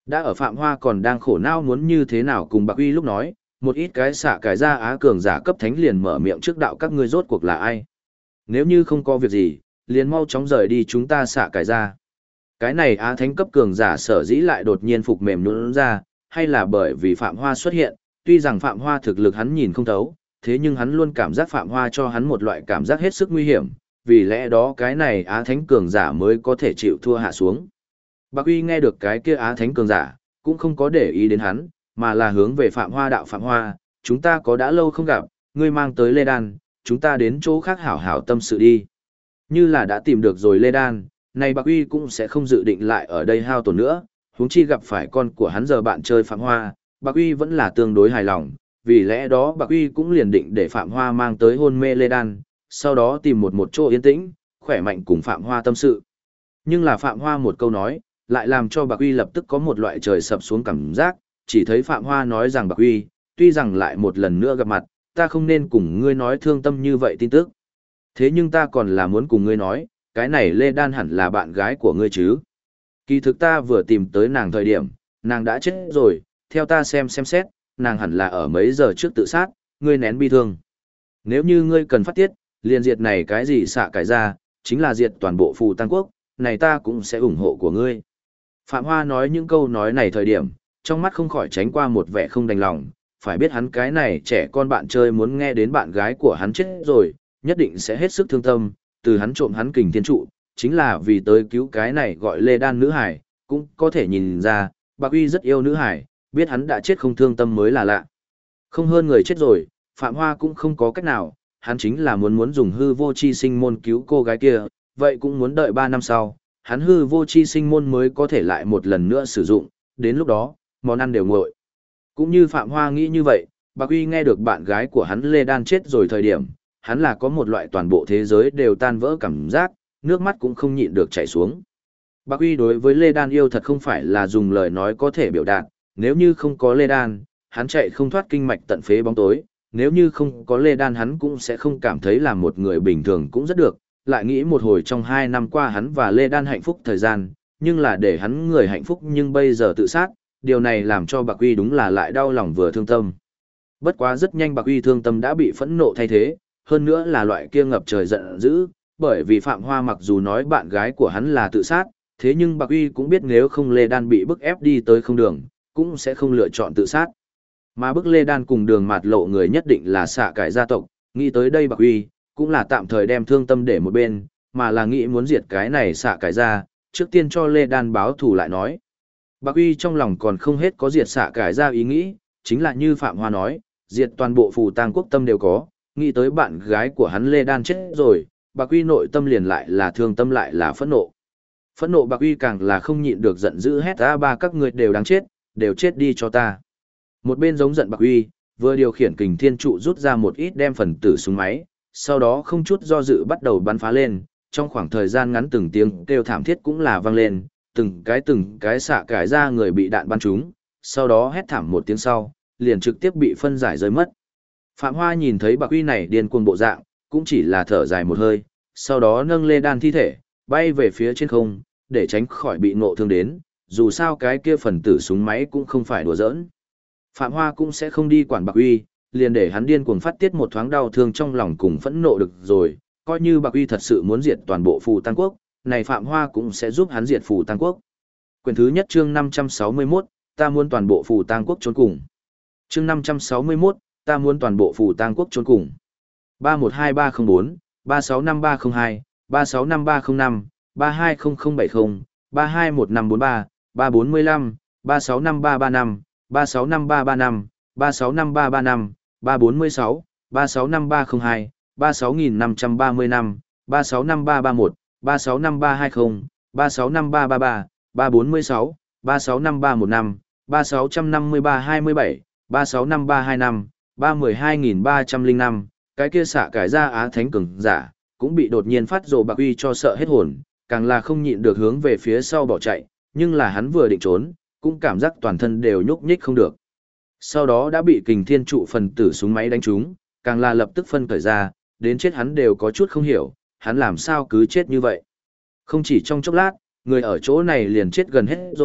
Đã ở Phạm Hoa còn đang khổ não muốn như thế nào cùng Bạc Uy lúc nói, một ít cái xạ cải ra Á cường giả cấp thánh liền mở miệng trước đạo các ngươi rốt cuộc là ai. Nếu như không có việc gì, liền mau chóng rời đi chúng ta xạ cải ra. Cái này Á thánh cấp cường giả sở dĩ lại đột nhiên phục mềm nhũn ra, hay là bởi vì Phạm Hoa xuất hiện, tuy rằng Phạm Hoa thực lực hắn nhìn không thấu, thế nhưng hắn luôn cảm giác Phạm Hoa cho hắn một loại cảm giác hết sức nguy hiểm, vì lẽ đó cái này Á thánh cường giả mới có thể chịu thua hạ xuống. Bạc Uy nghe được cái kia Á thánh cường giả, cũng không có để ý đến hắn, mà là hướng về Phạm Hoa đạo Phạm Hoa, chúng ta có đã lâu không gặp, ngươi mang tới Lê Đan, chúng ta đến chỗ khác hảo hảo tâm sự đi. Như là đã tìm được rồi Lê Đan, này Bạc Uy cũng sẽ không dự định lại ở đây hao tổn nữa, huống chi gặp phải con của hắn giờ bạn chơi Phạm Hoa, Bạc Uy vẫn là tương đối hài lòng, vì lẽ đó Bạc Uy cũng liền định để Phạm Hoa mang tới hôn mê Lê Đan, sau đó tìm một chỗ yên tĩnh, khỏe mạnh cùng Phạm Hoa tâm sự. Nhưng là Phạm Hoa một câu nói, lại làm cho Bạc Uy lập tức có một loại trời sập xuống cảm giác, chỉ thấy Phạm Hoa nói rằng Bạc Uy, tuy rằng lại một lần nữa gặp mặt, ta không nên cùng ngươi nói thương tâm như vậy tin tức. Thế nhưng ta còn là muốn cùng ngươi nói, cái này Lê Đan hẳn là bạn gái của ngươi chứ. Kỳ thực ta vừa tìm tới nàng thời điểm, nàng đã chết rồi, theo ta xem xét, nàng hẳn là ở mấy giờ trước tự sát, ngươi nén bi thương. Nếu như ngươi cần phát tiết, liền diệt này cái gì xạ cải ra, chính là diệt toàn bộ Phù Tăng Quốc, này ta cũng sẽ ủng hộ của ngươi. Phạm Hoa nói những câu nói này thời điểm, trong mắt không khỏi tránh qua một vẻ không đành lòng, phải biết hắn cái này trẻ con bạn chơi muốn nghe đến bạn gái của hắn chết rồi, nhất định sẽ hết sức thương tâm, từ hắn trộm hắn kình thiên trụ, chính là vì tới cứu cái này gọi Lê Đan nữ hải, cũng có thể nhìn ra, Bạc Uy rất yêu nữ hải, biết hắn đã chết không thương tâm mới là lạ. Không hơn người chết rồi, Phạm Hoa cũng không có cách nào, hắn chính là muốn dùng hư vô chi sinh môn cứu cô gái kia, vậy cũng muốn đợi 3 năm sau, hắn hư vô chi sinh môn mới có thể lại một lần nữa sử dụng, đến lúc đó, món ăn đều nguội. Cũng như Phạm Hoa nghĩ như vậy, Bạc Uy nghe được bạn gái của hắn Lê Đan chết rồi thời điểm, hắn là có một loại toàn bộ thế giới đều tan vỡ cảm giác, nước mắt cũng không nhịn được chảy xuống. Bạc Uy đối với Lê Đan yêu thật không phải là dùng lời nói có thể biểu đạt, nếu như không có Lê Đan, hắn chạy không thoát kinh mạch tận phế bóng tối, nếu như không có Lê Đan hắn cũng sẽ không cảm thấy là một người bình thường cũng rất được, lại nghĩ một hồi trong 2 năm qua hắn và Lê Đan hạnh phúc thời gian, nhưng là để hắn người hạnh phúc nhưng bây giờ tự sát, điều này làm cho Bạc Uy đúng là lại đau lòng vừa thương tâm. Bất quá rất nhanh Bạc Uy thương tâm đã bị phẫn nộ thay thế, hơn nữa là loại kia ngập trời giận dữ, bởi vì Phạm Hoa mặc dù nói bạn gái của hắn là tự sát, thế nhưng Bạc Uy cũng biết nếu không Lê Đan bị bức ép đi tới không đường, cũng sẽ không lựa chọn tự sát. Mà bức Lê Đan cùng đường mạt lộ người nhất định là xạ cải gia tộc, nghĩ tới đây Bạc Uy cũng là tạm thời đem thương tâm để một bên, mà là nghĩ muốn diệt cái này xạ cải ra, trước tiên cho Lê Đan báo thù lại nói. Bạc Uy trong lòng còn không hết có diệt xạ cải ra ý nghĩ, chính là như Phạm Hoa nói, diệt toàn bộ Phù Tang Quốc tâm đều có, nghĩ tới bạn gái của hắn Lê Đan chết rồi, Bạc Uy nội tâm liền lại là thương tâm lại là phẫn nộ. Phẫn nộ Bạc Uy càng là không nhịn được giận dữ hét ra ba các người đều đáng chết, đều chết đi cho ta. Một bên giống giận Bạc Uy, vừa điều khiển kình thiên trụ rút ra một ít đem phần tử súng máy, sau đó không chút do dự bắt đầu bắn phá lên, trong khoảng thời gian ngắn từng tiếng kêu thảm thiết cũng là vang lên, từng cái xạ cải ra người bị đạn bắn trúng, sau đó hét thảm một tiếng sau, liền trực tiếp bị phân giải rơi mất. Phạm Hoa nhìn thấy Bạc Uy này điên cuồng bộ dạng, cũng chỉ là thở dài một hơi, sau đó nâng Lê Đan thi thể, bay về phía trên không, để tránh khỏi bị ngộ thương đến, dù sao cái kia phần tử súng máy cũng không phải đùa giỡn. Phạm Hoa cũng sẽ không đi quản Bạc Uy, liền để hắn điên cuồng phát tiết một thoáng đau thương trong lòng cùng phẫn nộ được rồi, coi như Bạc Uy thật sự muốn diệt toàn bộ Phù Tang Quốc, này Phạm Hoa cũng sẽ giúp hắn diệt Phù Tang Quốc. Quyển thứ nhất chương 561, ta muốn toàn bộ Phù Tang Quốc trốn cùng. Chương 561, ta muốn toàn bộ Phù Tang Quốc trốn cùng. 312304, 365302, 365305, 320070, 321543, 345, 365335, 365335, 365335, 346, 365302, 36535, 365331, 365320, 365333, 346, 3653115, 365327, 3653225, 312305, cái kia xạ cải ra Á Thánh cường giả, cũng bị đột nhiên phát rồ Bạc Uy cho sợ hết hồn, càng là không nhịn được hướng về phía sau bỏ chạy, nhưng là hắn vừa định trốn, cũng cảm giác toàn thân đều nhúc nhích không được. Sau đó đã bị kình thiên trụ phần tử súng máy đánh trúng, càng là lập tức phân cởi ra, đến chết hắn đều có chút không hiểu, hắn làm sao cứ chết như vậy. Không chỉ trong chốc lát, người ở chỗ này liền chết gần hết rồi,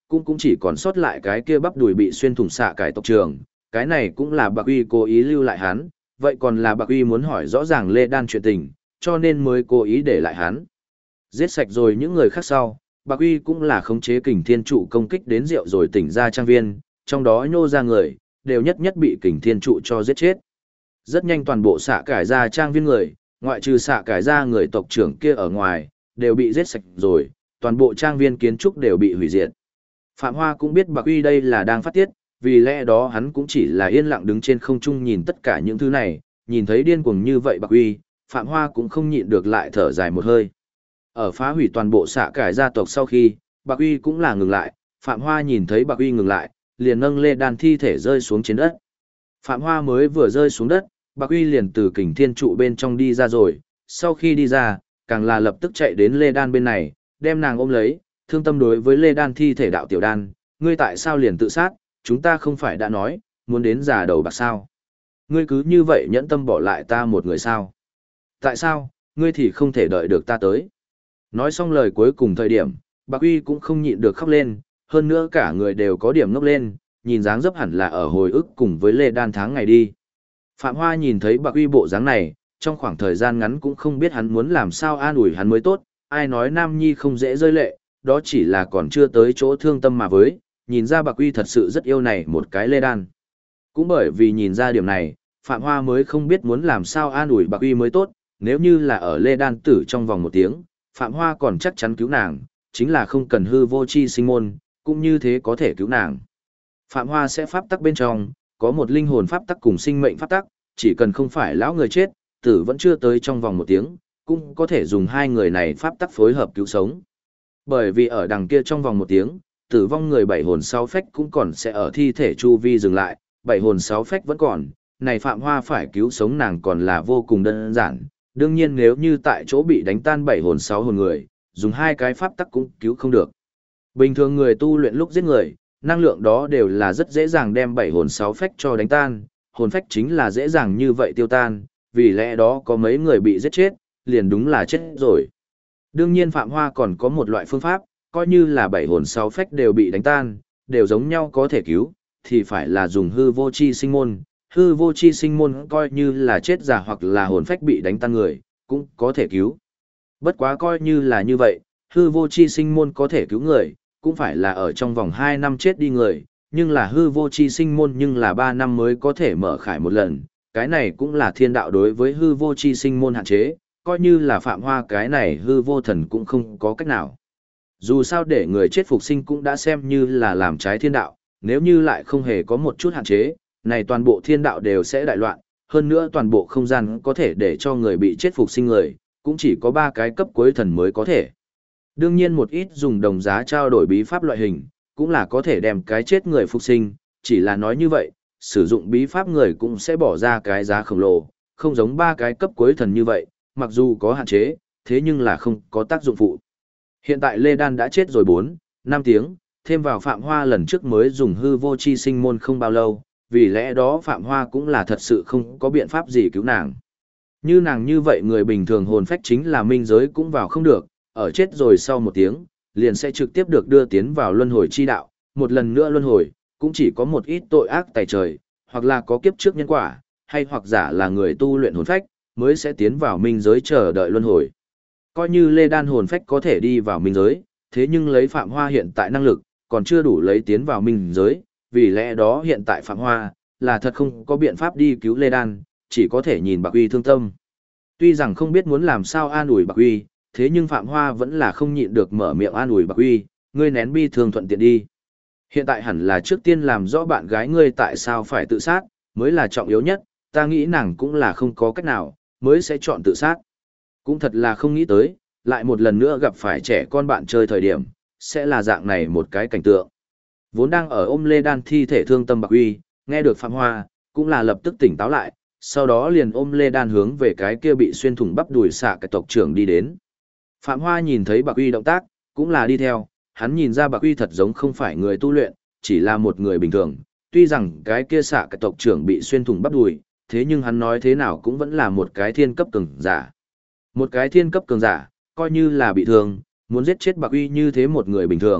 cũng chỉ còn sót lại cái kia bắp đùi bị xuyên thủng xạ cải tộc trưởng, cái này cũng là Bạc Uy cố ý lưu lại hắn, vậy còn là Bạc Uy muốn hỏi rõ ràng Lê Đan chuyện tình, cho nên mới cố ý để lại hắn. Giết sạch rồi những người khác sau, Bạc Uy cũng là khống chế Kình Thiên trụ công kích đến rượu rồi tỉnh ra trang viên, trong đó nhô ra người, đều nhất nhất bị Kình Thiên trụ cho giết chết. Rất nhanh toàn bộ xạ cải ra trang viên người, ngoại trừ xạ cải ra người tộc trưởng kia ở ngoài, đều bị giết sạch rồi, toàn bộ trang viên kiến trúc đều bị hủy diệt. Phạm Hoa cũng biết Bạc Uy đây là đang phát tiết, vì lẽ đó hắn cũng chỉ là yên lặng đứng trên không trung nhìn tất cả những thứ này, nhìn thấy điên cuồng như vậy Bạc Uy, Phạm Hoa cũng không nhịn được lại thở dài một hơi. Ở phá hủy toàn bộ xạ cải gia tộc sau khi, Bạc Uy cũng là ngừng lại, Phạm Hoa nhìn thấy Bạc Uy ngừng lại, liền nâng Lê Đan thi thể rơi xuống trên đất. Phạm Hoa mới vừa rơi xuống đất, Bạc Uy liền từ Kình Thiên trụ bên trong đi ra rồi, sau khi đi ra, càng là lập tức chạy đến Lê Đan bên này, đem nàng ôm lấy, thương tâm đối với Lê Đan thi thể đạo tiểu đan, ngươi tại sao liền tự sát, chúng ta không phải đã nói, muốn đến già đầu bạc sao. Ngươi cứ như vậy nhẫn tâm bỏ lại ta một người sao. Tại sao, ngươi thì không thể đợi được ta tới. Nói xong lời cuối cùng thời điểm, Bạc Uy cũng không nhịn được khóc lên, hơn nữa cả người đều có điểm ngốc lên, nhìn dáng dấp hẳn là ở hồi ức cùng với Lê Đan tháng ngày đi. Phạm Hoa nhìn thấy Bạc Uy bộ dáng này, trong khoảng thời gian ngắn cũng không biết hắn muốn làm sao an ủi hắn mới tốt, ai nói Nam Nhi không dễ rơi lệ, đó chỉ là còn chưa tới chỗ thương tâm mà với, nhìn ra Bạc Uy thật sự rất yêu này một cái Lê Đan. Cũng bởi vì nhìn ra điểm này, Phạm Hoa mới không biết muốn làm sao an ủi Bạc Uy mới tốt, nếu như là ở Lê Đan tử trong vòng một tiếng, Phạm Hoa còn chắc chắn cứu nàng, chính là không cần hư vô chi sinh môn, cũng như thế có thể cứu nàng. Phạm Hoa sẽ pháp tắc bên trong, có một linh hồn pháp tắc cùng sinh mệnh pháp tắc, chỉ cần không phải lão người chết, tử vẫn chưa tới trong vòng một tiếng, cũng có thể dùng hai người này pháp tắc phối hợp cứu sống. Bởi vì ở đằng kia trong vòng một tiếng, tử vong người bảy hồn sáu phách cũng còn sẽ ở thi thể chu vi dừng lại, bảy hồn sáu phách vẫn còn, này Phạm Hoa phải cứu sống nàng còn là vô cùng đơn giản. Đương nhiên nếu như tại chỗ bị đánh tan bảy hồn sáu hồn người, dùng hai cái pháp tắc cũng cứu không được. Bình thường người tu luyện lúc giết người, năng lượng đó đều là rất dễ dàng đem bảy hồn sáu phách cho đánh tan, hồn phách chính là dễ dàng như vậy tiêu tan, vì lẽ đó có mấy người bị giết chết, liền đúng là chết rồi. Đương nhiên Phạm Hoa còn có một loại phương pháp, coi như là bảy hồn sáu phách đều bị đánh tan, đều giống nhau có thể cứu, thì phải là dùng hư vô chi sinh môn. Hư vô chi sinh môn coi như là chết giả hoặc là hồn phách bị đánh tan người, cũng có thể cứu. Bất quá coi như là như vậy, hư vô chi sinh môn có thể cứu người, cũng phải là ở trong vòng 2 năm chết đi người, nhưng là hư vô chi sinh môn nhưng là 3 năm mới có thể mở khải một lần, cái này cũng là thiên đạo đối với hư vô chi sinh môn hạn chế, coi như là Phạm Hoa cái này hư vô thần cũng không có cách nào. Dù sao để người chết phục sinh cũng đã xem như là làm trái thiên đạo, nếu như lại không hề có một chút hạn chế, này toàn bộ thiên đạo đều sẽ đại loạn, hơn nữa toàn bộ không gian có thể để cho người bị chết phục sinh người, cũng chỉ có 3 cái cấp cuối thần mới có thể. Đương nhiên một ít dùng đồng giá trao đổi bí pháp loại hình, cũng là có thể đem cái chết người phục sinh, chỉ là nói như vậy, sử dụng bí pháp người cũng sẽ bỏ ra cái giá khổng lồ, không giống 3 cái cấp cuối thần như vậy, mặc dù có hạn chế, thế nhưng là không có tác dụng phụ. Hiện tại Lê Đan đã chết rồi 4, 5 tiếng, thêm vào Phạm Hoa lần trước mới dùng hư vô chi sinh môn không bao lâu, vì lẽ đó Phạm Hoa cũng là thật sự không có biện pháp gì cứu nàng. Như nàng như vậy người bình thường hồn phách chính là minh giới cũng vào không được, ở chết rồi sau 1 tiếng, liền sẽ trực tiếp được đưa tiến vào luân hồi chi đạo, một lần nữa luân hồi, cũng chỉ có một ít tội ác tày trời, hoặc là có kiếp trước nhân quả, hay hoặc giả là người tu luyện hồn phách, mới sẽ tiến vào minh giới chờ đợi luân hồi. Coi như Lê Đan hồn phách có thể đi vào minh giới, thế nhưng lấy Phạm Hoa hiện tại năng lực, còn chưa đủ lấy tiến vào minh giới, vì lẽ đó hiện tại Phạm Hoa, là thật không có biện pháp đi cứu Lê Đan, chỉ có thể nhìn Bạc Uy thương tâm. Tuy rằng không biết muốn làm sao an ủi Bạc Uy, thế nhưng Phạm Hoa vẫn là không nhịn được mở miệng an ủi Bạc Uy, ngươi nén bi thương thuận tiện đi. Hiện tại hẳn là trước tiên làm rõ bạn gái ngươi tại sao phải tự sát, mới là trọng yếu nhất, ta nghĩ nàng cũng là không có cách nào, mới sẽ chọn tự sát. Cũng thật là không nghĩ tới, lại một lần nữa gặp phải trẻ con bạn chơi thời điểm, sẽ là dạng này một cái cảnh tượng. Vốn đang ở ôm Lê Đan thi thể thương tâm Bạc Uy, nghe được Phạm Hoa, cũng là lập tức tỉnh táo lại, sau đó liền ôm Lê Đan hướng về cái kia bị xuyên thủng bắp đùi xạ cái tộc trưởng đi đến. Phạm Hoa nhìn thấy Bạc Uy động tác, cũng là đi theo, hắn nhìn ra Bạc Uy thật giống không phải người tu luyện, chỉ là một người bình thường, tuy rằng cái kia xạ cái tộc trưởng bị xuyên thủng bắp đùi, thế nhưng hắn nói thế nào cũng vẫn là một cái thiên cấp cường giả. Một cái thiên cấp cường giả, coi như là bị thương, muốn giết chết Bạc Uy như thế một người bình thường,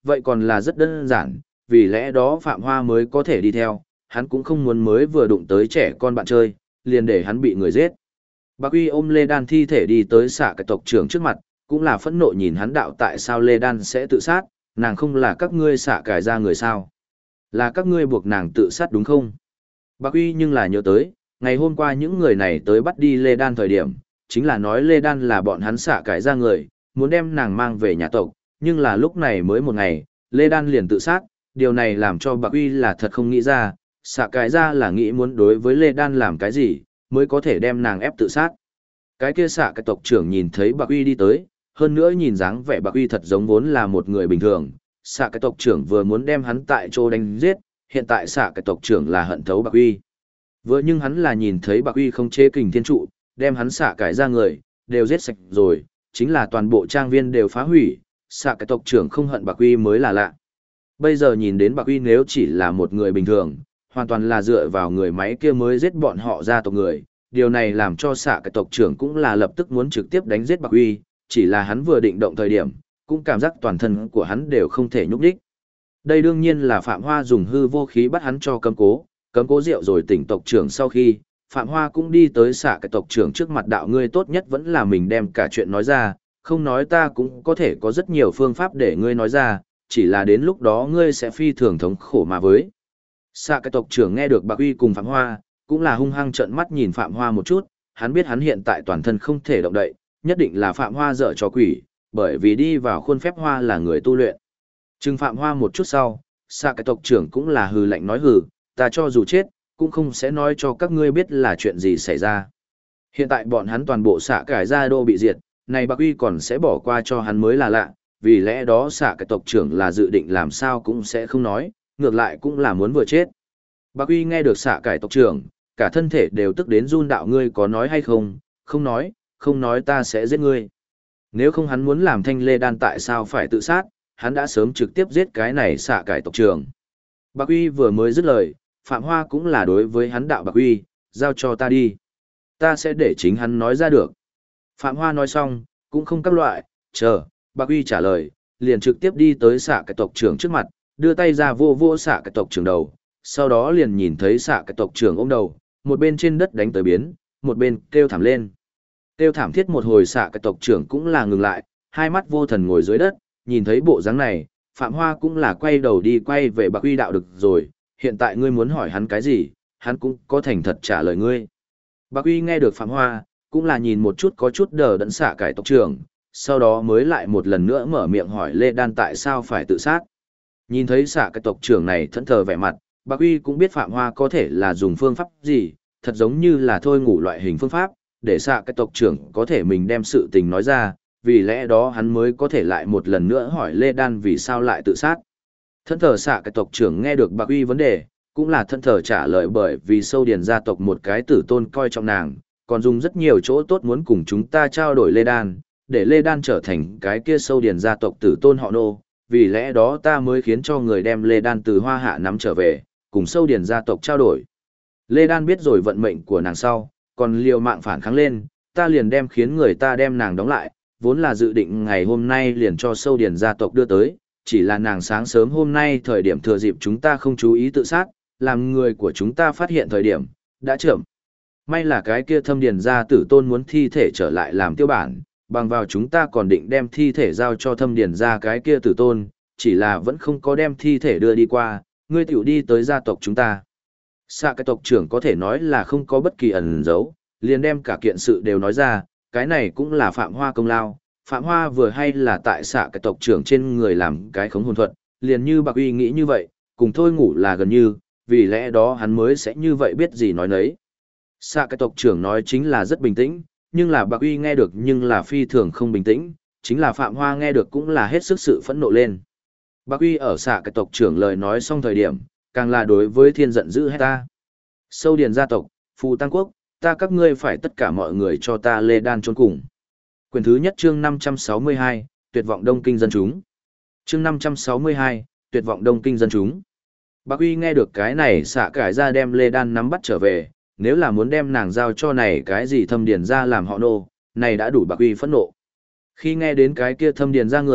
vậy còn là rất đơn giản, vì lẽ đó Phạm Hoa mới có thể đi theo, hắn cũng không muốn mới vừa đụng tới trẻ con bạn chơi, liền để hắn bị người giết. Bạc Uy ôm Lê Đan thi thể đi tới xạ cái tộc trưởng trước mặt, cũng là phẫn nộ nhìn hắn đạo tại sao Lê Đan sẽ tự sát, nàng không là các ngươi xạ cải ra người sao. Là các ngươi buộc nàng tự sát đúng không? Bạc Uy nhưng là nhớ tới, ngày hôm qua những người này tới bắt đi Lê Đan thời điểm, chính là nói Lê Đan là bọn hắn xạ cải ra người, muốn đem nàng mang về nhà tộc, nhưng là lúc này mới một ngày, Lê Đan liền tự sát, điều này làm cho Bạc Uy là thật không nghĩ ra, xạ cải ra là nghĩ muốn đối với Lê Đan làm cái gì, mới có thể đem nàng ép tự sát. Cái kia xạ cái tộc trưởng nhìn thấy Bạc Uy đi tới, hơn nữa nhìn dáng vẻ Bạc Uy thật giống vốn là một người bình thường, xạ cái tộc trưởng vừa muốn đem hắn tại chỗ đánh giết, hiện tại xạ cái tộc trưởng là hận thấu Bạc Uy. Vừa nhưng hắn là nhìn thấy Bạc Uy không chế kình thiên trụ, đem hắn xạ cải ra người, đều giết sạch rồi, chính là toàn bộ trang viên đều phá hủy, xạ cái tộc trưởng không hận Bạc Uy mới là lạ. Bây giờ nhìn đến Bạc Uy nếu chỉ là một người bình thường, hoàn toàn là dựa vào người máy kia mới giết bọn họ ra tộc người, điều này làm cho xạ cái tộc trưởng cũng là lập tức muốn trực tiếp đánh giết Bạc Uy, chỉ là hắn vừa định động thời điểm, cũng cảm giác toàn thân của hắn đều không thể nhúc nhích. Đây đương nhiên là Phạm Hoa dùng hư vô khí bắt hắn cho cấm cố rượu rồi tỉnh tộc trưởng sau khi, Phạm Hoa cũng đi tới xạ cái tộc trưởng trước mặt đạo ngươi tốt nhất vẫn là mình đem cả chuyện nói ra, không nói ta cũng có thể có rất nhiều phương pháp để ngươi nói ra, chỉ là đến lúc đó ngươi sẽ phi thường thống khổ mà với. Xạ cái tộc trưởng nghe được Bạc Uy cùng Phạm Hoa, cũng là hung hăng trợn mắt nhìn Phạm Hoa một chút, hắn biết hắn hiện tại toàn thân không thể động đậy, nhất định là Phạm Hoa dở trò quỷ, bởi vì đi vào khuôn phép Hoa là người tu luyện. Trừng Phạm Hoa một chút sau, xạ cái tộc trưởng cũng là hừ lạnh nói hừ, ta cho dù chết, cũng không sẽ nói cho các ngươi biết là chuyện gì xảy ra. Hiện tại bọn hắn toàn bộ xạ cải gia đô bị diệt, này Bạc Uy còn sẽ bỏ qua cho hắn mới là lạ, vì lẽ đó xạ cái tộc trưởng là dự định làm sao cũng sẽ không nói, ngược lại cũng là muốn vừa chết. Bạc Uy nghe được xạ cải tộc trưởng, cả thân thể đều tức đến run đạo ngươi có nói hay không, không nói ta sẽ giết ngươi. Nếu không hắn muốn làm Thanh Lê Đan tại sao phải tự sát, hắn đã sớm trực tiếp giết cái này xạ cải tộc trưởng. Bạc Uy vừa mới dứt lời, Phạm Hoa cũng là đối với hắn đạo Bạc Uy, giao cho ta đi. Ta sẽ để chính hắn nói ra được. Phạm Hoa nói xong, cũng không các loại, chờ, Bạc Uy trả lời, liền trực tiếp đi tới xạ cái tộc trưởng trước mặt, đưa tay ra vô xạ cái tộc trưởng đầu, sau đó liền nhìn thấy xạ cái tộc trưởng ôm đầu, một bên trên đất đánh tới biến, một bên kêu thảm lên. Kêu thảm thiết một hồi xạ cái tộc trưởng cũng là ngừng lại, hai mắt vô thần ngồi dưới đất, nhìn thấy bộ dáng này, Phạm Hoa cũng là quay đầu đi quay về Bạc Uy đạo được rồi, hiện tại ngươi muốn hỏi hắn cái gì, hắn cũng có thành thật trả lời ngươi. Bạc Uy nghe được Phạm Hoa, cũng là nhìn một chút có chút đờ đẫn xạ cải tộc trưởng, sau đó mới lại một lần nữa mở miệng hỏi Lê Đan tại sao phải tự sát. Nhìn thấy xạ cải tộc trưởng này thẫn thờ vẻ mặt, Bạc Uy cũng biết Phạm Hoa có thể là dùng phương pháp gì, thật giống như là thôi ngủ loại hình phương pháp, để xạ cải tộc trưởng có thể mình đem sự tình nói ra, vì lẽ đó hắn mới có thể lại một lần nữa hỏi Lê Đan vì sao lại tự sát. Thẫn thờ xạ cái tộc trưởng nghe được Bạc Uy vấn đề, cũng là thẫn thờ trả lời bởi vì sâu điền gia tộc một cái tử tôn coi trọng nàng, còn dùng rất nhiều chỗ tốt muốn cùng chúng ta trao đổi Lê Đan, để Lê Đan trở thành cái kia sâu điền gia tộc tử tôn họ nô, vì lẽ đó ta mới khiến cho người đem Lê Đan từ Hoa Hạ nắm trở về, cùng sâu điền gia tộc trao đổi. Lê Đan biết rồi vận mệnh của nàng sau, còn liều mạng phản kháng lên, ta liền đem khiến người ta đem nàng đóng lại, vốn là dự định ngày hôm nay liền cho sâu điền gia tộc đưa tới, chỉ là nàng sáng sớm hôm nay thời điểm thừa dịp chúng ta không chú ý tự sát, làm người của chúng ta phát hiện thời điểm, đã chậm. May là cái kia thâm điền gia tử tôn muốn thi thể trở lại làm tiêu bản, bằng vào chúng ta còn định đem thi thể giao cho thâm điền gia cái kia tử tôn, chỉ là vẫn không có đem thi thể đưa đi qua, ngươi tiểu đi tới gia tộc chúng ta. Xạ cái tộc trưởng có thể nói là không có bất kỳ ẩn giấu, liền đem cả kiện sự đều nói ra, cái này cũng là Phạm Hoa công lao. Phạm Hoa vừa hay là tại xạ cái tộc trưởng trên người làm cái khống hồn thuật, liền như Bạc Uy nghĩ như vậy, cùng thôi ngủ là gần như, vì lẽ đó hắn mới sẽ như vậy biết gì nói nấy. Xạ cái tộc trưởng nói chính là rất bình tĩnh, nhưng là Bạc Uy nghe được nhưng là phi thường không bình tĩnh, chính là Phạm Hoa nghe được cũng là hết sức sự phẫn nộ lên. Bạc Uy ở xạ cái tộc trưởng lời nói xong thời điểm, càng là đối với thiên giận dữ hết ta. Sâu điền gia tộc, Phù Tăng Quốc, ta các ngươi phải tất cả mọi người cho ta Lê Đan chôn cùng. Quyển thứ nhất chương 562, tuyệt vọng đông kinh dân chúng. Chương 562, tuyệt vọng đông kinh dân chúng. Bạc Uy nghe được cái này xạ cải ra đem Lê Đan nắm bắt trở về, nếu là muốn đem nàng giao cho này cái gì thâm điền ra làm họ nô, này đã đủ Bạc Uy phẫn nộ. Khi nghe đến cái kia thâm điền ra người,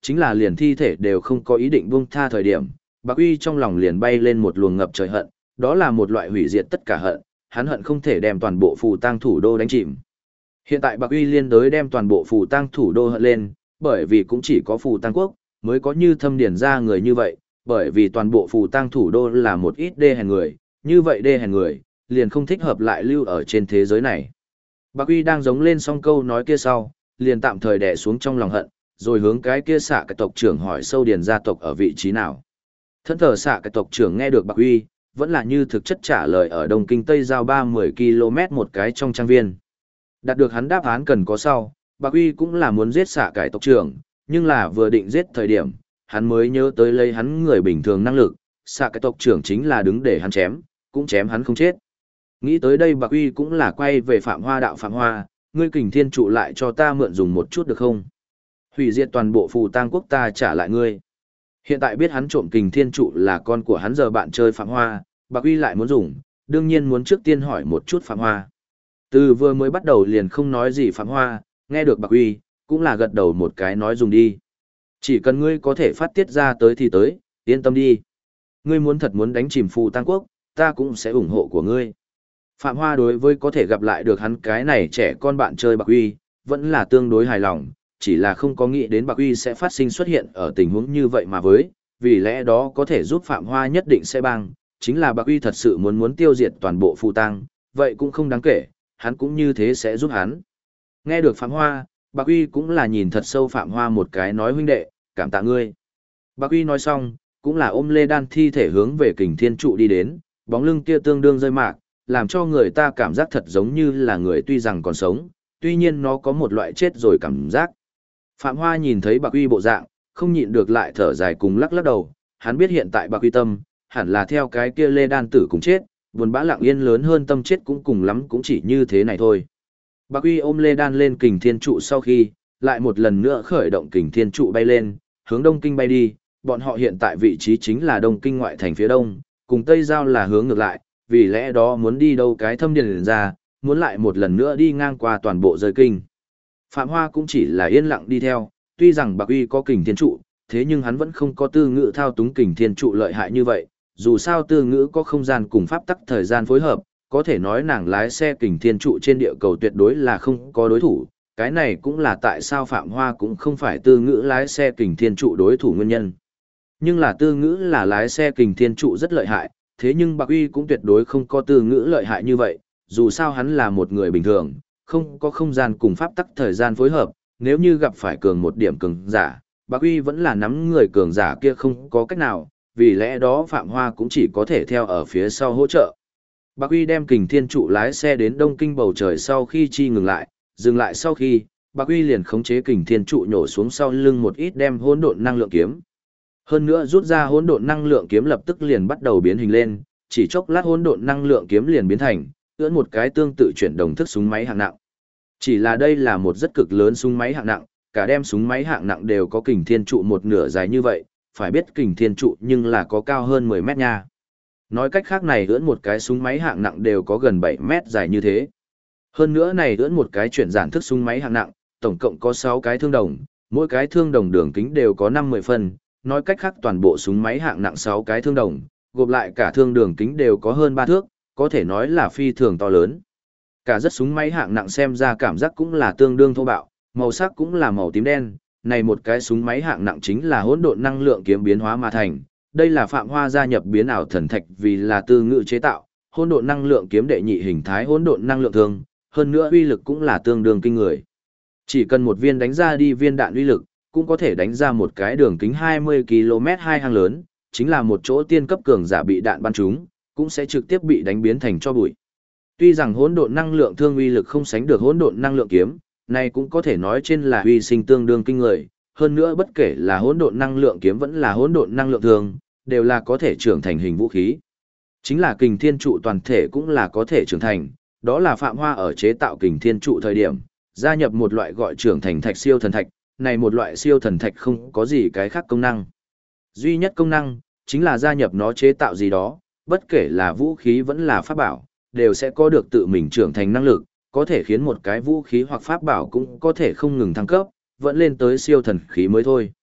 chính là liền thi thể đều không có ý định buông tha thời điểm, Bạc Uy trong lòng liền bay lên một luồng ngập trời hận, đó là một loại hủy diệt tất cả hận, hắn hận không thể đem toàn bộ phù tang thủ đô đánh chìm. Hiện tại Bạc Uy liên đới đem toàn bộ phù tang thủ đô hận lên, bởi vì cũng chỉ có phù tang quốc mới có như Thâm Điền ra người như vậy, bởi vì toàn bộ phù tang thủ đô là một ít đê hèn người, như vậy đê hèn người, liền không thích hợp lại lưu ở trên thế giới này. Bạc Uy đang giống lên xong câu nói kia sau, liền tạm thời đè xuống trong lòng hận, rồi hướng cái kia xạ cái tộc trưởng hỏi sâu Điền gia tộc ở vị trí nào. Thân thờ xạ cái tộc trưởng nghe được Bạc Uy, vẫn là như thực chất trả lời ở Đông Kinh Tây giao 30 km một cái trong trang viên. Đạt được hắn đáp án cần có sau, Bạc Uy cũng là muốn giết xạ cái tộc trưởng, nhưng là vừa định giết thời điểm, hắn mới nhớ tới lấy hắn người bình thường năng lực, xạ cái tộc trưởng chính là đứng để hắn chém, cũng chém hắn không chết. Nghĩ tới đây Bạc Uy cũng là quay về Phạm Hoa đạo Phạm Hoa, ngươi Kình Thiên trụ lại cho ta mượn dùng một chút được không? Hủy diệt toàn bộ phù tang quốc ta trả lại ngươi. Hiện tại biết hắn trộm Kình Thiên trụ là con của hắn giờ bạn chơi Phạm Hoa, Bạc Uy lại muốn dùng, đương nhiên muốn trước tiên hỏi một chút Phạm Hoa. Từ vừa mới bắt đầu liền không nói gì Phạm Hoa, nghe được Bạc Uy, cũng là gật đầu một cái nói dùng đi. Chỉ cần ngươi có thể phát tiết ra tới thì tới, yên tâm đi. Ngươi muốn thật muốn đánh chìm phù tang quốc, ta cũng sẽ ủng hộ của ngươi. Phạm Hoa đối với có thể gặp lại được hắn cái này trẻ con bạn chơi Bạc Uy, vẫn là tương đối hài lòng, chỉ là không có nghĩ đến Bạc Uy sẽ phát sinh xuất hiện ở tình huống như vậy mà với, vì lẽ đó có thể giúp Phạm Hoa nhất định sẽ băng, chính là Bạc Uy thật sự muốn tiêu diệt toàn bộ phù tang, vậy cũng không đáng kể, hắn cũng như thế sẽ giúp hắn. Nghe được Phạm Hoa, Bạc Uy cũng là nhìn thật sâu Phạm Hoa một cái nói huynh đệ, cảm tạ ngươi. Bạc Uy nói xong, cũng là ôm Lê Đan thi thể hướng về Kình Thiên trụ đi đến, bóng lưng kia tương đương rơi mạc, làm cho người ta cảm giác thật giống như là người tuy rằng còn sống, tuy nhiên nó có một loại chết rồi cảm giác. Phạm Hoa nhìn thấy Bạc Uy bộ dạng, không nhịn được lại thở dài cùng lắc lắc đầu, hắn biết hiện tại Bạc Uy tâm, hẳn là theo cái kia Lê Đan tử cùng chết, buồn bã lặng yên lớn hơn tâm chết cũng cùng lắm cũng chỉ như thế này thôi. Bạc Uy ôm Lê Đan lên Kình Thiên trụ sau khi, lại một lần nữa khởi động Kình Thiên trụ bay lên, hướng Đông Kinh bay đi, bọn họ hiện tại vị trí chính là Đông Kinh ngoại thành phía đông, cùng Tây Giao là hướng ngược lại, vì lẽ đó muốn đi đâu cái Thâm Điền ra, muốn lại một lần nữa đi ngang qua toàn bộ rời kinh. Phạm Hoa cũng chỉ là yên lặng đi theo, tuy rằng Bạc Uy có Kình Thiên trụ, thế nhưng hắn vẫn không có Tư Ngữ thao túng Kình Thiên trụ lợi hại như vậy, dù sao Tư Ngữ có không gian cùng pháp tắc thời gian phối hợp, có thể nói nàng lái xe Kình Thiên trụ trên địa cầu tuyệt đối là không có đối thủ, cái này cũng là tại sao Phạm Hoa cũng không phải Tư Ngữ lái xe Kình Thiên trụ đối thủ nguyên nhân. Nhưng là Tư Ngữ là lái xe Kình Thiên trụ rất lợi hại, thế nhưng Bạc Uy cũng tuyệt đối không có Tư Ngữ lợi hại như vậy, dù sao hắn là một người bình thường, không có không gian cùng pháp tắc thời gian phối hợp, nếu như gặp phải cường một điểm cường giả, Bạc Uy vẫn là nắm người cường giả kia không có cách nào, vì lẽ đó Phạm Hoa cũng chỉ có thể theo ở phía sau hỗ trợ. Bạc Uy đem Kình Thiên trụ lái xe đến Đông Kinh bầu trời sau khi chi dừng lại sau khi, Bạc Uy liền khống chế Kình Thiên trụ nhổ xuống sau lưng một ít đem hỗn độn năng lượng kiếm. Hơn nữa rút ra hỗn độn năng lượng kiếm lập tức liền bắt đầu biến hình lên, chỉ chốc lát hỗn độn năng lượng kiếm liền biến thành, ưỡn một cái tương tự chuyển động thức súng máy hạng nặng. Chỉ là đây là một rất cực lớn súng máy hạng nặng, cả đem súng máy hạng nặng đều có Kình Thiên trụ một nửa dài như vậy, phải biết Kình Thiên trụ nhưng là có cao hơn 10 mét nha. Nói cách khác này ưỡn một cái súng máy hạng nặng đều có gần 7 mét dài như thế. Hơn nữa này ưỡn một cái chuyển giản thức súng máy hạng nặng, tổng cộng có 6 cái thương đồng, mỗi cái thương đồng đường kính đều có 50 phân, nói cách khác toàn bộ súng máy hạng nặng 6 cái thương đồng, gộp lại cả thương đường kính đều có hơn 3 thước, có thể nói là phi thường to lớn. Cả rất súng máy hạng nặng xem ra cảm giác cũng là tương đương thô bạo, màu sắc cũng là màu tím đen, này một cái súng máy hạng nặng chính là hỗn độn năng lượng kiếm biến hóa mà thành. Đây là Phạm Hoa gia nhập biến ảo thần thạch vì là Tư Ngữ chế tạo, hỗn độn năng lượng kiếm đệ nhị hình thái hỗn độn năng lượng thương, hơn nữa uy lực cũng là tương đương kinh người. Chỉ cần một viên đánh ra đi viên đạn uy lực, cũng có thể đánh ra một cái đường kính 20 km hai hang lớn, chính là một chỗ tiên cấp cường giả bị đạn bắn trúng, cũng sẽ trực tiếp bị đánh biến thành cho bụi. Tuy rằng hỗn độn năng lượng thương uy lực không sánh được hỗn độn năng lượng kiếm, này cũng có thể nói trên là uy sinh tương đương kinh người, hơn nữa bất kể là hỗn độn năng lượng kiếm vẫn là hỗn độn năng lượng thương, đều là có thể trưởng thành hình vũ khí. Chính là Kình Thiên trụ toàn thể cũng là có thể trưởng thành, đó là Phạm Hoa ở chế tạo Kình Thiên trụ thời điểm, gia nhập một loại gọi trưởng thành thạch siêu thần thạch, này một loại siêu thần thạch không có gì cái khác công năng. Duy nhất công năng, chính là gia nhập nó chế tạo gì đó, bất kể là vũ khí vẫn là pháp bảo, đều sẽ có được tự mình trưởng thành năng lực, có thể khiến một cái vũ khí hoặc pháp bảo cũng có thể không ngừng thăng cấp, vẫn lên tới siêu thần khí mới thôi.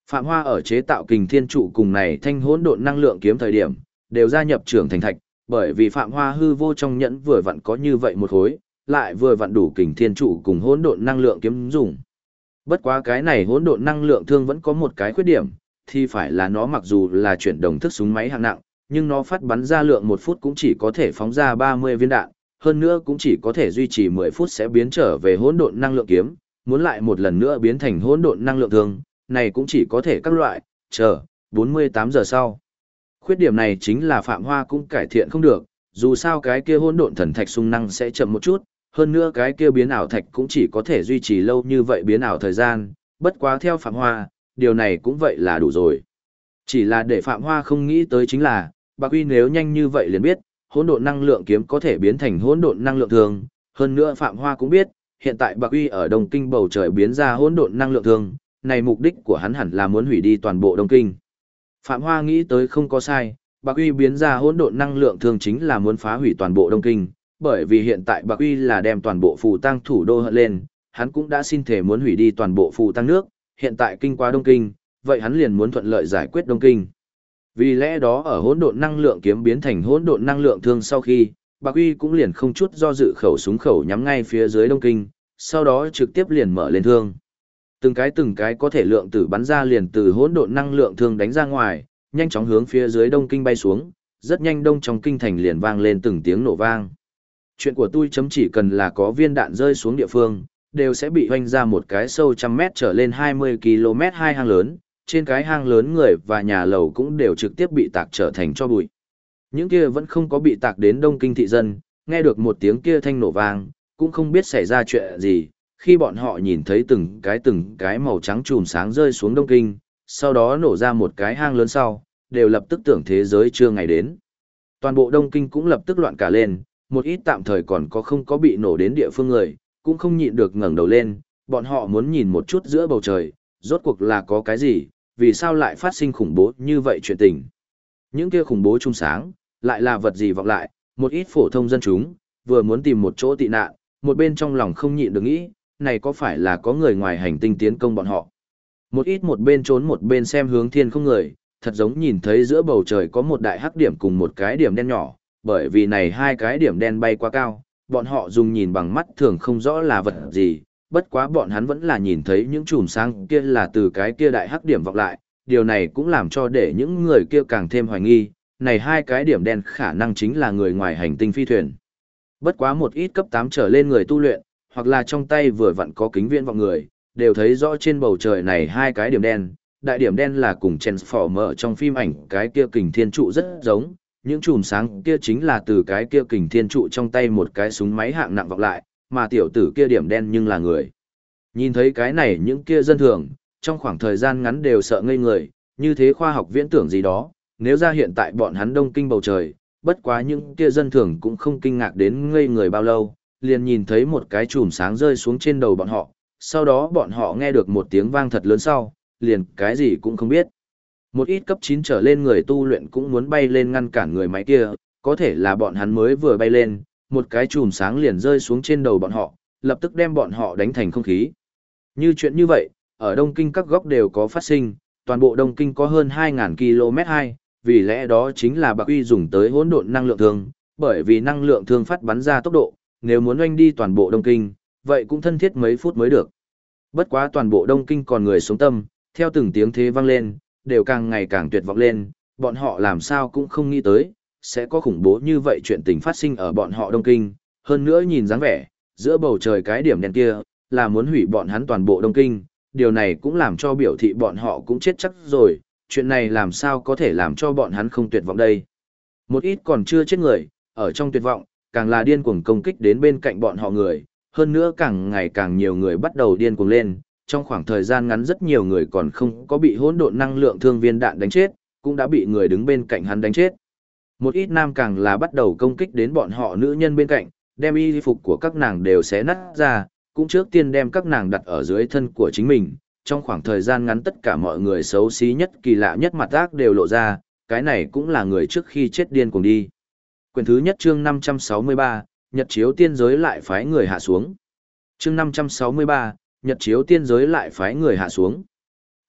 Phạm Hoa ở chế tạo kình thiên trụ cùng này thanh hỗn độn năng lượng kiếm thời điểm, đều gia nhập trưởng thành thạch, bởi vì Phạm Hoa hư vô trong nhẫn vừa vặn có như vậy một khối, lại vừa vặn đủ kình thiên trụ cùng hỗn độn năng lượng kiếm dùng. Bất quá cái này hỗn độn năng lượng thương vẫn có một cái khuyết điểm, thì phải là nó mặc dù là chuyển động thức súng máy hạng nặng, nhưng nó phát bắn ra lượng 1 phút cũng chỉ có thể phóng ra 30 viên đạn, hơn nữa cũng chỉ có thể duy trì 10 phút sẽ biến trở về hỗn độn năng lượng kiếm, muốn lại một lần nữa biến thành hỗn độn năng lượng thương, này cũng chỉ có thể các loại, chờ, 48 giờ sau. Khuyết điểm này chính là Phạm Hoa cũng cải thiện không được, dù sao cái kia hỗn độn thần thạch xung năng sẽ chậm một chút, hơn nữa cái kia biến ảo thạch cũng chỉ có thể duy trì lâu như vậy biến ảo thời gian, bất quá theo Phạm Hoa, điều này cũng vậy là đủ rồi. Chỉ là để Phạm Hoa không nghĩ tới chính là, Bạc Uy nếu nhanh như vậy liền biết, hỗn độn năng lượng kiếm có thể biến thành hỗn độn năng lượng thường, hơn nữa Phạm Hoa cũng biết, hiện tại Bạc Uy ở Đông Kinh bầu trời biến ra hỗn độn năng lượng thường, này mục đích của hắn hẳn là muốn hủy đi toàn bộ Đông Kinh. Phạm Hoa nghĩ tới không có sai, Bạc Uy biến ra hỗn độn năng lượng thường chính là muốn phá hủy toàn bộ Đông Kinh, bởi vì hiện tại Bạc Uy là đem toàn bộ phù tăng thủ đô hận lên, hắn cũng đã xin thể muốn hủy đi toàn bộ phù tăng nước, hiện tại kinh qua Đông Kinh, vậy hắn liền muốn thuận lợi giải quyết Đông Kinh. Vì lẽ đó ở hỗn độn năng lượng kiếm biến thành hỗn độn năng lượng thương sau khi, Bạc Uy cũng liền không chút do dự khẩu súng khẩu nhắm ngay phía dưới Đông Kinh, sau đó trực tiếp liền mở lên thương. Từng cái có thể lượng tử bắn ra liền từ hỗn độn năng lượng thương đánh ra ngoài, nhanh chóng hướng phía dưới Đông Kinh bay xuống, rất nhanh đông trong kinh thành liền vang lên từng tiếng nổ vang. Chuyện của tôi chấm chỉ cần là có viên đạn rơi xuống địa phương, đều sẽ bị hoanh ra một cái sâu 100 mét trở lên 20 km hai hang lớn, trên cái hang lớn người và nhà lầu cũng đều trực tiếp bị tạc trở thành tro bụi. Những kia vẫn không có bị tạc đến Đông Kinh thị dân, nghe được một tiếng kia thanh nổ vang, cũng không biết xảy ra chuyện gì, khi bọn họ nhìn thấy từng cái màu trắng chùm sáng rơi xuống Đông Kinh, sau đó nổ ra một cái hang lớn sau, đều lập tức tưởng thế giới chưa ngày đến. Toàn bộ Đông Kinh cũng lập tức loạn cả lên, một ít tạm thời còn không có bị nổ đến địa phương người, cũng không nhịn được ngẩng đầu lên, bọn họ muốn nhìn một chút giữa bầu trời, rốt cuộc là có cái gì, vì sao lại phát sinh khủng bố như vậy chuyện tình. Những kia khủng bố trung sáng, lại là vật gì vọng lại, một ít phổ thông dân chúng, vừa muốn tìm một chỗ tị nạn, một bên trong lòng không nhịn được nghĩ, này có phải là có người ngoài hành tinh tiến công bọn họ. Một ít một bên trốn một bên xem hướng thiên không người, thật giống nhìn thấy giữa bầu trời có một đại hắc điểm cùng một cái điểm đen nhỏ, bởi vì này hai cái điểm đen bay quá cao, bọn họ dùng nhìn bằng mắt thường không rõ là vật gì, bất quá bọn hắn vẫn là nhìn thấy những chùm sáng kia là từ cái kia đại hắc điểm vọng lại, điều này cũng làm cho để những người kia càng thêm hoài nghi, này hai cái điểm đen khả năng chính là người ngoài hành tinh phi thuyền. Bất quá một ít cấp 8 trở lên người tu luyện, hoặc là trong tay vừa vặn có kính viễn vọng người, đều thấy rõ trên bầu trời này hai cái điểm đen, đại điểm đen là cùng Transformer trong phim ảnh cái kia kình thiên trụ rất giống, những chùm sáng kia chính là từ cái kia kình thiên trụ trong tay một cái súng máy hạng nặng vọng lại, mà tiểu tử kia điểm đen nhưng là người. Nhìn thấy cái này những kia dân thường, trong khoảng thời gian ngắn đều sợ ngây người, như thế khoa học viễn tưởng gì đó, nếu ra hiện tại bọn hắn Đông Kinh bầu trời, bất quá những kia dân thường cũng không kinh ngạc đến ngây người bao lâu, liền nhìn thấy một cái chùm sáng rơi xuống trên đầu bọn họ, sau đó bọn họ nghe được một tiếng vang thật lớn sau, liền cái gì cũng không biết. Một ít cấp 9 trở lên người tu luyện cũng muốn bay lên ngăn cản người máy kia, có thể là bọn hắn mới vừa bay lên, một cái chùm sáng liền rơi xuống trên đầu bọn họ, lập tức đem bọn họ đánh thành không khí. Như chuyện như vậy, ở Đông Kinh các góc đều có phát sinh, toàn bộ Đông Kinh có hơn 2.000 km hai, vì lẽ đó chính là Bạc Uy dùng tới hỗn độn năng lượng thương, bởi vì năng lượng thương phát bắn ra tốc độ, nếu muốn oanh đi toàn bộ Đông Kinh, vậy cũng thân thiết mấy phút mới được. Bất quá toàn bộ Đông Kinh còn người sống tâm, theo từng tiếng thế vang lên, đều càng ngày càng tuyệt vọng lên, bọn họ làm sao cũng không nghĩ tới, sẽ có khủng bố như vậy chuyện tình phát sinh ở bọn họ Đông Kinh, hơn nữa nhìn dáng vẻ, giữa bầu trời cái điểm đen kia, là muốn hủy bọn hắn toàn bộ Đông Kinh, điều này cũng làm cho biểu thị bọn họ cũng chết chắc rồi, chuyện này làm sao có thể làm cho bọn hắn không tuyệt vọng đây. Một ít còn chưa chết người, ở trong tuyệt vọng, càng là điên cuồng công kích đến bên cạnh bọn họ người, hơn nữa càng ngày càng nhiều người bắt đầu điên cuồng lên, trong khoảng thời gian ngắn rất nhiều người còn không có bị hỗn độn năng lượng thương viên đạn đánh chết, cũng đã bị người đứng bên cạnh hắn đánh chết. Một ít nam càng là bắt đầu công kích đến bọn họ nữ nhân bên cạnh, đem y phục của các nàng đều xé nát ra, cũng trước tiên đem các nàng đặt ở dưới thân của chính mình. Trong khoảng thời gian ngắn tất cả mọi người xấu xí nhất kỳ lạ nhất mặt ác đều lộ ra, cái này cũng là người trước khi chết điên cuồng đi. Quyển thứ nhất chương 563, Nhật chiếu tiên giới lại phái người hạ xuống. Chương 563, Nhật chiếu tiên giới lại phái người hạ xuống.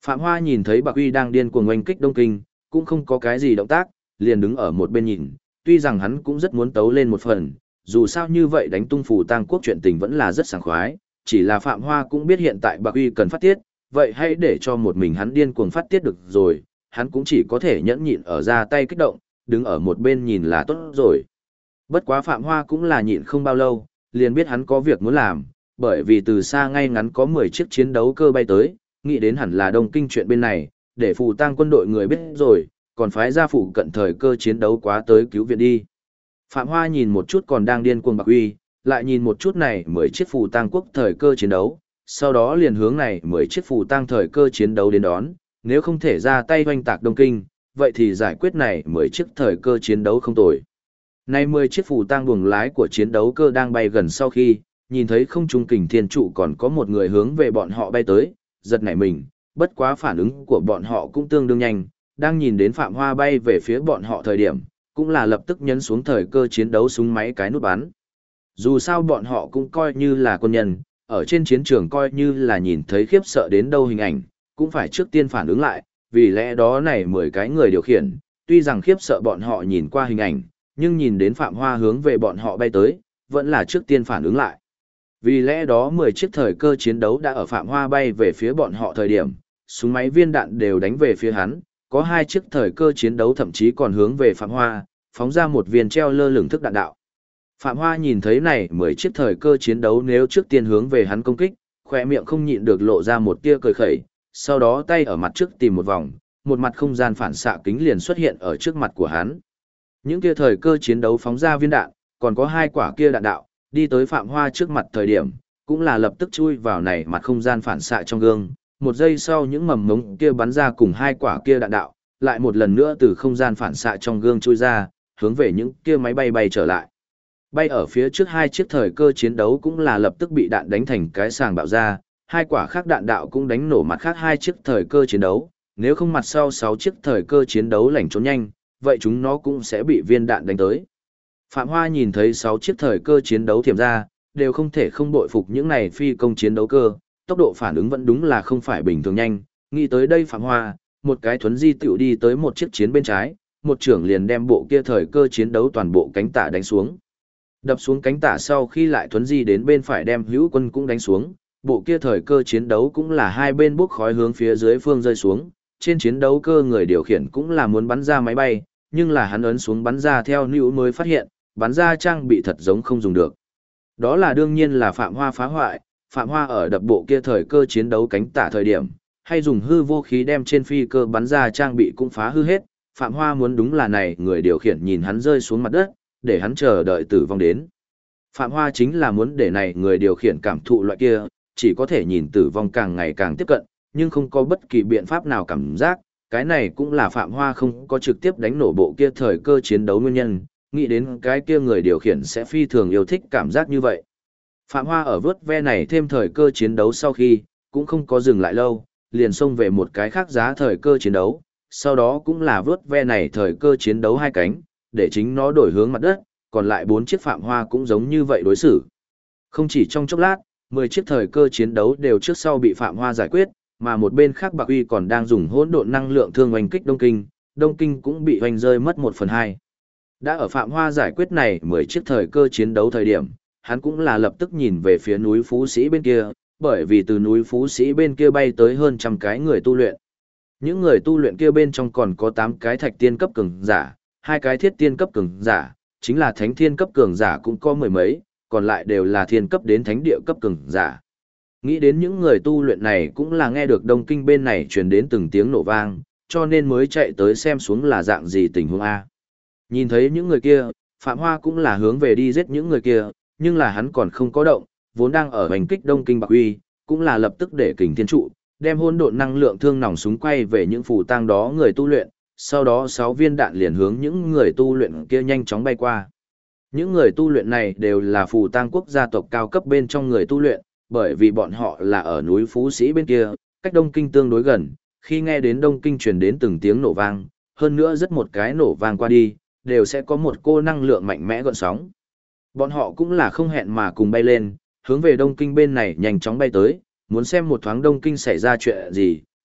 Phạm Hoa nhìn thấy Bạc Uy đang điên cuồng oanh kích Đông Kinh, cũng không có cái gì động tác, liền đứng ở một bên nhìn, tuy rằng hắn cũng rất muốn tấu lên một phần, dù sao như vậy đánh tung Phù Tang quốc chuyện tình vẫn là rất sảng khoái, chỉ là Phạm Hoa cũng biết hiện tại Bạc Uy cần phát tiết, vậy hãy để cho một mình hắn điên cuồng phát tiết được rồi, hắn cũng chỉ có thể nhẫn nhịn ở ra tay kích động, đứng ở một bên nhìn là tốt rồi. Bất quá Phạm Hoa cũng là nhịn không bao lâu, liền biết hắn có việc muốn làm, bởi vì từ xa ngay ngắn có 10 chiếc chiến đấu cơ bay tới, nghĩ đến hẳn là Đông Kinh chuyện bên này, để Phù Tang quân đội người biết rồi, còn phái ra phụ cận thời cơ chiến đấu quá tới cứu viện đi. Phạm Hoa nhìn một chút còn đang điên cuồng Bạc Uy, lại nhìn một chút này 10 chiếc Phù Tang quốc thời cơ chiến đấu, sau đó liền hướng này 10 chiếc Phù Tang thời cơ chiến đấu đến đón, nếu không thể ra tay hoành tạc Đông Kinh, vậy thì giải quyết này 10 chiếc thời cơ chiến đấu không tồi. Này 10 chiếc Phù Tang buồng lái của chiến đấu cơ đang bay gần sau khi, nhìn thấy không trung kình thiên trụ còn có một người hướng về bọn họ bay tới, giật nảy mình, bất quá phản ứng của bọn họ cũng tương đương nhanh, đang nhìn đến Phạm Hoa bay về phía bọn họ thời điểm, cũng là lập tức nhấn xuống thời cơ chiến đấu súng máy cái nút bắn. Dù sao bọn họ cũng coi như là quân nhân, ở trên chiến trường coi như là nhìn thấy khiếp sợ đến đâu hình ảnh, cũng phải trước tiên phản ứng lại, vì lẽ đó này 10 cái người điều khiển, tuy rằng khiếp sợ bọn họ nhìn qua hình ảnh, nhưng nhìn đến Phạm Hoa hướng về bọn họ bay tới, vẫn là trước tiên phản ứng lại. Vì lẽ đó 10 chiếc thời cơ chiến đấu đã ở Phạm Hoa bay về phía bọn họ thời điểm, súng máy viên đạn đều đánh về phía hắn, có 2 chiếc thời cơ chiến đấu thậm chí còn hướng về Phạm Hoa, phóng ra một viên treo lơ lửng thức đạn đạo. Phạm Hoa nhìn thấy này 10 chiếc thời cơ chiến đấu nếu trước tiên hướng về hắn công kích, khỏe miệng không nhịn được lộ ra một tia cười khẩy, sau đó tay ở mặt trước tìm một vòng, một mặt không gian phản xạ kính liền xuất hiện ở trước mặt của hắn. Những kia thời cơ chiến đấu phóng ra viên đạn, còn có 2 quả kia đạn đạo, đi tới Phạm Hoa trước mặt thời điểm, cũng là lập tức chui vào này mặt không gian phản xạ trong gương. Một giây sau những mầm mống kia bắn ra cùng 2 quả kia đạn đạo, lại một lần nữa từ không gian phản xạ trong gương chui ra, hướng về những kia máy bay bay trở lại. Bay ở phía trước 2 chiếc thời cơ chiến đấu cũng là lập tức bị đạn đánh thành cái sàng bạo ra, 2 quả khác đạn đạo cũng đánh nổ mặt khác 2 chiếc thời cơ chiến đấu, nếu không mặt sau 6 chiếc thời cơ chiến đấu lảnh trốn nhanh, vậy chúng nó cũng sẽ bị viên đạn đánh tới. Phạm Hoa nhìn thấy 6 chiếc thời cơ chiến đấu thiểm ra, đều không thể không bội phục những này phi công chiến đấu cơ, tốc độ phản ứng vẫn đúng là không phải bình thường nhanh, nghĩ tới đây Phạm Hoa, một cái thuấn di tiểu đi tới một chiếc chiến bên trái, một trưởng liền đem bộ kia thời cơ chiến đấu toàn bộ cánh tả đánh xuống. Đập xuống cánh tả sau khi lại thuấn di đến bên phải đem hữu quân cũng đánh xuống, bộ kia thời cơ chiến đấu cũng là hai bên bốc khói hướng phía dưới phương rơi xuống, trên chiến đấu cơ người điều khiển cũng là muốn bắn ra máy bay, nhưng là hắn ấn xuống bắn ra theo níu mới phát hiện, bắn ra trang bị thật giống không dùng được. Đó là đương nhiên là Phạm Hoa phá hoại, Phạm Hoa ở đập bộ kia thời cơ chiến đấu cánh tả thời điểm, hay dùng hư vô khí đem trên phi cơ bắn ra trang bị cũng phá hư hết, Phạm Hoa muốn đúng là này người điều khiển nhìn hắn rơi xuống mặt đất, để hắn chờ đợi tử vong đến. Phạm Hoa chính là muốn để này người điều khiển cảm thụ loại kia, chỉ có thể nhìn tử vong càng ngày càng tiếp cận, nhưng không có bất kỳ biện pháp nào cảm giác, cái này cũng là Phạm Hoa không có trực tiếp đánh nổ bộ kia thời cơ chiến đấu nguyên nhân, nghĩ đến cái kia người điều khiển sẽ phi thường yêu thích cảm giác như vậy. Phạm Hoa ở vớt ve này thêm thời cơ chiến đấu sau khi, cũng không có dừng lại lâu, liền xông về một cái khác giá thời cơ chiến đấu, sau đó cũng là vớt ve này thời cơ chiến đấu hai cánh, để chính nó đổi hướng mặt đất, còn lại 4 chiếc Phạm Hoa cũng giống như vậy đối xử. Không chỉ trong chốc lát, 10 chiếc thời cơ chiến đấu đều trước sau bị Phạm Hoa giải quyết, mà một bên khác Bạc Uy còn đang dùng hỗn độn năng lượng thương oanh kích Đông Kinh cũng bị oanh rơi mất 1/2. Đã ở Phạm Hoa giải quyết này 10 chiếc thời cơ chiến đấu thời điểm, hắn cũng là lập tức nhìn về phía núi Phú Sĩ bên kia, bởi vì từ núi Phú Sĩ bên kia bay tới hơn trăm cái người tu luyện. Những người tu luyện kia bên trong còn có 8 cái thạch tiên cấp cường giả, 2 cái thiết tiên cấp cường giả, chính là thánh thiên cấp cường giả cũng có mười mấy, còn lại đều là thiên cấp đến thánh địa cấp cường giả. Nghĩ đến những người tu luyện này cũng là nghe được Đông Kinh bên này truyền đến từng tiếng nổ vang, cho nên mới chạy tới xem xuống là dạng gì tình huống A. Nhìn thấy những người kia, Phạm Hoa cũng là hướng về đi giết những người kia, nhưng là hắn còn không có động, vốn đang ở hành kích Đông Kinh Bạc Uy, cũng là lập tức để kình thiên trụ, đem hỗn độn năng lượng thương nòng súng quay về những phù tang đó người tu luyện, sau đó 6 viên đạn liền hướng những người tu luyện kia nhanh chóng bay qua. Những người tu luyện này đều là phù tang quốc gia tộc cao cấp bên trong người tu luyện, bởi vì bọn họ là ở núi Phú Sĩ bên kia, cách Đông Kinh tương đối gần, khi nghe đến Đông Kinh truyền đến từng tiếng nổ vang, hơn nữa rất một cái nổ vang qua đi, đều sẽ có một cô năng lượng mạnh mẽ gợn sóng. Bọn họ cũng là không hẹn mà cùng bay lên, hướng về Đông Kinh bên này nhanh chóng bay tới, muốn xem một thoáng Đông Kinh xảy ra chuyện gì,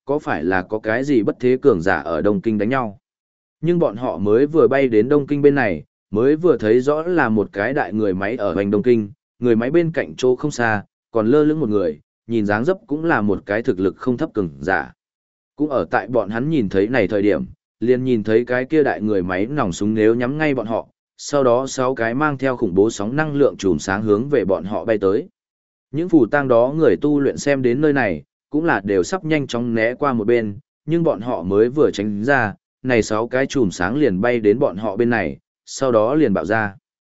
có phải là có cái gì bất thế cường giả ở Đông Kinh đánh nhau. Nhưng bọn họ mới vừa bay đến Đông Kinh bên này, mới vừa thấy rõ là một cái đại người máy ở hoành Đông Kinh, người máy bên cạnh chỗ không xa, còn lơ lửng một người, nhìn dáng dấp cũng là một cái thực lực không thấp cường giả. Cũng ở tại bọn hắn nhìn thấy này thời điểm, liền nhìn thấy cái kia đại người máy nòng súng nếu nhắm ngay bọn họ, sau đó 6 cái mang theo khủng bố sóng năng lượng chùm sáng hướng về bọn họ bay tới. Những phù tang đó người tu luyện xem đến nơi này, cũng là đều sắp nhanh chóng né qua một bên, nhưng bọn họ mới vừa tránh ra, này 6 cái chùm sáng liền bay đến bọn họ bên này, sau đó liền bạo ra.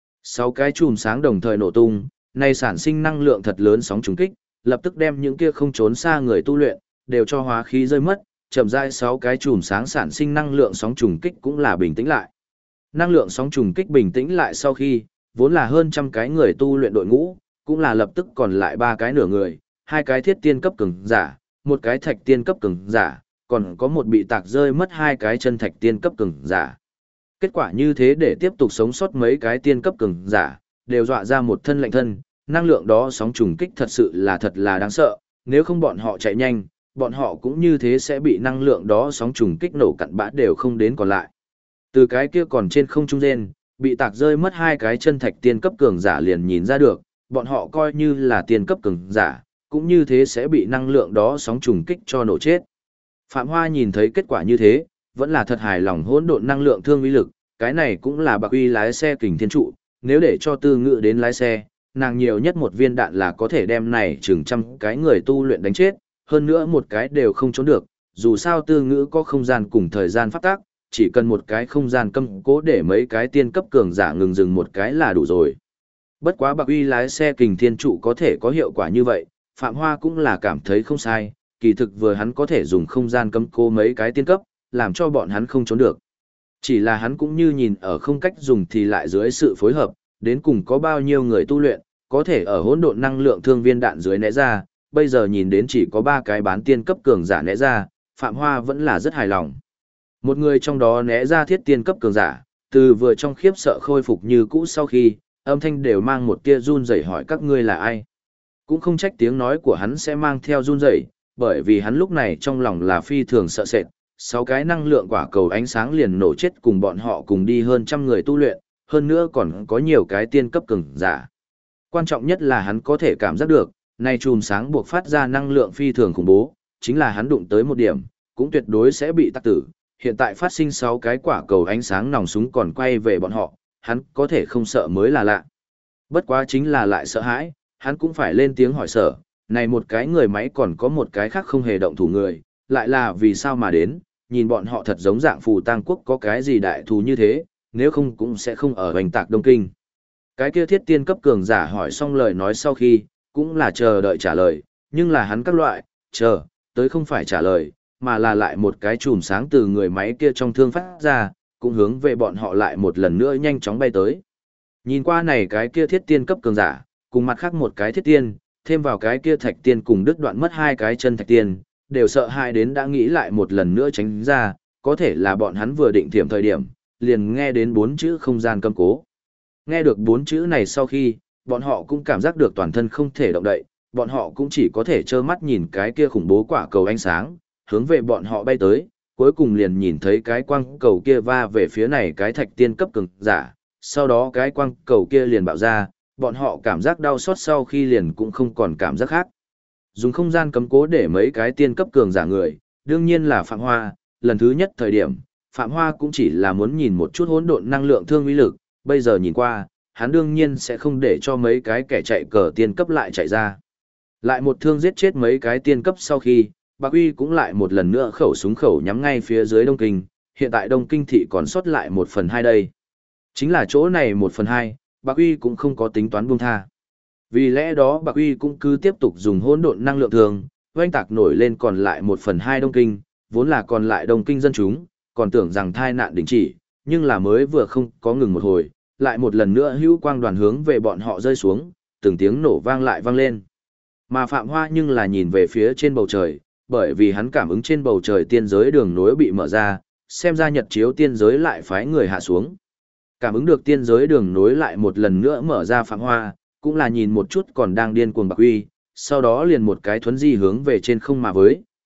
6 cái chùm sáng đồng thời nổ tung, này sản sinh năng lượng thật lớn sóng trùng kích, lập tức đem những kia không trốn xa người tu luyện, đều cho hóa khí rơi mất, chậm rãi 6 cái chùm sáng sản sinh năng lượng sóng trùng kích cũng là bình tĩnh lại. Năng lượng sóng trùng kích bình tĩnh lại sau khi, vốn là hơn trăm cái người tu luyện đội ngũ, cũng là lập tức còn lại 3 cái nửa người, 2 cái thiết tiên cấp cường giả, 1 cái thạch tiên cấp cường giả, còn có một bị tạc rơi mất 2 cái chân thạch tiên cấp cường giả. Kết quả như thế để tiếp tục sống sót mấy cái tiên cấp cường giả, đều dọa ra một thân lạnh thân, năng lượng đó sóng trùng kích thật là đáng sợ, nếu không bọn họ chạy nhanh, bọn họ cũng như thế sẽ bị năng lượng đó sóng trùng kích nổ cặn bã đều không đến còn lại. Từ cái kia còn trên không trung rên, bị tạc rơi mất 2 cái chân thạch tiên cấp cường giả liền nhìn ra được, bọn họ coi như là tiên cấp cường giả, cũng như thế sẽ bị năng lượng đó sóng trùng kích cho nổ chết. Phạm Hoa nhìn thấy kết quả như thế, vẫn là thật hài lòng hỗn độn năng lượng thương uy lực, cái này cũng là Bạc Uy lái xe kình thiên trụ, nếu để cho Tư Ngữ đến lái xe, nàng nhiều nhất một viên đạn là có thể đem này chừng trăm cái người tu luyện đánh chết, hơn nữa một cái đều không trốn được, dù sao Tư Ngữ có không gian cùng thời gian pháp tắc, chỉ cần một cái không gian cấm cố để mấy cái tiên cấp cường giả ngừng dừng một cái là đủ rồi. Bất quá Bạc Uy lái xe kình thiên trụ có thể có hiệu quả như vậy, Phạm Hoa cũng là cảm thấy không sai, kỳ thực vừa hắn có thể dùng không gian cấm cố mấy cái tiên cấp, làm cho bọn hắn không trốn được. Chỉ là hắn cũng như nhìn ở không cách dùng thì lại dưới sự phối hợp, đến cùng có bao nhiêu người tu luyện, có thể ở hỗn độn năng lượng thương viên đạn dưới né ra, bây giờ nhìn đến chỉ có 3 cái bán tiên cấp cường giả né ra, Phạm Hoa vẫn là rất hài lòng. Một người trong đó né ra thiết tiên cấp cường giả, từ vừa trong khiếp sợ khôi phục như cũ sau khi, âm thanh đều mang một tia run rẩy hỏi các ngươi là ai. Cũng không trách tiếng nói của hắn sẽ mang theo run rẩy, bởi vì hắn lúc này trong lòng là phi thường sợ sệt, 6 cái năng lượng quả cầu ánh sáng liền nổ chết cùng bọn họ cùng đi hơn trăm người tu luyện, hơn nữa còn có nhiều cái tiên cấp cường giả. Quan trọng nhất là hắn có thể cảm giác được, này chùm sáng buộc phát ra năng lượng phi thường khủng bố, chính là hắn đụng tới một điểm, cũng tuyệt đối sẽ bị tắc tử. Hiện tại phát sinh 6 cái quả cầu ánh sáng nòng súng còn quay về bọn họ, hắn có thể không sợ mới là lạ. Bất quá chính là lại sợ hãi, hắn cũng phải lên tiếng hỏi sở, này một cái người máy còn có một cái khác không hề động thủ người, lại là vì sao mà đến, nhìn bọn họ thật giống dạng phù tang quốc có cái gì đại thù như thế, nếu không cũng sẽ không ở hoành tạc Đông Kinh. Cái kia thiết tiên cấp cường giả hỏi xong lời nói sau khi, cũng là chờ đợi trả lời, nhưng là hắn các loại, chờ, tới không phải trả lời, mà là lại một cái chùm sáng từ người máy kia trong thương phát ra, cũng hướng về bọn họ lại một lần nữa nhanh chóng bay tới. Nhìn qua này cái kia thiết tiên cấp cường giả, cùng mặt khác một cái thiết tiên, thêm vào cái kia thạch tiên cùng đứt đoạn mất 2 cái chân thạch tiên, đều sợ hãi đến đã nghĩ lại một lần nữa tránh ra, có thể là bọn hắn vừa định thiểm thời điểm, liền nghe đến 4 chữ không gian cấm cố. Nghe được 4 chữ này sau khi, bọn họ cũng cảm giác được toàn thân không thể động đậy, bọn họ cũng chỉ có thể trơ mắt nhìn cái kia khủng bố quả cầu ánh sáng, hướng về bọn họ bay tới, cuối cùng liền nhìn thấy cái quang cầu kia va về phía này cái thạch tiên cấp cường giả, sau đó cái quang cầu kia liền bạo ra, bọn họ cảm giác đau xót sau khi liền cũng không còn cảm giác khác. Dùng không gian cấm cố để mấy cái tiên cấp cường giả người, đương nhiên là Phạm Hoa, lần thứ nhất thời điểm, Phạm Hoa cũng chỉ là muốn nhìn một chút hỗn độn năng lượng thương uy lực, bây giờ nhìn qua, hắn đương nhiên sẽ không để cho mấy cái kẻ chạy cờ tiên cấp lại chạy ra. Lại một thương giết chết mấy cái tiên cấp sau khi, Bạc Uy cũng lại một lần nữa khẩu súng khẩu nhắm ngay phía dưới Đông Kinh, hiện tại Đông Kinh thị còn sót lại 1/2 đây. Chính là chỗ này 1/2, Bạc Uy cũng không có tính toán buông tha. Vì lẽ đó Bạc Uy cũng cứ tiếp tục dùng hỗn độn năng lượng thường, oanh tạc nổi lên còn lại 1/2 Đông Kinh, vốn là còn lại Đông Kinh dân chúng, còn tưởng rằng tai nạn đình chỉ, nhưng là mới vừa không có ngừng một hồi, lại một lần nữa hữu quang đoàn hướng về bọn họ rơi xuống, từng tiếng nổ vang lại vang lên. Mà Phạm Hoa nhưng là nhìn về phía trên bầu trời, bởi vì hắn cảm ứng trên bầu trời tiên giới đường nối bị mở ra, xem ra nhật chiếu tiên giới lại phái người hạ xuống. Cảm ứng được tiên giới đường nối lại một lần nữa mở ra Phạm Hoa, cũng là nhìn một chút còn đang điên cuồng Bạc Uy, sau đó liền một cái thuấn di hướng về trên không mà với,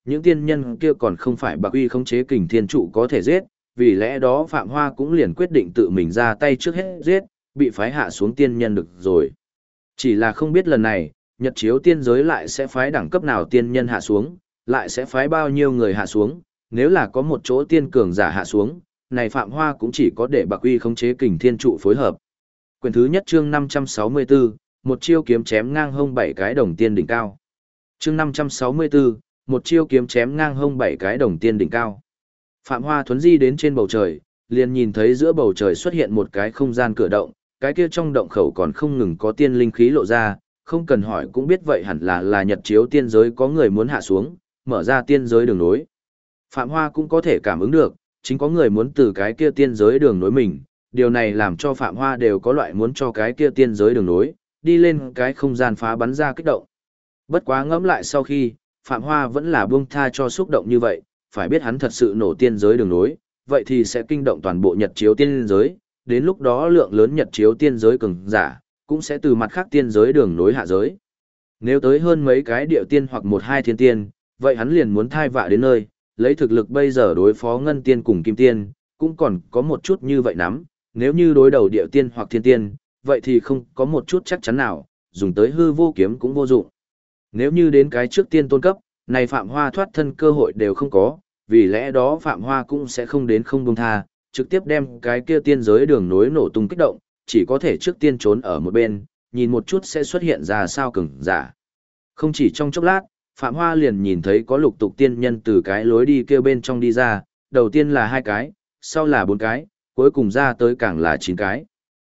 những tiên nhân kia còn không phải Bạc Uy khống chế kình thiên trụ có thể giết, vì lẽ đó Phạm Hoa cũng liền quyết định tự mình ra tay trước hết giết, bị phái hạ xuống tiên nhân được rồi. Chỉ là không biết lần này, Nhật chiếu tiên giới lại sẽ phái đẳng cấp nào tiên nhân hạ xuống, lại sẽ phái bao nhiêu người hạ xuống, nếu là có một chỗ tiên cường giả hạ xuống, này Phạm Hoa cũng chỉ có để Bạc Uy khống chế kình thiên trụ phối hợp. Quyển thứ nhất chương 564, một chiêu kiếm chém ngang hông 7 cái đồng tiên đỉnh cao. Chương 564, một chiêu kiếm chém ngang hông 7 cái đồng tiên đỉnh cao. Phạm Hoa thuấn di đến trên bầu trời, liền nhìn thấy giữa bầu trời xuất hiện một cái không gian cửa động, cái kia trong động khẩu còn không ngừng có tiên linh khí lộ ra, không cần hỏi cũng biết vậy hẳn là Nhật chiếu tiên giới có người muốn hạ xuống, mở ra tiên giới đường nối. Phạm Hoa cũng có thể cảm ứng được, chính có người muốn từ cái kia tiên giới đường nối mình, điều này làm cho Phạm Hoa đều có loại muốn cho cái kia tiên giới đường nối, đi lên cái không gian phá bắn ra kích động. Bất quá ngẫm lại sau khi, Phạm Hoa vẫn là buông tha cho xúc động như vậy, phải biết hắn thật sự nổ tiên giới đường nối, vậy thì sẽ kinh động toàn bộ Nhật chiếu tiên giới, đến lúc đó lượng lớn Nhật chiếu tiên giới cường giả, cũng sẽ từ mặt khác tiên giới đường nối hạ giới. Nếu tới hơn mấy cái địa tiên hoặc một hai thiên tiên, vậy hắn liền muốn thai vạ đến nơi, lấy thực lực bây giờ đối phó ngân tiên cùng kim tiên, cũng còn có một chút như vậy nắm, nếu như đối đầu địa tiên hoặc thiên tiên, vậy thì không có một chút chắc chắn nào, dùng tới hư vô kiếm cũng vô dụng. Nếu như đến cái trước tiên tôn cấp, này Phạm Hoa thoát thân cơ hội đều không có, vì lẽ đó Phạm Hoa cũng sẽ không đến không buông tha, trực tiếp đem cái kia tiên giới đường nối nổ tung kích động, chỉ có thể trước tiên trốn ở một bên, nhìn một chút sẽ xuất hiện ra sao cường giả. Không chỉ trong chốc lát, Phạm Hoa liền nhìn thấy có lục tục tiên nhân từ cái lối đi kia bên trong đi ra, đầu tiên là 2 cái, sau là 4 cái, cuối cùng ra tới càng là 9 cái.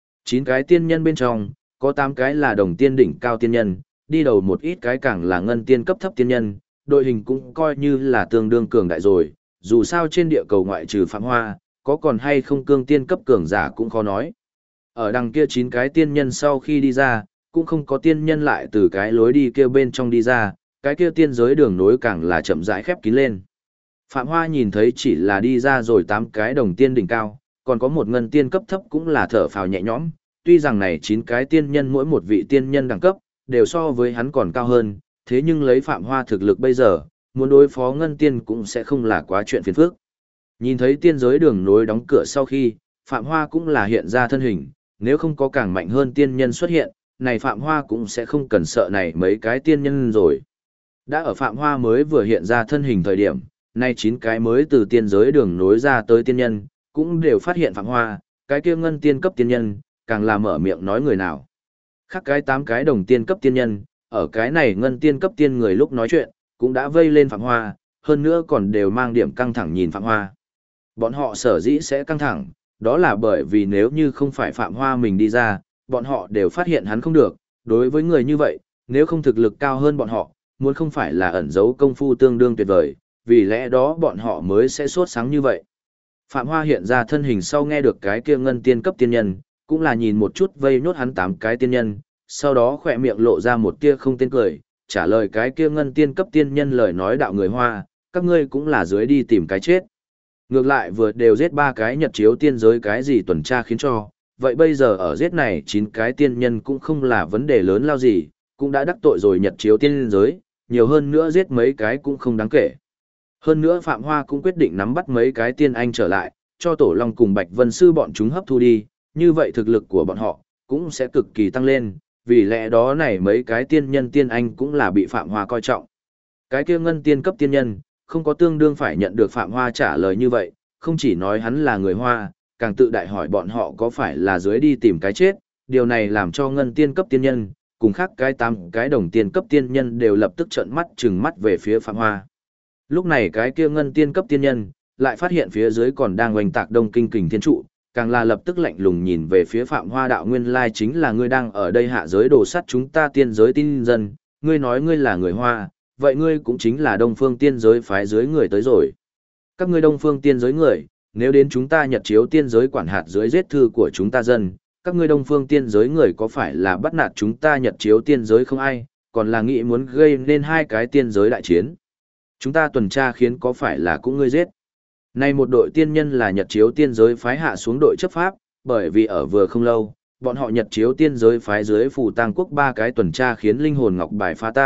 9 cái tiên nhân bên trong, có 8 cái là đồng tiên đỉnh cao tiên nhân, đi đầu một ít cái càng là ngân tiên cấp thấp tiên nhân, đội hình cũng coi như là tương đương cường đại rồi, dù sao trên địa cầu ngoại trừ Phạm Hoa, có còn hay không cương tiên cấp cường giả cũng khó nói. Ở đằng kia 9 cái tiên nhân sau khi đi ra, cũng không có tiên nhân lại từ cái lối đi kia bên trong đi ra, cái kia tiên giới đường nối càng là chậm rãi khép kín lên. Phạm Hoa nhìn thấy chỉ là đi ra rồi 8 cái đồng tiên đỉnh cao, còn có một ngân tiên cấp thấp cũng là thở phào nhẹ nhõm, tuy rằng này 9 cái tiên nhân mỗi một vị tiên nhân đẳng cấp, đều so với hắn còn cao hơn, thế nhưng lấy Phạm Hoa thực lực bây giờ, muốn đối phó ngân tiên cũng sẽ không là quá chuyện phiền phức. Nhìn thấy tiên giới đường nối đóng cửa sau khi, Phạm Hoa cũng là hiện ra thân hình, nếu không có càng mạnh hơn tiên nhân xuất hiện, này Phạm Hoa cũng sẽ không cần sợ này mấy cái tiên nhân rồi. Đã ở Phạm Hoa mới vừa hiện ra thân hình thời điểm, nay 9 cái mới từ tiên giới đường nối ra tới tiên nhân, cũng đều phát hiện Phạm Hoa, cái kia ngân tiên cấp tiên nhân, càng là mở miệng nói người nào. Khác cái 8 cái đồng tiên cấp tiên nhân, ở cái này ngân tiên cấp tiên người lúc nói chuyện, cũng đã vây lên Phạm Hoa, hơn nữa còn đều mang điểm căng thẳng nhìn Phạm Hoa. Bọn họ sở dĩ sẽ căng thẳng, đó là bởi vì nếu như không phải Phạm Hoa mình đi ra, bọn họ đều phát hiện hắn không được, đối với người như vậy, nếu không thực lực cao hơn bọn họ, muốn không phải là ẩn giấu công phu tương đương tuyệt vời, vì lẽ đó bọn họ mới sẽ sốt sáng như vậy. Phạm Hoa hiện ra thân hình sau nghe được cái kia ngân tiên cấp tiên nhân, cũng là nhìn một chút vây nốt hắn 8 cái tiên nhân, sau đó khỏe miệng lộ ra một tia không tên cười, trả lời cái kia ngân tiên cấp tiên nhân lời nói đạo người Hoa, các ngươi cũng là dưới đi tìm cái chết. Ngược lại vừa đều giết 3 cái Nhật chiếu tiên giới cái gì tuần tra khiến cho, vậy bây giờ ở giết này 9 cái tiên nhân cũng không là vấn đề lớn lao gì, cũng đã đắc tội rồi Nhật chiếu tiên giới, nhiều hơn nữa giết mấy cái cũng không đáng kể. Hơn nữa Phạm Hoa cũng quyết định nắm bắt mấy cái tiên anh trở lại, cho Tổ Long cùng Bạch Vân Sư bọn chúng hấp thu đi, như vậy thực lực của bọn họ cũng sẽ cực kỳ tăng lên, vì lẽ đó này mấy cái tiên nhân tiên anh cũng là bị Phạm Hoa coi trọng. Cái kia ngân tiên cấp tiên nhân, không có tương đương phải nhận được Phạm Hoa trả lời như vậy, không chỉ nói hắn là người Hoa, càng tự đại hỏi bọn họ có phải là dưới đi tìm cái chết, điều này làm cho ngân tiên cấp tiên nhân, cùng khác cái 8 cái đồng tiên cấp tiên nhân đều lập tức trợn mắt trừng mắt về phía Phạm Hoa. Lúc này cái kia ngân tiên cấp tiên nhân, lại phát hiện phía dưới còn đang oanh tạc đông kinh kình thiên trụ, càng là lập tức lạnh lùng nhìn về phía Phạm Hoa đạo nguyên lai chính là ngươi đang ở đây hạ giới đổ sắt chúng ta tiên giới tin dân, ngươi nói ngươi là người Hoa, vậy ngươi cũng chính là đông phương tiên giới phái dưới người tới rồi. Các ngươi đông phương tiên giới người, nếu đến chúng ta Nhật chiếu tiên giới quản hạt dưới giết thư của chúng ta dân, các ngươi đông phương tiên giới người có phải là bắt nạt chúng ta Nhật chiếu tiên giới không ai, còn là nghĩ muốn gây nên 2 cái tiên giới đại chiến. Chúng ta tuần tra khiến có phải là cũng ngươi giết. Nay một đội tiên nhân là Nhật chiếu tiên giới phái hạ xuống đội chấp pháp, bởi vì ở vừa không lâu, bọn họ Nhật chiếu tiên giới phái dưới phù tang quốc 3 cái tuần tra khiến linh hồn ngọc bài phá tan,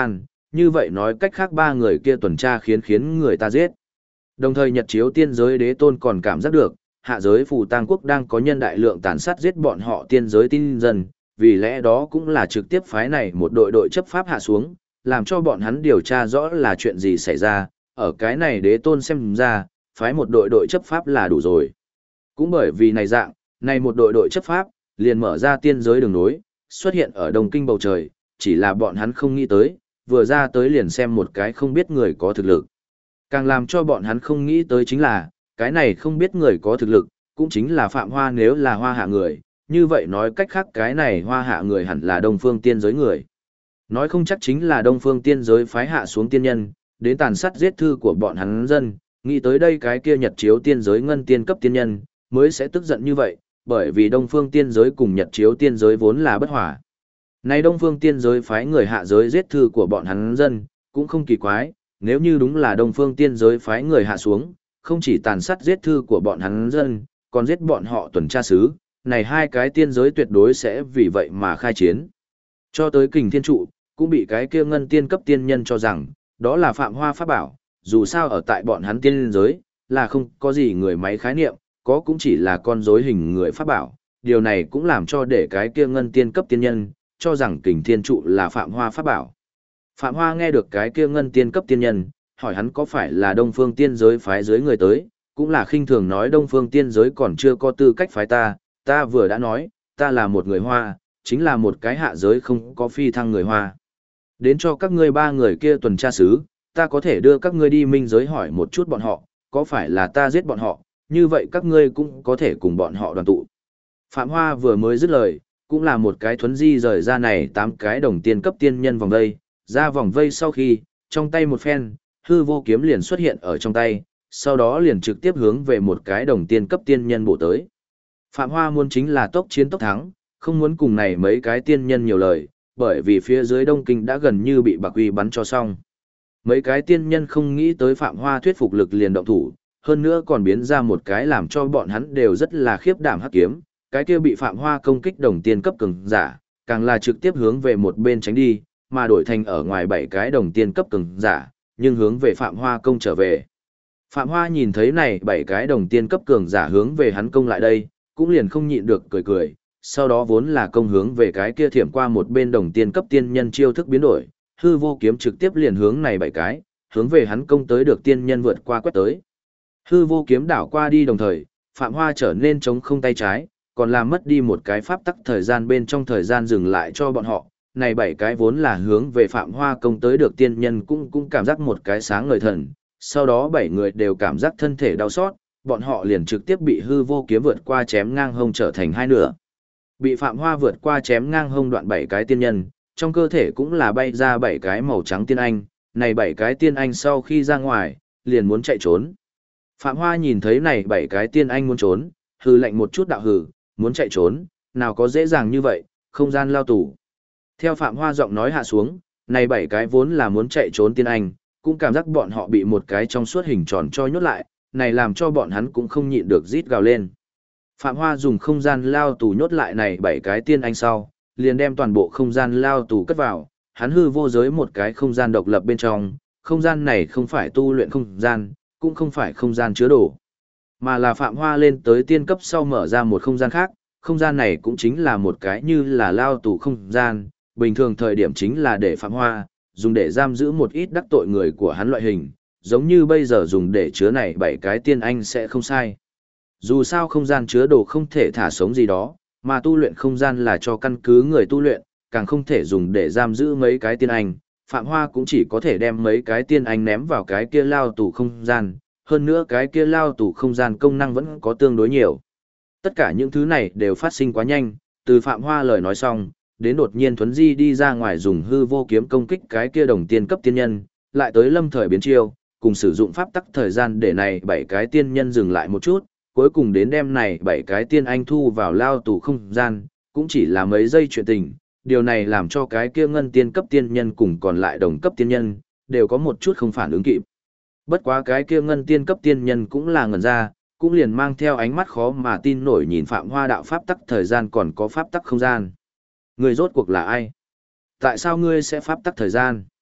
như vậy nói cách khác ba người kia tuần tra khiến người ta giết. Đồng thời Nhật Chiếu tiên giới đế tôn còn cảm giác được, hạ giới phù tang quốc đang có nhân đại lượng tàn sát giết bọn họ tiên giới tin dân, vì lẽ đó cũng là trực tiếp phái này một đội chấp pháp hạ xuống, làm cho bọn hắn điều tra rõ là chuyện gì xảy ra, ở cái này đế tôn xem ra, phái một đội chấp pháp là đủ rồi. Cũng bởi vì này dạng, này một đội chấp pháp, liền mở ra tiên giới đường nối, xuất hiện ở Đông Kinh bầu trời, chỉ là bọn hắn không nghĩ tới, vừa ra tới liền xem một cái không biết người có thực lực. Càng làm cho bọn hắn không nghĩ tới chính là, cái này không biết người có thực lực, cũng chính là Phạm Hoa nếu là Hoa Hạ người, như vậy nói cách khác cái này Hoa Hạ người hẳn là Đông Phương tiên giới người. Nói không chắc chính là Đông Phương tiên giới phái hạ xuống tiên nhân, đến tàn sát giết thư của bọn hắn dân, nghĩ tới đây cái kia Nhật Chiếu tiên giới ngân tiên cấp tiên nhân, mới sẽ tức giận như vậy, bởi vì Đông Phương tiên giới cùng Nhật Chiếu tiên giới vốn là bất hòa. Nay Đông Phương tiên giới phái người hạ giới giết thư của bọn hắn dân, cũng không kỳ quái, nếu như đúng là Đông Phương tiên giới phái người hạ xuống, không chỉ tàn sát giết thư của bọn hắn dân, còn giết bọn họ tuần tra sứ, này hai cái tiên giới tuyệt đối sẽ vì vậy mà khai chiến. Cho tới Kình Thiên Trụ, cũng bị cái kia ngân tiên cấp tiên nhân cho rằng, đó là Phạm Hoa pháp bảo, dù sao ở tại bọn hắn tiên giới, là không có gì người máy khái niệm, có cũng chỉ là con rối hình người pháp bảo, điều này cũng làm cho để cái kia ngân tiên cấp tiên nhân, cho rằng Kình Thiên Trụ là Phạm Hoa pháp bảo. Phạm Hoa nghe được cái kia ngân tiên cấp tiên nhân, hỏi hắn có phải là Đông Phương tiên giới phái dưới người tới, cũng là khinh thường nói Đông Phương tiên giới còn chưa có tư cách phái ta vừa đã nói, ta là một người Hoa, chính là một cái hạ giới không có phi thăng người Hoa. Đến cho các ngươi ba người kia tuần tra sứ, ta có thể đưa các ngươi đi minh giới hỏi một chút bọn họ, có phải là ta giết bọn họ, như vậy các ngươi cũng có thể cùng bọn họ đoàn tụ. Phạm Hoa vừa mới dứt lời, cũng là một cái thuấn di rời ra này 8 cái đồng tiên cấp tiên nhân vòng vây, ra vòng vây sau khi, trong tay một phen, hư vô kiếm liền xuất hiện ở trong tay, sau đó liền trực tiếp hướng về một cái đồng tiên cấp tiên nhân bổ tới. Phạm Hoa muốn chính là tốc chiến tốc thắng, không muốn cùng này mấy cái tiên nhân nhiều lời, bởi vì phía dưới Đông Kinh đã gần như bị Bạc Uy bắn cho xong. Mấy cái tiên nhân không nghĩ tới Phạm Hoa thuyết phục lực liền động thủ, hơn nữa còn biến ra một cái làm cho bọn hắn đều rất là khiếp đảm hắc kiếm, cái kia bị Phạm Hoa công kích đồng tiên cấp cường giả, càng là trực tiếp hướng về một bên tránh đi, mà đổi thành ở ngoài 7 cái đồng tiên cấp cường giả, nhưng hướng về Phạm Hoa công trở về. Phạm Hoa nhìn thấy này 7 cái đồng tiên cấp cường giả hướng về hắn công lại đây, cũng liền không nhịn được cười cười, sau đó vốn là công hướng về cái kia thiểm qua một bên đồng tiên cấp tiên nhân chiêu thức biến đổi, hư vô kiếm trực tiếp liền hướng này 7 cái, hướng về hắn công tới được tiên nhân vượt qua quét tới. Hư vô kiếm đảo qua đi đồng thời, Phạm Hoa trở nên trống không tay trái, còn làm mất đi một cái pháp tắc thời gian bên trong thời gian dừng lại cho bọn họ. Này 7 cái vốn là hướng về Phạm Hoa công tới được tiên nhân cũng cảm giác một cái sáng ngời thần, sau đó 7 người đều cảm giác thân thể đau xót, bọn họ liền trực tiếp bị hư vô kiếm vượt qua chém ngang hông trở thành hai nửa. Bị Phạm Hoa vượt qua chém ngang hông đoạn 7 cái tiên nhân, trong cơ thể cũng là bay ra 7 cái màu trắng tiên anh, này 7 cái tiên anh sau khi ra ngoài, liền muốn chạy trốn. Phạm Hoa nhìn thấy này 7 cái tiên anh muốn trốn, hừ lạnh một chút đạo hừ, muốn chạy trốn, nào có dễ dàng như vậy, không gian lao tù. Theo Phạm Hoa giọng nói hạ xuống, này 7 cái vốn là muốn chạy trốn tiên anh, cũng cảm giác bọn họ bị một cái trong suốt hình tròn cho nhốt lại, này làm cho bọn hắn cũng không nhịn được rít gào lên. Phạm Hoa dùng không gian lao tù nhốt lại này 7 cái tiên anh sau, liền đem toàn bộ không gian lao tù cất vào, hắn hư vô giới một cái không gian độc lập bên trong, không gian này không phải tu luyện không gian, cũng không phải không gian chứa đồ, mà là Phạm Hoa lên tới tiên cấp sau mở ra một không gian khác, không gian này cũng chính là một cái như là lao tù không gian, bình thường thời điểm chính là để Phạm Hoa, dùng để giam giữ một ít đắc tội người của hắn loại hình, giống như bây giờ dùng để chứa này 7 cái tiên anh sẽ không sai. Dù sao không gian chứa đồ không thể thả sống gì đó, mà tu luyện không gian là cho căn cứ người tu luyện, càng không thể dùng để giam giữ mấy cái tiên anh. Phạm Hoa cũng chỉ có thể đem mấy cái tiên anh ném vào cái kia lao tù không gian, hơn nữa cái kia lao tù không gian công năng vẫn có tương đối nhiều. Tất cả những thứ này đều phát sinh quá nhanh, từ Phạm Hoa lời nói xong, đến đột nhiên thuấn di đi ra ngoài dùng hư vô kiếm công kích cái kia đồng tiên cấp tiên nhân, lại tới lâm thời biến chiêu, cùng sử dụng pháp tắc thời gian để này 7 cái tiên nhân dừng lại một chút, cuối cùng đến đêm này 7 cái tiên anh thu vào lao tù không gian, cũng chỉ là mấy giây chuyện tình, điều này làm cho cái kia ngân tiên cấp tiên nhân cùng còn lại đồng cấp tiên nhân, đều có một chút không phản ứng kịp. Bất quá cái kia ngân tiên cấp tiên nhân cũng là ngẩn ra, cũng liền mang theo ánh mắt khó mà tin nổi nhìn Phạm Hoa đạo pháp tắc thời gian còn có pháp tắc không gian. Người rốt cuộc là ai? Tại sao ngươi sẽ pháp tắc thời gian?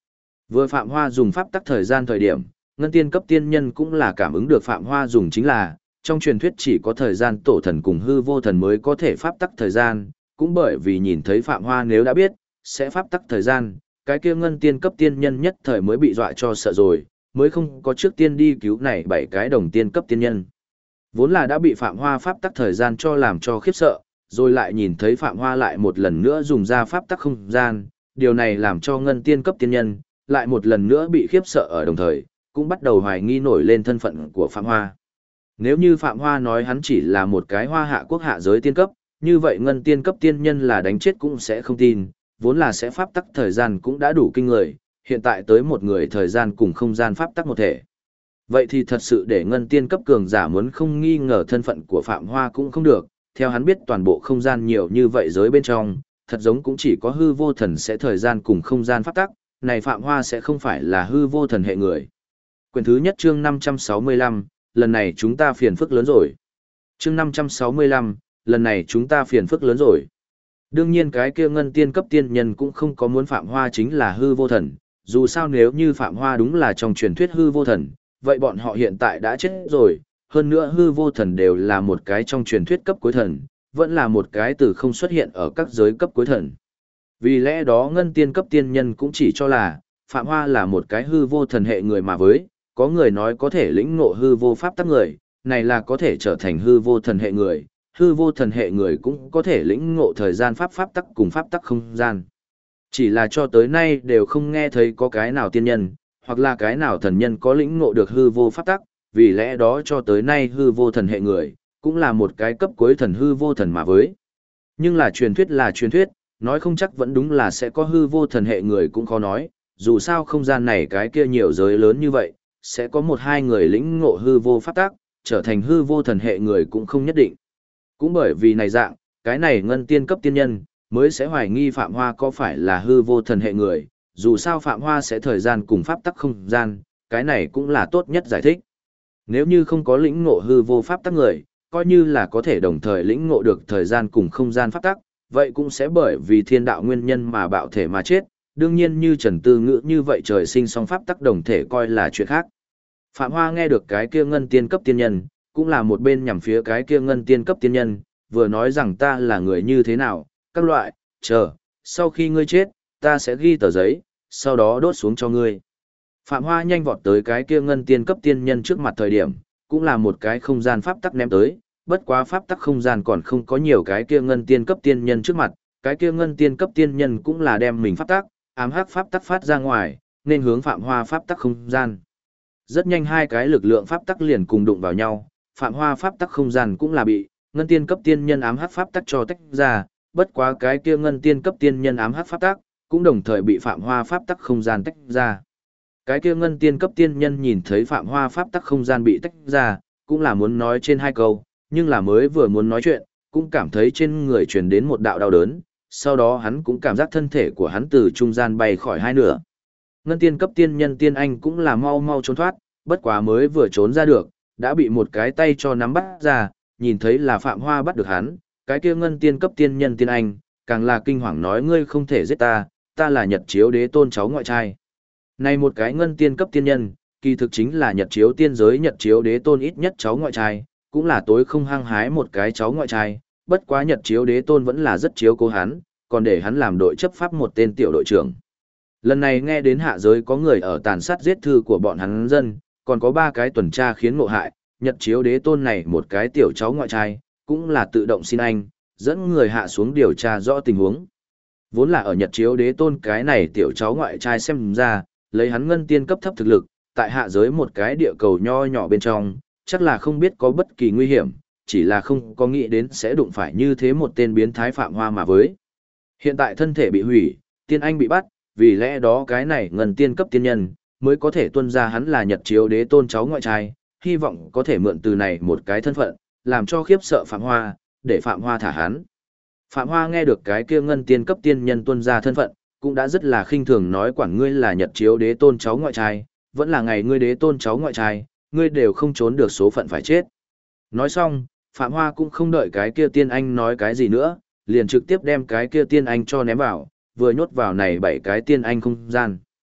Vừa Phạm Hoa dùng pháp tắc thời gian thời điểm, ngân tiên cấp tiên nhân cũng là cảm ứng được Phạm Hoa dùng chính là, trong truyền thuyết chỉ có thời gian tổ thần cùng hư vô thần mới có thể pháp tắc thời gian, cũng bởi vì nhìn thấy Phạm Hoa nếu đã biết, sẽ pháp tắc thời gian, cái kia ngân tiên cấp tiên nhân nhất thời mới bị dọa cho sợ rồi, mới không có trước tiên đi cứu này 7 cái đồng tiên cấp tiên nhân. Vốn là đã bị Phạm Hoa pháp tắc thời gian cho làm cho khiếp sợ, rồi lại nhìn thấy Phạm Hoa lại một lần nữa dùng ra pháp tắc không gian, điều này làm cho ngân tiên cấp tiên nhân, lại một lần nữa bị khiếp sợ ở đồng thời, cũng bắt đầu hoài nghi nổi lên thân phận của Phạm Hoa. Nếu như Phạm Hoa nói hắn chỉ là một cái hoa hạ quốc hạ giới tiên cấp, như vậy ngân tiên cấp tiên nhân là đánh chết cũng sẽ không tin, vốn là sẽ pháp tắc thời gian cũng đã đủ kinh người, hiện tại tới một người thời gian cùng không gian pháp tắc một thể. Vậy thì thật sự để ngân tiên cấp cường giả muốn không nghi ngờ thân phận của Phạm Hoa cũng không được, theo hắn biết toàn bộ không gian nhiều như vậy giới bên trong, thật giống cũng chỉ có hư vô thần sẽ thời gian cùng không gian pháp tắc, này Phạm Hoa sẽ không phải là hư vô thần hệ người. Quyển thứ nhất chương 565, lần này chúng ta phiền phức lớn rồi. Chương 565, lần này chúng ta phiền phức lớn rồi. Đương nhiên cái kia ngân tiên cấp tiên nhân cũng không có muốn Phạm Hoa chính là hư vô thần, dù sao nếu như Phạm Hoa đúng là trong truyền thuyết hư vô thần, vậy bọn họ hiện tại đã chết rồi, hơn nữa hư vô thần đều là một cái trong truyền thuyết cấp cuối thần, vẫn là một cái từ không xuất hiện ở các giới cấp cuối thần. Vì lẽ đó ngân tiên cấp tiên nhân cũng chỉ cho là, Phạm Hoa là một cái hư vô thần hệ người mà với, có người nói có thể lĩnh ngộ hư vô pháp tắc người, này là có thể trở thành hư vô thần hệ người, hư vô thần hệ người cũng có thể lĩnh ngộ thời gian pháp tắc cùng pháp tắc không gian. Chỉ là cho tới nay đều không nghe thấy có cái nào tiên nhân, hoặc là cái nào thần nhân có lĩnh ngộ được hư vô pháp tắc, vì lẽ đó cho tới nay hư vô thần hệ người, cũng là một cái cấp cuối thần hư vô thần mà với. Nhưng là truyền thuyết, nói không chắc vẫn đúng là sẽ có hư vô thần hệ người cũng khó nói, dù sao không gian này cái kia nhiều giới lớn như vậy, sẽ có một hai người lĩnh ngộ hư vô pháp tắc, trở thành hư vô thần hệ người cũng không nhất định. Cũng bởi vì này dạng, cái này ngân tiên cấp tiên nhân, mới sẽ hoài nghi Phạm Hoa có phải là hư vô thần hệ người, dù sao Phạm Hoa sẽ thời gian cùng pháp tắc không gian, cái này cũng là tốt nhất giải thích. Nếu như không có lĩnh ngộ hư vô pháp tắc người, coi như là có thể đồng thời lĩnh ngộ được thời gian cùng không gian pháp tắc, vậy cũng sẽ bởi vì thiên đạo nguyên nhân mà bạo thể mà chết, đương nhiên như Trần Tư Ngữ như vậy trời sinh song pháp tắc đồng thể coi là chuyện khác. Phạm Hoa nghe được cái kia ngân tiên cấp tiên nhân, cũng là một bên nhằm phía cái kia ngân tiên cấp tiên nhân, vừa nói rằng ta là người như thế nào, các loại, chờ, sau khi ngươi chết, ta sẽ ghi tờ giấy, sau đó đốt xuống cho ngươi. Phạm Hoa nhanh vọt tới cái kia ngân tiên cấp tiên nhân trước mặt thời điểm, cũng là một cái không gian pháp tắc ném tới, bất quá pháp tắc không gian còn không có nhiều cái kia ngân tiên cấp tiên nhân trước mặt, cái kia ngân tiên cấp tiên nhân cũng là đem mình pháp tắc, ám hắc pháp tắc phát ra ngoài, nên hướng Phạm Hoa pháp tắc không gian. Rất nhanh hai cái lực lượng pháp tắc liền cùng đụng vào nhau, Phạm Hoa pháp tắc không gian cũng là bị ngân tiên cấp tiên nhân ám hắc pháp tắc cho tách ra, bất quá cái kia ngân tiên cấp tiên nhân ám hắc pháp tắc cũng đồng thời bị Phạm Hoa pháp tắc không gian tách ra. Cái kia ngân tiên cấp tiên nhân nhìn thấy Phạm Hoa pháp tắc không gian bị tách ra, cũng là muốn nói trên hai câu, nhưng là mới vừa muốn nói chuyện, cũng cảm thấy trên người truyền đến một đạo đau đớn, sau đó hắn cũng cảm giác thân thể của hắn từ trung gian bay khỏi hai nửa. Ngân tiên cấp tiên nhân tiên anh cũng là mau mau trốn thoát, bất quá mới vừa trốn ra được, đã bị một cái tay cho nắm bắt ra, nhìn thấy là Phạm Hoa bắt được hắn, cái kia ngân tiên cấp tiên nhân tiên anh, càng là kinh hoàng nói ngươi không thể giết ta, ta là Nhật Chiếu Đế Tôn cháu ngoại trai. Này một cái ngân tiên cấp tiên nhân, kỳ thực chính là Nhật Chiếu tiên giới Nhật Chiếu Đế Tôn ít nhất cháu ngoại trai, cũng là tối không hăng hái một cái cháu ngoại trai, bất quá Nhật Chiếu Đế Tôn vẫn là rất chiếu cố hắn, còn để hắn làm đội chấp pháp một tên tiểu đội trưởng. Lần này nghe đến hạ giới có người ở tàn sát giết thư của bọn hắn dân, còn có 3 cái tuần tra khiến ngộ hại, Nhật Chiếu Đế Tôn này một cái tiểu cháu ngoại trai, cũng là tự động xin anh, dẫn người hạ xuống điều tra rõ tình huống. Vốn là ở Nhật Chiếu Đế Tôn cái này tiểu cháu ngoại trai xem ra, lấy hắn ngân tiên cấp thấp thực lực, tại hạ giới một cái địa cầu nho nhỏ bên trong, chắc là không biết có bất kỳ nguy hiểm, chỉ là không có nghĩ đến sẽ đụng phải như thế một tên biến thái Phạm Hoa mà với. Hiện tại thân thể bị hủy, tiên anh bị bắt, vì lẽ đó cái này ngân tiên cấp tiên nhân, mới có thể tuân ra hắn là Nhật Chiếu Đế Tôn cháu ngoại trai, hy vọng có thể mượn từ này một cái thân phận, làm cho khiếp sợ Phạm Hoa, để Phạm Hoa thả hắn. Phạm Hoa nghe được cái kia ngân tiên cấp tiên nhân tuân ra thân phận, cũng đã rất là khinh thường nói quản ngươi là Nhật Chiếu Đế Tôn cháu ngoại trai, vẫn là ngày ngươi Đế Tôn cháu ngoại trai, ngươi đều không trốn được số phận phải chết. Nói xong, Phạm Hoa cũng không đợi cái kia tiên anh nói cái gì nữa, liền trực tiếp đem cái kia tiên anh cho ném vào, vừa nhốt vào này 7 cái tiên anh không gian.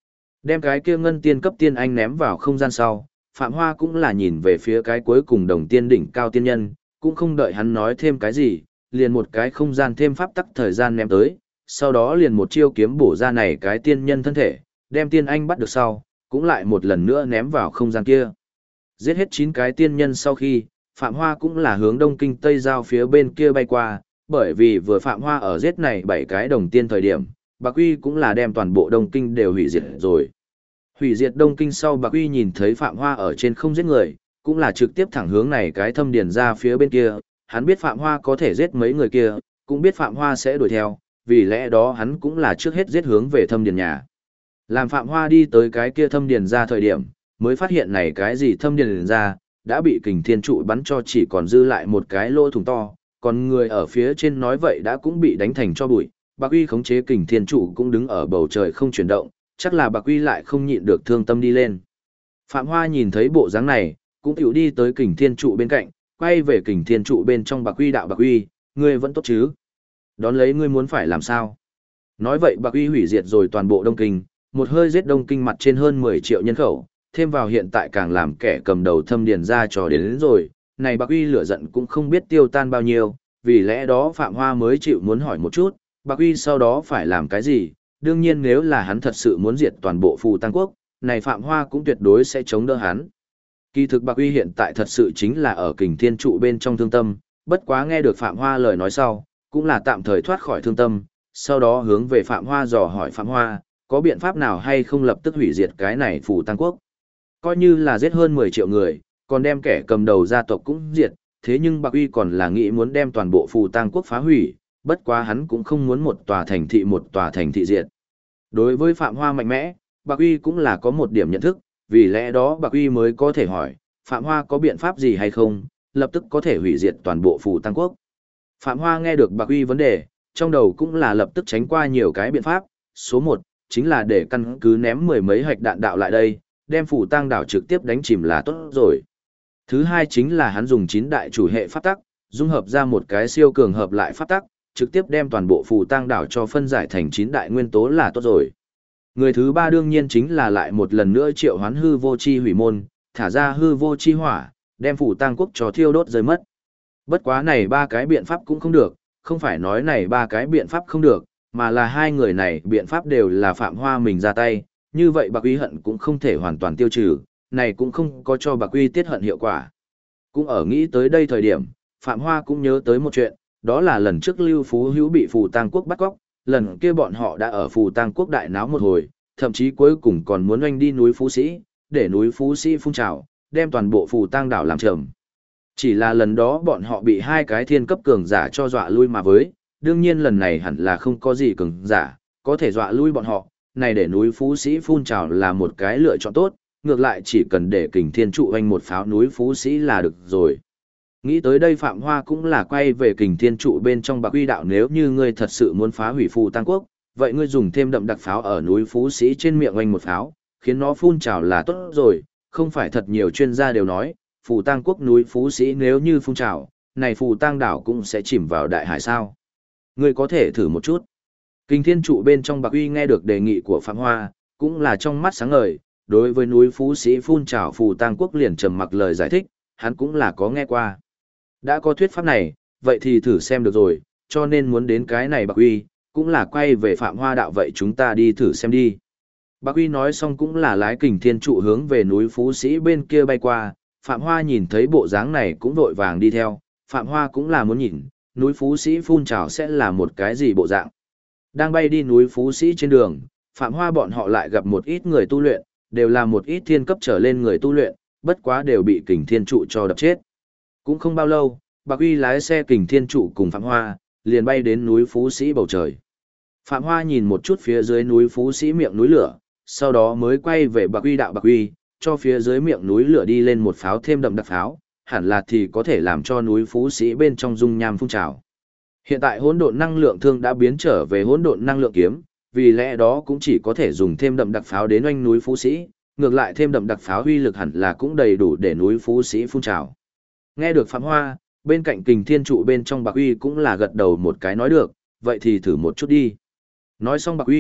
Đem cái kia ngân tiên cấp tiên anh ném vào không gian sau, Phạm Hoa cũng là nhìn về phía cái cuối cùng đồng tiên đỉnh cao tiên nhân, cũng không đợi hắn nói thêm cái gì, liền một cái không gian thêm pháp tắc thời gian ném tới, sau đó liền một chiêu kiếm bổ ra này cái tiên nhân thân thể, đem tiên anh bắt được sau, cũng lại một lần nữa ném vào không gian kia. Giết hết 9 cái tiên nhân sau khi, Phạm Hoa cũng là hướng đông kinh tây giao phía bên kia bay qua, bởi vì vừa Phạm Hoa ở giết này 7 cái đồng tiên thời điểm, Bạc Uy cũng là đem toàn bộ đông kinh đều hủy diệt rồi. Hủy diệt đông kinh sau Bạc Uy nhìn thấy Phạm Hoa ở trên không giết người, cũng là trực tiếp thẳng hướng này cái thâm điền ra phía bên kia, hắn biết Phạm Hoa có thể giết mấy người kia, cũng biết Phạm Hoa sẽ đuổi theo, vì lẽ đó hắn cũng là trước hết giết hướng về thâm điền nhà. Làm Phạm Hoa đi tới cái kia thâm điền ra thời điểm, mới phát hiện này cái gì thâm điền ra, đã bị kình thiên trụ bắn cho chỉ còn dư lại một cái lỗ thủng to, còn người ở phía trên nói vậy đã cũng bị đánh thành cho bụi. Bạc Uy khống chế kình thiên trụ cũng đứng ở bầu trời không chuyển động, chắc là Bạc Uy lại không nhịn được thương tâm đi lên. Phạm Hoa nhìn thấy bộ dáng này, cũng tiểu đi tới kình thiên trụ bên cạnh, quay về kình thiên trụ bên trong Bạc Uy đạo Bạc Uy, ngươi vẫn tốt chứ? Đón lấy ngươi muốn phải làm sao? Nói vậy Bạc Uy hủy diệt rồi toàn bộ Đông Kinh, một hơi giết Đông Kinh mặt trên hơn 10 triệu nhân khẩu, thêm vào hiện tại càng làm kẻ cầm đầu thâm điền ra trò đến rồi, này Bạc Uy lửa giận cũng không biết tiêu tan bao nhiêu, vì lẽ đó Phạm Hoa mới chịu muốn hỏi một chút, Bạc Uy sau đó phải làm cái gì, đương nhiên nếu là hắn thật sự muốn diệt toàn bộ Phù Tăng Quốc, này Phạm Hoa cũng tuyệt đối sẽ chống đỡ hắn. Kỳ thực Bạc Uy hiện tại thật sự chính là ở kình thiên trụ bên trong thương tâm, bất quá nghe được Phạm Hoa lời nói sau, cũng là tạm thời thoát khỏi thương tâm, sau đó hướng về Phạm Hoa dò hỏi Phạm Hoa, có biện pháp nào hay không lập tức hủy diệt cái này Phù Tăng Quốc. Coi như là giết hơn 10 triệu người, còn đem kẻ cầm đầu gia tộc cũng diệt, thế nhưng Bạc Uy còn là nghĩ muốn đem toàn bộ Phù Tăng Quốc phá hủy, bất quá hắn cũng không muốn một tòa thành thị diệt. Đối với Phạm Hoa mạnh mẽ, Bạc Uy cũng là có một điểm nhận thức, vì lẽ đó Bạc Uy mới có thể hỏi, Phạm Hoa có biện pháp gì hay không, lập tức có thể hủy diệt toàn bộ Phù Tăng Quốc. Phạm Hoa nghe được Bạc Uy vấn đề, trong đầu cũng là lập tức tránh qua nhiều cái biện pháp, số 1, chính là để căn cứ ném 10 mấy hạch đạn đạo lại đây, đem Phù Tăng đảo trực tiếp đánh chìm là tốt rồi. Thứ hai chính là hắn dùng 9 đại chủ hệ pháp tắc, dung hợp ra một cái siêu cường hợp lại pháp tắc, trực tiếp đem toàn bộ Phù Tăng đảo cho phân giải thành 9 đại nguyên tố là tốt rồi. Người thứ ba đương nhiên chính là lại một lần nữa triệu hoán hư vô chi hủy môn, thả ra hư vô chi hỏa, đem Phù Tăng Quốc cho thiêu đốt rơi mất. Bất quá này ba cái biện pháp cũng không được, không phải nói này ba cái biện pháp không được, mà là hai người này biện pháp đều là Phạm Hoa mình ra tay, như vậy Bạc Uy hận cũng không thể hoàn toàn tiêu trừ, này cũng không có cho Bạc Uy tiết hận hiệu quả. Cũng ở nghĩ tới đây thời điểm, Phạm Hoa cũng nhớ tới một chuyện, đó là lần trước Lưu Phú Hữu bị Phù Tăng Quốc bắt cóc, lần kia bọn họ đã ở Phù Tăng Quốc đại náo một hồi, thậm chí cuối cùng còn muốn oanh đi núi Phú Sĩ, để núi Phú Sĩ phun trào, đem toàn bộ Phù Tăng đảo làm trầm. Chỉ là lần đó bọn họ bị hai cái thiên cấp cường giả cho dọa lui mà với, đương nhiên lần này hẳn là không có gì cường giả, có thể dọa lui bọn họ, này để núi Phú Sĩ phun trào là một cái lựa chọn tốt, ngược lại chỉ cần để kình thiên trụ oanh một pháo núi Phú Sĩ là được rồi. Nghĩ tới đây Phạm Hoa cũng là quay về kình thiên trụ bên trong Bạc Uy đạo, nếu như ngươi thật sự muốn phá hủy Phù Tăng Quốc, vậy ngươi dùng thêm đậm đặc pháo ở núi Phú Sĩ trên miệng oanh một pháo, khiến nó phun trào là tốt rồi, không phải thật nhiều chuyên gia đều nói, Phù Tăng Quốc núi Phú Sĩ nếu như phun trào, này Phù Tăng đảo cũng sẽ chìm vào đại hải sao. Ngươi có thể thử một chút. Kình thiên trụ bên trong Bạc Uy nghe được đề nghị của Phạm Hoa, cũng là trong mắt sáng ngời, đối với núi Phú Sĩ phun trào Phù Tăng Quốc liền trầm mặc lời giải thích, hắn cũng là có nghe qua. Đã có thuyết pháp này, vậy thì thử xem được rồi, cho nên muốn đến cái này Bạc Uy, cũng là quay về Phạm Hoa đạo, vậy chúng ta đi thử xem đi. Bạc Uy nói xong cũng là lái kình thiên trụ hướng về núi Phú Sĩ bên kia bay qua, Phạm Hoa nhìn thấy bộ dáng này cũng vội vàng đi theo, Phạm Hoa cũng là muốn nhìn, núi Phú Sĩ phun trào sẽ là một cái gì bộ dạng. Đang bay đi núi Phú Sĩ trên đường, Phạm Hoa bọn họ lại gặp một ít người tu luyện, đều là một ít thiên cấp trở lên người tu luyện, bất quá đều bị kình thiên trụ cho đập chết. Cũng không bao lâu, Bạc Uy lái xe kình thiên trụ cùng Phạm Hoa, liền bay đến núi Phú Sĩ bầu trời. Phạm Hoa nhìn một chút phía dưới núi Phú Sĩ miệng núi lửa, sau đó mới quay về Bạc Uy đạo Bạc Uy, cho phía dưới miệng núi lửa đi lên một pháo thêm đậm đặc pháo, hẳn là thì có thể làm cho núi Phú Sĩ bên trong dung nham phun trào. Hiện tại hỗn độn năng lượng thương đã biến trở về hỗn độn năng lượng kiếm, vì lẽ đó cũng chỉ có thể dùng thêm đậm đặc pháo đến oanh núi Phú Sĩ, ngược lại thêm đậm đặc pháo uy lực hẳn là cũng đầy đủ để núi Phú Sĩ phun trào. Nghe được Phạm Hoa, bên cạnh kình thiên trụ bên trong Bạc Uy cũng là gật đầu một cái nói được, vậy thì thử một chút đi. Nói xong Bạc Uy,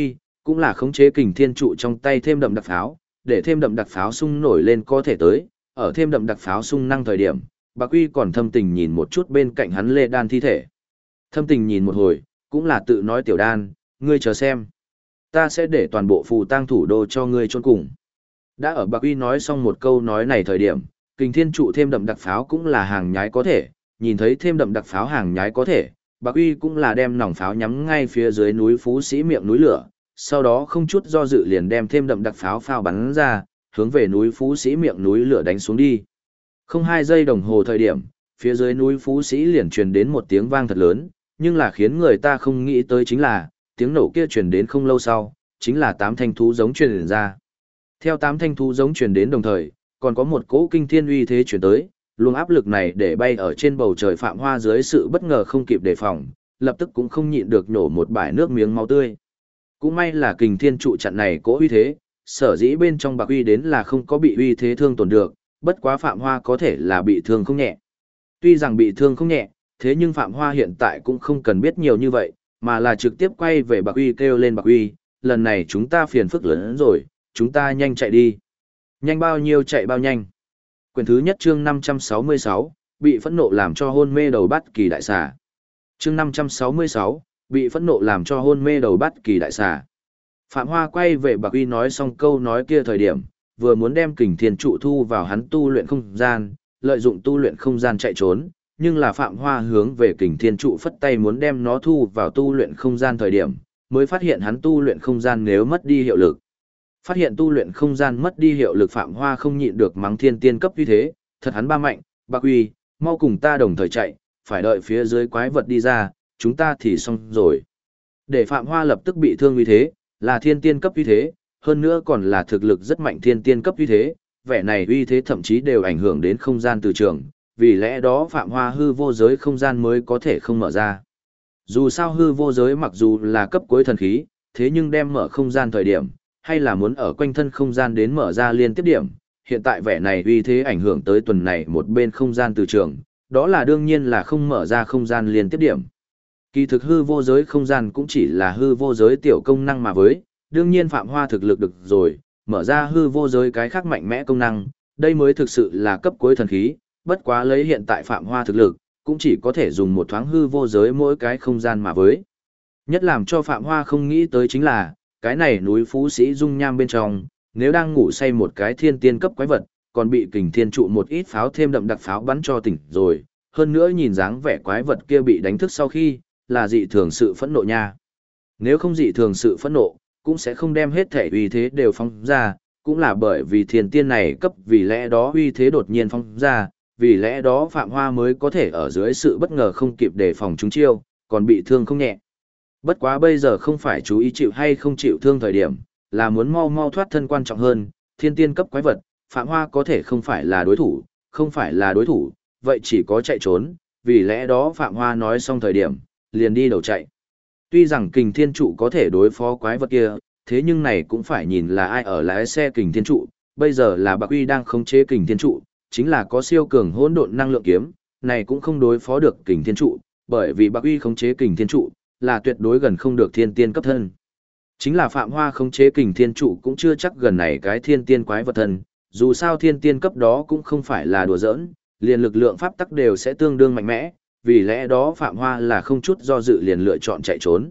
cũng là khống chế kình thiên trụ trong tay thêm đậm đặc pháo, để thêm đậm đặc pháo sung nổi lên có thể tới, ở thêm đậm đặc pháo sung năng thời điểm, Bạc Uy còn thâm tình nhìn một chút bên cạnh hắn Lê Đan thi thể. Thâm tình nhìn một hồi, cũng là tự nói Tiểu Đan, ngươi chờ xem. Ta sẽ để toàn bộ phù tang thủ đô cho ngươi chôn cùng. Đã ở Bạc Uy nói xong một câu nói này thời điểm, kình thiên trụ thêm đậm đặc pháo cũng là hàng nhái có thể, nhìn thấy thêm đậm đặc pháo hàng nhái có thể, Bạc Uy cũng là đem nòng pháo nhắm ngay phía dưới núi Phú Sĩ miệng núi lửa, sau đó không chút do dự liền đem thêm đậm đặc pháo phao bắn ra, hướng về núi Phú Sĩ miệng núi lửa đánh xuống đi. Không 2 giây đồng hồ thời điểm, phía dưới núi Phú Sĩ liền truyền đến một tiếng vang thật lớn, nhưng là khiến người ta không nghĩ tới chính là, tiếng nổ kia truyền đến không lâu sau, chính là 8 thanh thú giống truyền ra. Theo 8 thanh thú giống truyền đến đồng thời, còn có một cỗ kinh thiên uy thế truyền tới, luồng áp lực này để bay ở trên bầu trời Phạm Hoa dưới sự bất ngờ không kịp đề phòng, lập tức cũng không nhịn được nổ một bãi nước miếng máu tươi. Cũng may là kình thiên trụ chặn này cỗ uy thế, sở dĩ bên trong Bạc Uy đến là không có bị uy thế thương tổn được, bất quá Phạm Hoa có thể là bị thương không nhẹ. Tuy rằng bị thương không nhẹ, thế nhưng Phạm Hoa hiện tại cũng không cần biết nhiều như vậy, mà là trực tiếp quay về Bạc Uy kêu lên Bạc Uy, lần này chúng ta phiền phức lớn hơn rồi, chúng ta nhanh chạy đi. Nhanh bao nhiêu chạy bao nhanh. Quyển thứ nhất chương 566, bị phẫn nộ làm cho hôn mê đầu Bát Kỳ đại xà. Chương 566, bị phẫn nộ làm cho hôn mê đầu Bát Kỳ đại xà. Phạm Hoa quay về Bạc Uy nói xong câu nói kia thời điểm, vừa muốn đem kình thiên trụ thu vào hắn tu luyện không gian, lợi dụng tu luyện không gian chạy trốn, nhưng là Phạm Hoa hướng về kình thiên trụ phất tay muốn đem nó thu vào tu luyện không gian thời điểm, mới phát hiện hắn tu luyện không gian nếu mất đi hiệu lực. Phát hiện tu luyện không gian mất đi hiệu lực Phạm Hoa không nhịn được mắng thiên tiên cấp như thế, thật hắn ba mạnh, Bạc Uy, mau cùng ta đồng thời chạy, phải đợi phía dưới quái vật đi ra, chúng ta thì xong rồi. Để Phạm Hoa lập tức bị thương như thế, là thiên tiên cấp như thế, hơn nữa còn là thực lực rất mạnh thiên tiên cấp như thế, vẻ này uy thế thậm chí đều ảnh hưởng đến không gian từ trường, vì lẽ đó Phạm Hoa hư vô giới không gian mới có thể không mở ra. Dù sao hư vô giới mặc dù là cấp cuối thần khí, thế nhưng đem mở không gian thời điểm, hay là muốn ở quanh thân không gian đến mở ra liên tiếp điểm, hiện tại vẻ này uy thế ảnh hưởng tới tuần này một bên không gian từ trường, đó là đương nhiên là không mở ra không gian liên tiếp điểm. Kỳ thực hư vô giới không gian cũng chỉ là hư vô giới tiểu công năng mà với, đương nhiên Phạm Hoa thực lực được rồi, mở ra hư vô giới cái khác mạnh mẽ công năng, đây mới thực sự là cấp cuối thần khí, bất quá lấy hiện tại Phạm Hoa thực lực, cũng chỉ có thể dùng một thoáng hư vô giới mỗi cái không gian mà với. Nhất làm cho Phạm Hoa không nghĩ tới chính là, cái này núi Phú Sĩ dung nham bên trong, nếu đang ngủ say một cái thiên tiên cấp quái vật, còn bị kình thiên trụ một ít pháo thêm đậm đặc pháo bắn cho tỉnh rồi, hơn nữa nhìn dáng vẻ quái vật kia bị đánh thức sau khi, là dị thường sự phẫn nộ nha. Nếu không dị thường sự phẫn nộ, cũng sẽ không đem hết thể uy thế đều phóng ra, cũng là bởi vì thiên tiên này cấp vì lẽ đó uy thế đột nhiên phóng ra, vì lẽ đó Phạm Hoa mới có thể ở dưới sự bất ngờ không kịp đề phòng chúng chiêu, còn bị thương không nhẹ. Bất quá bây giờ không phải chú ý chịu hay không chịu thương thời điểm, là muốn mau mau thoát thân quan trọng hơn, thiên tiên cấp quái vật, Phạm Hoa có thể không phải là đối thủ, không phải là đối thủ, vậy chỉ có chạy trốn, vì lẽ đó Phạm Hoa nói xong thời điểm, liền đi đầu chạy. Tuy rằng kình thiên trụ có thể đối phó quái vật kia, thế nhưng này cũng phải nhìn là ai ở lái xe kình thiên trụ, bây giờ là Bạc Uy đang khống chế kình thiên trụ, chính là có siêu cường hỗn độn năng lượng kiếm, này cũng không đối phó được kình thiên trụ, bởi vì Bạc Uy khống chế kình thiên trụ, là tuyệt đối gần không được thiên tiên cấp thân. Chính là Phạm Hoa khống chế kình thiên trụ cũng chưa chắc gần này cái thiên tiên quái vật thân, dù sao thiên tiên cấp đó cũng không phải là đùa giỡn, liền lực lượng pháp tắc đều sẽ tương đương mạnh mẽ, vì lẽ đó Phạm Hoa là không chút do dự liền lựa chọn chạy trốn.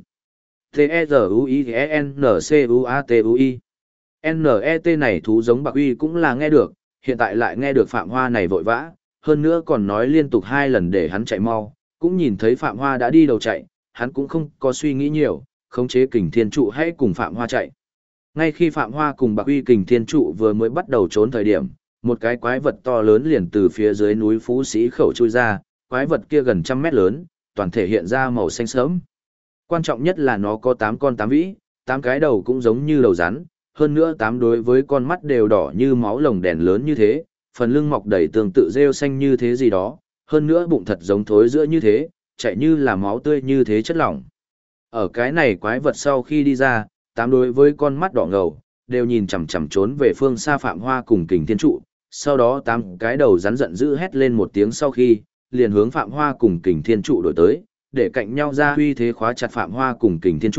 T-E-Z-U-I-N-C-U-A-T-U-I N-E-T này thú giống Bạc Uy cũng là nghe được, hiện tại lại nghe được Phạm Hoa này vội vã, hơn nữa còn nói liên tục 2 lần để hắn chạy mau, cũng nhìn thấy Phạm Hoa đã đi đầu chạy, hắn cũng không có suy nghĩ nhiều, khống chế kình thiên trụ hãy cùng Phạm Hoa chạy. Ngay khi Phạm Hoa cùng Bạc Uy kình thiên trụ vừa mới bắt đầu trốn thời điểm, một cái quái vật to lớn liền từ phía dưới núi Phú Sĩ khẩu chui ra, quái vật kia gần 100 mét lớn, toàn thể hiện ra màu xanh sớm. Quan trọng nhất là nó có 8 con 8 vĩ, 8 cái đầu cũng giống như đầu rắn, hơn nữa 8 đối với con mắt đều đỏ như máu lồng đèn lớn như thế, phần lưng mọc đầy tương tự rêu xanh như thế gì đó, hơn nữa bụng thật giống thối giữa như thế, chạy như là máu tươi như thế chất lỏng. Ở cái này quái vật sau khi đi ra, 8 đối với con mắt đỏ ngầu, đều nhìn chằm chằm trốn về phương xa Phạm Hoa cùng kình thiên trụ, sau đó 8 cái đầu rắn giận dữ hét lên một tiếng sau khi, liền hướng Phạm Hoa cùng kình thiên trụ đổi tới, để cạnh nhau ra uy thế khóa chặt Phạm Hoa cùng kình thiên trụ,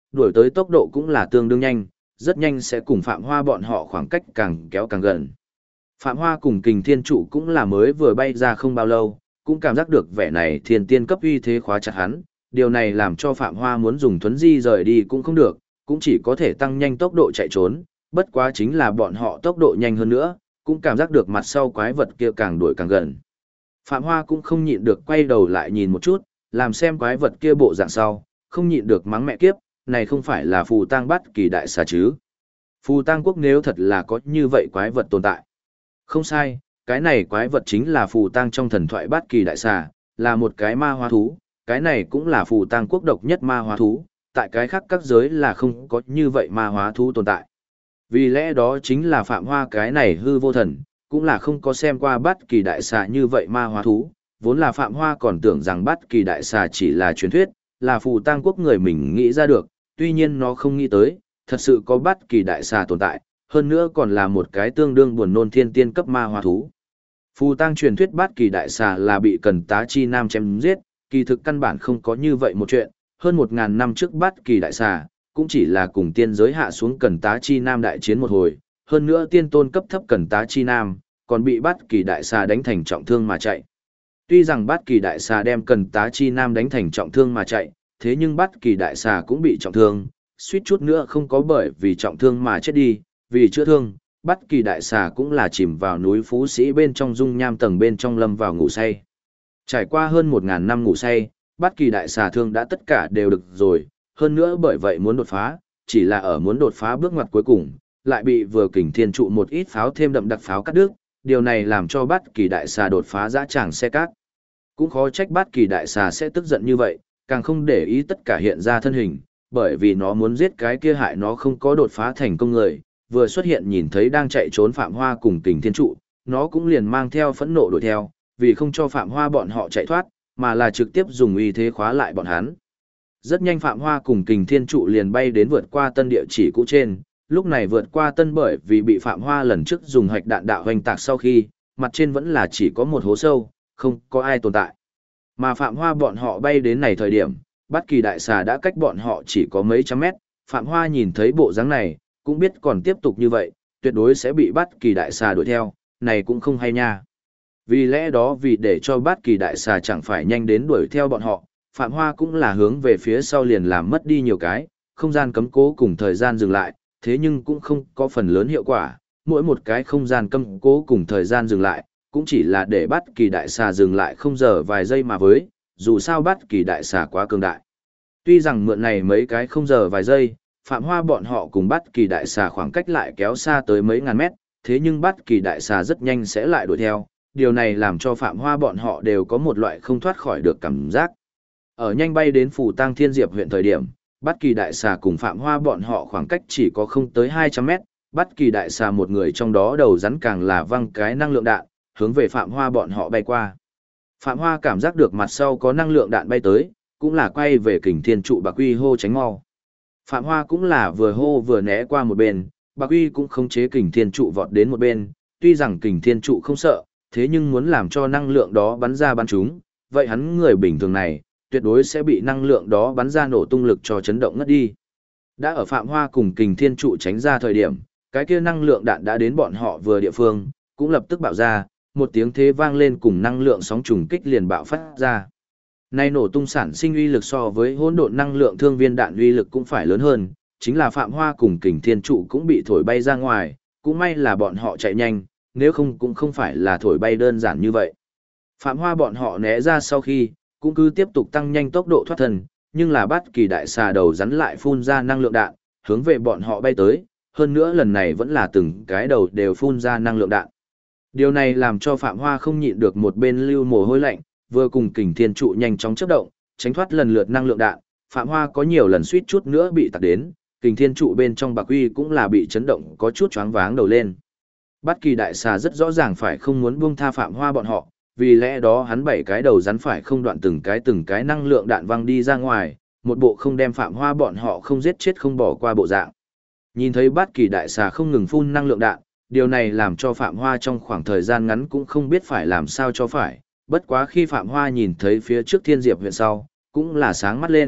đuổi tới tốc độ cũng là tương đương nhanh, rất nhanh sẽ cùng Phạm Hoa bọn họ khoảng cách càng kéo càng gần. Phạm Hoa cùng Kình Thiên Trụ cũng là mới vừa bay ra không bao lâu, cũng cảm giác được vẻ này thiên tiên cấp uy thế khóa chặt hắn, điều này làm cho Phạm Hoa muốn dùng thuấn di rời đi cũng không được, cũng chỉ có thể tăng nhanh tốc độ chạy trốn, bất quá chính là bọn họ tốc độ nhanh hơn nữa, cũng cảm giác được mặt sau quái vật kia càng đuổi càng gần. Phạm Hoa cũng không nhịn được quay đầu lại nhìn một chút, làm xem quái vật kia bộ dạng sau, không nhịn được mắng mẹ kiếp, này không phải là Phù Tang Bát Kỳ Đại Xà chứ. Phù Tang Quốc nếu thật là có như vậy quái vật tồn tại. Không sai, cái này quái vật chính là Phù Tang trong thần thoại Bát Kỳ Đại Xà, là một cái ma hóa thú, cái này cũng là Phù Tang Quốc độc nhất ma hóa thú, tại cái khác các giới là không có như vậy ma hóa thú tồn tại. Vì lẽ đó chính là Phạm Hoa cái này hư vô thần, cũng là không có xem qua Bát Kỳ Đại Xà như vậy ma hóa thú, vốn là Phạm Hoa còn tưởng rằng Bát Kỳ Đại Xà chỉ là truyền thuyết, là Phù Tang Quốc người mình nghĩ ra được, tuy nhiên nó không nghĩ tới, thật sự có Bát Kỳ Đại Xà tồn tại, hơn nữa còn là một cái tương đương buồn nôn thiên tiên cấp ma hóa thú. Phù Tang truyền thuyết Bát Kỳ Đại Xà là bị Cần Tá Chi Nam chém giết, kỳ thực căn bản không có như vậy một chuyện, hơn 1000 năm trước Bát Kỳ Đại Xà cũng chỉ là cùng tiên giới hạ xuống Cần Tá Chi Nam đại chiến một hồi, hơn nữa tiên tôn cấp thấp Cần Tá Chi Nam còn bị Bát Kỳ Đại Xà đánh thành trọng thương mà chạy. Tuy rằng Bát Kỳ Đại Xà đem Cần Tá Chi Nam đánh thành trọng thương mà chạy, thế nhưng Bát Kỳ Đại Xà cũng bị trọng thương, suýt chút nữa không có bởi vì trọng thương mà chết đi, vì chữa thương, Bát Kỳ Đại Xà cũng là chìm vào núi Phú Sĩ bên trong dung nham tầng bên trong lâm vào ngủ say. Trải qua hơn 1000 năm ngủ say, Bát Kỳ Đại Xà thương đã tất cả đều được rồi, hơn nữa bởi vậy muốn đột phá, chỉ là ở muốn đột phá bước ngoặt cuối cùng, lại bị vừa Kình Thiên Trụ một ít pháo thêm đậm đặc pháo cắt đứt, điều này làm cho Bát Kỳ Đại Xà đột phá dã tràng xe cát. Cũng khó trách Bát Kỳ Đại Xà sẽ tức giận như vậy, càng không để ý tất cả hiện ra thân hình, bởi vì nó muốn giết cái kia hại nó không có đột phá thành công người, vừa xuất hiện nhìn thấy đang chạy trốn Phạm Hoa cùng Kình Thiên Trụ, nó cũng liền mang theo phẫn nộ đuổi theo, vì không cho Phạm Hoa bọn họ chạy thoát, mà là trực tiếp dùng uy thế khóa lại bọn hắn. Rất nhanh Phạm Hoa cùng Kình Thiên Trụ liền bay đến vượt qua tân địa chỉ cũ trên, lúc này vượt qua tân bởi vì bị Phạm Hoa lần trước dùng hạch đạn đạo hoành tạc sau khi, mặt trên vẫn là chỉ có một hố sâu, không có ai tồn tại. Mà Phạm Hoa bọn họ bay đến này thời điểm, Bát Kỳ Đại Xà đã cách bọn họ chỉ có mấy trăm mét, Phạm Hoa nhìn thấy bộ dáng này, cũng biết còn tiếp tục như vậy, tuyệt đối sẽ bị Bát Kỳ Đại Xà đuổi theo, này cũng không hay nha. Vì lẽ đó vì để cho Bát Kỳ Đại Xà chẳng phải nhanh đến đuổi theo bọn họ, Phạm Hoa cũng là hướng về phía sau liền làm mất đi nhiều cái, không gian cấm cố cùng thời gian dừng lại, thế nhưng cũng không có phần lớn hiệu quả, mỗi một cái không gian cấm cố cùng thời gian dừng lại, cũng chỉ là để Bát Kỳ Đại Xà dừng lại không giờ vài giây mà với, dù sao Bát Kỳ Đại Xà quá cường đại. Tuy rằng mượn này mấy cái không giờ vài giây, Phạm Hoa bọn họ cùng Bát Kỳ Đại Xà khoảng cách lại kéo xa tới mấy ngàn mét, thế nhưng Bát Kỳ Đại Xà rất nhanh sẽ lại đuổi theo, điều này làm cho Phạm Hoa bọn họ đều có một loại không thoát khỏi được cảm giác. Ở nhanh bay đến Phù Tang Thiên Diệp huyện thời điểm, Bát Kỳ Đại Xà cùng Phạm Hoa bọn họ khoảng cách chỉ có không tới 200 mét, Bát Kỳ Đại Xà một người trong đó đầu rắn càng là văng cái năng lượng đạn, hướng về Phạm Hoa bọn họ bay qua. Phạm Hoa cảm giác được mặt sau có năng lượng đạn bay tới, cũng là quay về Kình Thiên Trụ Bạc Uy hô tránh mau. Phạm Hoa cũng là vừa hô vừa né qua một bên, Bạc Uy cũng khống chế Kình Thiên Trụ vọt đến một bên, tuy rằng Kình Thiên Trụ không sợ, thế nhưng muốn làm cho năng lượng đó bắn ra bắn trúng, vậy hắn người bình thường này, tuyệt đối sẽ bị năng lượng đó bắn ra nổ tung lực cho chấn động ngất đi. Đã ở Phạm Hoa cùng Kình Thiên Trụ tránh ra thời điểm, cái kia năng lượng đạn đã đến bọn họ vừa địa phương, cũng lập tức bạo ra, một tiếng thế vang lên cùng năng lượng sóng trùng kích liền bạo phát ra. Nay nổ tung sản sinh uy lực so với hỗn độn năng lượng thương viên đạn uy lực cũng phải lớn hơn, chính là Phạm Hoa cùng Kình Thiên Trụ cũng bị thổi bay ra ngoài, cũng may là bọn họ chạy nhanh, nếu không cũng không phải là thổi bay đơn giản như vậy. Phạm Hoa bọn họ né ra sau khi, cũng cứ tiếp tục tăng nhanh tốc độ thoát thân, nhưng là Bát Kỳ Đại Xà đầu rắn lại phun ra năng lượng đạn, hướng về bọn họ bay tới, hơn nữa lần này vẫn là từng cái đầu đều phun ra năng lượng đạn. Điều này làm cho Phạm Hoa không nhịn được một bên lưu mồ hôi lạnh, vừa cùng Kình Thiên Trụ nhanh chóng chớp động, tránh thoát lần lượt năng lượng đạn, Phạm Hoa có nhiều lần suýt chút nữa bị tạc đến, Kình Thiên Trụ bên trong Bạc Uy cũng là bị chấn động có chút choáng váng đầu lên. Bát Kỳ Đại Xà rất rõ ràng phải không muốn buông tha Phạm Hoa bọn họ, vì lẽ đó hắn bảy cái đầu rắn phải không đoạn từng cái năng lượng đạn văng đi ra ngoài, một bộ không đem Phạm Hoa bọn họ không giết chết không bỏ qua bộ dạng. Nhìn thấy Bát Kỳ Đại Xà không ngừng phun năng lượng đạn, điều này làm cho Phạm Hoa trong khoảng thời gian ngắn cũng không biết phải làm sao cho phải, bất quá khi Phạm Hoa nhìn thấy phía trước Thiên Diệp huyện sau, cũng là sáng mắt lên,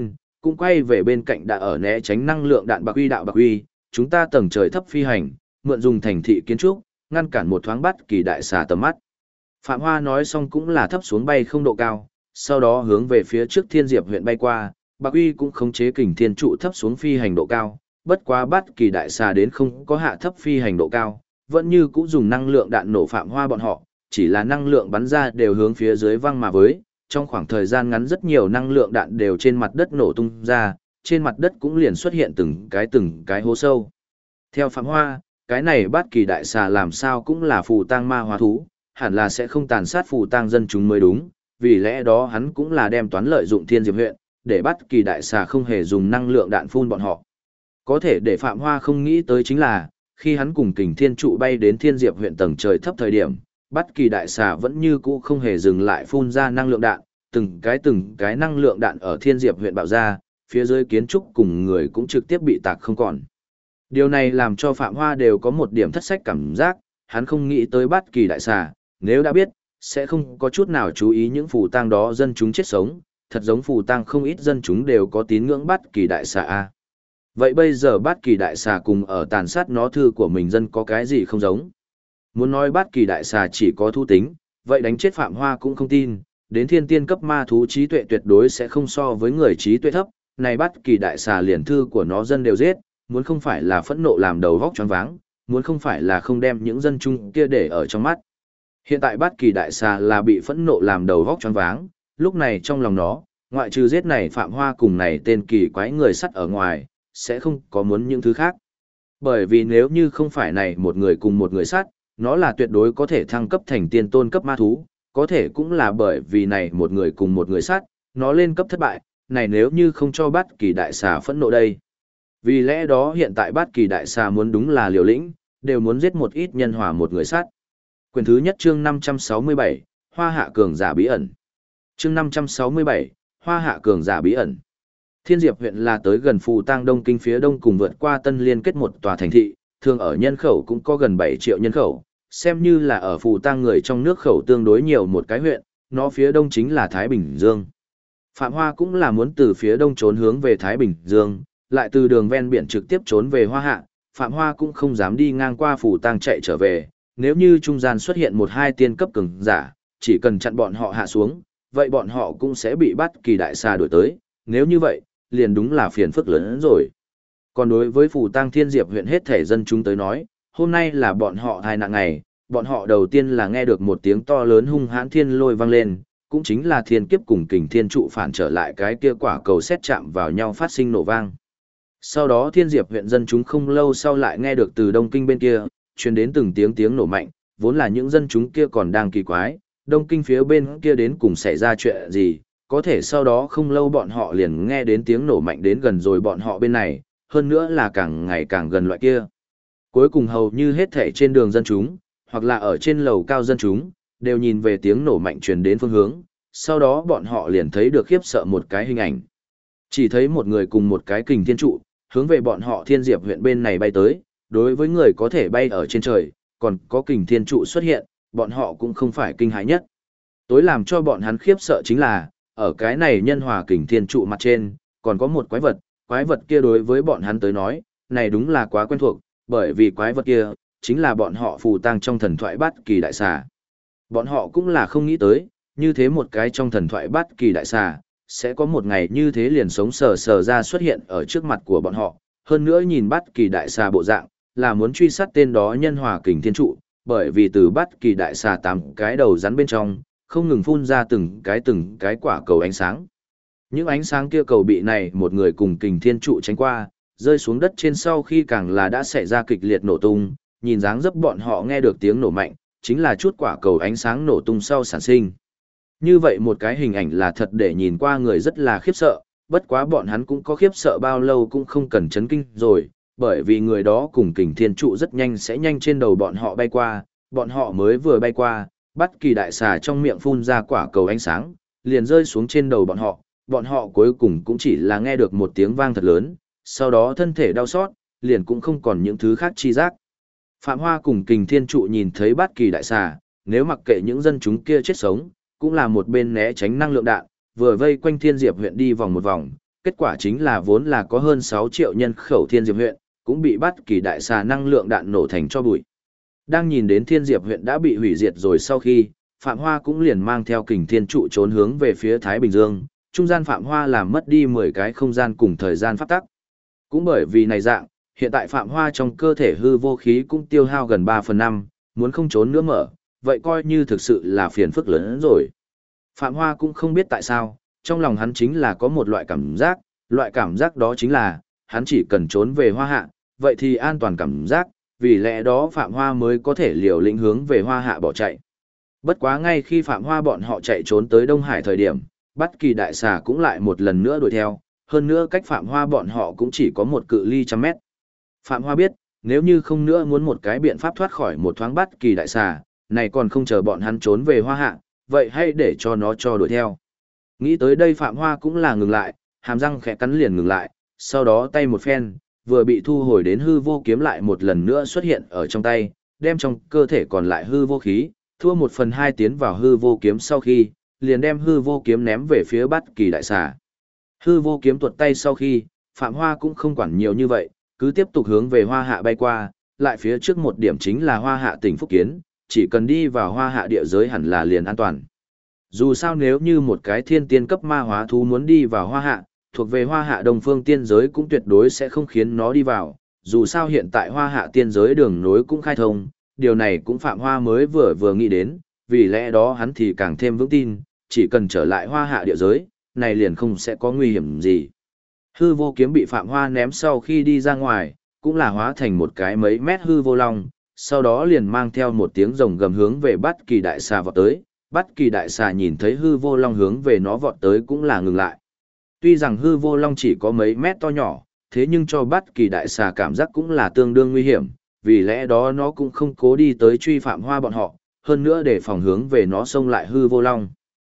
cũng quay về bên cạnh đã ở né tránh năng lượng đạn Bạc Uy đạo Bạc Uy, chúng ta tầng trời thấp phi hành, mượn dùng thành thị kiến trúc, ngăn cản một thoáng bắt kỳ đại xà tầm mắt. Phạm Hoa nói xong cũng là thấp xuống bay không độ cao, sau đó hướng về phía trước Thiên Diệp huyện bay qua, Bạc Uy cũng khống chế kình thiên trụ thấp xuống phi hành độ cao, bất quá bắt kỳ đại xà đến không có hạ thấp phi hành độ cao, vẫn như cũng dùng năng lượng đạn nổ Phạm Hoa bọn họ, chỉ là năng lượng bắn ra đều hướng phía dưới văng mà với, trong khoảng thời gian ngắn rất nhiều năng lượng đạn đều trên mặt đất nổ tung ra, trên mặt đất cũng liền xuất hiện từng cái hố sâu. Theo Phạm Hoa, cái này bắt kỳ đại xà làm sao cũng là phù tang ma hóa thú, hẳn là sẽ không tàn sát phù tang dân chúng mới đúng, vì lẽ đó hắn cũng là đem toán lợi dụng Thiên Diệp huyện, để bắt kỳ đại xà không hề dùng năng lượng đạn phun bọn họ. Có thể để Phạm Hoa không nghĩ tới chính là, khi hắn cùng kình thiên trụ bay đến Thiên Diệp huyện tầng trời thấp thời điểm, bắt kỳ đại xà vẫn như cũ không hề dừng lại phun ra năng lượng đạn, từng cái năng lượng đạn ở Thiên Diệp huyện bạo ra, phía dưới kiến trúc cùng người cũng trực tiếp bị tạc không còn. Điều này làm cho Phạm Hoa đều có một điểm thất sách cảm giác, hắn không nghĩ tới bắt kỳ đại xà, nếu đã biết, sẽ không có chút nào chú ý những phù tang đó dân chúng chết sống, thật giống phù tang không ít dân chúng đều có tín ngưỡng bắt kỳ đại xà a. Vậy bây giờ bắt kỳ đại xà cùng ở tàn sát nó thư của mình dân có cái gì không giống? Muốn nói bắt kỳ đại xà chỉ có thú tính, vậy đánh chết Phạm Hoa cũng không tin, đến thiên tiên cấp ma thú trí tuệ tuyệt đối sẽ không so với người trí tuệ thấp, này bắt kỳ đại xà liền thư của nó dân đều giết, muốn không phải là phẫn nộ làm đầu vóc choáng váng, muốn không phải là không đem những dân chung kia để ở trong mắt. Hiện tại bắt kỳ đại xà là bị phẫn nộ làm đầu vóc choáng váng, lúc này trong lòng nó, ngoại trừ giết này Phạm Hoa cùng này tên kỳ quái người sắt ở ngoài, sẽ không có muốn những thứ khác. Bởi vì nếu như không phải này một người cùng một người sắt, nó là tuyệt đối có thể thăng cấp thành tiên tôn cấp ma thú, có thể cũng là bởi vì này một người cùng một người sắt, nó lên cấp thất bại, này nếu như không cho bắt kỳ đại xà phẫn nộ đây. Vì lẽ đó hiện tại bắt kỳ đại xà muốn đúng là liều lĩnh, đều muốn giết một ít nhân hòa một người sắt. Quyển thứ nhất chương 567, Hoa Hạ cường giả bí ẩn. Chương 567, Hoa Hạ cường giả bí ẩn. Thiên Diệp huyện là tới gần phù tang Đông Kinh phía đông cùng vượt qua Tân Liên kết một tòa thành thị, thường ở nhân khẩu cũng có gần 7 triệu nhân khẩu, xem như là ở phù tang người trong nước khẩu tương đối nhiều một cái huyện, nó phía đông chính là Thái Bình Dương. Phạm Hoa cũng là muốn từ phía đông trốn hướng về Thái Bình Dương, lại từ đường ven biển trực tiếp trốn về Hoa Hạ, Phạm Hoa cũng không dám đi ngang qua phù tang chạy trở về, nếu như trung gian xuất hiện một hai tiên cấp cường giả, chỉ cần chặn bọn họ hạ xuống, vậy bọn họ cũng sẽ bị bắt kỳ đại xà đuổi tới, nếu như vậy, liền đúng là phiền phức lớn hơn rồi. Còn đối với phù tang Thiên Diệp huyện hết thể dân chúng tới nói, hôm nay là bọn họ tai nạn ngày, bọn họ đầu tiên là nghe được một tiếng to lớn hung hãn thiên lôi vang lên, cũng chính là thiên kiếp cùng kình thiên trụ phản trở lại cái kia quả cầu sét chạm vào nhau phát sinh nổ vang. Sau đó Thiên Diệp huyện dân chúng không lâu sau lại nghe được từ Đông Kinh bên kia, truyền đến từng tiếng nổ mạnh, vốn là những dân chúng kia còn đang kỳ quái, Đông Kinh phía bên kia đến cùng xảy ra chuyện gì, có thể sau đó không lâu bọn họ liền nghe đến tiếng nổ mạnh đến gần rồi bọn họ bên này, hơn nữa là càng ngày càng gần loại kia. Cuối cùng hầu như hết thảy trên đường dân chúng, hoặc là ở trên lầu cao dân chúng, đều nhìn về tiếng nổ mạnh truyền đến phương hướng, sau đó bọn họ liền thấy được khiếp sợ một cái hình ảnh. Chỉ thấy một người cùng một cái kình thiên trụ, hướng về bọn họ Thiên Diệp huyện bên này bay tới, đối với người có thể bay ở trên trời, còn có kình thiên trụ xuất hiện, bọn họ cũng không phải kinh hãi nhất. Tối làm cho bọn hắn khiếp sợ chính là, ở cái này nhân hòa kình thiên trụ mặt trên, còn có một quái vật kia đối với bọn hắn tới nói, này đúng là quá quen thuộc, bởi vì quái vật kia, chính là bọn họ phù tang trong thần thoại bát kỳ đại xà. Bọn họ cũng là không nghĩ tới, như thế một cái trong thần thoại bát kỳ đại xà, sẽ có một ngày như thế liền sống sờ sờ ra xuất hiện ở trước mặt của bọn họ, hơn nữa nhìn bát kỳ đại xà bộ dạng, là muốn truy sát tên đó nhân hòa kình thiên trụ, bởi vì từ bát kỳ đại xà 8 cái đầu rắn bên trong, không ngừng phun ra từng cái quả cầu ánh sáng. Những ánh sáng kia cầu bị này một người cùng kình thiên trụ tránh qua, rơi xuống đất trên sau khi càng là đã xảy ra kịch liệt nổ tung, nhìn dáng dấp bọn họ nghe được tiếng nổ mạnh, chính là chút quả cầu ánh sáng nổ tung sau sản sinh. Như vậy một cái hình ảnh là thật để nhìn qua người rất là khiếp sợ, bất quá bọn hắn cũng có khiếp sợ bao lâu cũng không cần chấn kinh rồi, bởi vì người đó cùng kình thiên trụ rất nhanh sẽ nhanh trên đầu bọn họ bay qua, bọn họ mới vừa bay qua, bắt kỳ đại xà trong miệng phun ra quả cầu ánh sáng, liền rơi xuống trên đầu bọn họ cuối cùng cũng chỉ là nghe được một tiếng vang thật lớn, sau đó thân thể đau xót, liền cũng không còn những thứ khác chi giác. Phạm Hoa cùng kình thiên trụ nhìn thấy bát kỳ đại xà, nếu mặc kệ những dân chúng kia chết sống, cũng là một bên né tránh năng lượng đạn, vừa vây quanh Thiên Diệp huyện đi vòng một vòng, kết quả chính là vốn là có hơn 6 triệu nhân khẩu Thiên Diệp huyện, cũng bị Bát Kỳ đại xà năng lượng đạn nổ thành tro bụi. Đang nhìn đến Thiên Diệp huyện đã bị hủy diệt rồi sau khi, Phạm Hoa cũng liền mang theo Kình Thiên trụ trốn hướng về phía Thái Bình Dương, trung gian Phạm Hoa làm mất đi 10 cái không gian cùng thời gian pháp tắc. Cũng bởi vì này dạng, hiện tại Phạm Hoa trong cơ thể hư vô khí cũng tiêu hao gần 3/5, muốn không trốn nữa mở, vậy coi như thực sự là phiền phức lớn hơn rồi. Phạm Hoa cũng không biết tại sao, trong lòng hắn chính là có một loại cảm giác đó chính là, hắn chỉ cần trốn về Hoa Hạ, vậy thì an toàn cảm giác, vì lẽ đó Phạm Hoa mới có thể liều lĩnh hướng về Hoa Hạ bỏ chạy. Bất quá ngay khi Phạm Hoa bọn họ chạy trốn tới Đông Hải thời điểm, Bát Kỳ đại xà cũng lại một lần nữa đuổi theo, hơn nữa cách Phạm Hoa bọn họ cũng chỉ có một cự ly trăm mét. Phạm Hoa biết, nếu như không nữa muốn một cái biện pháp thoát khỏi một thoáng Bát Kỳ đại xà, này còn không chờ bọn hắn trốn về Hoa Hạ, vậy hay để cho nó cho đuổi theo. Nghĩ tới đây Phạm Hoa cũng là ngừng lại, hàm răng khẽ cắn liền ngừng lại, sau đó tay một phen, vừa bị thu hồi đến hư vô kiếm lại một lần nữa xuất hiện ở trong tay, đem trong cơ thể còn lại hư vô khí, thua 1/2 tiến vào hư vô kiếm sau khi, liền đem hư vô kiếm ném về phía Bát Kỳ đại xà. Hư vô kiếm tuột tay sau khi, Phạm Hoa cũng không quản nhiều như vậy, cứ tiếp tục hướng về Hoa Hạ bay qua, lại phía trước một điểm chính là Hoa Hạ tỉnh Phúc Kiến, chỉ cần đi vào Hoa Hạ địa giới hẳn là liền an toàn. Dù sao nếu như một cái thiên tiên cấp ma hóa thú muốn đi vào Hoa Hạ, thuộc về Hoa Hạ Đông Phương tiên giới cũng tuyệt đối sẽ không khiến nó đi vào, dù sao hiện tại Hoa Hạ tiên giới đường nối cũng khai thông, điều này cũng Phạm Hoa mới vừa nghĩ đến, vì lẽ đó hắn thì càng thêm vững tin, chỉ cần trở lại Hoa Hạ địa giới, này liền không sẽ có nguy hiểm gì. Hư vô kiếm bị Phạm Hoa ném sau khi đi ra ngoài, cũng là hóa thành một cái mấy mét hư vô long, sau đó liền mang theo một tiếng rồng gầm hướng về Bát Kỳ đại xà vọt tới. Bát Kỳ đại xà nhìn thấy hư vô long hướng về nó vọt tới cũng là ngừng lại. Tuy rằng hư vô long chỉ có mấy mét to nhỏ, thế nhưng cho Bát Kỳ đại xà cảm giác cũng là tương đương nguy hiểm, vì lẽ đó nó cũng không cố đi tới truy Phạm Hoa bọn họ, hơn nữa để phòng hướng về nó xông lại hư vô long.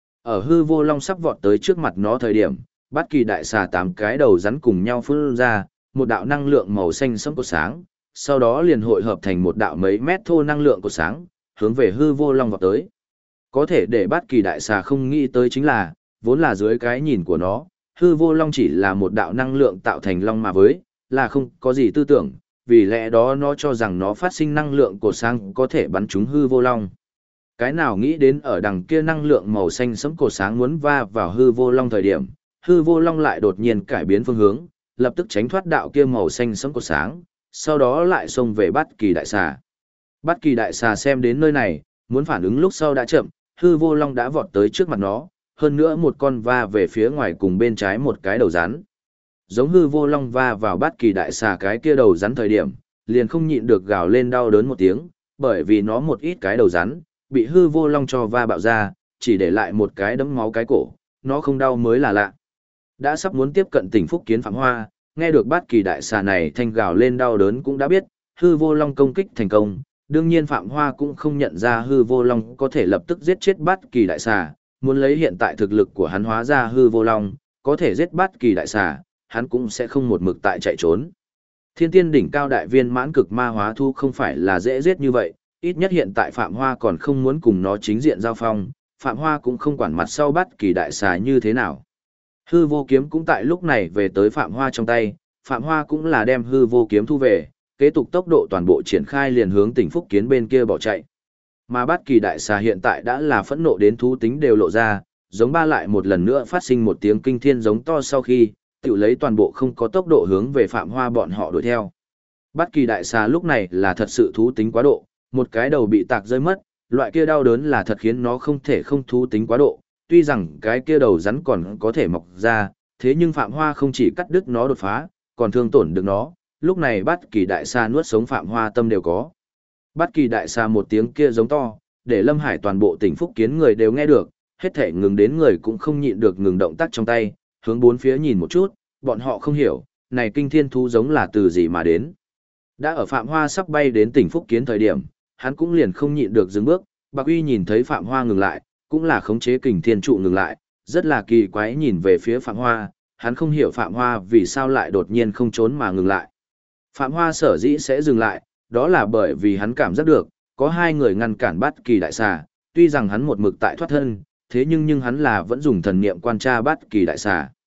Ở hư vô long sắp vọt tới trước mặt nó thời điểm, Bát Kỳ đại xà 8 cái đầu rắn cùng nhau phun ra, một đạo năng lượng màu xanh sẫm cột sáng, sau đó liền hội hợp thành một đạo mấy mét thô năng lượng cột sáng, hướng về hư vô long vọt tới. Có thể để Bát Kỳ đại xà không nghĩ tới chính là, vốn là dưới cái nhìn của nó, hư vô long chỉ là một đạo năng lượng tạo thành long mà với, là không có gì tư tưởng, vì lẽ đó nó cho rằng nó phát sinh năng lượng cột sáng có thể bắn trúng hư vô long. Cái nào nghĩ đến ở đằng kia năng lượng màu xanh sẫm cột sáng muốn va vào hư vô long thời điểm, hư vô long lại đột nhiên cải biến phương hướng, lập tức tránh thoát đạo kia màu xanh sẫm cột sáng, sau đó lại xông về Bát Kỳ đại xà. Bát Kỳ đại xà xem đến nơi này, muốn phản ứng lúc sau đã chậm, hư vô long đã vọt tới trước mặt nó, hơn nữa một con va về phía ngoài cùng bên trái một cái đầu rắn. Giống hư vô long va vào Bát Kỳ đại xà cái kia đầu rắn thời điểm, liền không nhịn được gào lên đau đớn một tiếng, bởi vì nó một ít cái đầu rắn, bị hư vô long cho va bạo ra, chỉ để lại một cái đấm máu cái cổ, nó không đau mới là lạ. Đã sắp muốn tiếp cận tỉnh Phúc Kiến Phạm Hoa, nghe được Bát Kỳ đại xà này thanh gào lên đau đớn cũng đã biết, hư vô long công kích thành công, đương nhiên Phạm Hoa cũng không nhận ra hư vô long có thể lập tức giết chết Bát Kỳ đại xà, muốn lấy hiện tại thực lực của hắn hóa ra hư vô long, có thể giết Bát Kỳ đại xà, hắn cũng sẽ không một mực tại chạy trốn. Thiên tiên đỉnh cao đại viên mãn cực ma hóa thu không phải là dễ giết như vậy, ít nhất hiện tại Phạm Hoa còn không muốn cùng nó chính diện giao phong, Phạm Hoa cũng không quản mặt sau Bát Kỳ đại xà như thế nào. Hư vô kiếm cũng tại lúc này về tới Phạm Hoa trong tay, Phạm Hoa cũng là đem hư vô kiếm thu về, kế tục tốc độ toàn bộ triển khai liền hướng tỉnh Phúc Kiến bên kia bỏ chạy. Mà Bát Kỳ đại xà hiện tại đã là phẫn nộ đến thú tính đều lộ ra, giống ba lại một lần nữa phát sinh một tiếng kinh thiên giống to sau khi, tự lấy toàn bộ không có tốc độ hướng về Phạm Hoa bọn họ đuổi theo. Bát Kỳ đại xà lúc này là thật sự thú tính quá độ, một cái đầu bị tạc rơi mất, loại kia đau đớn là thật khiến nó không thể không thú tính quá độ, tuy rằng cái kia đầu rắn còn có thể mọc ra, thế nhưng Phạm Hoa không chỉ cắt đứt nó đột phá, còn thương tổn được nó, lúc này Bát Kỳ đại xà nuốt sống Phạm Hoa tâm đều có. Bát Kỳ đại xà một tiếng kia giống to, để Lâm Hải toàn bộ tỉnh Phúc Kiến người đều nghe được, hết thể ngừng đến người cũng không nhịn được ngừng động tác trong tay, hướng bốn phía nhìn một chút, bọn họ không hiểu, này kinh thiên thú giống là từ gì mà đến. Đã ở Phạm Hoa sắp bay đến tỉnh Phúc Kiến thời điểm, hắn cũng liền không nhịn được dừng bước, Bạc Uy nhìn thấy Phạm Hoa ngừng lại, cũng là khống chế kình thiên trụ ngừng lại, rất là kỳ quái nhìn về phía Phạm Hoa, hắn không hiểu Phạm Hoa vì sao lại đột nhiên không trốn mà ngừng lại. Phạm Hoa sở dĩ sẽ dừng lại, đó là bởi vì hắn cảm giác được, có hai người ngăn cản Bát Kỳ đại xà, tuy rằng hắn một mực tại thoát thân, thế nhưng hắn là vẫn dùng thần niệm quan tra Bát Kỳ đại xà.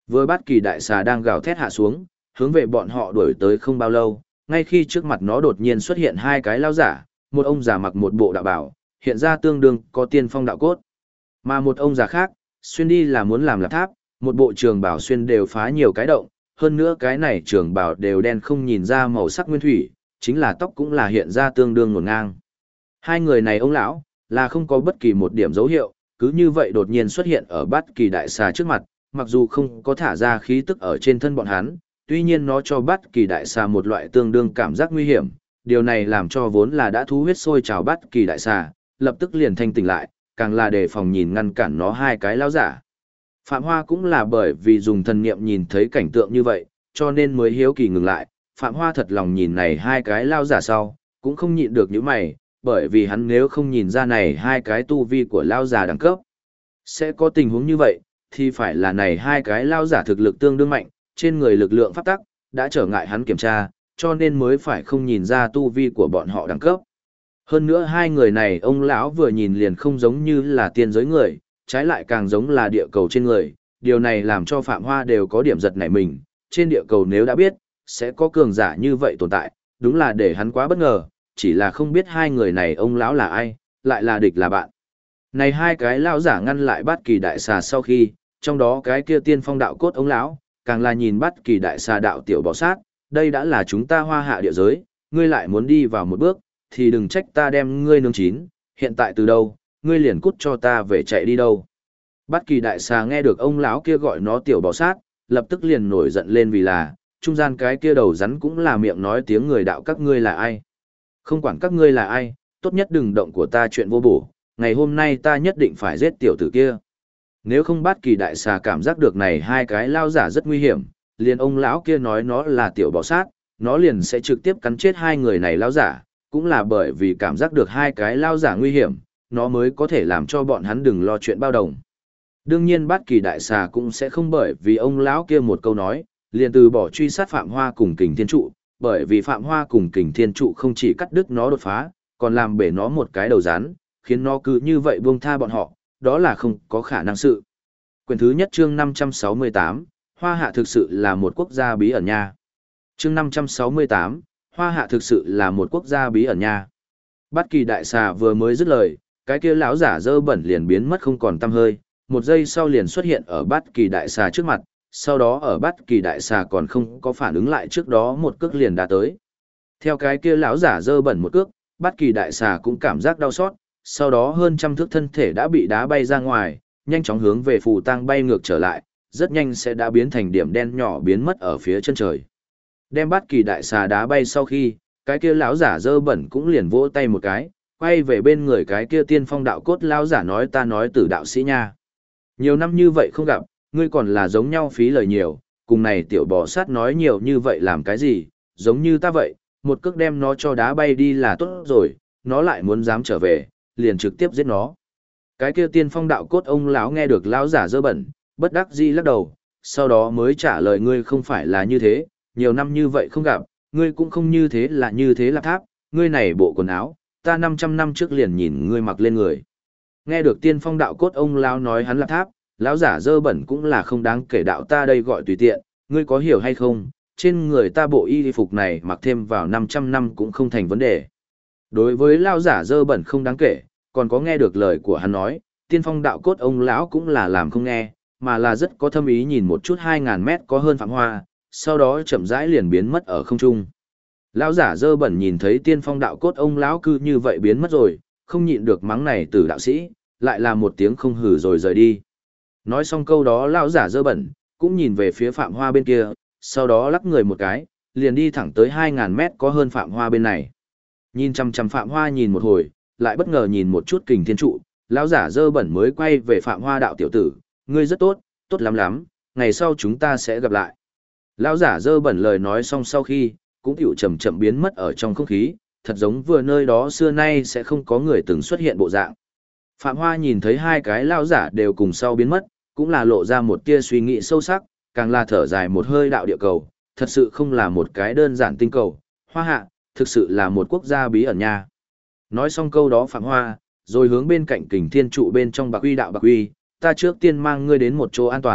Vừa Bát Kỳ đại xà đang gào thét hạ xuống, hướng về bọn họ đuổi tới không bao lâu, ngay khi trước mặt nó đột nhiên xuất hiện hai cái lao giả, một ông già mặc một bộ đạo bào, hiện ra tương đương có tiên phong đạo cốt. Mà một ông già khác, xuyên đi là muốn làm lạp tháp, một bộ trường bào xuyên đều phá nhiều cái động, hơn nữa cái này trường bào đều đen không nhìn ra màu sắc nguyên thủy, chính là tóc cũng là hiện ra tương đương ngổn ngang. Hai người này ông lão, là không có bất kỳ một điểm dấu hiệu, cứ như vậy đột nhiên xuất hiện ở Bát Kỳ đại xà trước mặt, mặc dù không có thả ra khí tức ở trên thân bọn hắn, tuy nhiên nó cho Bát Kỳ đại xà một loại tương đương cảm giác nguy hiểm, điều này làm cho vốn là đã thú huyết sôi trào Bát Kỳ đại xà, lập tức liền thanh tỉnh lại, càng là đề phòng nhìn ngăn cản nó hai cái lão giả. Phạm Hoa cũng là bởi vì dùng thần niệm nhìn thấy cảnh tượng như vậy, cho nên mới hiếu kỳ ngừng lại, Phạm Hoa thật lòng nhìn này hai cái lão giả sau, cũng không nhịn được những mày, bởi vì hắn nếu không nhìn ra này hai cái tu vi của lão giả đẳng cấp, sẽ có tình huống như vậy, thì phải là này hai cái lão giả thực lực tương đương mạnh, trên người lực lượng pháp tắc, đã trở ngại hắn kiểm tra, cho nên mới phải không nhìn ra tu vi của bọn họ đẳng cấp. Hơn nữa hai người này ông lão vừa nhìn liền không giống như là tiên giới người, trái lại càng giống là địa cầu trên người, điều này làm cho Phạm Hoa đều có điểm giật nảy mình, trên địa cầu nếu đã biết, sẽ có cường giả như vậy tồn tại, đúng là để hắn quá bất ngờ, chỉ là không biết hai người này ông lão là ai, lại là địch là bạn. Này hai cái lão giả ngăn lại Bát Kỳ đại xà sau khi, trong đó cái kia tiên phong đạo cốt ông lão, càng là nhìn Bát Kỳ đại xà đạo tiểu bò sát, đây đã là chúng ta Hoa Hạ địa giới, ngươi lại muốn đi vào một bước, thì đừng trách ta đem ngươi nướng chín, hiện tại từ đâu, ngươi liền cút cho ta về chạy đi đâu. Bát Kỳ đại xà nghe được ông lão kia gọi nó tiểu bò sát, lập tức liền nổi giận lên vì là, trung gian cái kia đầu rắn cũng là miệng nói tiếng người đạo các ngươi là ai. Không quản các ngươi là ai, tốt nhất đừng động của ta chuyện vô bổ, ngày hôm nay ta nhất định phải giết tiểu tử kia. Nếu không Bát Kỳ đại xà cảm giác được này hai cái lao giả rất nguy hiểm, liền ông lão kia nói nó là tiểu bò sát, nó liền sẽ trực tiếp cắn chết hai người này lao giả, cũng là bởi vì cảm giác được hai cái lao giả nguy hiểm, nó mới có thể làm cho bọn hắn đừng lo chuyện bao đồng. Đương nhiên Bát Kỳ đại xà cũng sẽ không bởi vì ông lão kia một câu nói, liền từ bỏ truy sát Phạm Hoa cùng Kình Thiên Trụ, bởi vì Phạm Hoa cùng Kình Thiên Trụ không chỉ cắt đứt nó đột phá, còn làm bể nó một cái đầu rắn, khiến nó cứ như vậy buông tha bọn họ, đó là không có khả năng sự. Quyển thứ nhất chương 568, Hoa Hạ thực sự là một quốc gia bí ẩn nha. Chương 568, Hoa Hạ thực sự là một quốc gia bí ẩn nha. Bát Kỳ đại xà vừa mới dứt lời, cái kia lão giả dơ bẩn liền biến mất không còn tăm hơi, một giây sau liền xuất hiện ở Bát Kỳ đại xà trước mặt, sau đó ở Bát Kỳ đại xà còn không có phản ứng lại trước đó một cước liền đã tới. Theo cái kia lão giả dơ bẩn một cước, Bát Kỳ đại xà cũng cảm giác đau xót, sau đó hơn trăm thước thân thể đã bị đá bay ra ngoài, nhanh chóng hướng về phù tang bay ngược trở lại, rất nhanh sẽ đã biến thành điểm đen nhỏ biến mất ở phía chân trời. Đem Bát Kỳ đại xà đá bay sau khi, cái kia lão giả dơ bẩn cũng liền vỗ tay một cái, quay về bên người cái kia tiên phong đạo cốt lão giả nói ta nói tử đạo sĩ nha. Nhiều năm như vậy không gặp, ngươi còn là giống nhau phí lời nhiều, cùng này tiểu bò sát nói nhiều như vậy làm cái gì, giống như ta vậy, một cước đem nó cho đá bay đi là tốt rồi, nó lại muốn dám trở về, liền trực tiếp giết nó. Cái kia tiên phong đạo cốt ông lão nghe được lão giả dơ bẩn, bất đắc dĩ lắc đầu, sau đó mới trả lời ngươi không phải là như thế, nhiều năm như vậy không gặp, ngươi cũng không như thế là tháp, ngươi này bộ quần áo, ta 500 năm trước liền nhìn ngươi mặc lên người. Nghe được tiên phong đạo cốt ông lão nói hắn là tháp, lão giả dơ bẩn cũng là không đáng kể đạo ta đây gọi tùy tiện, ngươi có hiểu hay không, trên người ta bộ y phục này mặc thêm vào 500 năm cũng không thành vấn đề. Đối với lão giả dơ bẩn không đáng kể, còn có nghe được lời của hắn nói, tiên phong đạo cốt ông lão cũng là làm không nghe, mà là rất có thâm ý nhìn một chút 2000 mét có hơn Phạm Hoa, sau đó chậm rãi liền biến mất ở không trung. Lão giả dơ bẩn nhìn thấy tiên phong đạo cốt ông lão cư như vậy biến mất rồi, không nhịn được mắng này từ đạo sĩ, lại là một tiếng không hử rồi rời đi. Nói xong câu đó lão giả dơ bẩn, cũng nhìn về phía Phạm Hoa bên kia, sau đó lắc người một cái, liền đi thẳng tới 2000 mét có hơn Phạm Hoa bên này. Nhìn chằm chằm Phạm Hoa nhìn một hồi, lại bất ngờ nhìn một chút Kình Thiên Trụ, lão giả dơ bẩn mới quay về Phạm Hoa đạo tiểu tử, ngươi rất tốt, tốt lắm lắm, ngày sau chúng ta sẽ gặp lại. Lão giả dơ bẩn lời nói xong sau khi, cũng tiểu chậm chậm biến mất ở trong không khí, thật giống vừa nơi đó xưa nay sẽ không có người từng xuất hiện bộ dạng. Phạm Hoa nhìn thấy hai cái lão giả đều cùng sau biến mất, cũng là lộ ra một tia suy nghĩ sâu sắc, càng là thở dài một hơi đạo địa cầu, thật sự không là một cái đơn giản tinh cầu, Hoa Hạ, thực sự là một quốc gia bí ẩn nha. Nói xong câu đó Phạm Hoa, rồi hướng bên cạnh Kình Thiên Trụ bên trong Bạc Uy đạo Bạc Uy, ta trước tiên mang ngươi đến một chỗ an toàn,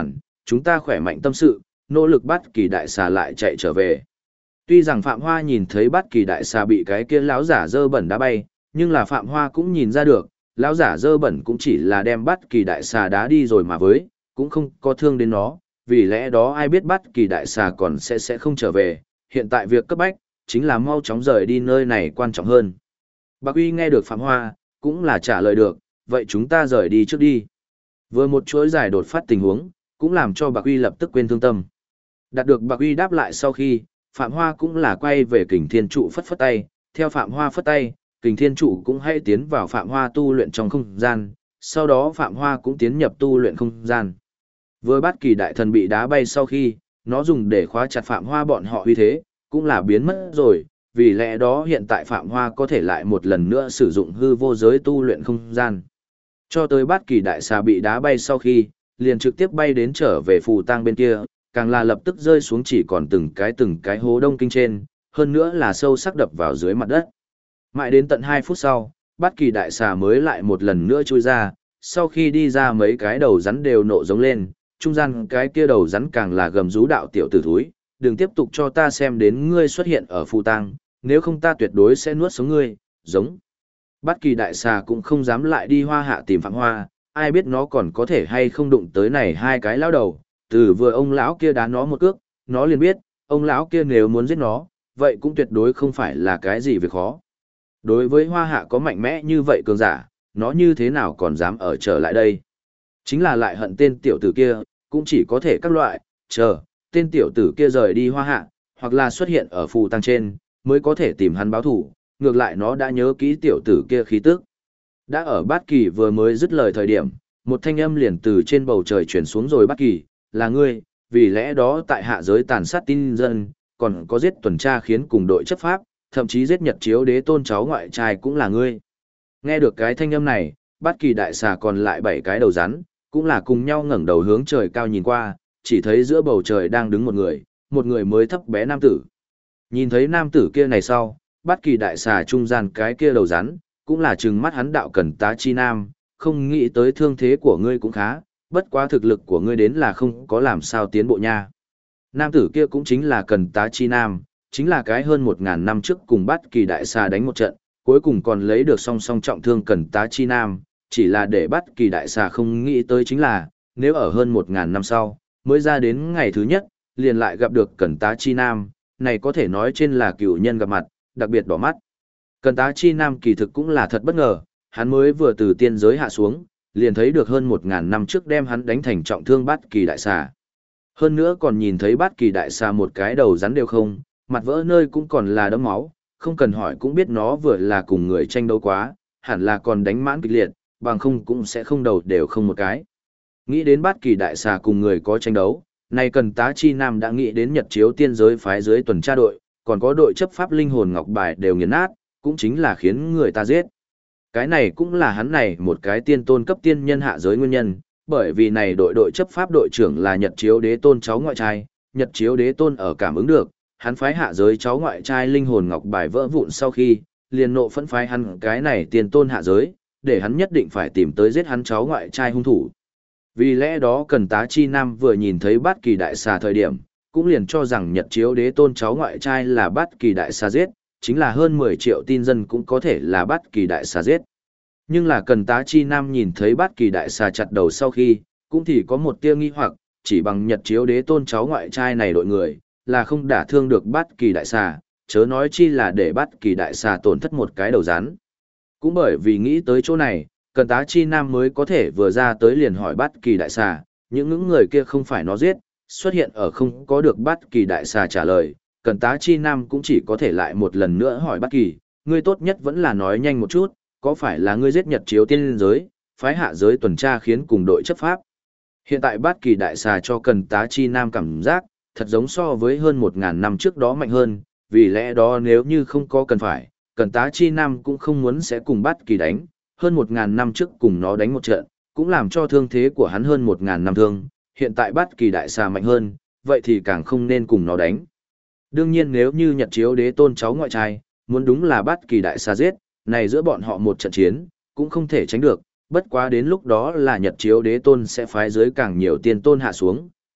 chúng ta khỏe mạnh tâm sự, nỗ lực bắt kỳ đại xà lại chạy trở về. Tuy rằng Phạm Hoa nhìn thấy bắt kỳ đại xà bị cái kia lão giả dơ bẩn đá bay, nhưng là Phạm Hoa cũng nhìn ra được, lão giả dơ bẩn cũng chỉ là đem bắt kỳ đại xà đá đi rồi mà với, cũng không có thương đến nó, vì lẽ đó ai biết bắt kỳ đại xà còn sẽ không trở về, hiện tại việc cấp bách, chính là mau chóng rời đi nơi này quan trọng hơn. Bạc Uy nghe được Phạm Hoa, cũng là trả lời được, vậy chúng ta rời đi trước đi. Vừa một chuỗi dài đột phát tình huống, cũng làm cho Bạc Uy lập tức quên thương tâm. Đạt được Bạc Uy đáp lại sau khi, Phạm Hoa cũng là quay về Kình Thiên Trụ phất phất tay, theo Phạm Hoa phất tay, Kình Thiên Trụ cũng hay tiến vào Phạm Hoa tu luyện trong không gian, sau đó Phạm Hoa cũng tiến nhập tu luyện không gian. Vừa bắt kỳ đại thần bị đá bay sau khi, nó dùng để khóa chặt Phạm Hoa bọn họ uy thế, cũng là biến mất rồi, vì lẽ đó hiện tại Phạm Hoa có thể lại một lần nữa sử dụng hư vô giới tu luyện không gian. Cho tới bắt kỳ đại xà bị đá bay sau khi, liền trực tiếp bay đến trở về phù tang bên kia, càng là lập tức rơi xuống chỉ còn từng cái hố đông kinh trên, hơn nữa là sâu sắc đập vào dưới mặt đất. Mãi đến tận 2 phút sau, bắt kỳ đại xà mới lại một lần nữa chui ra, sau khi đi ra mấy cái đầu rắn đều nộ giống lên, trung gian cái kia đầu rắn càng là gầm rú đạo tiểu tử thúi, đừng tiếp tục cho ta xem đến ngươi xuất hiện ở phù tang, nếu không ta tuyệt đối sẽ nuốt sống ngươi, giống. Bắt kỳ đại xà cũng không dám lại đi Hoa Hạ tìm Phạm Hoa, ai biết nó còn có thể hay không đụng tới này hai cái lão đầu, từ vừa ông lão kia đá nó một cước, nó liền biết, ông lão kia nếu muốn giết nó, vậy cũng tuyệt đối không phải là cái gì việc khó. Đối với Hoa Hạ có mạnh mẽ như vậy cường giả, nó như thế nào còn dám ở trở lại đây. Chính là lại hận tên tiểu tử kia, cũng chỉ có thể các loại, chờ, tên tiểu tử kia rời đi Hoa Hạ, hoặc là xuất hiện ở phù tăng trên, mới có thể tìm hắn báo thủ, ngược lại nó đã nhớ kỹ tiểu tử kia khí tức. Đã ở Bát Kỳ vừa mới dứt lời thời điểm, một thanh âm liền từ trên bầu trời chuyển xuống rồi. Bát Kỳ, là ngươi, vì lẽ đó tại hạ giới tàn sát tin dân, còn có giết tuần tra khiến cùng đội chấp pháp, thậm chí giết Nhật Chiếu Đế tôn cháu ngoại trai cũng là ngươi. Nghe được cái thanh âm này, Bát Kỳ đại xà còn lại 7 cái đầu rắn, cũng là cùng nhau ngẩng đầu hướng trời cao nhìn qua, chỉ thấy giữa bầu trời đang đứng một người mới thấp bé nam tử. Nhìn thấy nam tử kia này sau, Bát Kỳ đại xà trung gian cái kia đầu rắn, cũng là trừng mắt hắn đạo Cẩn Tá Chi Nam, không nghĩ tới thương thế của ngươi cũng khá, bất quá thực lực của ngươi đến là không có làm sao tiến bộ nha. Nam tử kia cũng chính là Cẩn Tá Chi Nam, chính là cái hơn 1000 năm trước cùng Bát Kỳ đại xà đánh một trận, cuối cùng còn lấy được song song trọng thương Cẩn Tá Chi Nam, chỉ là để Bát Kỳ đại xà không nghĩ tới chính là, nếu ở hơn 1000 năm sau, mới ra đến ngày thứ nhất, liền lại gặp được Cẩn Tá Chi Nam, này có thể nói trên là cựu nhân gặp mặt, đặc biệt đỏ mắt. Cẩn Tá Chi Nam kỳ thực cũng là thật bất ngờ, hắn mới vừa từ tiên giới hạ xuống, liền thấy được hơn 1000 năm trước đem hắn đánh thành trọng thương Bát Kỳ đại xà. Hơn nữa còn nhìn thấy Bát Kỳ đại xà một cái đầu rắn đều không, mặt vỡ nơi cũng còn là đẫm máu, không cần hỏi cũng biết nó vừa là cùng người tranh đấu quá, hẳn là còn đánh mãn kịch liệt, bằng không cũng sẽ không đầu đều không một cái. Nghĩ đến Bát Kỳ đại xà cùng người có tranh đấu, này Cẩn Tá Chi Nam đã nghĩ đến Nhật Chiếu tiên giới phái dưới tuần tra đội, còn có đội chấp pháp linh hồn ngọc bài đều nghiền nát, cũng chính là khiến người ta giết. Cái này cũng là hắn này một cái tiên tôn cấp tiên nhân hạ giới nguyên nhân, bởi vì này đội chấp pháp đội trưởng là Nhật Chiếu Đế tôn cháu ngoại trai, Nhật Chiếu Đế tôn ở cảm ứng được, hắn phái hạ giới cháu ngoại trai linh hồn ngọc bài vỡ vụn sau khi, liền nộ phẫn phái hắn cái này tiên tôn hạ giới, để hắn nhất định phải tìm tới giết hắn cháu ngoại trai hung thủ. Vì lẽ đó Cẩn Tá Chi Nam vừa nhìn thấy Bát Kỳ đại xà thời điểm, cũng liền cho rằng Nhật Chiếu Đế tôn cháu ngoại trai là Bát Kỳ đại xà giết, chính là hơn 10 triệu tin dân cũng có thể là Bát Kỳ đại xà giết. Nhưng là Cẩn Tá Chi Nam nhìn thấy Bát Kỳ đại xà chặt đầu sau khi, cũng thì có một tia nghi hoặc, chỉ bằng Nhật Chiếu Đế tôn cháu ngoại trai này đội người, là không đả thương được Bát Kỳ đại xà, chớ nói chi là để Bát Kỳ đại xà tổn thất một cái đầu rắn. Cũng bởi vì nghĩ tới chỗ này, Cẩn Tá Chi Nam mới có thể vừa ra tới liền hỏi Bát Kỳ đại xà, những người kia không phải nó giết, xuất hiện ở không có được Bát Kỳ đại xà trả lời, Cẩn Tá Chi Nam cũng chỉ có thể lại một lần nữa hỏi Bát Kỳ, ngươi tốt nhất vẫn là nói nhanh một chút, có phải là ngươi giết Nhật Chiếu tiên giới, phái hạ giới tuần tra khiến cùng đội chấp pháp. Hiện tại Bát Kỳ đại xà cho Cẩn Tá Chi Nam cảm giác, thật giống so với hơn 1000 năm trước đó mạnh hơn, vì lẽ đó nếu như không có cần phải, Cẩn Tá Chi Nam cũng không muốn sẽ cùng Bát Kỳ đánh, hơn 1000 năm trước cùng nó đánh một trận, cũng làm cho thương thế của hắn hơn 1000 năm thương, hiện tại Bát Kỳ đại xà mạnh hơn, vậy thì càng không nên cùng nó đánh. Đương nhiên nếu như Nhật Chiếu Đế tôn cháu ngoại trai, muốn đúng là Bát Kỳ đại xà giết, này giữa bọn họ một trận chiến, cũng không thể tránh được, bất quá đến lúc đó là Nhật Chiếu Đế tôn sẽ phái dưới càng nhiều tiên tôn hạ xuống,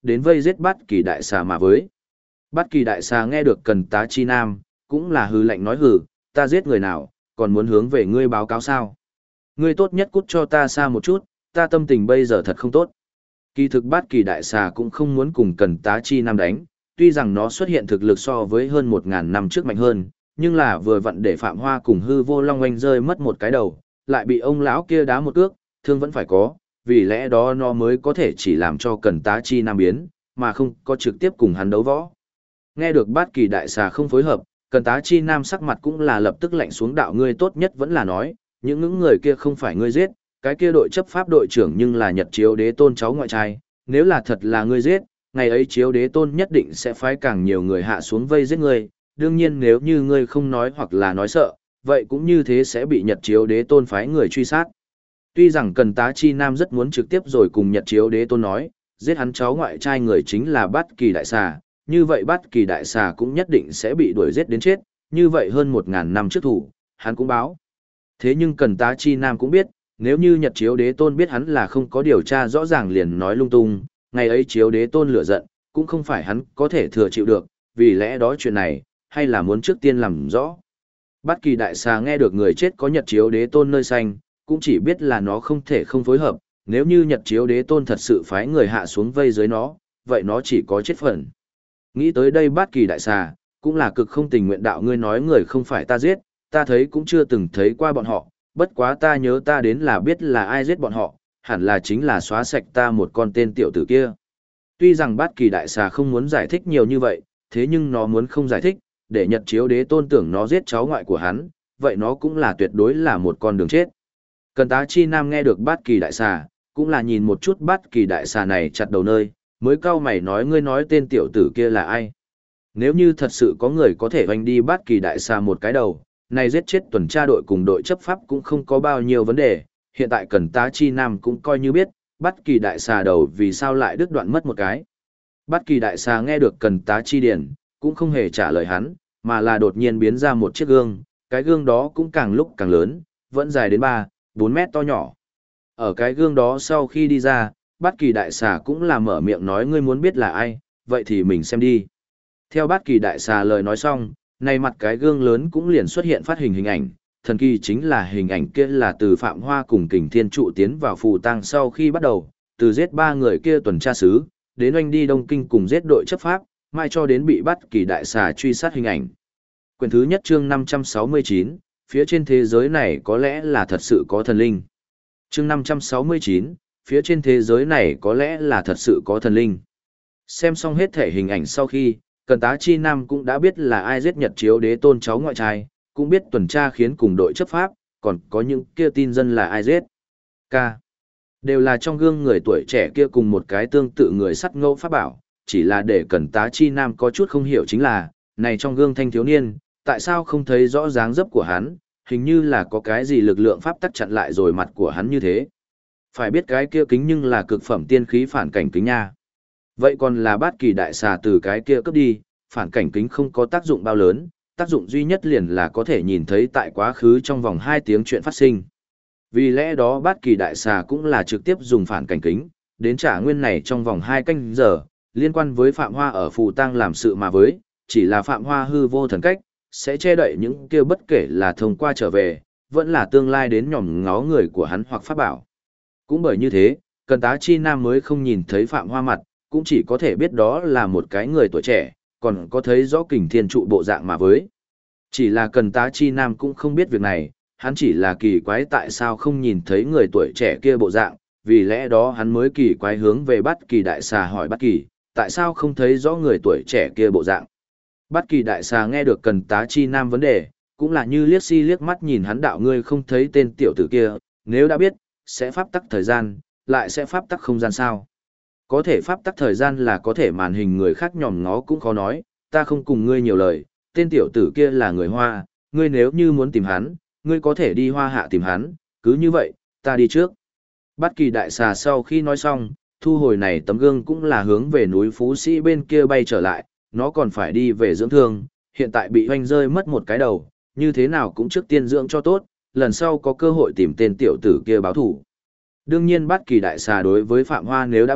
đến vây giết Bát Kỳ đại xà mà với. Bát Kỳ đại xà nghe được Cần Tá Chi Nam, cũng là hừ lạnh nói hừ, ta giết người nào, còn muốn hướng về ngươi báo cáo sao? Ngươi tốt nhất cút cho ta xa một chút, ta tâm tình bây giờ thật không tốt. Kỳ thực Bát Kỳ đại xà cũng không muốn cùng Cần Tá Chi Nam đánh, tuy rằng nó xuất hiện thực lực so với hơn 1000 năm trước mạnh hơn, nhưng là vừa vặn để Phạm Hoa cùng Hư Vô Long Oanh rơi mất một cái đầu, lại bị ông lão kia đá một cước, thương vẫn phải có, vì lẽ đó nó mới có thể chỉ làm cho Cần Tá Chi Nam biến, mà không có trực tiếp cùng hắn đấu võ. Nghe được Bát Kỳ đại xà không phối hợp, Cần Tá Chi Nam sắc mặt cũng là lập tức lạnh xuống, đạo ngươi tốt nhất vẫn là nói, những người kia không phải ngươi giết, cái kia đội chấp pháp đội trưởng nhưng là Nhật Chiếu Đế Tôn cháu ngoại trai, nếu là thật là ngươi giết, ngày ấy Chiếu Đế Tôn nhất định sẽ phái càng nhiều người hạ xuống vây giết ngươi, đương nhiên nếu như ngươi không nói hoặc là nói sợ, vậy cũng như thế sẽ bị Nhật Chiếu Đế Tôn phái người truy sát. Tuy rằng Cần Tá Chi Nam rất muốn trực tiếp rồi cùng Nhật Chiếu Đế Tôn nói, giết hắn cháu ngoại trai người chính là Bát Kỳ đại xà, như vậy Bát Kỳ đại xà cũng nhất định sẽ bị đuổi giết đến chết, như vậy hơn 1000 năm trước thủ, hắn cũng báo. Thế nhưng Cần Tá Chi Nam cũng biết, nếu như Nhật Chiếu Đế Tôn biết hắn là không có điều tra rõ ràng liền nói lung tung, ngày ấy Chiếu Đế Tôn lửa giận, cũng không phải hắn có thể thừa chịu được, vì lẽ đó chuyện này, hay là muốn trước tiên làm rõ. Bát Kỳ đại xà nghe được người chết có Nhật Chiếu Đế Tôn nơi xanh, cũng chỉ biết là nó không thể không phối hợp, nếu như Nhật Chiếu Đế Tôn thật sự phái người hạ xuống vây dưới nó, vậy nó chỉ có chết phần. Nghĩ tới đây Bát Kỳ đại xà, cũng là cực không tình nguyện, đạo ngươi nói người không phải ta giết, ta thấy cũng chưa từng thấy qua bọn họ, bất quá ta nhớ ta đến là biết là ai giết bọn họ, hẳn là chính là xóa sạch ta một con tên tiểu tử kia. Tuy rằng Bát Kỳ đại xà không muốn giải thích nhiều như vậy, thế nhưng nó muốn không giải thích, để Nhật Chiếu Đế Tôn tưởng nó giết cháu ngoại của hắn, vậy nó cũng là tuyệt đối là một con đường chết. Cần Tá Chi Nam nghe được Bát Kỳ đại xà, cũng là nhìn một chút Bát Kỳ đại xà này chặt đầu nơi, mới cau mày nói ngươi nói tên tiểu tử kia là ai. Nếu như thật sự có người có thể hoành đi Bát Kỳ đại xà một cái đầu, này giết chết tuần tra đội cùng đội chấp pháp cũng không có bao nhiêu vấn đề, hiện tại Cần Tá Chi Nam cũng coi như biết, Bát Kỳ đại xà đầu vì sao lại đứt đoạn mất một cái. Bát Kỳ đại xà nghe được Cần Tá Chi điển, cũng không hề trả lời hắn, mà là đột nhiên biến ra một chiếc gương, cái gương đó cũng càng lúc càng lớn, vẫn dài đến 3-4 mét to nhỏ. Ở cái gương đó sau khi đi ra, Bát Kỳ đại xà cũng là mở miệng nói ngươi muốn biết là ai, vậy thì mình xem đi. Theo Bát Kỳ đại xà lời nói xong, nay mặt cái gương lớn cũng liền xuất hiện phát hình ảnh, thần kỳ chính là hình ảnh kia là từ Phạm Hoa cùng Kình Thiên Trụ tiến vào phù tang sau khi bắt đầu, từ giết 3 người kia tuần tra sứ, đến oanh đi Đông Kinh cùng giết đội chấp pháp, mai cho đến bị Bát Kỳ đại xà truy sát hình ảnh. Quyển thứ nhất chương 569, phía trên thế giới này có lẽ là thật sự có thần linh. Chương 569, phía trên thế giới này có lẽ là thật sự có thần linh. Xem xong hết thể hình ảnh sau khi, Cần Tá Chi Nam cũng đã biết là ai giết Nhật Chiếu Đế Tôn cháu ngoại trai, cũng biết tuần tra khiến cùng đội chấp pháp, còn có những kia tin dân là ai giết. K. Đều là trong gương người tuổi trẻ kia cùng một cái tương tự người sắt ngẫu pháp bảo, chỉ là để Cần Tá Chi Nam có chút không hiểu chính là, này trong gương thanh thiếu niên, tại sao không thấy rõ dáng dấp của hắn, hình như là có cái gì lực lượng pháp tắc chặn lại rồi mặt của hắn như thế. Phải biết cái kia kính nhưng là cực phẩm tiên khí phản cảnh kính nha. Vậy còn là Bát Kỳ đại xà từ cái kia cướp đi, phản cảnh kính không có tác dụng bao lớn, tác dụng duy nhất liền là có thể nhìn thấy tại quá khứ trong vòng 2 tiếng chuyện phát sinh. Vì lẽ đó Bát Kỳ đại xà cũng là trực tiếp dùng phản cảnh kính, đến trả nguyên này trong vòng 2 canh giờ, liên quan với Phạm Hoa ở phù tang làm sự mà với, chỉ là Phạm Hoa hư vô thần cách, sẽ che đậy những kia bất kể là thông qua trở về, vẫn là tương lai đến nhòm ngó người của hắn hoặc pháp bảo. Cũng bởi như thế, Cần Tá Chi Nam mới không nhìn thấy Phạm Hoa mặt, cũng chỉ có thể biết đó là một cái người tuổi trẻ, còn có thấy rõ Kình Thiên Trụ bộ dạng mà với. Chỉ là Cần Tá Chi Nam cũng không biết việc này, hắn chỉ là kỳ quái tại sao không nhìn thấy người tuổi trẻ kia bộ dạng, vì lẽ đó hắn mới kỳ quái hướng về Bát Kỳ đại xà hỏi Bát Kỳ, tại sao không thấy rõ người tuổi trẻ kia bộ dạng. Bát Kỳ đại xà nghe được Cần Tá Chi Nam vấn đề, cũng là như liếc si liếc mắt nhìn hắn, đạo ngươi không thấy tên tiểu tử kia, nếu đã biết, sẽ pháp tắc thời gian, lại sẽ pháp tắc không gian sao. Có thể pháp tắc thời gian là có thể màn hình người khác nhòm ngó cũng khó nói, ta không cùng ngươi nhiều lời, tên tiểu tử kia là người Hoa, ngươi nếu như muốn tìm hắn, ngươi có thể đi Hoa Hạ tìm hắn, cứ như vậy, ta đi trước. Bát Kỳ đại xà sau khi nói xong, thu hồi này tấm gương cũng là hướng về núi Phú Sĩ bên kia bay trở lại, nó còn phải đi về dưỡng thương, hiện tại bị hoanh rơi mất một cái đầu, như thế nào cũng trước tiên dưỡng cho tốt, lần sau có cơ hội tìm tên tiểu tử kia báo thủ. Đương nhiên Bát Kỳ đại xà đối với Phạm Hoa nếu đã biết,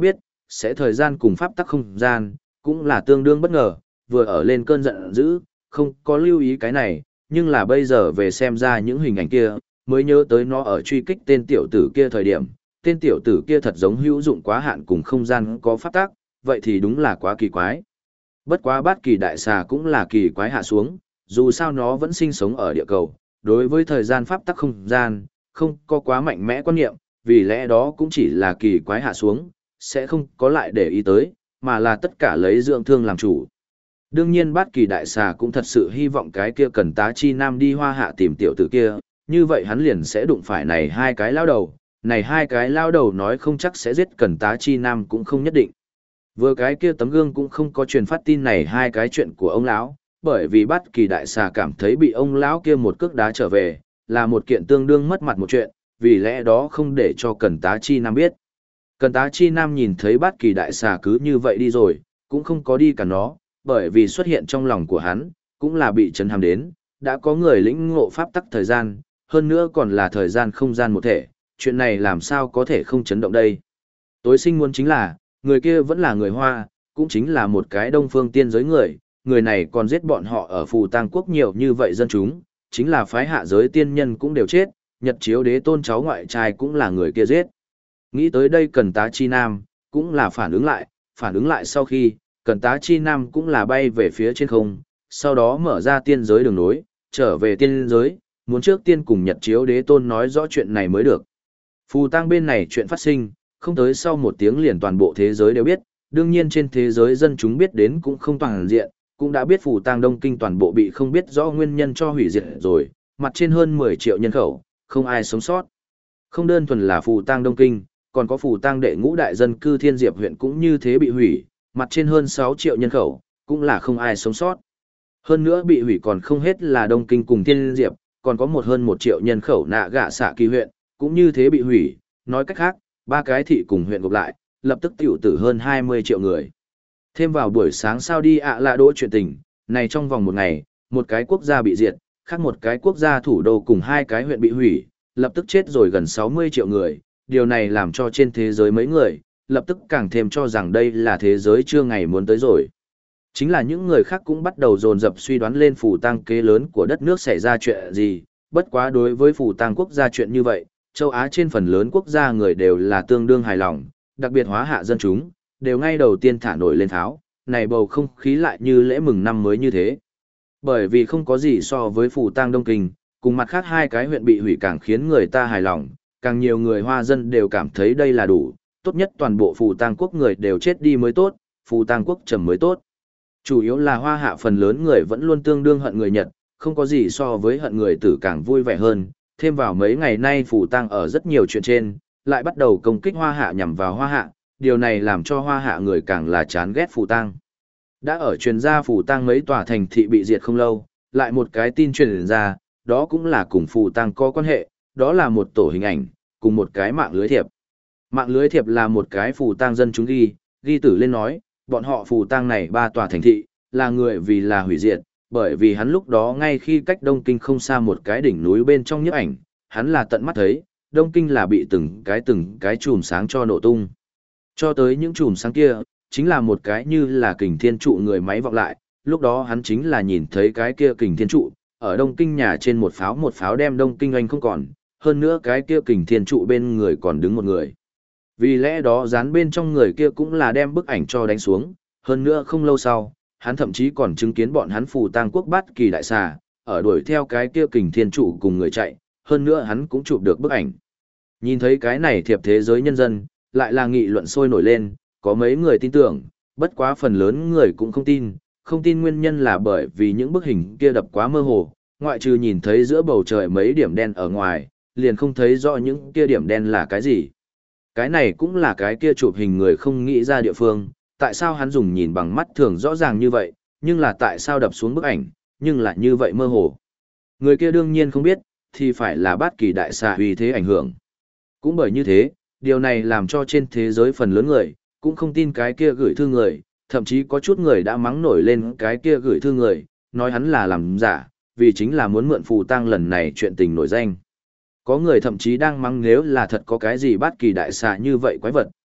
sẽ thời gian cùng pháp tắc không gian, cũng là tương đương bất ngờ, vừa ở lên cơn giận dữ, không có lưu ý cái này, nhưng là bây giờ về xem ra những hình ảnh kia, mới nhớ tới nó ở truy kích tên tiểu tử kia thời điểm, tên tiểu tử kia thật giống hữu dụng quá hạn cùng không gian có pháp tắc, vậy thì đúng là quá kỳ quái. Bất quá bát kỳ đại xà cũng là kỳ quái hạ xuống, dù sao nó vẫn sinh sống ở địa cầu, đối với thời gian pháp tắc không gian, không có quá mạnh mẽ quan niệm, vì lẽ đó cũng chỉ là kỳ quái hạ xuống, sẽ không có lại để ý tới, mà là tất cả lấy dưỡng thương làm chủ. Đương nhiên bát kỳ đại xà cũng thật sự hy vọng cái kia Cần Tá Chi Nam đi Hoa Hạ tìm tiểu tử kia, như vậy hắn liền sẽ đụng phải này hai cái lao đầu, này hai cái lao đầu nói không chắc sẽ giết Cần Tá Chi Nam cũng không nhất định. Vừa cái kia tấm gương cũng không có truyền phát tin này hai cái chuyện của ông lão, bởi vì bát kỳ đại xà cảm thấy bị ông lão kia một cước đá trở về, là một kiện tương đương mất mặt một chuyện, vì lẽ đó không để cho Cần Tá Chi Nam biết. Cần Tá Chi Nam nhìn thấy bát kỳ đại xà cứ như vậy đi rồi, cũng không có đi cả nó, bởi vì xuất hiện trong lòng của hắn, cũng là bị chấn hàm đến, đã có người lĩnh ngộ pháp tắc thời gian, hơn nữa còn là thời gian không gian một thể, chuyện này làm sao có thể không chấn động đây. Tối sinh muốn chính là, người kia vẫn là người Hoa, cũng chính là một cái đông phương tiên giới người này còn giết bọn họ ở Phù Tang Quốc nhiều như vậy dân chúng, chính là phái hạ giới tiên nhân cũng đều chết, Nhật Chiếu Đế tôn cháu ngoại trai cũng là người kia giết. Nghĩ tới đây Cần Tá Chi Nam, cũng là phản ứng lại sau khi, Cần Tá Chi Nam cũng là bay về phía trên không, sau đó mở ra tiên giới đường nối, trở về tiên giới, muốn trước tiên cùng Nhật Chiếu Đế tôn nói rõ chuyện này mới được. Phù Tang bên này chuyện phát sinh, không tới sau một tiếng liền toàn bộ thế giới đều biết, đương nhiên trên thế giới dân chúng biết đến cũng không toàn diện, cũng đã biết Phù Tang Đông Kinh toàn bộ bị không biết rõ nguyên nhân cho hủy diệt rồi, mặt trên hơn 10 triệu nhân khẩu, không ai sống sót. Không đơn thuần là Phù Tang Đông Kinh, còn có Phù Tang đệ ngũ đại dân cư Thiên Diệp huyện cũng như thế bị hủy, mặt trên hơn 6 triệu nhân khẩu, cũng là không ai sống sót. Hơn nữa bị hủy còn không hết là Đông Kinh cùng Thiên Diệp, còn có hơn 1 triệu nhân khẩu nạ gạ xạ kỳ huyện, cũng như thế bị hủy, nói cách khác, ba cái thị cùng huyện gộp lại, lập tức tiểu tử hơn 20 triệu người. Thêm vào buổi sáng sao đi ạ lạ đỗ chuyện tình, này trong vòng một ngày, một cái quốc gia bị diệt, khác một cái quốc gia thủ đô cùng hai cái huyện bị hủy, lập tức chết rồi gần 60 triệu người, điều này làm cho trên thế giới mấy người, lập tức càng thêm cho rằng đây là thế giới chưa ngày muốn tới rồi. Chính là những người khác cũng bắt đầu dồn dập suy đoán lên Phù Tang kế lớn của đất nước xảy ra chuyện gì, bất quá đối với Phù Tang quốc gia chuyện như vậy, châu Á trên phần lớn quốc gia người đều là tương đương hài lòng, đặc biệt hóa hạ dân chúng, đều ngay đầu tiên thả nổi lên tháo, này bầu không khí lại như lễ mừng năm mới như thế. Bởi vì không có gì so với Phù Tang Đông Kinh, cùng mặt khác hai cái huyện bị hủy càng khiến người ta hài lòng, càng nhiều người Hoa dân đều cảm thấy đây là đủ, tốt nhất toàn bộ Phù Tang quốc người đều chết đi mới tốt, Phù Tang quốc trầm mới tốt. Chủ yếu là Hoa hạ phần lớn người vẫn luôn tương đương hận người Nhật, không có gì so với hận người Tử càng vui vẻ hơn, thêm vào mấy ngày nay Phù Tang ở rất nhiều chuyện trên, lại bắt đầu công kích Hoa hạ nhằm vào Hoa hạ, điều này làm cho Hoa hạ người càng là chán ghét Phù Tang. Đã ở truyền ra Phù Tang mấy tòa thành thị bị diệt không lâu, lại một cái tin truyền ra, đó cũng là cùng Phù Tang có quan hệ, đó là một tổ hình ảnh, cùng một cái mạng lưới thiệp. Mạng lưới thiệp là một cái Phù Tang dân chúng ghi tử lên nói, bọn họ Phù Tang này ba tòa thành thị, là người vì là hủy diệt, bởi vì hắn lúc đó ngay khi cách Đông Kinh không xa một cái đỉnh núi bên trong nhiếp ảnh, hắn là tận mắt thấy, Đông Kinh là bị từng cái chùm sáng cho nổ tung. Cho tới những chùm sáng kia, chính là một cái như là kình thiên trụ người máy vọng lại, lúc đó hắn chính là nhìn thấy cái kia kình thiên trụ, ở Đông Kinh nhà trên một pháo đem Đông Kinh anh không còn, hơn nữa cái kia kình thiên trụ bên người còn đứng một người. Vì lẽ đó dán bên trong người kia cũng là đem bức ảnh cho đánh xuống, hơn nữa không lâu sau, hắn thậm chí còn chứng kiến bọn hắn Phù Tang quốc bát kỳ đại xà, ở đuổi theo cái kia kình thiên trụ cùng người chạy, hơn nữa hắn cũng chụp được bức ảnh. Nhìn thấy cái này thiệp thế giới nhân dân, lại là nghị luận sôi nổi lên, có mấy người tin tưởng, bất quá phần lớn người cũng không tin nguyên nhân là bởi vì những bức hình kia đập quá mơ hồ, ngoại trừ nhìn thấy giữa bầu trời mấy điểm đen ở ngoài, liền không thấy rõ những kia điểm đen là cái gì. Cái này cũng là cái kia chụp hình người không nghĩ ra địa phương, tại sao hắn dùng nhìn bằng mắt thường rõ ràng như vậy, nhưng là tại sao đập xuống bức ảnh, nhưng lại như vậy mơ hồ. Người kia đương nhiên không biết, thì phải là bát kỳ đại xà uy thế ảnh hưởng. Cũng bởi như thế, điều này làm cho trên thế giới phần lớn người, cũng không tin cái kia gửi thư người, thậm chí có chút người đã mắng nổi lên cái kia gửi thư người, nói hắn là làm giả, vì chính là muốn mượn Phù Tang lần này chuyện tình nổi danh. Có người thậm chí đang mắng nếu là thật có cái gì bát kỳ đại xà như vậy quái vật,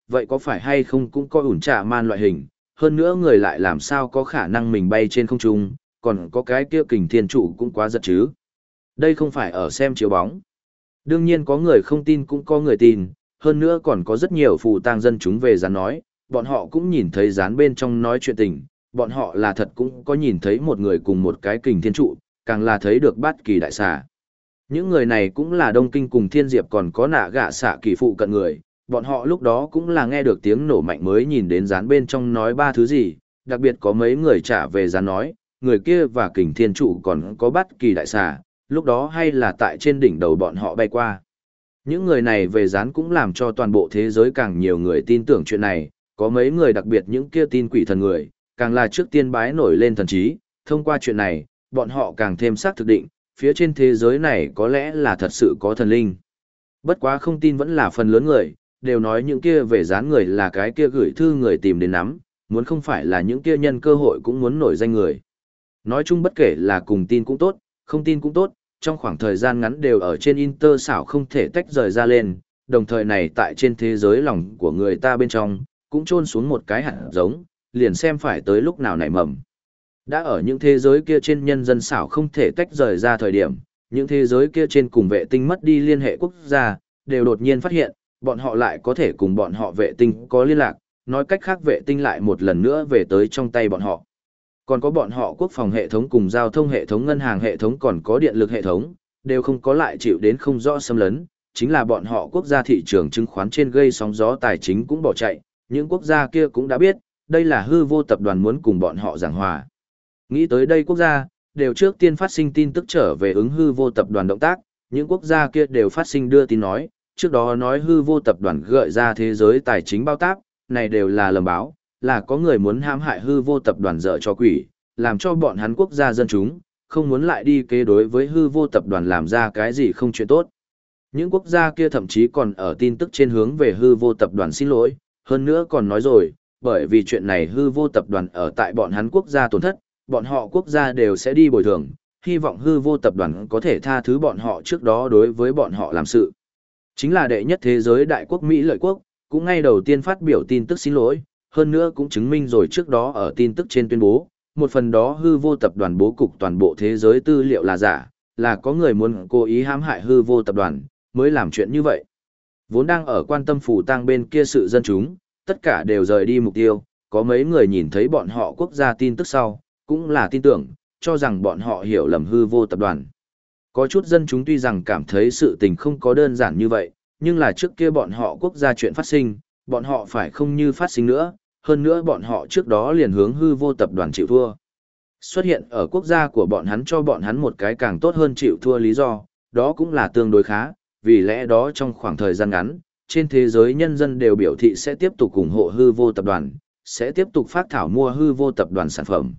vậy có phải hay không cũng có ủn trạ man loại hình, hơn nữa người lại làm sao có khả năng mình bay trên không trung, còn có cái kia kình thiên trụ cũng quá giật chứ. Đây không phải ở xem chiếu bóng. Đương nhiên có người không tin cũng có người tin, hơn nữa còn có rất nhiều phù tang dân chúng về gián nói, bọn họ cũng nhìn thấy gián bên trong nói chuyện tình, bọn họ là thật cũng có nhìn thấy một người cùng một cái kình thiên trụ, càng là thấy được bát kỳ đại xà. Những người này cũng là Đông Kinh cùng Thiên Diệp còn có nạ gạ xạ kỳ phụ cận người, bọn họ lúc đó cũng là nghe được tiếng nổ mạnh mới nhìn đến gián bên trong nói ba thứ gì, đặc biệt có mấy người trả về gián nói, người kia và kình thiên trụ còn có bát kỳ đại xà, lúc đó hay là tại trên đỉnh đầu bọn họ bay qua. Những người này về gián cũng làm cho toàn bộ thế giới càng nhiều người tin tưởng chuyện này, có mấy người đặc biệt những kia tin quỷ thần người, càng là trước tiên bái nổi lên thần trí, thông qua chuyện này, bọn họ càng thêm xác thực định, phía trên thế giới này có lẽ là thật sự có thần linh. Bất quá không tin vẫn là phần lớn người, đều nói những kia về gián người là cái kia gửi thư người tìm đến nắm, muốn không phải là những kia nhân cơ hội cũng muốn nổi danh người. Nói chung bất kể là cùng tin cũng tốt, không tin cũng tốt, trong khoảng thời gian ngắn đều ở trên Inter xảo không thể tách rời ra lên, đồng thời này tại trên thế giới lòng của người ta bên trong, cũng chôn xuống một cái hạt giống, liền xem phải tới lúc nào nảy mầm. Đã ở những thế giới kia trên nhân dân xảo không thể tách rời ra thời điểm, những thế giới kia trên cùng vệ tinh mất đi liên hệ quốc gia, đều đột nhiên phát hiện, bọn họ lại có thể cùng bọn họ vệ tinh có liên lạc, nói cách khác vệ tinh lại một lần nữa về tới trong tay bọn họ. Còn có bọn họ quốc phòng hệ thống cùng giao thông hệ thống ngân hàng hệ thống còn có điện lực hệ thống, đều không có lại chịu đến không rõ xâm lấn, chính là bọn họ quốc gia thị trường chứng khoán trên gây sóng gió tài chính cũng bỏ chạy, những quốc gia kia cũng đã biết, đây là hư vô tập đoàn muốn cùng bọn họ giảng hòa. Nghĩ tới đây quốc gia, đều trước tiên phát sinh tin tức trở về ứng hư vô tập đoàn động tác, những quốc gia kia đều phát sinh đưa tin nói, trước đó nói hư vô tập đoàn gợi ra thế giới tài chính bao táp, này đều là lầm báo, là có người muốn hãm hại hư vô tập đoàn dở cho quỷ, làm cho bọn hắn quốc gia dân chúng, không muốn lại đi kế đối với hư vô tập đoàn làm ra cái gì không chuyện tốt. Những quốc gia kia thậm chí còn ở tin tức trên hướng về hư vô tập đoàn xin lỗi, hơn nữa còn nói rồi, bởi vì chuyện này hư vô tập đoàn ở tại bọn hắn quốc gia tổn thất, bọn họ quốc gia đều sẽ đi bồi thường, hy vọng hư vô tập đoàn có thể tha thứ bọn họ trước đó đối với bọn họ làm sự. Chính là đệ nhất thế giới đại quốc Mỹ lợi quốc, cũng ngay đầu tiên phát biểu tin tức xin lỗi, hơn nữa cũng chứng minh rồi trước đó ở tin tức trên tuyên bố, một phần đó hư vô tập đoàn bố cục toàn bộ thế giới tư liệu là giả, là có người muốn cố ý hãm hại hư vô tập đoàn, mới làm chuyện như vậy. Vốn đang ở quan tâm phủ tang bên kia sự dân chúng, tất cả đều rời đi mục tiêu, có mấy người nhìn thấy bọn họ quốc gia tin tức sau, cũng là tin tưởng, cho rằng bọn họ hiểu lầm hư vô tập đoàn. Có chút dân chúng tuy rằng cảm thấy sự tình không có đơn giản như vậy, nhưng là trước kia bọn họ quốc gia chuyện phát sinh, bọn họ phải không như phát sinh nữa, hơn nữa bọn họ trước đó liền hướng hư vô tập đoàn chịu thua. Xuất hiện ở quốc gia của bọn hắn cho bọn hắn một cái càng tốt hơn chịu thua lý do, đó cũng là tương đối khá, vì lẽ đó trong khoảng thời gian ngắn, trên thế giới nhân dân đều biểu thị sẽ tiếp tục ủng hộ hư vô tập đoàn, sẽ tiếp tục phát thảo mua hư vô tập đoàn sản phẩm.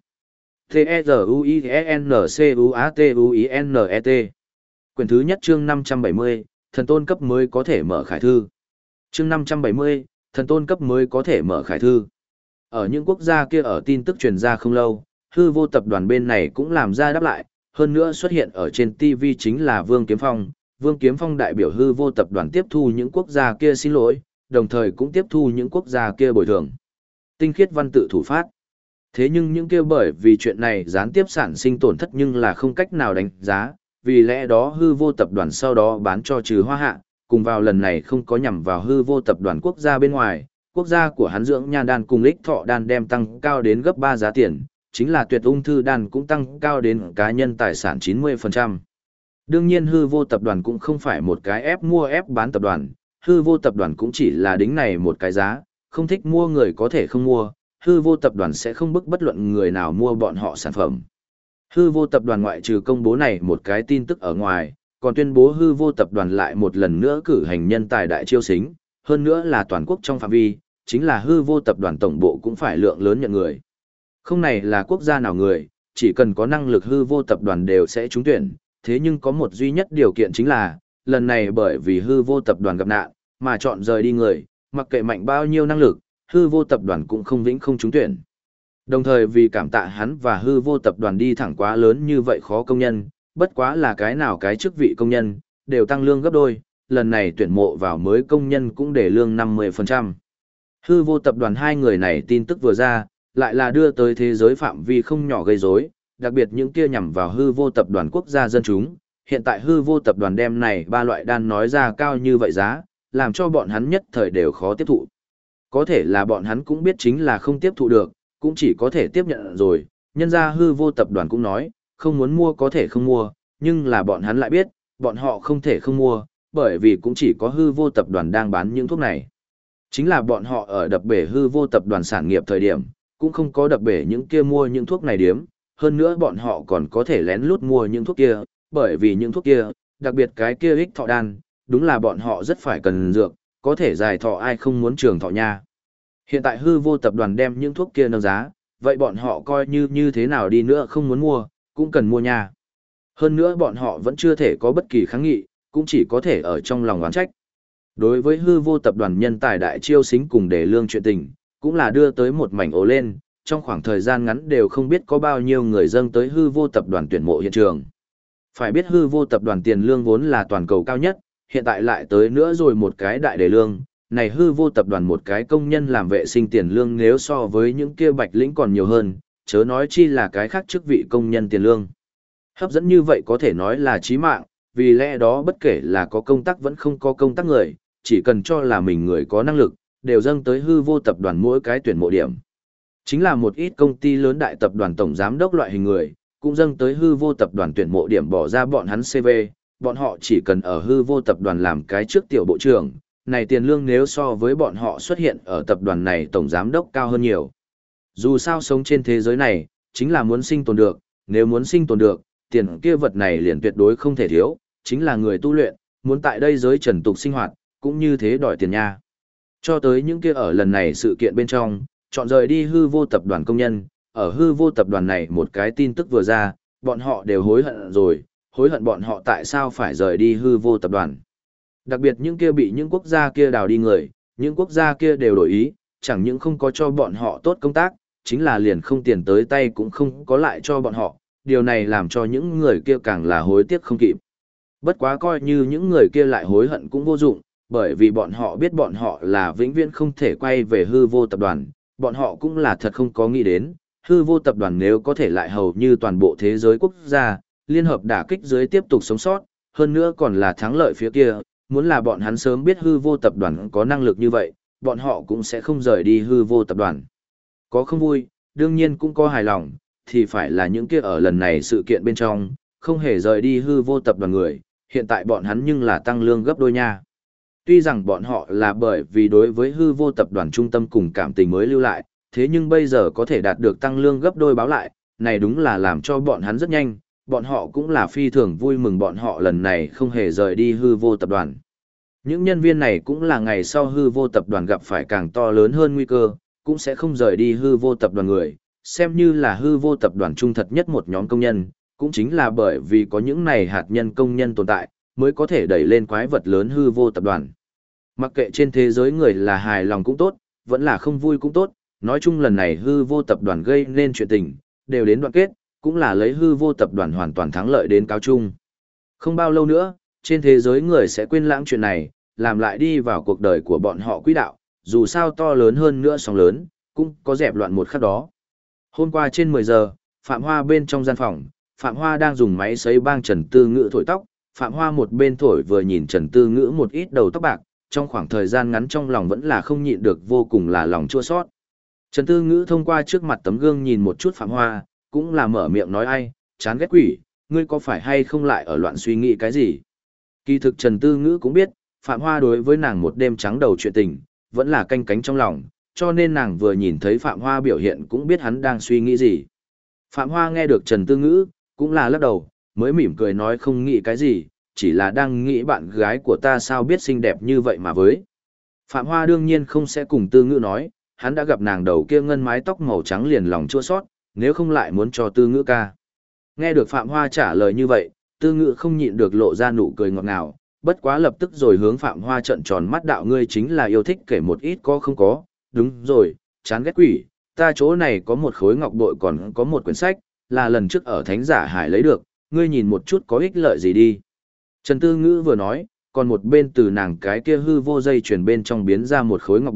T-E-Z-U-I-N-C-U-A-T-U-I-N-E-T Quyển thứ nhất chương 570, thần tôn cấp mới có thể mở khải thư. Chương 570, thần tôn cấp mới có thể mở khải thư. Ở những quốc gia kia ở tin tức truyền ra không lâu, hư vô tập đoàn bên này cũng làm ra đáp lại, hơn nữa xuất hiện ở trên TV chính là Vương Kiếm Phong. Vương Kiếm Phong đại biểu hư vô tập đoàn tiếp thu những quốc gia kia xin lỗi, đồng thời cũng tiếp thu những quốc gia kia bồi thường. Tinh khiết văn tự thủ phát. Thế nhưng những kia bởi vì chuyện này gián tiếp sản sinh tổn thất nhưng là không cách nào đánh giá, vì lẽ đó hư vô tập đoàn sau đó bán cho trừ hoa hạ, cùng vào lần này không có nhằm vào hư vô tập đoàn quốc gia bên ngoài, quốc gia của hắn dưỡng nhan đan cùng lích thọ đan đem tăng cao đến gấp 3 giá tiền, chính là tuyệt ung thư đan cũng tăng cao đến cá nhân tài sản 90%. Đương nhiên hư vô tập đoàn cũng không phải một cái ép mua ép bán tập đoàn, hư vô tập đoàn cũng chỉ là đính này một cái giá, không thích mua người có thể không mua, hư vô tập đoàn sẽ không bức bất luận người nào mua bọn họ sản phẩm. Hư vô tập đoàn ngoại trừ công bố này một cái tin tức ở ngoài, còn tuyên bố hư vô tập đoàn lại một lần nữa cử hành nhân tài đại chiêu xính, hơn nữa là toàn quốc trong phạm vi, chính là hư vô tập đoàn tổng bộ cũng phải lượng lớn nhận người. Không này là quốc gia nào người, chỉ cần có năng lực hư vô tập đoàn đều sẽ trúng tuyển, thế nhưng có một duy nhất điều kiện chính là, lần này bởi vì hư vô tập đoàn gặp nạn, mà chọn rời đi người, mặc kệ mạnh bao nhiêu năng lực, hư vô tập đoàn cũng không vĩnh không trúng tuyển. Đồng thời vì cảm tạ hắn và hư vô tập đoàn đi thẳng quá lớn như vậy khó công nhân, bất quá là cái nào cái chức vị công nhân, đều tăng lương gấp đôi, lần này tuyển mộ vào mới công nhân cũng để lương 50%. Hư vô tập đoàn hai người này tin tức vừa ra, lại là đưa tới thế giới phạm vi không nhỏ gây rối, đặc biệt những kia nhằm vào hư vô tập đoàn quốc gia dân chúng. Hiện tại hư vô tập đoàn đem này ba loại đan nói ra cao như vậy giá, làm cho bọn hắn nhất thời đều khó tiếp thụ. Có thể là bọn hắn cũng biết chính là không tiếp thụ được, cũng chỉ có thể tiếp nhận rồi, nhân ra hư vô tập đoàn cũng nói, không muốn mua có thể không mua, nhưng là bọn hắn lại biết, bọn họ không thể không mua, bởi vì cũng chỉ có hư vô tập đoàn đang bán những thuốc này. Chính là bọn họ ở đập bể hư vô tập đoàn sản nghiệp thời điểm, cũng không có đập bể những kia mua những thuốc này điếm, hơn nữa bọn họ còn có thể lén lút mua những thuốc kia, bởi vì những thuốc kia, đặc biệt cái kia ích thọ đan, đúng là bọn họ rất phải cần dược, có thể dài thọ ai không muốn trường thọ nha. Hiện tại hư vô tập đoàn đem những thuốc kia nâng giá, vậy bọn họ coi như thế nào đi nữa không muốn mua, cũng cần mua nha. Hơn nữa bọn họ vẫn chưa thể có bất kỳ kháng nghị, cũng chỉ có thể ở trong lòng oán trách. Đối với hư vô tập đoàn nhân tài đại chiêu xính cùng để lương chuyện tình, cũng là đưa tới một mảnh ố lên, trong khoảng thời gian ngắn đều không biết có bao nhiêu người dâng tới hư vô tập đoàn tuyển mộ hiện trường. Phải biết hư vô tập đoàn tiền lương vốn là toàn cầu cao nhất, hiện tại lại tới nữa rồi một cái đại đề lương, này hư vô tập đoàn một cái công nhân làm vệ sinh tiền lương nếu so với những kia bạch lĩnh còn nhiều hơn, chớ nói chi là cái khác chức vị công nhân tiền lương. Hấp dẫn như vậy có thể nói là chí mạng, vì lẽ đó bất kể là có công tác vẫn không có công tác người, chỉ cần cho là mình người có năng lực, đều dâng tới hư vô tập đoàn mỗi cái tuyển mộ điểm. Chính là một ít công ty lớn đại tập đoàn tổng giám đốc loại hình người, cũng dâng tới hư vô tập đoàn tuyển mộ điểm bỏ ra bọn hắn CV, bọn họ chỉ cần ở hư vô tập đoàn làm cái trước tiểu bộ trưởng, này tiền lương nếu so với bọn họ xuất hiện ở tập đoàn này tổng giám đốc cao hơn nhiều. Dù sao sống trên thế giới này, chính là muốn sinh tồn được, nếu muốn sinh tồn được, tiền kia vật này liền tuyệt đối không thể thiếu, chính là người tu luyện, muốn tại đây giới trần tục sinh hoạt, cũng như thế đòi tiền nha. Cho tới những kia ở lần này sự kiện bên trong, chọn rời đi hư vô tập đoàn công nhân, ở hư vô tập đoàn này một cái tin tức vừa ra, bọn họ đều hối hận rồi, hối hận bọn họ tại sao phải rời đi hư vô tập đoàn. Đặc biệt những kia bị những quốc gia kia đào đi người, những quốc gia kia đều đổi ý, chẳng những không có cho bọn họ tốt công tác, chính là liền không tiền tới tay cũng không có lại cho bọn họ, điều này làm cho những người kia càng là hối tiếc không kịp. Bất quá coi như những người kia lại hối hận cũng vô dụng, bởi vì bọn họ biết bọn họ là vĩnh viễn không thể quay về hư vô tập đoàn, bọn họ cũng là thật không có nghĩ đến, hư vô tập đoàn nếu có thể lại hầu như toàn bộ thế giới quốc gia, liên hợp đả kích dưới tiếp tục sống sót, hơn nữa còn là thắng lợi phía kia, muốn là bọn hắn sớm biết hư vô tập đoàn có năng lực như vậy, bọn họ cũng sẽ không rời đi hư vô tập đoàn. Có không vui, đương nhiên cũng có hài lòng, thì phải là những kia ở lần này sự kiện bên trong, không hề rời đi hư vô tập đoàn người, hiện tại bọn hắn nhưng là tăng lương gấp đôi nha. Tuy rằng bọn họ là bởi vì đối với hư vô tập đoàn trung tâm cùng cảm tình mới lưu lại, thế nhưng bây giờ có thể đạt được tăng lương gấp đôi báo lại, này đúng là làm cho bọn hắn rất nhanh, bọn họ cũng là phi thường vui mừng bọn họ lần này không hề rời đi hư vô tập đoàn. Những nhân viên này cũng là ngày sau hư vô tập đoàn gặp phải càng to lớn hơn nguy cơ, cũng sẽ không rời đi hư vô tập đoàn người, xem như là hư vô tập đoàn trung thật nhất một nhóm công nhân, cũng chính là bởi vì có những này hạt nhân công nhân tồn tại, mới có thể đẩy lên quái vật lớn hư vô tập đoàn. Mặc kệ trên thế giới người là hài lòng cũng tốt, vẫn là không vui cũng tốt, nói chung lần này hư vô tập đoàn gây nên chuyện tình, đều đến đoạn kết, cũng là lấy hư vô tập đoàn hoàn toàn thắng lợi đến cáo chung. Không bao lâu nữa, trên thế giới người sẽ quên lãng chuyện này, làm lại đi vào cuộc đời của bọn họ quỹ đạo, dù sao to lớn hơn nữa sóng lớn, cũng có dẹp loạn một khắc đó. Hôm qua trên 10 giờ, Phạm Hoa bên trong gian phòng, Phạm Hoa đang dùng máy sấy bang Trần Tư Ngữ thổi tóc, Phạm Hoa một bên thổi vừa nhìn Trần Tư Ngữ một ít đầu tóc bạc, trong khoảng thời gian ngắn trong lòng vẫn là không nhịn được vô cùng là lòng chua xót. Trần Tư Ngữ thông qua trước mặt tấm gương nhìn một chút Phạm Hoa, cũng là mở miệng nói ai, chán ghét quỷ, ngươi có phải hay không lại ở loạn suy nghĩ cái gì? Kỳ thực Trần Tư Ngữ cũng biết, Phạm Hoa đối với nàng một đêm trắng đầu chuyện tình, vẫn là canh cánh trong lòng, cho nên nàng vừa nhìn thấy Phạm Hoa biểu hiện cũng biết hắn đang suy nghĩ gì. Phạm Hoa nghe được Trần Tư Ngữ, cũng là lắc đầu, mới mỉm cười nói không nghĩ cái gì, chỉ là đang nghĩ bạn gái của ta sao biết xinh đẹp như vậy mà với. Phạm Hoa đương nhiên không sẽ cùng Tư Ngữ nói, hắn đã gặp nàng đầu kia ngân mái tóc màu trắng liền lòng chua xót, nếu không lại muốn cho Tư Ngữ ca. Nghe được Phạm Hoa trả lời như vậy, Tư Ngữ không nhịn được lộ ra nụ cười ngọt ngào, bất quá lập tức rồi hướng Phạm Hoa trợn tròn mắt đạo ngươi chính là yêu thích kể một ít có không có, đúng rồi, chán ghét quỷ, ta chỗ này có một khối ngọc bội còn có một quyển sách, là lần trước ở Thánh Giả Hải lấy được, ngươi nhìn một chút có ích lợi gì đi. Trần Tư Ngữ vừa nói, còn một bên từ nàng cái kia hư vô dây chuyển bên trong biến ra một khối ngọc bội,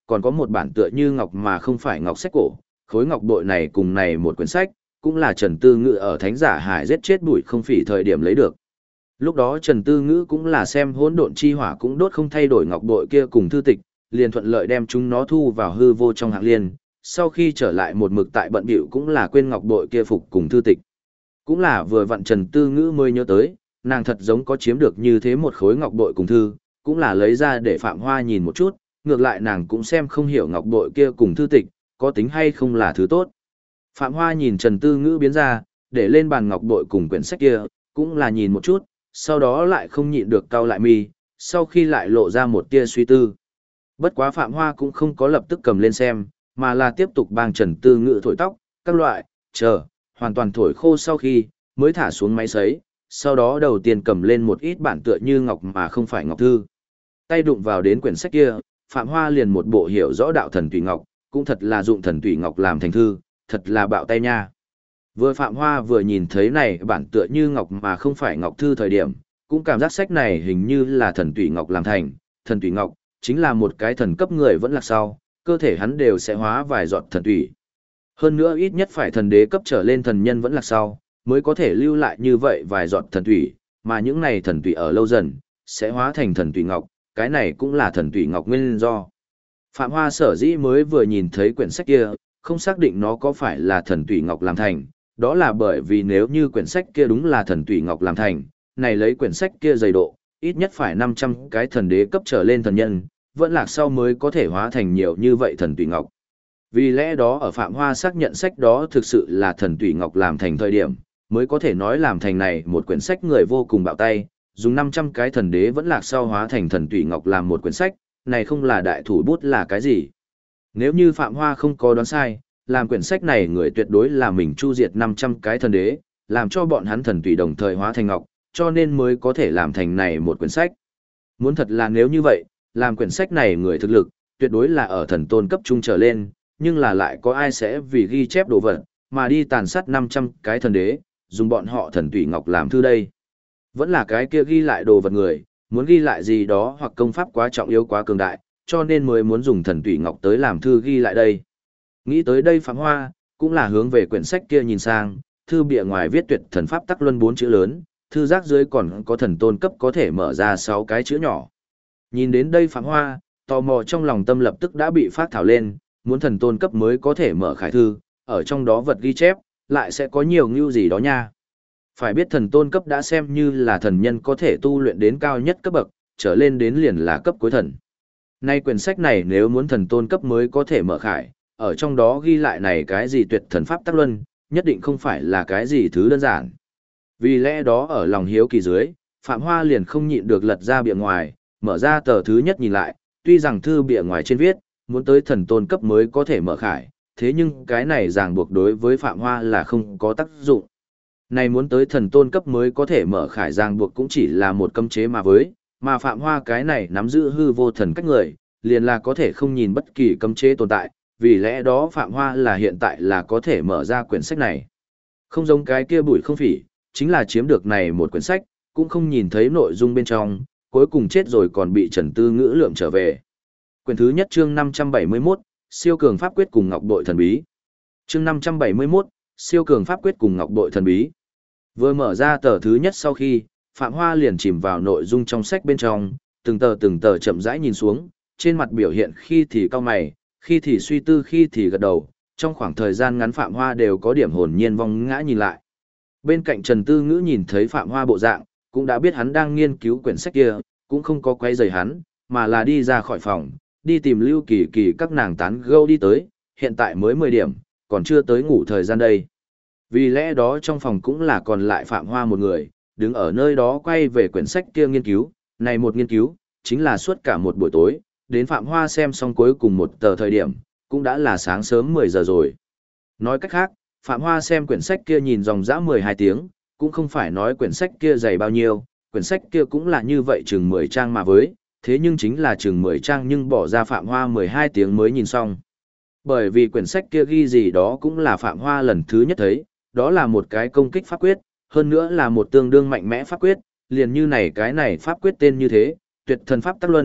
còn có một bản tựa như ngọc mà không phải ngọc sách cổ, khối ngọc bội này cùng này một quyển sách, cũng là Trần Tư Ngữ ở Thánh Giả Hải giết chết Bùi Không Phỉ thời điểm lấy được. Lúc đó Trần Tư Ngữ cũng là xem hỗn độn chi hỏa cũng đốt không thay đổi ngọc bội kia cùng thư tịch, liền thuận lợi đem chúng nó thu vào hư vô trong hạng liên, sau khi trở lại một mực tại bận bịu cũng là quên ngọc bội kia phục cùng thư tịch. Cũng là vừa vặn Trần Tư Ngữ mới nhớ tới, nàng thật giống có chiếm được như thế một khối ngọc bội cùng thư, cũng là lấy ra để Phạm Hoa nhìn một chút, ngược lại nàng cũng xem không hiểu ngọc bội kia cùng thư tịch, có tính hay không là thứ tốt. Phạm Hoa nhìn Trần Tư Ngữ biến ra, để lên bàn ngọc bội cùng quyển sách kia, cũng là nhìn một chút, sau đó lại không nhịn được cau lại mi, sau khi lại lộ ra một tia suy tư. Bất quá Phạm Hoa cũng không có lập tức cầm lên xem, mà là tiếp tục bang Trần Tư Ngữ thổi tóc, các loại, chờ, hoàn toàn thổi khô sau khi, mới thả xuống máy sấy, sau đó đầu tiên cầm lên một ít bản tựa như ngọc mà không phải ngọc thư. Tay đụng vào đến quyển sách kia, Phạm Hoa liền một bộ hiểu rõ đạo thần tùy ngọc, cũng thật là dụng thần tùy ngọc làm thành thư, thật là bạo tay nha. Vừa Phạm Hoa vừa nhìn thấy này bản tựa như ngọc mà không phải ngọc thư thời điểm, cũng cảm giác sách này hình như là thần tùy ngọc làm thành, thần tùy ngọc, chính là một cái thần cấp người vẫn là sau, cơ thể hắn đều sẽ hóa vài giọt thần tùy. Hơn nữa ít nhất phải thần đế cấp trở lên thần nhân vẫn là sau, mới có thể lưu lại như vậy vài giọt thần tùy, mà những này thần tùy ở lâu dần, sẽ hóa thành thần tùy ngọc, cái này cũng là thần tùy ngọc nguyên do. Phạm Hoa sở dĩ mới vừa nhìn thấy quyển sách kia, không xác định nó có phải là thần tùy ngọc làm thành, đó là bởi vì nếu như quyển sách kia đúng là thần tùy ngọc làm thành, này lấy quyển sách kia dày độ, ít nhất phải 500 cái thần đế cấp trở lên thần nhân, vẫn lạc sau mới có thể hóa thành nhiều như vậy thần tùy ngọc. Vì lẽ đó ở Phạm Hoa xác nhận sách đó thực sự là thần tùy ngọc làm thành thời điểm, mới có thể nói làm thành này một quyển sách người vô cùng bạo tay, dùng 500 cái thần đế vẫn lạc sau hóa thành thần tùy ngọc làm một quyển sách, này không là đại thủ bút là cái gì. Nếu như Phạm Hoa không có đoán sai, làm quyển sách này người tuyệt đối là mình chu diệt 500 cái thần đế, làm cho bọn hắn thần tùy đồng thời hóa thành ngọc, cho nên mới có thể làm thành này một quyển sách. Muốn thật là nếu như vậy, làm quyển sách này người thực lực, tuyệt đối là ở thần tôn cấp trung trở lên, nhưng là lại có ai sẽ vì ghi chép đồ vật, mà đi tàn sát 500 cái thần đế, dùng bọn họ thần tùy ngọc làm thư đây. Vẫn là cái kia ghi lại đồ vật người, muốn ghi lại gì đó hoặc công pháp quá trọng yếu quá cường đại, cho nên mới muốn dùng thần tùy ngọc tới làm thư ghi lại đây. Nghĩ tới đây Phạm Hoa, cũng là hướng về quyển sách kia nhìn sang, thư bìa ngoài viết tuyệt thần pháp tắc luân 4 chữ lớn, thư rác dưới còn có thần tôn cấp có thể mở ra 6 cái chữ nhỏ. Nhìn đến đây Phạm Hoa, tò mò trong lòng tâm lập tức đã bị phát thảo lên, muốn thần tôn cấp mới có thể mở khải thư, ở trong đó vật ghi chép, lại sẽ có nhiều ngưu gì đó nha. Phải biết thần tôn cấp đã xem như là thần nhân có thể tu luyện đến cao nhất cấp bậc, trở lên đến liền là cấp cuối thần. Nay quyển sách này nếu muốn thần tôn cấp mới có thể mở khải, ở trong đó ghi lại này cái gì tuyệt thần pháp tắc luân, nhất định không phải là cái gì thứ đơn giản. Vì lẽ đó ở lòng hiếu kỳ dưới, Phạm Hoa liền không nhịn được lật ra bìa ngoài, mở ra tờ thứ nhất nhìn lại, tuy rằng thư bìa ngoài trên viết, muốn tới thần tôn cấp mới có thể mở khải, thế nhưng cái này ràng buộc đối với Phạm Hoa là không có tác dụng. Này muốn tới thần tôn cấp mới có thể mở khải ràng buộc cũng chỉ là một cấm chế mà Phạm Hoa cái này nắm giữ hư vô thần cách người, liền là có thể không nhìn bất kỳ cấm chế tồn tại, vì lẽ đó Phạm Hoa là hiện tại là có thể mở ra quyển sách này. Không giống cái kia Bùi Không Phỉ, chính là chiếm được này một quyển sách, cũng không nhìn thấy nội dung bên trong, cuối cùng chết rồi còn bị Trần Tư Ngữ lượm trở về. Quyển thứ nhất chương 571, siêu cường pháp quyết cùng ngọc bội thần bí. Chương 571, siêu cường pháp quyết cùng ngọc bội thần bí. Vừa mở ra tờ thứ nhất sau khi, Phạm Hoa liền chìm vào nội dung trong sách bên trong, từng tờ chậm rãi nhìn xuống, trên mặt biểu hiện khi thì cau mày, khi thì suy tư khi thì gật đầu, trong khoảng thời gian ngắn Phạm Hoa đều có điểm hồn nhiên vong ngã nhìn lại. Bên cạnh Trần Tư Ngữ nhìn thấy Phạm Hoa bộ dạng, cũng đã biết hắn đang nghiên cứu quyển sách kia, cũng không có quay rời hắn, mà là đi ra khỏi phòng, đi tìm Lưu Kỳ Kỳ các nàng tán gẫu đi tới, hiện tại mới 10 điểm, còn chưa tới ngủ thời gian đây. Vì lẽ đó trong phòng cũng là còn lại Phạm Hoa một người, đứng ở nơi đó quay về quyển sách kia nghiên cứu, này một nghiên cứu, chính là suốt cả một buổi tối, đến Phạm Hoa xem xong cuối cùng một tờ thời điểm, cũng đã là sáng sớm 10 giờ rồi. Nói cách khác, Phạm Hoa xem quyển sách kia nhìn dòng dã 12 tiếng, cũng không phải nói quyển sách kia dày bao nhiêu, quyển sách kia cũng là như vậy chừng 10 trang mà với, thế nhưng chính là chừng 10 trang nhưng bỏ ra Phạm Hoa 12 tiếng mới nhìn xong. Bởi vì quyển sách kia ghi gì đó cũng là Phạm Hoa lần thứ nhất thấy, đó là một cái công kích pháp quyết, hơn nữa là một tương đương mạnh mẽ pháp quyết, liền như này cái này pháp quyết tên như thế, tuyệt thần pháp tắc luân,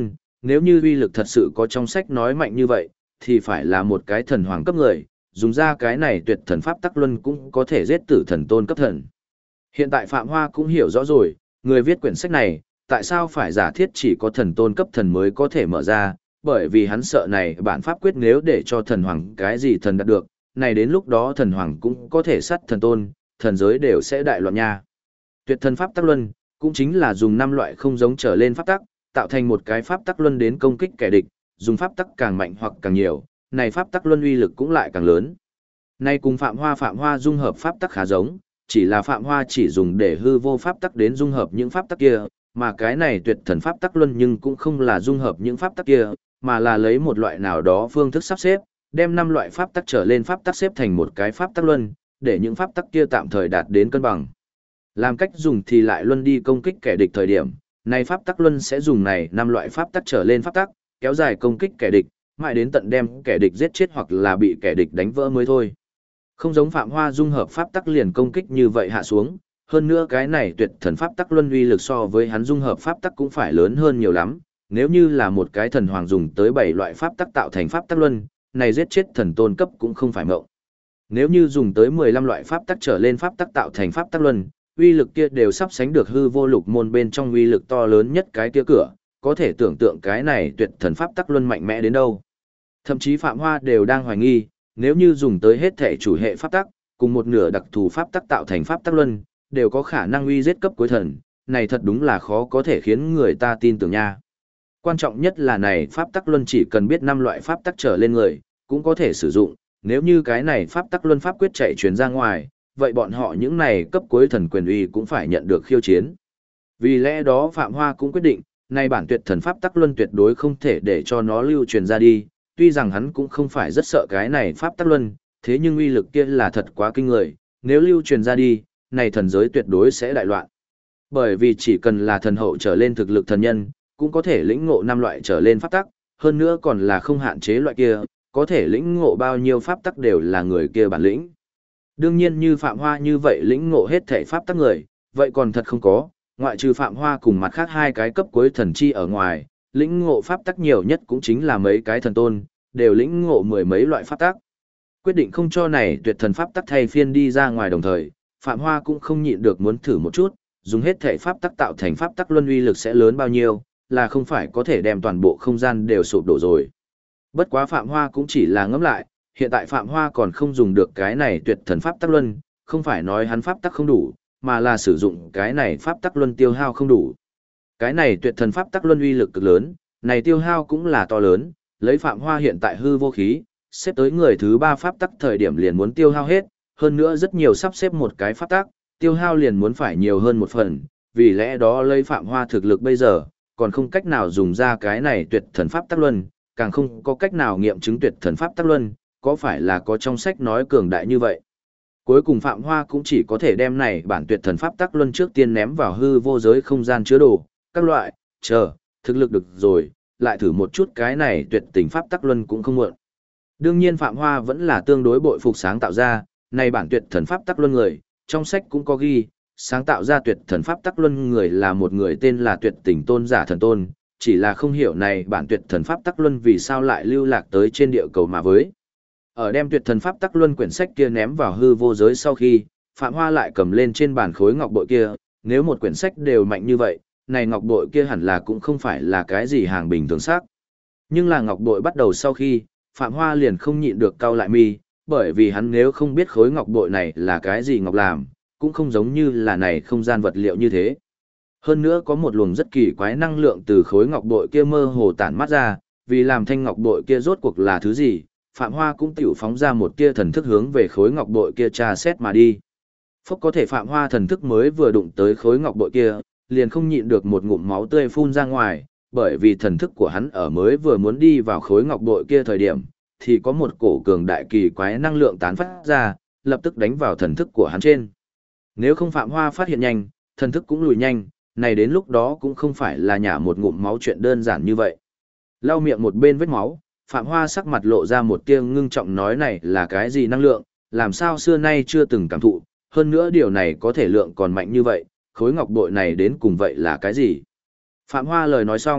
nếu như uy lực thật sự có trong sách nói mạnh như vậy, thì phải là một cái thần hoàng cấp người, dùng ra cái này tuyệt thần pháp tắc luân cũng có thể giết tử thần tôn cấp thần. Hiện tại Phạm Hoa cũng hiểu rõ rồi, người viết quyển sách này, tại sao phải giả thiết chỉ có thần tôn cấp thần mới có thể mở ra, bởi vì hắn sợ này bản pháp quyết nếu để cho thần hoàng cái gì thần đạt được, này đến lúc đó thần hoàng cũng có thể sát thần tôn, thần giới đều sẽ đại loạn nha. Tuyệt thần pháp tắc luân, cũng chính là dùng 5 loại không giống trở lên pháp tắc, tạo thành một cái pháp tắc luân đến công kích kẻ địch, dùng pháp tắc càng mạnh hoặc càng nhiều, này pháp tắc luân uy lực cũng lại càng lớn. Nay cùng Phạm Hoa dung hợp pháp tắc khá giống, chỉ là Phạm Hoa chỉ dùng để hư vô pháp tắc đến dung hợp những pháp tắc kia, mà cái này tuyệt thần pháp tắc luân nhưng cũng không là dung hợp những pháp tắc kia, mà là lấy một loại nào đó phương thức sắp xếp, đem 5 loại pháp tắc trở lên pháp tắc xếp thành một cái pháp tắc luân, để những pháp tắc kia tạm thời đạt đến cân bằng. Làm cách dùng thì lại luân đi công kích kẻ địch thời điểm, này pháp tắc luân sẽ dùng này 5 loại pháp tắc trở lên pháp tắc, kéo dài công kích kẻ địch, mãi đến tận đem kẻ địch giết chết hoặc là bị kẻ địch đánh vỡ mới thôi. Không giống Phạm Hoa dung hợp pháp tắc liền công kích như vậy hạ xuống, hơn nữa cái này tuyệt thần pháp tắc luân uy lực so với hắn dung hợp pháp tắc cũng phải lớn hơn nhiều lắm, nếu như là một cái thần hoàng dùng tới 7 loại pháp tắc tạo thành pháp tắc luân, này giết chết thần tôn cấp cũng không phải mộng. Nếu như dùng tới 15 loại pháp tắc trở lên pháp tắc tạo thành pháp tắc luân, uy lực kia đều sắp sánh được hư vô lục môn bên trong uy lực to lớn nhất cái kia cửa, có thể tưởng tượng cái này tuyệt thần pháp tắc luân mạnh mẽ đến đâu. Thậm chí Phạm Hoa đều đang hoài nghi, nếu như dùng tới hết thể chủ hệ pháp tắc, cùng một nửa đặc thù pháp tắc tạo thành pháp tắc luân, đều có khả năng uy giết cấp cuối thần, này thật đúng là khó có thể khiến người ta tin tưởng nha. Quan trọng nhất là này pháp tắc luân chỉ cần biết 5 loại pháp tắc trở lên người, cũng có thể sử dụng, nếu như cái này pháp tắc luân pháp quyết chạy truyền ra ngoài, vậy bọn họ những này cấp cuối thần quyền uy cũng phải nhận được khiêu chiến. Vì lẽ đó Phạm Hoa cũng quyết định, này bản tuyệt thần pháp tắc luân tuyệt đối không thể để cho nó lưu truyền ra đi, tuy rằng hắn cũng không phải rất sợ cái này pháp tắc luân, thế nhưng uy lực kia là thật quá kinh người, nếu lưu truyền ra đi, này thần giới tuyệt đối sẽ đại loạn. Bởi vì chỉ cần là thần hậu trở lên thực lực thần nhân, cũng có thể lĩnh ngộ 5 loại trở lên pháp tắc, hơn nữa còn là không hạn chế loại kia, có thể lĩnh ngộ bao nhiêu pháp tắc đều là người kia bản lĩnh. Đương nhiên như Phạm Hoa như vậy lĩnh ngộ hết thể pháp tắc người, vậy còn thật không có, ngoại trừ Phạm Hoa cùng mặt khác 2 cái cấp cuối thần chi ở ngoài, lĩnh ngộ pháp tắc nhiều nhất cũng chính là mấy cái thần tôn, đều lĩnh ngộ 10 mấy loại pháp tắc. Quyết định không cho này tuyệt thần pháp tắc thay phiên đi ra ngoài đồng thời, Phạm Hoa cũng không nhịn được muốn thử một chút, dùng hết thể pháp tắc tạo thành pháp tắc luân uy lực sẽ lớn bao nhiêu, là không phải có thể đem toàn bộ không gian đều sụp đổ rồi. Bất quá Phạm Hoa cũng chỉ là ngẫm lại, hiện tại Phạm Hoa còn không dùng được cái này tuyệt thần pháp tắc luân, không phải nói hắn pháp tắc không đủ, mà là sử dụng cái này pháp tắc luân tiêu hao không đủ. Cái này tuyệt thần pháp tắc luân uy lực cực lớn, này tiêu hao cũng là to lớn, lấy Phạm Hoa hiện tại hư vô khí, xếp tới người thứ 3 pháp tắc thời điểm liền muốn tiêu hao hết, hơn nữa rất nhiều sắp xếp một cái pháp tắc, tiêu hao liền muốn phải nhiều hơn một phần, vì lẽ đó lấy Phạm Hoa thực lực bây giờ, còn không cách nào dùng ra cái này tuyệt thần pháp tắc luân, càng không có cách nào nghiệm chứng tuyệt thần pháp tắc luân, có phải là có trong sách nói cường đại như vậy. Cuối cùng Phạm Hoa cũng chỉ có thể đem này bản tuyệt thần pháp tắc luân trước tiên ném vào hư vô giới không gian chứa đồ, các loại, thực lực được rồi, lại thử một chút cái này tuyệt tình pháp tắc luân cũng không muộn. Đương nhiên Phạm Hoa vẫn là tương đối bội phục sáng tạo ra, này bản tuyệt thần pháp tắc luân người, trong sách cũng có ghi, sáng tạo ra tuyệt thần pháp tắc luân người là một người tên là tuyệt tình tôn giả thần tôn, chỉ là không hiểu này bản tuyệt thần pháp tắc luân vì sao lại lưu lạc tới trên địa cầu mà với. Ở đem tuyệt thần pháp tắc luân quyển sách kia ném vào hư vô giới sau khi, Phạm Hoa lại cầm lên trên bàn khối ngọc bội kia, nếu một quyển sách đều mạnh như vậy, này ngọc bội kia hẳn là cũng không phải là cái gì hàng bình thường sắc. Nhưng là ngọc bội bắt đầu sau khi, Phạm Hoa liền không nhịn được cau lại mi, bởi vì hắn nếu không biết khối ngọc bội này là cái gì ngọc làm, cũng không giống như là này không gian vật liệu như thế. Hơn nữa có một luồng rất kỳ quái năng lượng từ khối ngọc bội kia mơ hồ tản mắt ra, vì làm thanh ngọc bội kia rốt cuộc là thứ gì, Phạm Hoa cũng tiểu phóng ra một tia thần thức hướng về khối ngọc bội kia tra xét mà đi. Phốc có thể Phạm Hoa thần thức mới vừa đụng tới khối ngọc bội kia, liền không nhịn được một ngụm máu tươi phun ra ngoài, bởi vì thần thức của hắn ở mới vừa muốn đi vào khối ngọc bội kia thời điểm, thì có một cổ cường đại kỳ quái năng lượng tán phát ra, lập tức đánh vào thần thức của hắn trên. Nếu không Phạm Hoa phát hiện nhanh, thần thức cũng lùi nhanh, này đến lúc đó cũng không phải là nhả một ngụm máu chuyện đơn giản như vậy. Lau miệng một bên vết máu, Phạm Hoa sắc mặt lộ ra một tia ngưng trọng nói này là cái gì năng lượng, làm sao xưa nay chưa từng cảm thụ, hơn nữa điều này có thể lượng còn mạnh như vậy, khối ngọc bội này đến cùng vậy là cái gì. Phạm Hoa lời nói xong,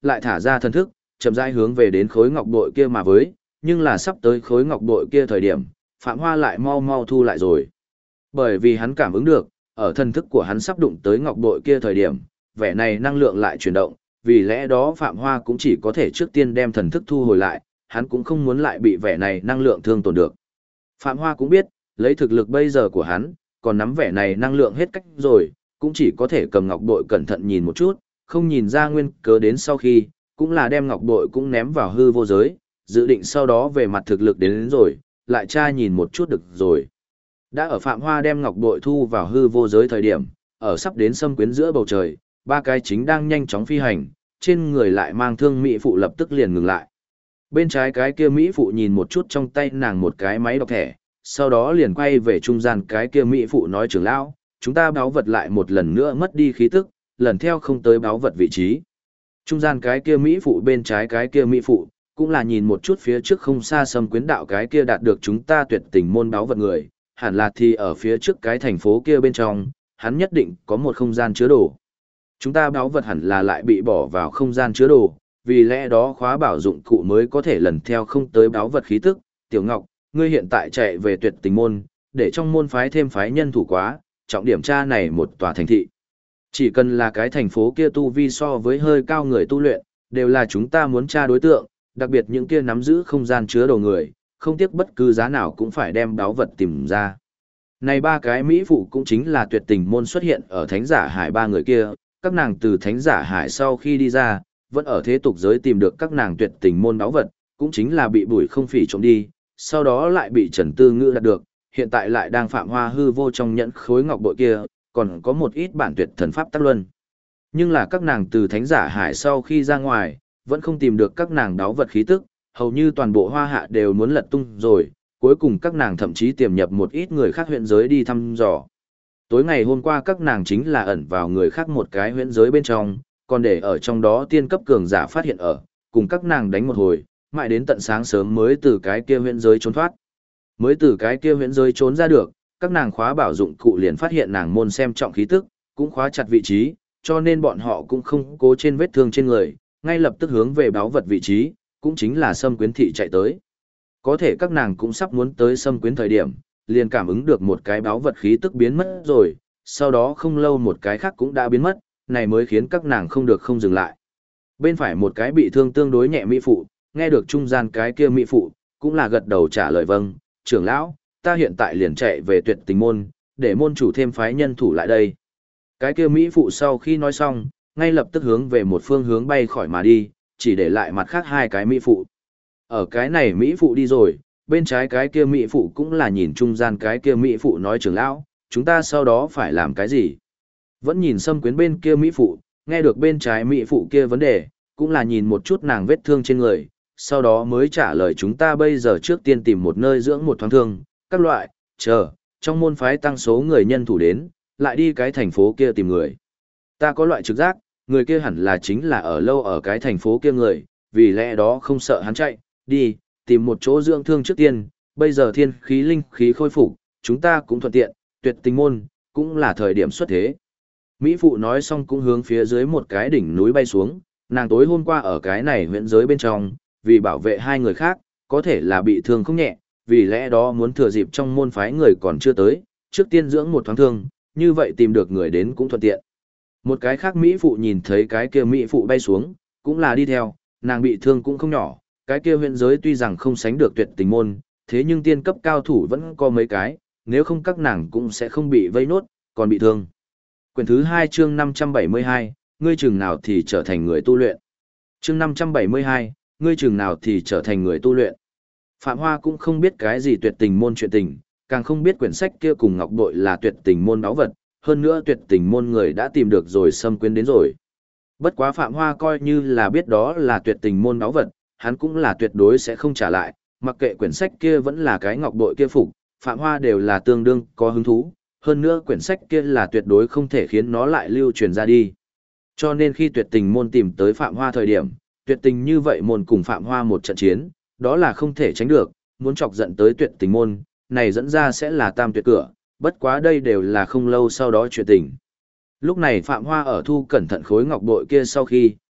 lại thả ra thần thức, chậm rãi hướng về đến khối ngọc bội kia mà với, nhưng là sắp tới khối ngọc bội kia thời điểm, Phạm Hoa lại mau mau thu lại rồi. Bởi vì hắn cảm ứng được, ở thần thức của hắn sắp đụng tới ngọc bội kia thời điểm, vẻ này năng lượng lại chuyển động, vì lẽ đó Phạm Hoa cũng chỉ có thể trước tiên đem thần thức thu hồi lại, hắn cũng không muốn lại bị vẻ này năng lượng thương tổn được. Phạm Hoa cũng biết, lấy thực lực bây giờ của hắn, còn nắm vẻ này năng lượng hết cách rồi, cũng chỉ có thể cầm ngọc bội cẩn thận nhìn một chút, không nhìn ra nguyên cớ đến sau khi, cũng là đem ngọc bội cũng ném vào hư vô giới, dự định sau đó về mặt thực lực đến rồi, lại tra nhìn một chút được rồi. Đã ở Phạm Hoa đem ngọc bội thu vào hư vô giới thời điểm, ở sắp đến xâm quyến giữa bầu trời, ba cái chính đang nhanh chóng phi hành, trên người lại mang thương mỹ phụ lập tức liền ngừng lại. Bên trái cái kia mỹ phụ nhìn một chút trong tay nàng một cái máy đọc thẻ, sau đó liền quay về trung gian cái kia mỹ phụ nói trưởng lão, chúng ta báo vật lại một lần nữa mất đi khí tức, lần theo không tới báo vật vị trí. Trung gian cái kia mỹ phụ bên trái cái kia mỹ phụ, cũng là nhìn một chút phía trước không xa xâm quyến đạo cái kia đạt được chúng ta tuyệt tình môn báo vật người, hẳn là thì ở phía trước cái thành phố kia bên trong, hắn nhất định có một không gian chứa đồ. Chúng ta báo vật hẳn là lại bị bỏ vào không gian chứa đồ, vì lẽ đó khóa bảo dụng cụ mới có thể lần theo không tới báo vật khí tức. Tiểu Ngọc, ngươi hiện tại chạy về tuyệt tình môn, để trong môn phái thêm phái nhân thủ quá, trọng điểm tra này một tòa thành thị. Chỉ cần là cái thành phố kia tu vi so với hơi cao người tu luyện, đều là chúng ta muốn tra đối tượng, đặc biệt những kia nắm giữ không gian chứa đồ người, không tiếc bất cứ giá nào cũng phải đem báo vật tìm ra. Này ba cái mỹ phụ cũng chính là tuyệt tình môn xuất hiện ở thánh giả hải ba người kia, các nàng từ thánh giả hải sau khi đi ra, vẫn ở thế tục giới tìm được các nàng tuyệt tình môn báo vật, cũng chính là bị bùi không phỉ trộm đi, sau đó lại bị Trần Tư Ngữ đạt được, hiện tại lại đang Phạm Hoa hư vô trong nhẫn khối ngọc bội kia, còn có một ít bản tuyệt thần pháp tác luân. Nhưng là các nàng từ thánh giả hải sau khi ra ngoài, vẫn không tìm được các nàng đáo vật khí tức, hầu như toàn bộ hoa hạ đều muốn lật tung rồi, cuối cùng các nàng thậm chí tiềm nhập một ít người khác huyện giới đi thăm dò. Tối ngày hôm qua các nàng chính là ẩn vào người khác một cái huyện giới bên trong, còn để ở trong đó tiên cấp cường giả phát hiện ở, cùng các nàng đánh một hồi, mãi đến tận sáng sớm mới từ cái kia huyện giới trốn thoát. Mới từ cái kia huyện giới trốn ra được, các nàng khóa bảo dụng cụ liền phát hiện nàng môn xem trọng khí tức, cũng khóa chặt vị trí, cho nên bọn họ cũng không cố trên vết thương trên người, ngay lập tức hướng về báo vật vị trí, cũng chính là Sâm Quyến thị chạy tới. Có thể các nàng cũng sắp muốn tới Sâm Quyến thời điểm, liền cảm ứng được một cái báo vật khí tức biến mất rồi, sau đó không lâu một cái khác cũng đã biến mất, này mới khiến các nàng không được không dừng lại. Bên phải một cái bị thương tương đối nhẹ mỹ phụ, nghe được trung gian cái kia mỹ phụ, cũng là gật đầu trả lời vâng, trưởng lão, ta hiện tại liền chạy về tuyệt tình môn, để môn chủ thêm phái nhân thủ lại đây. Cái kia mỹ phụ sau khi nói xong, ngay lập tức hướng về một phương hướng bay khỏi mà đi, chỉ để lại mặt khác hai cái mỹ phụ. Ở cái này mỹ phụ đi rồi, bên trái cái kia mỹ phụ cũng là nhìn trung gian cái kia mỹ phụ nói trưởng lão, chúng ta sau đó phải làm cái gì? Vẫn nhìn Sâm Quyến bên kia mỹ phụ, nghe được bên trái mỹ phụ kia vấn đề, cũng là nhìn một chút nàng vết thương trên người, sau đó mới trả lời chúng ta bây giờ trước tiên tìm một nơi dưỡng một thoáng thương, các loại, chờ, trong môn phái tăng số người nhân thủ đến, lại đi cái thành phố kia tìm người. Ta có loại trực giác, người kia hẳn là chính là ở lâu ở cái thành phố kia người, vì lẽ đó không sợ hắn chạy, đi, tìm một chỗ dưỡng thương trước tiên, bây giờ thiên khí linh khí khôi phục, chúng ta cũng thuận tiện, tuyệt tình môn, cũng là thời điểm xuất thế. Mỹ phụ nói xong cũng hướng phía dưới một cái đỉnh núi bay xuống, nàng tối hôm qua ở cái này huyện giới bên trong, vì bảo vệ hai người khác, có thể là bị thương không nhẹ, vì lẽ đó muốn thừa dịp trong môn phái người còn chưa tới, trước tiên dưỡng một thoáng thương, như vậy tìm được người đến cũng thuận tiện. Một cái khác Mỹ phụ nhìn thấy cái kia Mỹ phụ bay xuống, cũng là đi theo, nàng bị thương cũng không nhỏ, cái kia huyện giới tuy rằng không sánh được tuyệt tình môn, thế nhưng tiên cấp cao thủ vẫn có mấy cái, nếu không các nàng cũng sẽ không bị vây nốt, còn bị thương. Quyển thứ 2 chương 572, ngươi chừng nào thì trở thành người tu luyện. Chương 572, ngươi chừng nào thì trở thành người tu luyện. Phạm Hoa cũng không biết cái gì tuyệt tình môn chuyện tình, càng không biết quyển sách kia cùng ngọc bội là tuyệt tình môn báu vật, hơn nữa tuyệt tình môn người đã tìm được rồi Sâm Quyến đến rồi. Bất quá Phạm Hoa coi như là biết đó là tuyệt tình môn báu vật, hắn cũng là tuyệt đối sẽ không trả lại, mặc kệ quyển sách kia vẫn là cái ngọc bội kia phục, Phạm Hoa đều là tương đương có hứng thú, hơn nữa quyển sách kia là tuyệt đối không thể khiến nó lại lưu truyền ra đi. Cho nên khi tuyệt tình môn tìm tới Phạm Hoa thời điểm, tuyệt tình như vậy môn cùng Phạm Hoa một trận chiến, đó là không thể tránh được, muốn chọc giận tới tuyệt tình môn, này dẫn ra sẽ là tam tuyệt cửa, bất quá đây đều là không lâu sau đó chuyện tình. Lúc này Phạm Hoa ở thu cẩn thận khối ngọc bội kia sau khi,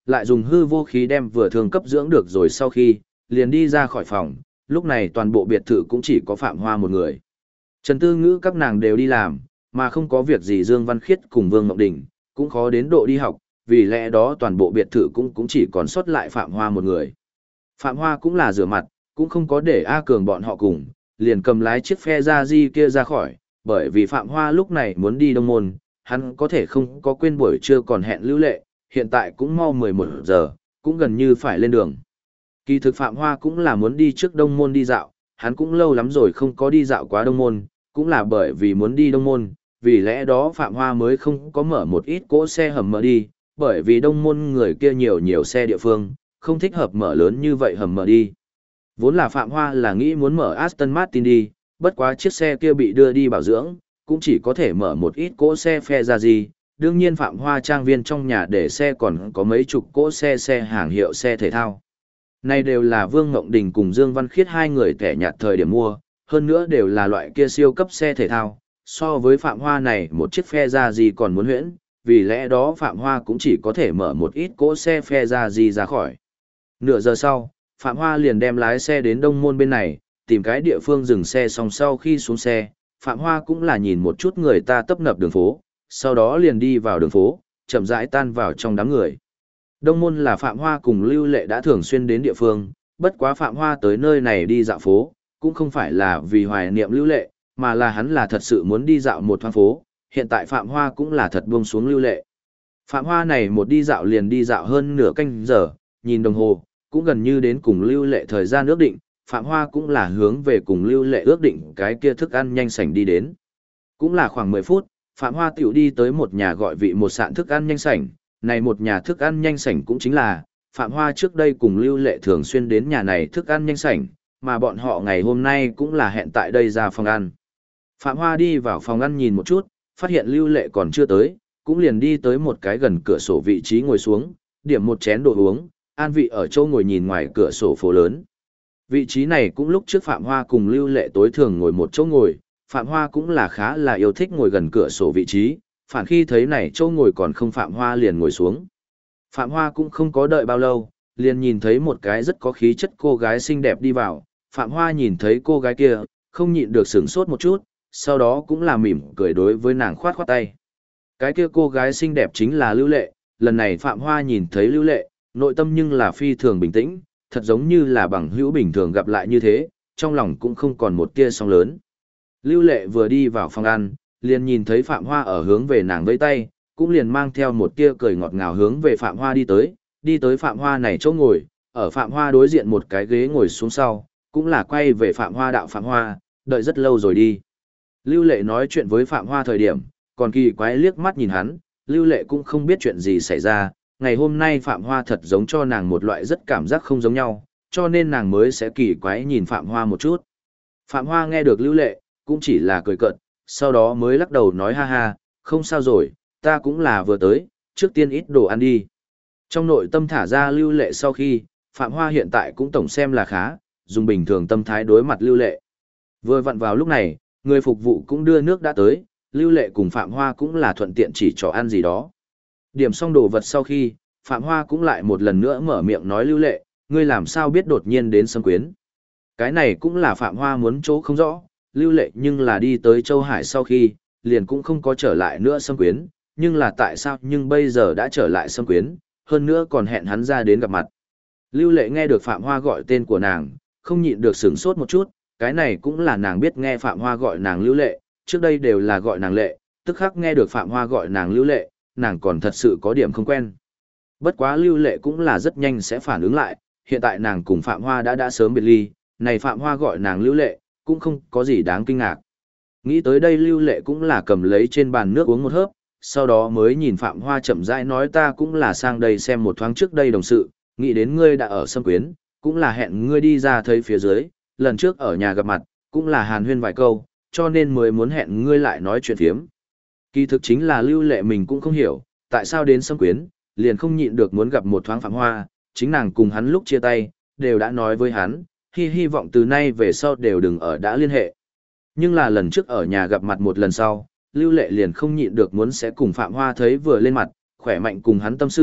lại dùng hư vô khí đem vừa thương cấp dưỡng được rồi sau khi, liền đi ra khỏi phòng, lúc này toàn bộ biệt thự cũng chỉ có Phạm Hoa một người. Trần Tư Ngữ các nàng đều đi làm, mà không có việc gì Dương Văn Khiết cùng Vương Mộng Đình, cũng khó đến độ đi học, vì lẽ đó toàn bộ biệt thự cũng chỉ còn sót lại Phạm Hoa một người. Phạm Hoa cũng là rửa mặt, cũng không có để A Cường bọn họ cùng, liền cầm lái chiếc phe ra di kia ra khỏi, bởi vì Phạm Hoa lúc này muốn đi Đông Môn, hắn có thể không có quên buổi trưa còn hẹn Lưu Lệ, hiện tại cũng mau 11 giờ, cũng gần như phải lên đường. Kỳ thực Phạm Hoa cũng là muốn đi trước Đông Môn đi dạo, hắn cũng lâu lắm rồi không có đi dạo quá Đông Môn, cũng là bởi vì muốn đi Đông Môn, vì lẽ đó Phạm Hoa mới không có mở một ít cỗ xe hầm mở đi, bởi vì Đông Môn người kia nhiều xe địa phương, không thích hợp mở lớn như vậy hầm mở đi. Vốn là Phạm Hoa là nghĩ muốn mở Aston Martin đi, bất quá chiếc xe kia bị đưa đi bảo dưỡng, cũng chỉ có thể mở một ít cỗ xe phe ra gì. Đương nhiên Phạm Hoa trang viên trong nhà để xe còn có mấy chục cỗ xe hàng hiệu xe thể thao. Này đều là Vương Ngộng Đình cùng Dương Văn Khiết hai người kẻ nhạt thời điểm mua, hơn nữa đều là loại kia siêu cấp xe thể thao. So với Phạm Hoa này một chiếc phe ra gì còn muốn huyễn, vì lẽ đó Phạm Hoa cũng chỉ có thể mở một ít cỗ xe phe ra gì ra khỏi. Nửa giờ sau, Phạm Hoa liền đem lái xe đến Đông Môn bên này, tìm cái địa phương dừng xe xong sau khi xuống xe, Phạm Hoa cũng là nhìn một chút người ta tấp nập đường phố, sau đó liền đi vào đường phố, chậm rãi tan vào trong đám người. Đông Môn là Phạm Hoa cùng Lưu Lệ đã thường xuyên đến địa phương, bất quá Phạm Hoa tới nơi này đi dạo phố, cũng không phải là vì hoài niệm Lưu Lệ, mà là hắn là thật sự muốn đi dạo một thoáng phố, hiện tại Phạm Hoa cũng là thật buông xuống Lưu Lệ. Phạm Hoa này một đi dạo liền đi dạo hơn nửa canh giờ, nhìn đồng hồ, cũng gần như đến cùng Lưu Lệ thời gian ước định, Phạm Hoa cũng là hướng về cùng Lưu Lệ ước định cái kia thức ăn nhanh sảnh đi đến. Cũng là khoảng 10 phút, Phạm Hoa tiểu đi tới một nhà gọi vị một sạn thức ăn nhanh sảnh, này một nhà thức ăn nhanh sảnh cũng chính là, Phạm Hoa trước đây cùng Lưu Lệ thường xuyên đến nhà này thức ăn nhanh sảnh, mà bọn họ ngày hôm nay cũng là hẹn tại đây ra phòng ăn. Phạm Hoa đi vào phòng ăn nhìn một chút, phát hiện Lưu Lệ còn chưa tới, cũng liền đi tới một cái gần cửa sổ vị trí ngồi xuống, điểm một chén đồ uống, an vị ở chỗ ngồi nhìn ngoài cửa sổ phố lớn. Vị trí này cũng lúc trước Phạm Hoa cùng Lưu Lệ tối thường ngồi một chỗ ngồi, Phạm Hoa cũng là khá là yêu thích ngồi gần cửa sổ vị trí, phản khi thấy này chỗ ngồi còn không Phạm Hoa liền ngồi xuống. Phạm Hoa cũng không có đợi bao lâu, liền nhìn thấy một cái rất có khí chất cô gái xinh đẹp đi vào, Phạm Hoa nhìn thấy cô gái kia, không nhịn được sửng sốt một chút, sau đó cũng là mỉm cười đối với nàng khoát khoát tay. Cái kia cô gái xinh đẹp chính là Lưu Lệ, lần này Phạm Hoa nhìn thấy Lưu Lệ, nội tâm nhưng là phi thường bình tĩnh, thật giống như là bằng hữu bình thường gặp lại như thế, trong lòng cũng không còn một tia sóng lớn. Lưu Lệ vừa đi vào phòng ăn, liền nhìn thấy Phạm Hoa ở hướng về nàng vẫy tay, cũng liền mang theo một tia cười ngọt ngào hướng về Phạm Hoa đi tới Phạm Hoa này chỗ ngồi, ở Phạm Hoa đối diện một cái ghế ngồi xuống sau, cũng là quay về Phạm Hoa đạo Phạm Hoa, đợi rất lâu rồi đi. Lưu Lệ nói chuyện với Phạm Hoa thời điểm, còn kỳ quái liếc mắt nhìn hắn, Lưu Lệ cũng không biết chuyện gì xảy ra, ngày hôm nay Phạm Hoa thật giống cho nàng một loại rất cảm giác không giống nhau, cho nên nàng mới sẽ kỳ quái nhìn Phạm Hoa một chút. Phạm Hoa nghe được Lưu Lệ, cũng chỉ là cười cợt, sau đó mới lắc đầu nói ha ha, không sao rồi, ta cũng là vừa tới, trước tiên ít đồ ăn đi. Trong nội tâm thả ra Lưu Lệ sau khi, Phạm Hoa hiện tại cũng tổng xem là khá, dùng bình thường tâm thái đối mặt Lưu Lệ. Vừa vặn vào lúc này, người phục vụ cũng đưa nước đã tới, Lưu Lệ cùng Phạm Hoa cũng là thuận tiện chỉ cho ăn gì đó. Điểm xong đồ vật sau khi, Phạm Hoa cũng lại một lần nữa mở miệng nói Lưu Lệ, ngươi làm sao biết đột nhiên đến Sâm Quyến. Cái này cũng là Phạm Hoa muốn chỗ không rõ, Lưu Lệ nhưng là đi tới Châu Hải sau khi, liền cũng không có trở lại nữa Sâm Quyến, nhưng là tại sao nhưng bây giờ đã trở lại Sâm Quyến, hơn nữa còn hẹn hắn ra đến gặp mặt. Lưu Lệ nghe được Phạm Hoa gọi tên của nàng, không nhịn được sửng sốt một chút, cái này cũng là nàng biết nghe Phạm Hoa gọi nàng Lưu Lệ, trước đây đều là gọi nàng Lệ, tức khắc nghe được Phạm Hoa gọi nàng Lưu Lệ, nàng còn thật sự có điểm không quen. Bất quá Lưu Lệ cũng là rất nhanh sẽ phản ứng lại, hiện tại nàng cùng Phạm Hoa đã sớm biệt ly, này Phạm Hoa gọi nàng Lưu Lệ, cũng không có gì đáng kinh ngạc. Nghĩ tới đây Lưu Lệ cũng là cầm lấy trên bàn nước uống một hớp, sau đó mới nhìn Phạm Hoa chậm rãi nói ta cũng là sang đây xem một thoáng trước đây đồng sự, nghĩ đến ngươi đã ở Sâm Quyến, cũng là hẹn ngươi đi ra thấy phía dưới, lần trước ở nhà gặp mặt, cũng là hàn huyên vài câu, cho nên mới muốn hẹn ngươi lại nói chuyện phiếm. Kỳ thực chính là Lưu Lệ mình cũng không hiểu, tại sao đến Sâm Quyến, liền không nhịn được muốn gặp một thoáng Phạm Hoa, chính nàng cùng hắn lúc chia tay, đều đã nói với hắn, hy vọng từ nay về sau đều đừng ở đã liên hệ. Nhưng là lần trước ở nhà gặp mặt một lần sau, Lưu Lệ liền không nhịn được muốn sẽ cùng Phạm Hoa thấy vừa lên mặt, khỏe mạnh cùng hắn tâm sự,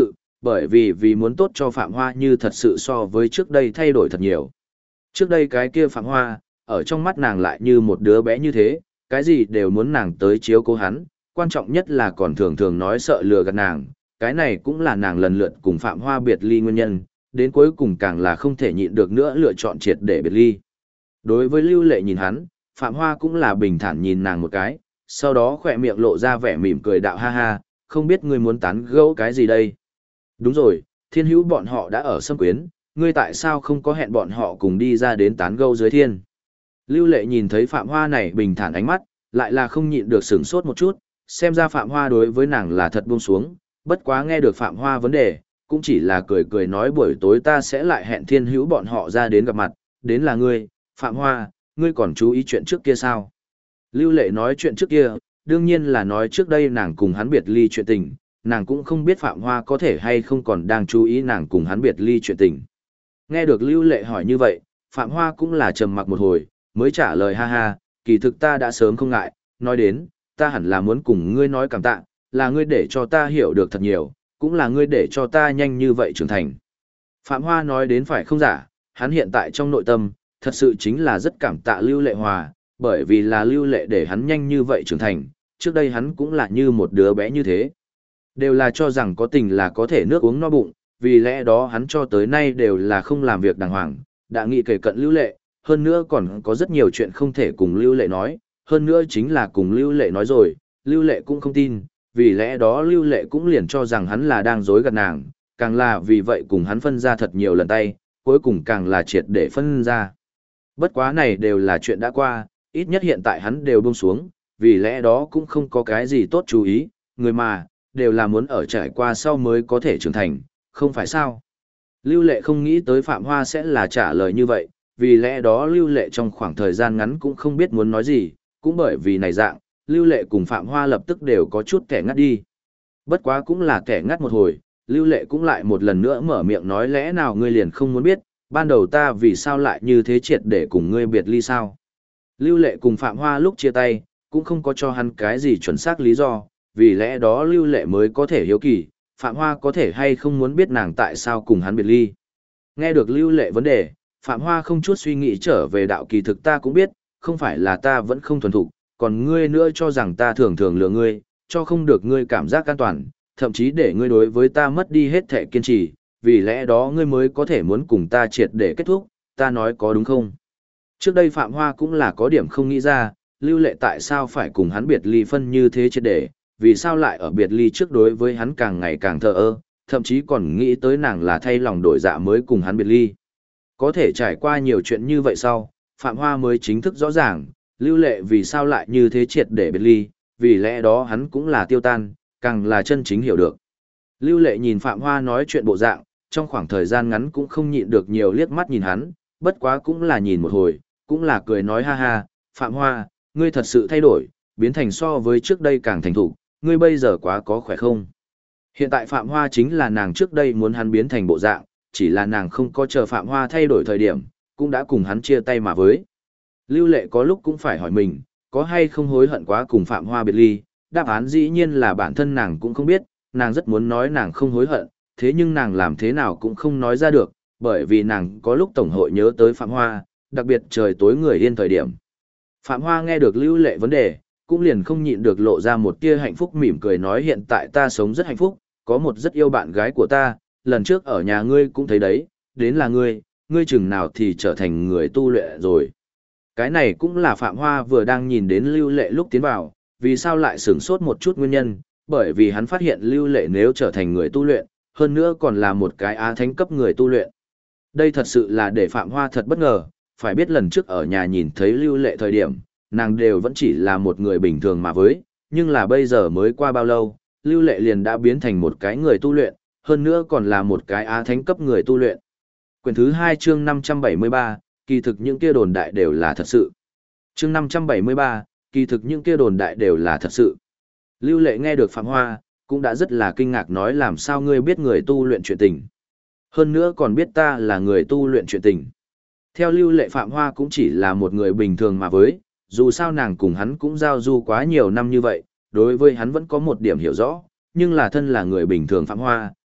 bởi vì muốn tốt cho Phạm Hoa như thật sự so với trước đây thay đổi thật nhiều. Trước đây cái kia Phạm Hoa, ở trong mắt nàng lại như một đứa bé như thế, cái gì đều muốn nàng tới chiếu cố hắn, quan trọng nhất là còn thường thường nói sợ lừa gạt nàng, cái này cũng là nàng lần lượt cùng Phạm Hoa biệt ly nguyên nhân, đến cuối cùng càng là không thể nhịn được nữa lựa chọn triệt để biệt ly. Đối với Lưu Lệ nhìn hắn, Phạm Hoa cũng là bình thản nhìn nàng một cái, sau đó khỏe miệng lộ ra vẻ mỉm cười đạo ha ha, không biết ngươi muốn tán gẫu cái gì đây. Đúng rồi, Thiên Hữu bọn họ đã ở Sâm Quyến, ngươi tại sao không có hẹn bọn họ cùng đi ra đến tán gẫu dưới thiên. Lưu Lệ nhìn thấy Phạm Hoa này bình thản ánh mắt, lại là không nhịn được sửng sốt một chút, xem ra Phạm Hoa đối với nàng là thật buông xuống, bất quá nghe được Phạm Hoa vấn đề, cũng chỉ là cười cười nói buổi tối ta sẽ lại hẹn Thiên Hữu bọn họ ra đến gặp mặt, đến là ngươi, Phạm Hoa, ngươi còn chú ý chuyện trước kia sao? Lưu Lệ nói chuyện trước kia, đương nhiên là nói trước đây nàng cùng hắn biệt ly chuyện tình, nàng cũng không biết Phạm Hoa có thể hay không còn đang chú ý nàng cùng hắn biệt ly chuyện tình. Nghe được Lưu Lệ hỏi như vậy, Phạm Hoa cũng là trầm mặc một hồi, mới trả lời ha ha, kỳ thực ta đã sớm không ngại, nói đến, ta hẳn là muốn cùng ngươi nói cảm tạ, là ngươi để cho ta hiểu được thật nhiều, cũng là ngươi để cho ta nhanh như vậy trưởng thành. Phạm Hoa nói đến phải không giả, hắn hiện tại trong nội tâm, thật sự chính là rất cảm tạ Lưu Lệ Hòa, bởi vì là Lưu Lệ để hắn nhanh như vậy trưởng thành, trước đây hắn cũng là như một đứa bé như thế. Đều là cho rằng có tình là có thể nước uống no bụng, vì lẽ đó hắn cho tới nay đều là không làm việc đàng hoàng, đã nghĩ kể cận Lưu Lệ, hơn nữa còn có rất nhiều chuyện không thể cùng Lưu Lệ nói, hơn nữa chính là cùng Lưu Lệ nói rồi, Lưu Lệ cũng không tin, vì lẽ đó Lưu Lệ cũng liền cho rằng hắn là đang dối gạt nàng, càng là vì vậy cùng hắn phân ra thật nhiều lần tay, cuối cùng càng là triệt để phân ra. Bất quá này đều là chuyện đã qua, ít nhất hiện tại hắn đều buông xuống, vì lẽ đó cũng không có cái gì tốt chú ý, người mà, đều là muốn ở trải qua sau mới có thể trưởng thành, không phải sao? Lưu Lệ không nghĩ tới Phạm Hoa sẽ là trả lời như vậy, vì lẽ đó Lưu Lệ trong khoảng thời gian ngắn cũng không biết muốn nói gì, cũng bởi vì này dạng, Lưu Lệ cùng Phạm Hoa lập tức đều có chút kẻ ngắt đi. Bất quá cũng là kẻ ngắt một hồi, Lưu Lệ cũng lại một lần nữa mở miệng nói lẽ nào ngươi liền không muốn biết, ban đầu ta vì sao lại như thế triệt để cùng ngươi biệt ly sao? Lưu Lệ cùng Phạm Hoa lúc chia tay, cũng không có cho hắn cái gì chuẩn xác lý do, vì lẽ đó Lưu Lệ mới có thể hiếu kỳ, Phạm Hoa có thể hay không muốn biết nàng tại sao cùng hắn biệt ly. Nghe được Lưu Lệ vấn đề, Phạm Hoa không chút suy nghĩ trở về đạo kỳ thực ta cũng biết, không phải là ta vẫn không thuần thục, còn ngươi nữa cho rằng ta thường thường lừa ngươi, cho không được ngươi cảm giác an toàn, thậm chí để ngươi đối với ta mất đi hết thể kiên trì, vì lẽ đó ngươi mới có thể muốn cùng ta triệt để kết thúc, ta nói có đúng không? Trước đây Phạm Hoa cũng là có điểm không nghĩ ra, Lưu Lệ tại sao phải cùng hắn biệt ly phân như thế triệt để, vì sao lại ở biệt ly trước đối với hắn càng ngày càng thờ ơ, thậm chí còn nghĩ tới nàng là thay lòng đổi dạ mới cùng hắn biệt ly. Có thể trải qua nhiều chuyện như vậy sau, Phạm Hoa mới chính thức rõ ràng, Lưu Lệ vì sao lại như thế triệt để biệt ly, vì lẽ đó hắn cũng là tiêu tan, càng là chân chính hiểu được. Lưu Lệ nhìn Phạm Hoa nói chuyện bộ dạng, trong khoảng thời gian ngắn cũng không nhịn được nhiều liếc mắt nhìn hắn, bất quá cũng là nhìn một hồi, cũng là cười nói ha ha, Phạm Hoa, ngươi thật sự thay đổi, biến thành so với trước đây càng thành thục, ngươi bây giờ quá có khỏe không? Hiện tại Phạm Hoa chính là nàng trước đây muốn hắn biến thành bộ dạng, chỉ là nàng không có chờ Phạm Hoa thay đổi thời điểm, cũng đã cùng hắn chia tay mà với. Lưu Lệ có lúc cũng phải hỏi mình, có hay không hối hận quá cùng Phạm Hoa biệt ly, đáp án dĩ nhiên là bản thân nàng cũng không biết, nàng rất muốn nói nàng không hối hận, thế nhưng nàng làm thế nào cũng không nói ra được, bởi vì nàng có lúc tổng hội nhớ tới Phạm Hoa, đặc biệt trời tối người yên thời điểm. Phạm Hoa nghe được Lưu Lệ vấn đề, cũng liền không nhịn được lộ ra một tia hạnh phúc mỉm cười nói hiện tại ta sống rất hạnh phúc, có một rất yêu bạn gái của ta, lần trước ở nhà ngươi cũng thấy đấy, đến là ngươi chừng nào thì trở thành người tu luyện rồi. Cái này cũng là Phạm Hoa vừa đang nhìn đến Lưu Lệ lúc tiến vào, vì sao lại sửng sốt một chút nguyên nhân, bởi vì hắn phát hiện Lưu Lệ nếu trở thành người tu luyện, hơn nữa còn là một cái á thánh cấp người tu luyện. Đây thật sự là để Phạm Hoa thật bất ngờ, phải biết lần trước ở nhà nhìn thấy Lưu Lệ thời điểm, nàng đều vẫn chỉ là một người bình thường mà với, nhưng là bây giờ mới qua bao lâu, Lưu Lệ liền đã biến thành một cái người tu luyện, hơn nữa còn là một cái á thánh cấp người tu luyện. Quyển thứ 2 chương 573, kỳ thực những kia đồn đại đều là thật sự. Chương 573, kỳ thực những kia đồn đại đều là thật sự. Lưu Lệ nghe được Phạm Hoa, cũng đã rất là kinh ngạc nói làm sao ngươi biết người tu luyện chuyện tình. Hơn nữa còn biết ta là người tu luyện chuyện tình. Theo Lưu Lệ Phạm Hoa cũng chỉ là một người bình thường mà với, dù sao nàng cùng hắn cũng giao du quá nhiều năm như vậy, đối với hắn vẫn có một điểm hiểu rõ, nhưng là thân là người bình thường Phạm Hoa,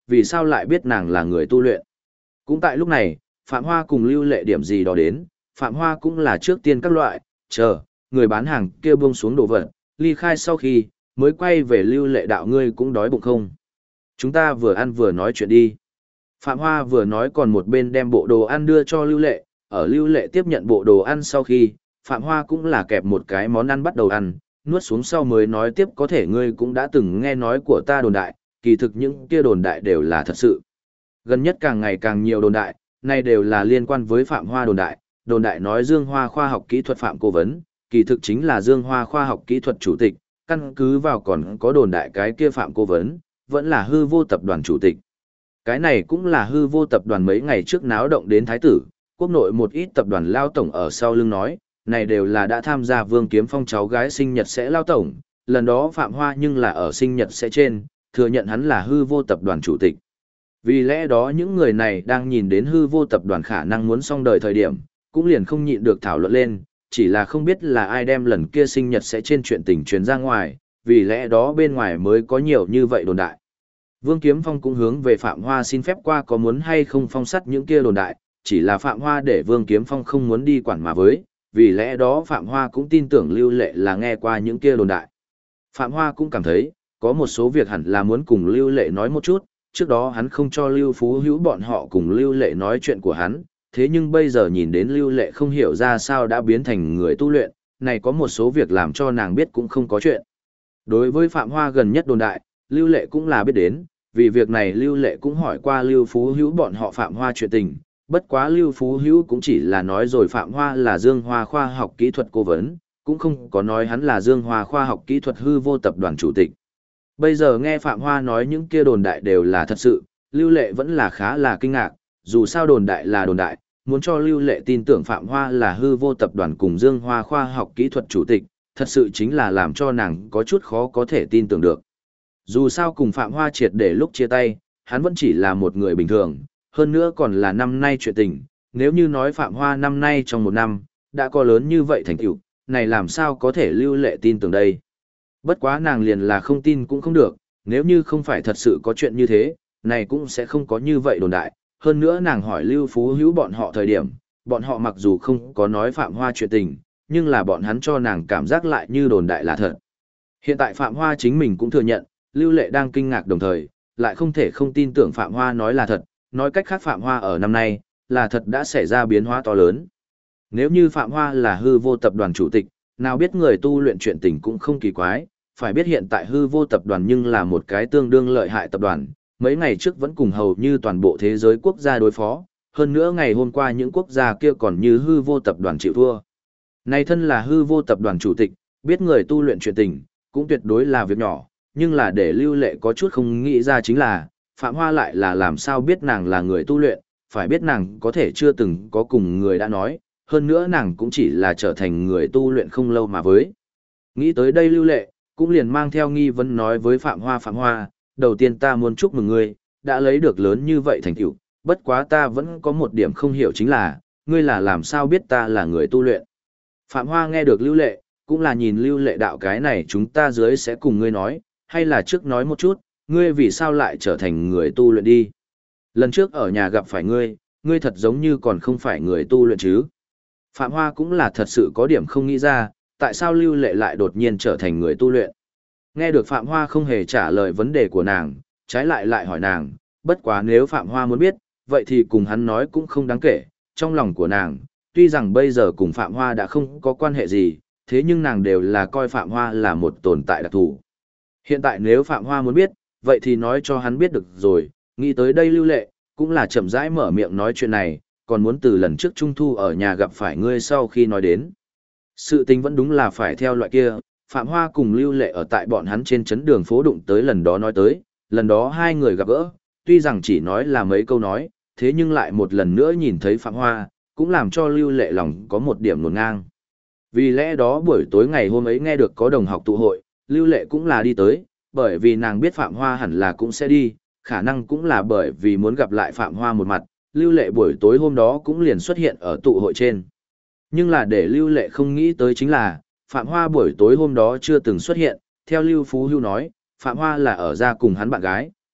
vì sao lại biết nàng là người tu luyện. Cũng tại lúc này, Phạm Hoa cùng Lưu Lệ điểm gì đó đến, Phạm Hoa cũng là trước tiên các loại, chờ, người bán hàng kia buông xuống đồ vật, ly khai sau khi, mới quay về Lưu Lệ đạo ngươi cũng đói bụng không. Chúng ta vừa ăn vừa nói chuyện đi. Phạm Hoa vừa nói còn một bên đem bộ đồ ăn đưa cho Lưu Lệ, ở Lưu Lệ tiếp nhận bộ đồ ăn sau khi, Phạm Hoa cũng là kẹp một cái món ăn bắt đầu ăn, nuốt xuống sau mới nói tiếp có thể ngươi cũng đã từng nghe nói của ta đồn đại, kỳ thực những kia đồn đại đều là thật sự. Gần nhất càng ngày càng nhiều đồn đại, này đều là liên quan với Phạm Hoa đồn đại nói Dương Hoa khoa học kỹ thuật Phạm Cố Vấn, kỳ thực chính là Dương Hoa khoa học kỹ thuật chủ tịch, căn cứ vào còn có đồn đại cái kia Phạm Cố Vấn, vẫn là hư vô tập đoàn chủ tịch. Cái này cũng là hư vô tập đoàn mấy ngày trước náo động đến thái tử, quốc nội một ít tập đoàn lao tổng ở sau lưng nói, này đều là đã tham gia Vương Kiếm Phong cháu gái sinh nhật sẽ lao tổng, lần đó Phạm Hoa nhưng là ở sinh nhật sẽ trên, thừa nhận hắn là hư vô tập đoàn chủ tịch. Vì lẽ đó những người này đang nhìn đến hư vô tập đoàn khả năng muốn xong đời thời điểm, cũng liền không nhịn được thảo luận lên, chỉ là không biết là ai đem lần kia sinh nhật sẽ trên chuyện tình truyền ra ngoài, vì lẽ đó bên ngoài mới có nhiều như vậy đồn đại. Vương Kiếm Phong cũng hướng về Phạm Hoa xin phép qua có muốn hay không phong sắt những kia đồn đại, chỉ là Phạm Hoa để Vương Kiếm Phong không muốn đi quản mà với, vì lẽ đó Phạm Hoa cũng tin tưởng Lưu Lệ là nghe qua những kia đồn đại. Phạm Hoa cũng cảm thấy, có một số việc hẳn là muốn cùng Lưu Lệ nói một chút, trước đó hắn không cho Lưu Phú Hữu bọn họ cùng Lưu Lệ nói chuyện của hắn, thế nhưng bây giờ nhìn đến Lưu Lệ không hiểu ra sao đã biến thành người tu luyện, này có một số việc làm cho nàng biết cũng không có chuyện. Đối với Phạm Hoa gần nhất đồn đại, Lưu Lệ cũng là biết đến, vì việc này Lưu Lệ cũng hỏi qua Lưu Phú Hữu bọn họ Phạm Hoa chuyện tình, bất quá Lưu Phú Hữu cũng chỉ là nói rồi Phạm Hoa là Dương Hoa khoa học kỹ thuật cố vấn, cũng không có nói hắn là Dương Hoa khoa học kỹ thuật hư vô tập đoàn chủ tịch. Bây giờ nghe Phạm Hoa nói những kia đồn đại đều là thật sự, Lưu Lệ vẫn là khá là kinh ngạc, dù sao đồn đại là đồn đại, muốn cho Lưu Lệ tin tưởng Phạm Hoa là hư vô tập đoàn cùng Dương Hoa khoa học kỹ thuật chủ tịch, thật sự chính là làm cho nàng có chút khó có thể tin tưởng được. Dù sao cùng Phạm Hoa triệt để lúc chia tay, hắn vẫn chỉ là một người bình thường, hơn nữa còn là năm nay chuyện tình, nếu như nói Phạm Hoa năm nay trong một năm, đã có lớn như vậy thành tựu, này làm sao có thể Lưu Lệ tin tưởng đây. Bất quá nàng liền là không tin cũng không được, nếu như không phải thật sự có chuyện như thế, này cũng sẽ không có như vậy đồn đại. Hơn nữa nàng hỏi Lưu Phú Hữu bọn họ thời điểm, bọn họ mặc dù không có nói Phạm Hoa chuyện tình, nhưng là bọn hắn cho nàng cảm giác lại như đồn đại là thật. Hiện tại Phạm Hoa chính mình cũng thừa nhận, Lưu Lệ đang kinh ngạc đồng thời, lại không thể không tin tưởng Phạm Hoa nói là thật, nói cách khác Phạm Hoa ở năm nay, là thật đã xảy ra biến hóa to lớn. Nếu như Phạm Hoa là hư vô tập đoàn chủ tịch, nào biết người tu luyện chuyện tình cũng không kỳ quái, phải biết hiện tại hư vô tập đoàn nhưng là một cái tương đương lợi hại tập đoàn, mấy ngày trước vẫn cùng hầu như toàn bộ thế giới quốc gia đối phó, hơn nữa ngày hôm qua những quốc gia kia còn như hư vô tập đoàn chịu thua. Này thân là hư vô tập đoàn chủ tịch, biết người tu luyện chuyện tình, cũng tuyệt đối là việc nhỏ, nhưng là để Lưu Lệ có chút không nghĩ ra chính là, Phạm Hoa lại là làm sao biết nàng là người tu luyện, phải biết nàng có thể chưa từng có cùng người đã nói, hơn nữa nàng cũng chỉ là trở thành người tu luyện không lâu mà với. Nghĩ tới đây Lưu Lệ, cũng liền mang theo nghi vấn nói với Phạm Hoa, đầu tiên ta muốn chúc mừng ngươi, đã lấy được lớn như vậy thành tựu, bất quá ta vẫn có một điểm không hiểu chính là, ngươi là làm sao biết ta là người tu luyện. Phạm Hoa nghe được Lưu Lệ, cũng là nhìn Lưu Lệ đạo cái này chúng ta dưới sẽ cùng ngươi nói, hay là trước nói một chút, ngươi vì sao lại trở thành người tu luyện đi. Lần trước ở nhà gặp phải ngươi thật giống như còn không phải người tu luyện chứ. Phạm Hoa cũng là thật sự có điểm không nghĩ ra, tại sao Lưu Lệ lại đột nhiên trở thành người tu luyện. Nghe được Phạm Hoa không hề trả lời vấn đề của nàng, trái lại hỏi nàng, bất quá nếu Phạm Hoa muốn biết, vậy thì cùng hắn nói cũng không đáng kể, trong lòng của nàng, tuy rằng bây giờ cùng Phạm Hoa đã không có quan hệ gì, thế nhưng nàng đều là coi Phạm Hoa là một tồn tại đặc thù. Hiện tại nếu Phạm Hoa muốn biết, vậy thì nói cho hắn biết được rồi, nghĩ tới đây Lưu Lệ, cũng là chậm rãi mở miệng nói chuyện này, còn muốn từ lần trước Trung Thu ở nhà gặp phải ngươi sau khi nói đến. Sự tình vẫn đúng là phải theo loại kia, Phạm Hoa cùng Lưu Lệ ở tại bọn hắn trên chấn đường phố đụng tới lần đó nói tới, lần đó hai người gặp gỡ, tuy rằng chỉ nói là mấy câu nói, thế nhưng lại một lần nữa nhìn thấy Phạm Hoa, cũng làm cho Lưu Lệ lòng có một điểm nổn ngang. Vì lẽ đó buổi tối ngày hôm ấy nghe được có đồng học tụ hội, Lưu Lệ cũng là đi tới, bởi vì nàng biết Phạm Hoa hẳn là cũng sẽ đi, khả năng cũng là bởi vì muốn gặp lại Phạm Hoa một mặt, Lưu Lệ buổi tối hôm đó cũng liền xuất hiện ở tụ hội trên. Nhưng là để Lưu Lệ không nghĩ tới chính là, Phạm Hoa buổi tối hôm đó chưa từng xuất hiện, theo Lưu Phú Hưu nói, Phạm Hoa là ở ra cùng hắn bạn gái,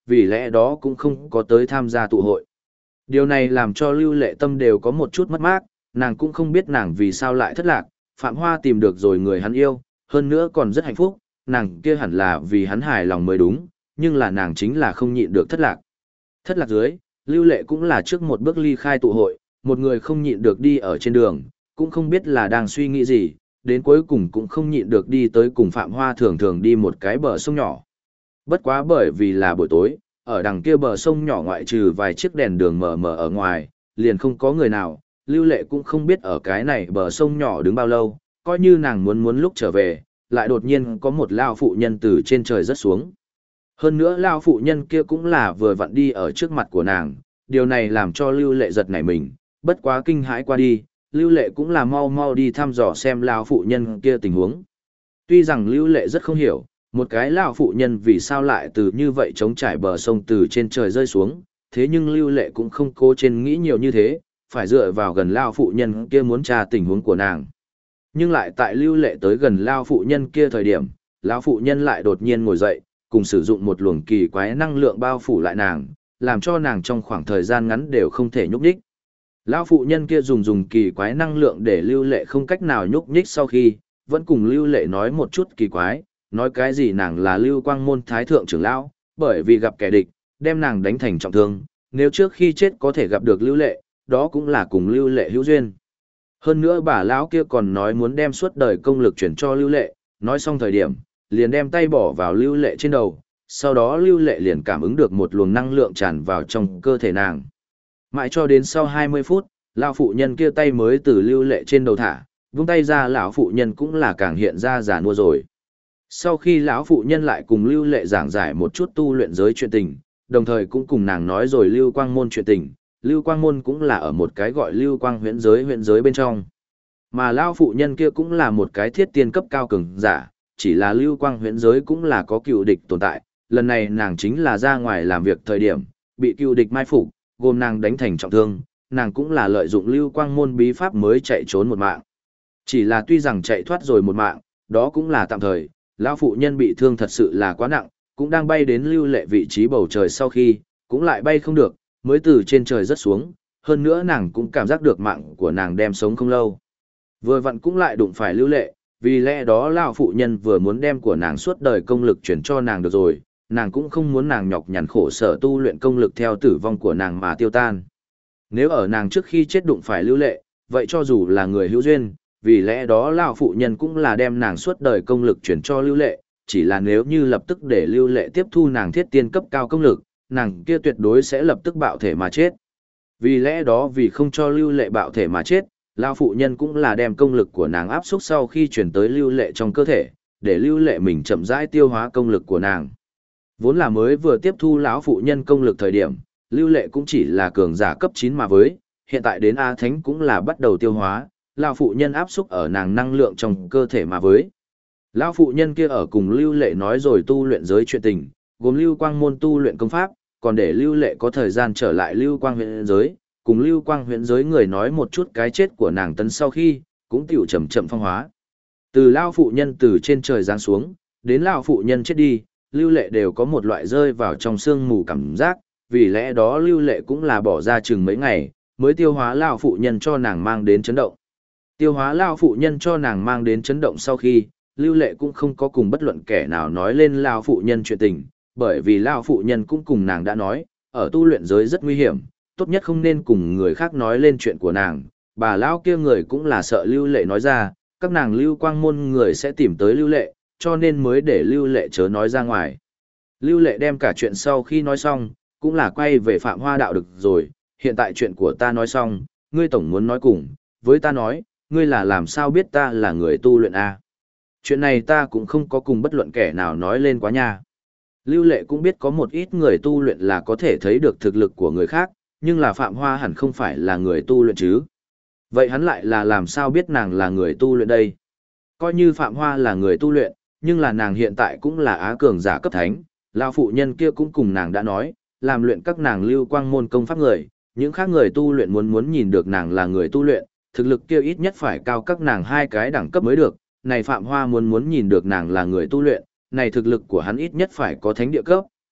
vì lẽ đó cũng không có tới tham gia tụ hội. Điều này làm cho Lưu Lệ tâm đều có một chút mất mát, nàng cũng không biết nàng vì sao lại thất lạc, Phạm Hoa tìm được rồi người hắn yêu, hơn nữa còn rất hạnh phúc, nàng kia hẳn là vì hắn hài lòng mới đúng, nhưng là nàng chính là không nhịn được thất lạc. Thất lạc dưới, Lưu Lệ cũng là trước một bước ly khai tụ hội, một người không nhịn được đi ở trên đường, cũng không biết là đang suy nghĩ gì, đến cuối cùng cũng không nhịn được đi tới cùng Phạm Hoa thường thường đi một cái bờ sông nhỏ. Bất quá bởi vì là buổi tối, ở đằng kia bờ sông nhỏ ngoại trừ vài chiếc đèn đường mờ mờ ở ngoài, liền không có người nào, Lưu Lệ cũng không biết ở cái này bờ sông nhỏ đứng bao lâu, coi như nàng muốn lúc trở về, lại đột nhiên có một lao phụ nhân từ trên trời rớt xuống. Hơn nữa lao phụ nhân kia cũng là vừa vặn đi ở trước mặt của nàng, điều này làm cho Lưu Lệ giật nảy mình, bất quá kinh hãi qua đi, Lưu Lệ cũng là mau mau đi thăm dò xem lao phụ nhân kia tình huống. Tuy rằng Lưu Lệ rất không hiểu, một cái lao phụ nhân vì sao lại từ như vậy chống trải bờ sông từ trên trời rơi xuống, thế nhưng Lưu Lệ cũng không cố trên nghĩ nhiều như thế, phải dựa vào gần lao phụ nhân kia muốn tra tình huống của nàng. Nhưng lại tại Lưu Lệ tới gần lao phụ nhân kia thời điểm, lao phụ nhân lại đột nhiên ngồi dậy, cùng sử dụng một luồng kỳ quái năng lượng bao phủ lại nàng, làm cho nàng trong khoảng thời gian ngắn đều không thể nhúc nhích. Lão phụ nhân kia dùng kỳ quái năng lượng để Lưu Lệ không cách nào nhúc nhích sau khi, vẫn cùng Lưu Lệ nói một chút kỳ quái, nói cái gì nàng là Lưu Quang Môn Thái Thượng trưởng lão, bởi vì gặp kẻ địch, đem nàng đánh thành trọng thương, nếu trước khi chết có thể gặp được Lưu Lệ, đó cũng là cùng Lưu Lệ hữu duyên. Hơn nữa bà lão kia còn nói muốn đem suốt đời công lực chuyển cho Lưu Lệ, nói xong thời điểm, liền đem tay bỏ vào Lưu Lệ trên đầu, sau đó Lưu Lệ liền cảm ứng được một luồng năng lượng tràn vào trong cơ thể nàng. Mãi cho đến sau 20 phút, lão phụ nhân kia tay mới từ Lưu Lệ trên đầu thả, vung tay ra lão phụ nhân cũng là càng hiện ra già nua rồi. Sau khi lão phụ nhân lại cùng Lưu Lệ giảng giải một chút tu luyện giới chuyện tình, đồng thời cũng cùng nàng nói rồi Lưu Quang Môn chuyện tình, Lưu Quang Môn cũng là ở một cái gọi Lưu Quang huyện giới bên trong. Mà lão phụ nhân kia cũng là một cái thiết tiên cấp cao cường giả, chỉ là Lưu Quang huyện giới cũng là có cựu địch tồn tại, lần này nàng chính là ra ngoài làm việc thời điểm, bị cựu địch mai phục, gồm nàng đánh thành trọng thương, nàng cũng là lợi dụng Lưu Quang Môn bí pháp mới chạy trốn một mạng. Chỉ là tuy rằng chạy thoát rồi một mạng, đó cũng là tạm thời, lão phụ nhân bị thương thật sự là quá nặng, cũng đang bay đến Lưu Lệ vị trí bầu trời sau khi, cũng lại bay không được, mới từ trên trời rớt xuống, hơn nữa nàng cũng cảm giác được mạng của nàng đem sống không lâu. Vừa vặn cũng lại đụng phải Lưu Lệ, vì lẽ đó lão phụ nhân vừa muốn đem của nàng suốt đời công lực chuyển cho nàng được rồi, nàng cũng không muốn nàng nhọc nhằn khổ sở tu luyện công lực theo tử vong của nàng mà tiêu tan. Nếu ở nàng trước khi chết đụng phải Lưu Lệ, vậy cho dù là người hữu duyên, vì lẽ đó lão phụ nhân cũng là đem nàng suốt đời công lực chuyển cho Lưu Lệ, chỉ là nếu như lập tức để Lưu Lệ tiếp thu nàng thiết tiên cấp cao công lực, nàng kia tuyệt đối sẽ lập tức bạo thể mà chết. Vì lẽ đó vì không cho Lưu Lệ bạo thể mà chết, lão phụ nhân cũng là đem công lực của nàng áp xúc sau khi chuyển tới Lưu Lệ trong cơ thể, để Lưu Lệ mình chậm rãi tiêu hóa công lực của nàng. Vốn là mới vừa tiếp thu lão phụ nhân công lực thời điểm, Lưu Lệ cũng chỉ là cường giả cấp 9 mà với, hiện tại đến A Thánh cũng là bắt đầu tiêu hóa, lão phụ nhân áp xúc ở nàng năng lượng trong cơ thể mà với. Lão phụ nhân kia ở cùng Lưu Lệ nói rồi tu luyện giới chuyện tình, gồm Lưu Quang Môn tu luyện công pháp, còn để Lưu Lệ có thời gian trở lại Lưu Quang huyện giới, cùng Lưu Quang huyện giới người nói một chút cái chết của nàng tấn sau khi, cũng tiểu chậm chậm phong hóa. Từ lão phụ nhân từ trên trời giáng xuống, đến lão phụ nhân chết đi, Lưu Lệ đều có một loại rơi vào trong sương mù cảm giác, vì lẽ đó Lưu Lệ cũng là bỏ ra chừng mấy ngày, mới tiêu hóa lão phụ nhân cho nàng mang đến chấn động. Tiêu hóa lão phụ nhân cho nàng mang đến chấn động sau khi, Lưu Lệ cũng không có cùng bất luận kẻ nào nói lên lão phụ nhân chuyện tình, bởi vì lão phụ nhân cũng cùng nàng đã nói, ở tu luyện giới rất nguy hiểm, tốt nhất không nên cùng người khác nói lên chuyện của nàng. Bà lão kia người cũng là sợ Lưu Lệ nói ra, các nàng Lưu Quang Môn người sẽ tìm tới Lưu Lệ, cho nên mới để Lưu Lệ chớ nói ra ngoài. Lưu Lệ đem cả chuyện sau khi nói xong, cũng là quay về Phạm Hoa đạo được rồi, hiện tại chuyện của ta nói xong, ngươi tổng muốn nói cùng, với ta nói, ngươi là làm sao biết ta là người tu luyện A. Chuyện này ta cũng không có cùng bất luận kẻ nào nói lên quá nha. Lưu Lệ cũng biết có một ít người tu luyện là có thể thấy được thực lực của người khác, nhưng là Phạm Hoa hẳn không phải là người tu luyện chứ. Vậy hắn lại là làm sao biết nàng là người tu luyện đây? Coi như Phạm Hoa là người tu luyện, nhưng là nàng hiện tại cũng là á cường giả cấp thánh, lão phụ nhân kia cũng cùng nàng đã nói, làm luyện các nàng Lưu Quang Môn công pháp người, những khác người tu luyện muốn nhìn được nàng là người tu luyện, thực lực kia ít nhất phải cao các nàng hai cái đẳng cấp mới được, này Phạm Hoa muốn nhìn được nàng là người tu luyện, này thực lực của hắn ít nhất phải có thánh địa cấp,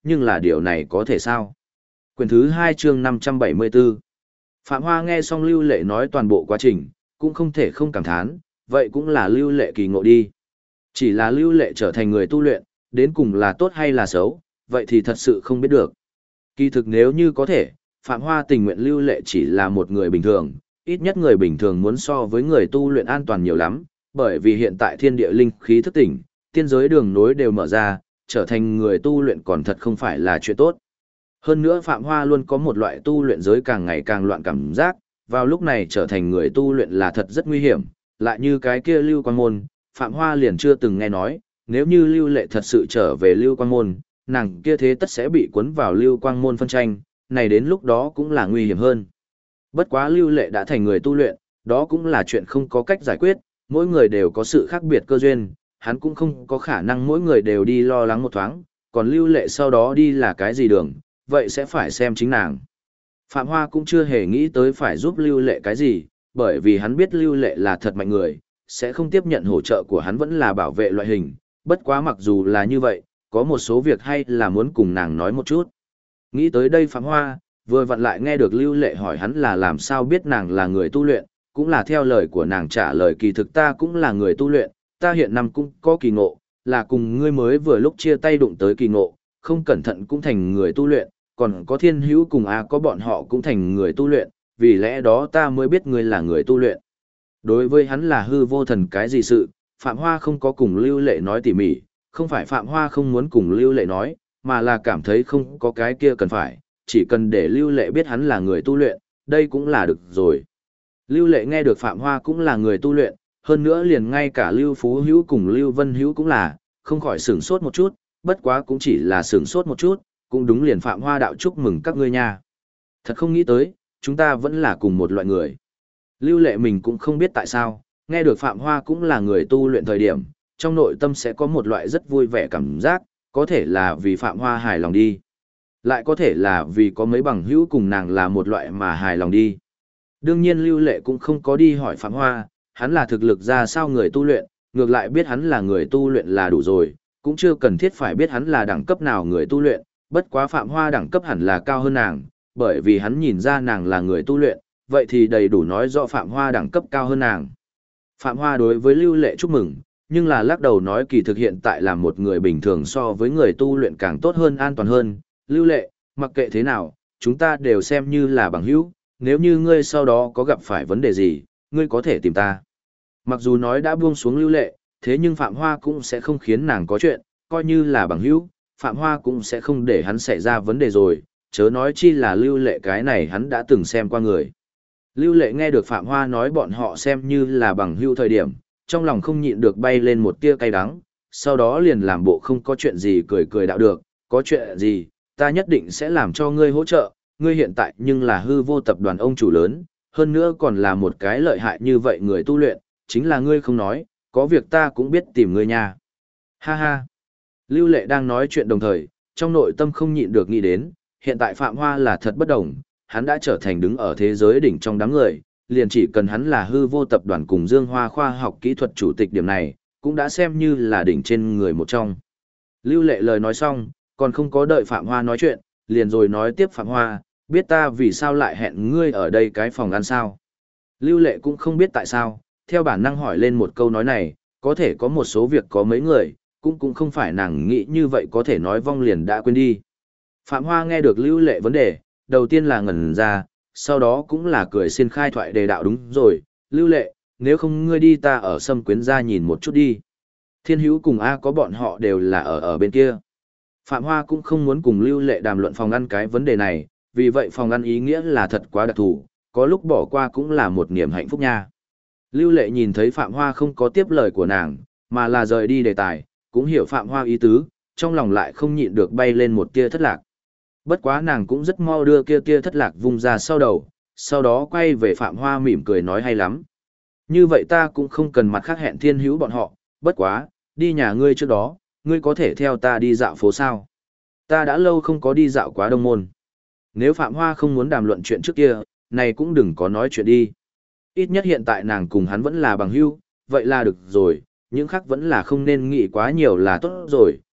nhưng là điều này có thể sao? Quyển thứ 2 chương 574. Phạm Hoa nghe xong Lưu Lệ nói toàn bộ quá trình, cũng không thể không cảm thán, vậy cũng là Lưu Lệ kỳ ngộ đi. Chỉ là Lưu Lệ trở thành người tu luyện, đến cùng là tốt hay là xấu, vậy thì thật sự không biết được. Kỳ thực nếu như có thể, Phạm Hoa tình nguyện Lưu Lệ chỉ là một người bình thường, ít nhất người bình thường muốn so với người tu luyện an toàn nhiều lắm, bởi vì hiện tại thiên địa linh khí thức tỉnh, tiên giới đường nối đều mở ra, trở thành người tu luyện còn thật không phải là chuyện tốt. Hơn nữa Phạm Hoa luôn có một loại tu luyện giới càng ngày càng loạn cảm giác, vào lúc này trở thành người tu luyện là thật rất nguy hiểm, lại như cái kia Lưu Quang Môn, Phạm Hoa liền chưa từng nghe nói, nếu như Lưu Lệ thật sự trở về Lưu Quang Môn, nàng kia thế tất sẽ bị cuốn vào Lưu Quang Môn phân tranh, này đến lúc đó cũng là nguy hiểm hơn. Bất quá Lưu Lệ đã thành người tu luyện, đó cũng là chuyện không có cách giải quyết, mỗi người đều có sự khác biệt cơ duyên, hắn cũng không có khả năng mỗi người đều đi lo lắng một thoáng, còn Lưu Lệ sau đó đi là cái gì đường, vậy sẽ phải xem chính nàng. Phạm Hoa cũng chưa hề nghĩ tới phải giúp Lưu Lệ cái gì, bởi vì hắn biết Lưu Lệ là thật mạnh người, sẽ không tiếp nhận hỗ trợ của hắn vẫn là bảo vệ loại hình, bất quá mặc dù là như vậy, có một số việc hay là muốn cùng nàng nói một chút. Nghĩ tới đây Phạm Hoa, vừa vặn lại nghe được Lưu Lệ hỏi hắn là làm sao biết nàng là người tu luyện, cũng là theo lời của nàng trả lời kỳ thực ta cũng là người tu luyện, ta hiện năm cũng có kỳ ngộ, là cùng ngươi mới vừa lúc chia tay đụng tới kỳ ngộ, không cẩn thận cũng thành người tu luyện, còn có Thiên Hữu cùng có bọn họ cũng thành người tu luyện, vì lẽ đó ta mới biết ngươi là người tu luyện. Đối với hắn là hư vô thần cái gì sự, Phạm Hoa không có cùng Lưu Lệ nói tỉ mỉ, không phải Phạm Hoa không muốn cùng Lưu Lệ nói, mà là cảm thấy không có cái kia cần phải, chỉ cần để Lưu Lệ biết hắn là người tu luyện, đây cũng là được rồi. Lưu Lệ nghe được Phạm Hoa cũng là người tu luyện, hơn nữa liền ngay cả Lưu Phú Hữu cùng Lưu Vân Hữu cũng là, không khỏi sửng sốt một chút, bất quá cũng chỉ là sửng sốt một chút, cũng đúng liền Phạm Hoa đạo chúc mừng các ngươi nha. Thật không nghĩ tới, chúng ta vẫn là cùng một loại người. Lưu Lệ mình cũng không biết tại sao, nghe được Phạm Hoa cũng là người tu luyện thời điểm, trong nội tâm sẽ có một loại rất vui vẻ cảm giác, có thể là vì Phạm Hoa hài lòng đi. Lại có thể là vì có mấy bằng hữu cùng nàng là một loại mà hài lòng đi. Đương nhiên Lưu Lệ cũng không có đi hỏi Phạm Hoa, hắn là thực lực ra sao người tu luyện, ngược lại biết hắn là người tu luyện là đủ rồi, cũng chưa cần thiết phải biết hắn là đẳng cấp nào người tu luyện, bất quá Phạm Hoa đẳng cấp hẳn là cao hơn nàng, bởi vì hắn nhìn ra nàng là người tu luyện, vậy thì đầy đủ nói rõ Phạm Hoa đẳng cấp cao hơn nàng. Phạm Hoa đối với Lưu Lệ chúc mừng, nhưng là lắc đầu nói kỳ thực hiện tại là một người bình thường so với người tu luyện càng tốt hơn an toàn hơn. Lưu Lệ, mặc kệ thế nào, chúng ta đều xem như là bằng hữu, nếu như ngươi sau đó có gặp phải vấn đề gì, ngươi có thể tìm ta. Mặc dù nói đã buông xuống Lưu Lệ, thế nhưng Phạm Hoa cũng sẽ không khiến nàng có chuyện, coi như là bằng hữu, Phạm Hoa cũng sẽ không để hắn xảy ra vấn đề rồi, chớ nói chi là Lưu Lệ cái này hắn đã từng xem qua người. Lưu Lệ nghe được Phạm Hoa nói bọn họ xem như là bằng hữu thời điểm, trong lòng không nhịn được bay lên một tia cay đắng, sau đó liền làm bộ không có chuyện gì cười cười đạo được, có chuyện gì, ta nhất định sẽ làm cho ngươi hỗ trợ, ngươi hiện tại nhưng là hư vô tập đoàn ông chủ lớn, hơn nữa còn là một cái lợi hại như vậy người tu luyện, chính là ngươi không nói, có việc ta cũng biết tìm ngươi nha. Ha ha. Lưu Lệ đang nói chuyện đồng thời, trong nội tâm không nhịn được nghĩ đến, hiện tại Phạm Hoa là thật bất đồng, hắn đã trở thành đứng ở thế giới đỉnh trong đám người, liền chỉ cần hắn là hư vô tập đoàn cùng Dương Hoa khoa học kỹ thuật chủ tịch điểm này, cũng đã xem như là đỉnh trên người một trong. Lưu Lệ lời nói xong, còn không có đợi Phạm Hoa nói chuyện, liền rồi nói tiếp Phạm Hoa, biết ta vì sao lại hẹn ngươi ở đây cái phòng ăn sao. Lưu Lệ cũng không biết tại sao, theo bản năng hỏi lên một câu nói này, có thể có một số việc có mấy người, cũng không phải nàng nghĩ như vậy có thể nói vong liền đã quên đi. Phạm Hoa nghe được Lưu Lệ vấn đề, đầu tiên là ngẩn ra, sau đó cũng là cười xin khai thoại đề đạo đúng rồi, Lưu Lệ, nếu không ngươi đi ta ở Sâm Quyến ra nhìn một chút đi. Thiên Hữu cùng có bọn họ đều là ở bên kia. Phạm Hoa cũng không muốn cùng Lưu Lệ đàm luận phòng ăn cái vấn đề này, vì vậy phòng ăn ý nghĩa là thật quá đặc thù, có lúc bỏ qua cũng là một niềm hạnh phúc nha. Lưu Lệ nhìn thấy Phạm Hoa không có tiếp lời của nàng, mà là rời đi đề tài, cũng hiểu Phạm Hoa ý tứ, trong lòng lại không nhịn được bay lên một tia thất lạc. Bất quá nàng cũng rất mau đưa kia tia thất lạc vung ra sau đầu, sau đó quay về Phạm Hoa mỉm cười nói hay lắm. Như vậy ta cũng không cần mặt khác hẹn Thiên Hữu bọn họ, bất quá, đi nhà ngươi trước đó, ngươi có thể theo ta đi dạo phố sao? Ta đã lâu không có đi dạo quá Đông Môn. Nếu Phạm Hoa không muốn đàm luận chuyện trước kia, này cũng đừng có nói chuyện đi. Ít nhất hiện tại nàng cùng hắn vẫn là bằng hữu, vậy là được rồi, những khác vẫn là không nên nghĩ quá nhiều là tốt rồi,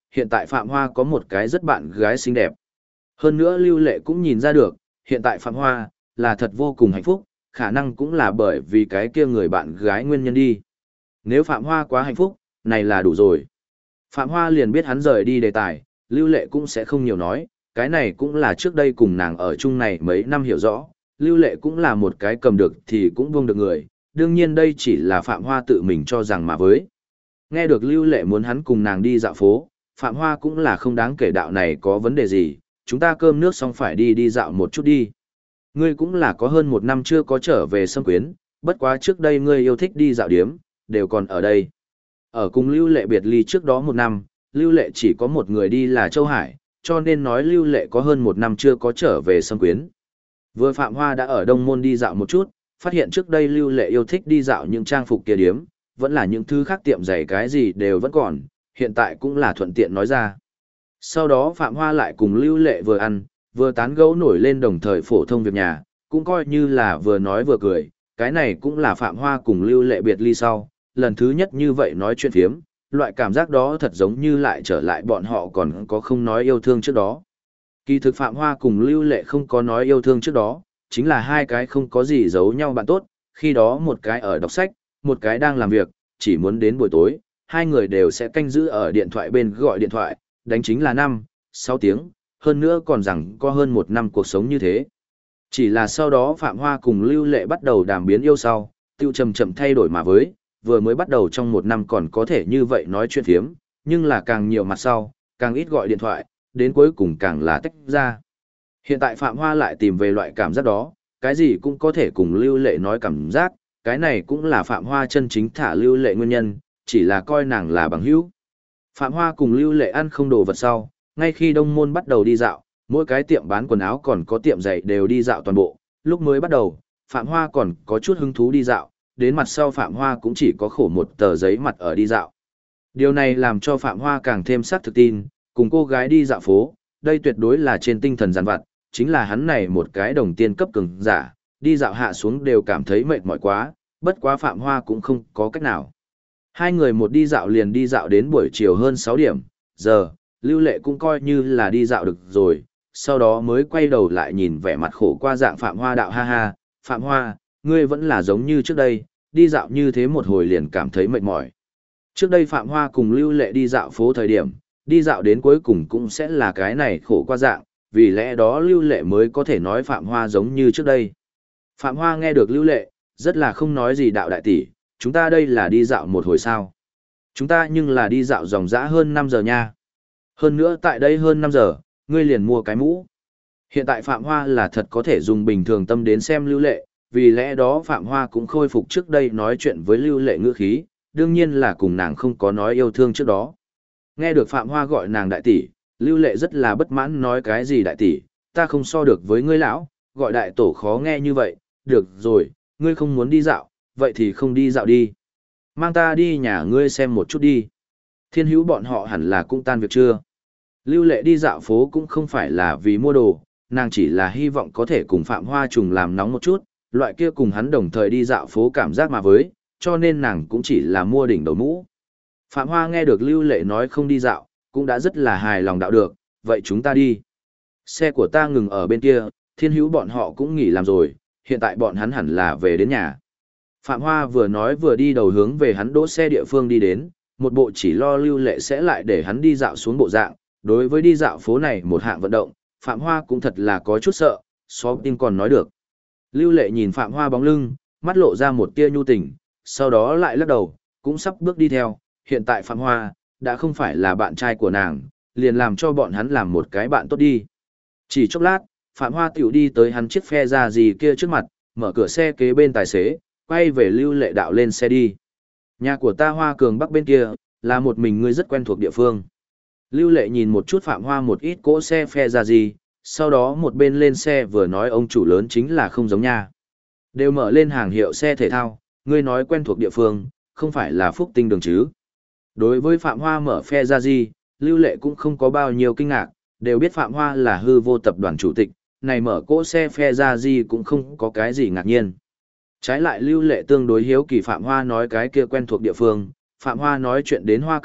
hiện tại Phạm Hoa có một cái rất bạn gái xinh đẹp. Hơn nữa Lưu Lệ cũng nhìn ra được, hiện tại Phạm Hoa là thật vô cùng hạnh phúc, khả năng cũng là bởi vì cái kia người bạn gái nguyên nhân đi. Nếu Phạm Hoa quá hạnh phúc, này là đủ rồi. Phạm Hoa liền biết hắn rời đi đề tài, Lưu Lệ cũng sẽ không nhiều nói, cái này cũng là trước đây cùng nàng ở chung này mấy năm hiểu rõ, Lưu Lệ cũng là một cái cầm được thì cũng buông được người, đương nhiên đây chỉ là Phạm Hoa tự mình cho rằng mà với. Nghe được Lưu Lệ muốn hắn cùng nàng đi dạo phố, Phạm Hoa cũng là không đáng kể đạo này có vấn đề gì, chúng ta cơm nước xong phải đi dạo một chút đi. Ngươi cũng là có hơn một năm chưa có trở về Sâm Quyến, bất quá trước đây ngươi yêu thích đi dạo điếm, đều còn ở đây. Ở cùng Lưu Lệ biệt ly trước đó một năm, Lưu Lệ chỉ có một người đi là Châu Hải, cho nên nói Lưu Lệ có hơn một năm chưa có trở về Sâm Quyến. Vừa Phạm Hoa đã ở Đông Môn đi dạo một chút, phát hiện trước đây Lưu Lệ yêu thích đi dạo những trang phục kia điếm, vẫn là những thứ khác tiệm giày cái gì đều vẫn còn, hiện tại cũng là thuận tiện nói ra. Sau đó Phạm Hoa lại cùng Lưu Lệ vừa ăn, vừa tán gẫu nổi lên đồng thời phổ thông việc nhà, cũng coi như là vừa nói vừa cười, cái này cũng là Phạm Hoa cùng Lưu Lệ biệt ly sau, lần thứ nhất như vậy nói chuyện phiếm, loại cảm giác đó thật giống như lại trở lại bọn họ còn có không nói yêu thương trước đó. Kỳ thực Phạm Hoa cùng Lưu Lệ không có nói yêu thương trước đó, chính là hai cái không có gì giấu nhau bạn tốt, khi đó một cái ở đọc sách, một cái đang làm việc, chỉ muốn đến buổi tối, hai người đều sẽ canh giữ ở điện thoại bên gọi điện thoại, đánh chính là 5-6 tiếng, hơn nữa còn rằng có hơn một năm cuộc sống như thế. Chỉ là sau đó Phạm Hoa cùng Lưu Lệ bắt đầu đàm biến yêu sau, tiêu chậm chậm thay đổi mà với, vừa mới bắt đầu trong một năm còn có thể như vậy nói chuyện phiếm, nhưng là càng nhiều mặt sau, càng ít gọi điện thoại, đến cuối cùng càng là tách ra. Hiện tại Phạm Hoa lại tìm về loại cảm giác đó, cái gì cũng có thể cùng Lưu Lệ nói cảm giác, cái này cũng là Phạm Hoa chân chính thả Lưu Lệ nguyên nhân, chỉ là coi nàng là bằng hữu. Phạm Hoa cùng Lưu Lệ ăn không đồ vật sau, ngay khi Đông Môn bắt đầu đi dạo, mỗi cái tiệm bán quần áo còn có tiệm giày đều đi dạo toàn bộ, lúc mới bắt đầu, Phạm Hoa còn có chút hứng thú đi dạo, đến mặt sau Phạm Hoa cũng chỉ có khổ một tờ giấy mặt ở đi dạo. Điều này làm cho Phạm Hoa càng thêm xác thực tin, cùng cô gái đi dạo phố, đây tuyệt đối là trên tinh thần giàn vặt, chính là hắn này một cái đồng tiên cấp cường giả, đi dạo hạ xuống đều cảm thấy mệt mỏi quá, bất quá Phạm Hoa cũng không có cách nào. Hai người một đi dạo liền đi dạo đến buổi chiều hơn 6 điểm, giờ, Lưu Lệ cũng coi như là đi dạo được rồi, sau đó mới quay đầu lại nhìn vẻ mặt khổ qua dạng Phạm Hoa đạo ha ha, Phạm Hoa, ngươi vẫn là giống như trước đây, đi dạo như thế một hồi liền cảm thấy mệt mỏi. Trước đây Phạm Hoa cùng Lưu Lệ đi dạo phố thời điểm, đi dạo đến cuối cùng cũng sẽ là cái này khổ qua dạng, vì lẽ đó Lưu Lệ mới có thể nói Phạm Hoa giống như trước đây. Phạm Hoa nghe được Lưu Lệ, rất là không nói gì đạo đại tỷ, chúng ta đây là đi dạo một hồi sao. Chúng ta nhưng là đi dạo dòng dã hơn 5 giờ nha. Hơn nữa tại đây hơn 5 giờ, ngươi liền mua cái mũ. Hiện tại Phạm Hoa là thật có thể dùng bình thường tâm đến xem Lưu Lệ, vì lẽ đó Phạm Hoa cũng khôi phục trước đây nói chuyện với Lưu Lệ ngữ khí, đương nhiên là cùng nàng không có nói yêu thương trước đó. Nghe được Phạm Hoa gọi nàng đại tỷ, Lưu Lệ rất là bất mãn nói cái gì đại tỷ, ta không so được với ngươi lão, gọi đại tổ khó nghe như vậy, được rồi, ngươi không muốn đi dạo, vậy thì không đi dạo đi. Mang ta đi nhà ngươi xem một chút đi. Thiên hữu bọn họ hẳn là cũng tan việc chưa? Lưu Lệ đi dạo phố cũng không phải là vì mua đồ, nàng chỉ là hy vọng có thể cùng Phạm Hoa trùng làm nóng một chút, loại kia cùng hắn đồng thời đi dạo phố cảm giác mà với, cho nên nàng cũng chỉ là mua đỉnh đầu mũ. Phạm Hoa nghe được Lưu Lệ nói không đi dạo, cũng đã rất là hài lòng đạo được, vậy chúng ta đi. Xe của ta ngừng ở bên kia, thiên hữu bọn họ cũng nghỉ làm rồi, hiện tại bọn hắn hẳn là về đến nhà. Phạm Hoa vừa nói vừa đi đầu hướng về hắn đỗ xe địa phương đi đến, một bộ chỉ lo Lưu Lệ sẽ lại để hắn đi dạo xuống bộ dạng, đối với đi dạo phố này một hạng vận động, Phạm Hoa cũng thật là có chút sợ, xóm tin còn nói được. Lưu Lệ nhìn Phạm Hoa bóng lưng, mắt lộ ra một tia nhu tình, sau đó lại lắc đầu, cũng sắp bước đi theo, hiện tại Phạm Hoa, đã không phải là bạn trai của nàng, liền làm cho bọn hắn làm một cái bạn tốt đi. Chỉ chốc lát, Phạm Hoa tiểu đi tới hắn chiếc phe ra gì kia trước mặt, mở cửa xe kế bên tài xế, quay về Lưu Lệ đạo lên xe đi. Nhà của ta Hoa Cường Bắc bên kia, là một mình ngươi rất quen thuộc địa phương. Lưu Lệ nhìn một chút Phạm Hoa một ít cỗ xe phe ra gì, sau đó một bên lên xe vừa nói ông chủ lớn chính là không giống nha. Đều mở lên hàng hiệu xe thể thao, ngươi nói quen thuộc địa phương, không phải là Phúc Tinh đường chứ. Đối với Phạm Hoa mở phe ra gì, Lưu Lệ cũng không có bao nhiêu kinh ngạc, đều biết Phạm Hoa là hư vô tập đoàn chủ tịch, này mở cỗ xe phe ra gì cũng không có cái gì ngạc nhiên. Trái lại Lưu Lệ tương đối hiếu kỳ Phạm Hoa nói cái kia quen thuộc địa phương, Phạm Hoa nói chuyện đến Hoa Cường Bắc,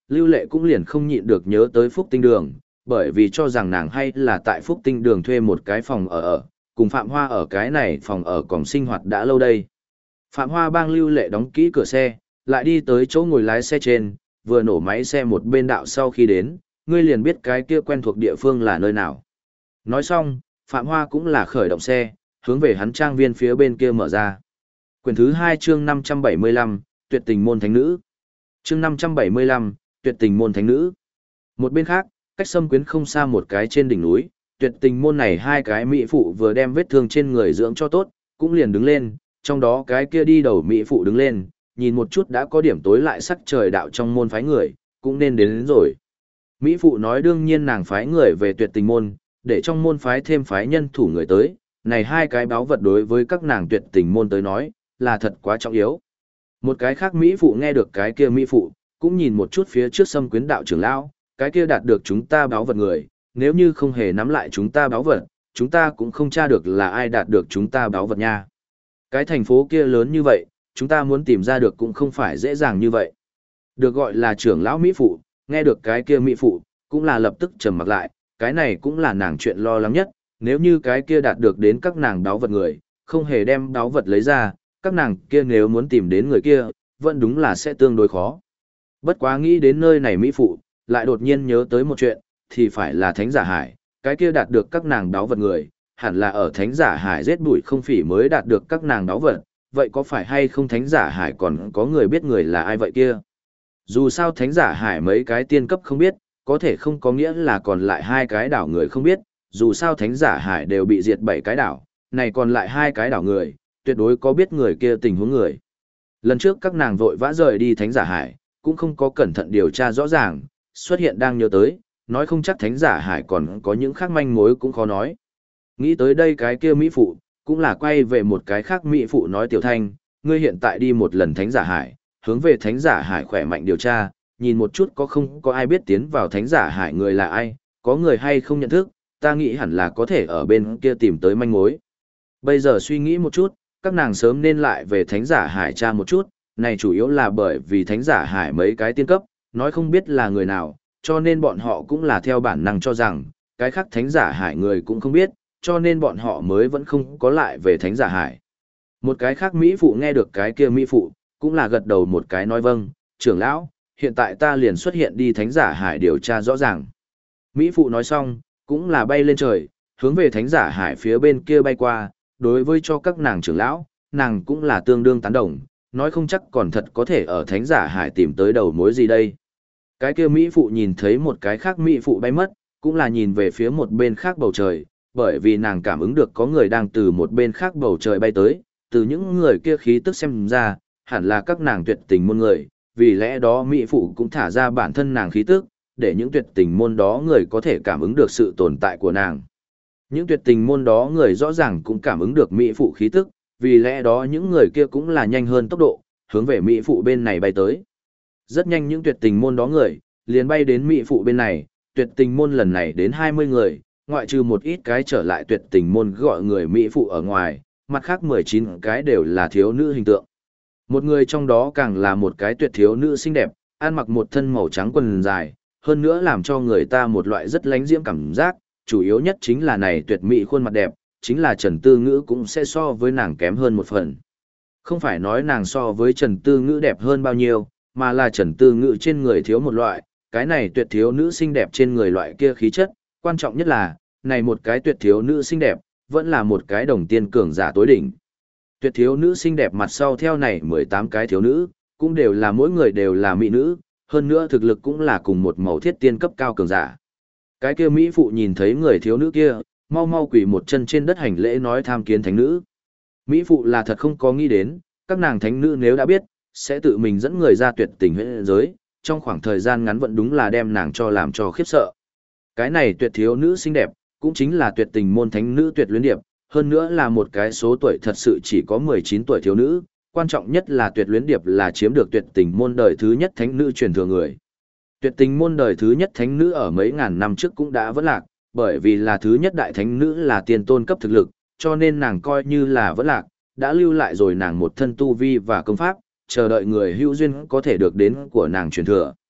Lưu Lệ cũng liền không nhịn được nhớ tới Phúc Tinh Đường, bởi vì cho rằng nàng hay là tại Phúc Tinh Đường thuê một cái phòng ở, cùng Phạm Hoa ở cái này phòng ở còn sinh hoạt đã lâu đây. Phạm Hoa bang Lưu Lệ đóng kỹ cửa xe, lại đi tới chỗ ngồi lái xe trên, vừa nổ máy xe một bên đạo sau khi đến, ngươi liền biết cái kia quen thuộc địa phương là nơi nào. Nói xong, Phạm Hoa cũng là khởi động xe, hướng về hắn trang viên phía bên kia mở ra. Quyển thứ 2 chương 575, Tuyệt tình môn thánh nữ. Chương 575, Tuyệt tình môn thánh nữ. Một bên khác, cách Sâm Quyến không xa một cái trên đỉnh núi, Tuyệt tình môn này hai cái mỹ phụ vừa đem vết thương trên người dưỡng cho tốt, cũng liền đứng lên, trong đó cái kia đi đầu mỹ phụ đứng lên, nhìn một chút đã có điểm tối lại sắc trời đạo trong môn phái người, cũng nên đến rồi. Mỹ phụ nói đương nhiên nàng phái người về Tuyệt tình môn, để trong môn phái thêm phái nhân thủ người tới, này hai cái báu vật đối với các nàng Tuyệt tình môn tới nói, là thật quá trọng yếu. Một cái khác Mỹ phụ nghe được cái kia Mỹ phụ, cũng nhìn một chút phía trước Sâm Quyến đạo trưởng lão, cái kia đạt được chúng ta báu vật người, nếu như không hề nắm lại chúng ta báu vật, chúng ta cũng không tra được là ai đạt được chúng ta báu vật nha. Cái thành phố kia lớn như vậy, chúng ta muốn tìm ra được cũng không phải dễ dàng như vậy. Được gọi là trưởng lão Mỹ phụ, nghe được cái kia Mỹ phụ, cũng là lập tức trầm mặc lại, cái này cũng là nàng chuyện lo lắng nhất, nếu như cái kia đạt được đến các nàng báu vật người, không hề đem báu vật lấy ra, các nàng kia nếu muốn tìm đến người kia, vẫn đúng là sẽ tương đối khó. Bất quá nghĩ đến nơi này Mỹ phụ, lại đột nhiên nhớ tới một chuyện, thì phải là Thánh Giả Hải, cái kia đạt được các nàng báu vật người, hẳn là ở Thánh Giả Hải giết bụi không phỉ mới đạt được các nàng báu vật, vậy có phải hay không Thánh Giả Hải còn có người biết người là ai vậy kia? Dù sao Thánh Giả Hải mấy cái tiên cấp không biết, có thể không có nghĩa là còn lại hai cái đảo người không biết, dù sao Thánh Giả Hải đều bị diệt 7 cái đảo, này còn lại hai cái đảo người, tuyệt đối có biết người kia tình huống người. Lần trước các nàng vội vã rời đi Thánh Giả Hải, cũng không có cẩn thận điều tra rõ ràng, xuất hiện đang nhớ tới, nói không chắc Thánh Giả Hải còn có những khác manh mối cũng khó nói. Nghĩ tới đây cái kia Mỹ phụ, cũng là quay về một cái khác Mỹ phụ nói Tiểu Thanh, ngươi hiện tại đi một lần Thánh Giả Hải, hướng về Thánh Giả Hải khỏe mạnh điều tra, nhìn một chút có không có ai biết tiến vào Thánh Giả Hải người là ai, có người hay không nhận thức, ta nghĩ hẳn là có thể ở bên kia tìm tới manh mối. Bây giờ suy nghĩ một chút, các nàng sớm nên lại về Thánh Giả Hải tra một chút, này chủ yếu là bởi vì Thánh Giả Hải mấy cái tiên cấp, nói không biết là người nào, cho nên bọn họ cũng là theo bản năng cho rằng, cái khác Thánh Giả Hải người cũng không biết, cho nên bọn họ mới vẫn không có lại về Thánh Giả Hải. Một cái khác Mỹ phụ nghe được cái kia Mỹ phụ, cũng là gật đầu một cái nói vâng, trưởng lão, hiện tại ta liền xuất hiện đi Thánh Giả Hải điều tra rõ ràng. Mỹ phụ nói xong, cũng là bay lên trời, hướng về Thánh Giả Hải phía bên kia bay qua, đối với cho các nàng trưởng lão, nàng cũng là tương đương tán đồng, nói không chắc còn thật có thể ở Thánh Giả Hải tìm tới đầu mối gì đây. Cái kia Mỹ phụ nhìn thấy một cái khác Mỹ phụ bay mất, cũng là nhìn về phía một bên khác bầu trời, bởi vì nàng cảm ứng được có người đang từ một bên khác bầu trời bay tới, từ những người kia khí tức xem ra, hẳn là các nàng tuyệt tình môn người, vì lẽ đó Mỹ phụ cũng thả ra bản thân nàng khí tức, để những tuyệt tình môn đó người có thể cảm ứng được sự tồn tại của nàng. Những tuyệt tình môn đó người rõ ràng cũng cảm ứng được Mỹ phụ khí tức, vì lẽ đó những người kia cũng là nhanh hơn tốc độ, hướng về Mỹ phụ bên này bay tới. Rất nhanh những tuyệt tình môn đó người, liền bay đến Mỹ phụ bên này, tuyệt tình môn lần này đến 20 người, ngoại trừ một ít cái trở lại tuyệt tình môn gọi người Mỹ phụ ở ngoài, mặt khác 19 cái đều là thiếu nữ hình tượng. Một người trong đó càng là một cái tuyệt thiếu nữ xinh đẹp, ăn mặc một thân màu trắng quần dài, hơn nữa làm cho người ta một loại rất lánh diễm cảm giác, chủ yếu nhất chính là này tuyệt mỹ khuôn mặt đẹp, chính là Trần Tư Ngữ cũng sẽ so với nàng kém hơn một phần. Không phải nói nàng so với Trần Tư Ngữ đẹp hơn bao nhiêu, mà là Trần Tư Ngữ trên người thiếu một loại, cái này tuyệt thiếu nữ xinh đẹp trên người loại kia khí chất, quan trọng nhất là, này một cái tuyệt thiếu nữ xinh đẹp, vẫn là một cái đồng tiên cường giả tối đỉnh. Tuyệt thiếu nữ xinh đẹp mặt sau theo này 18 cái thiếu nữ, cũng đều là mỗi người đều là mỹ nữ, hơn nữa thực lực cũng là cùng một màu thiết tiên cấp cao cường giả. Cái kia mỹ phụ nhìn thấy người thiếu nữ kia, mau mau quỳ một chân trên đất hành lễ nói tham kiến thánh nữ. Mỹ phụ là thật không có nghĩ đến, các nàng thánh nữ nếu đã biết, sẽ tự mình dẫn người ra tuyệt tình huyễn giới, trong khoảng thời gian ngắn vẫn đúng là đem nàng cho làm cho khiếp sợ. Cái này tuyệt thiếu nữ xinh đẹp, cũng chính là tuyệt tình môn thánh nữ Tuyệt Luyến Điệp, hơn nữa là một cái số tuổi thật sự chỉ có 19 tuổi thiếu nữ, quan trọng nhất là Tuyệt Luyến Điệp là chiếm được tuyệt tình môn đời thứ nhất thánh nữ truyền thừa người. Tuyệt tình môn đời thứ nhất thánh nữ ở mấy ngàn năm trước cũng đã vẫn lạc, bởi vì là thứ nhất đại thánh nữ là tiên tôn cấp thực lực, cho nên nàng coi như là vẫn lạc, đã lưu lại rồi nàng một thân tu vi và công pháp, chờ đợi người hữu duyên có thể được đến của nàng truyền thừa.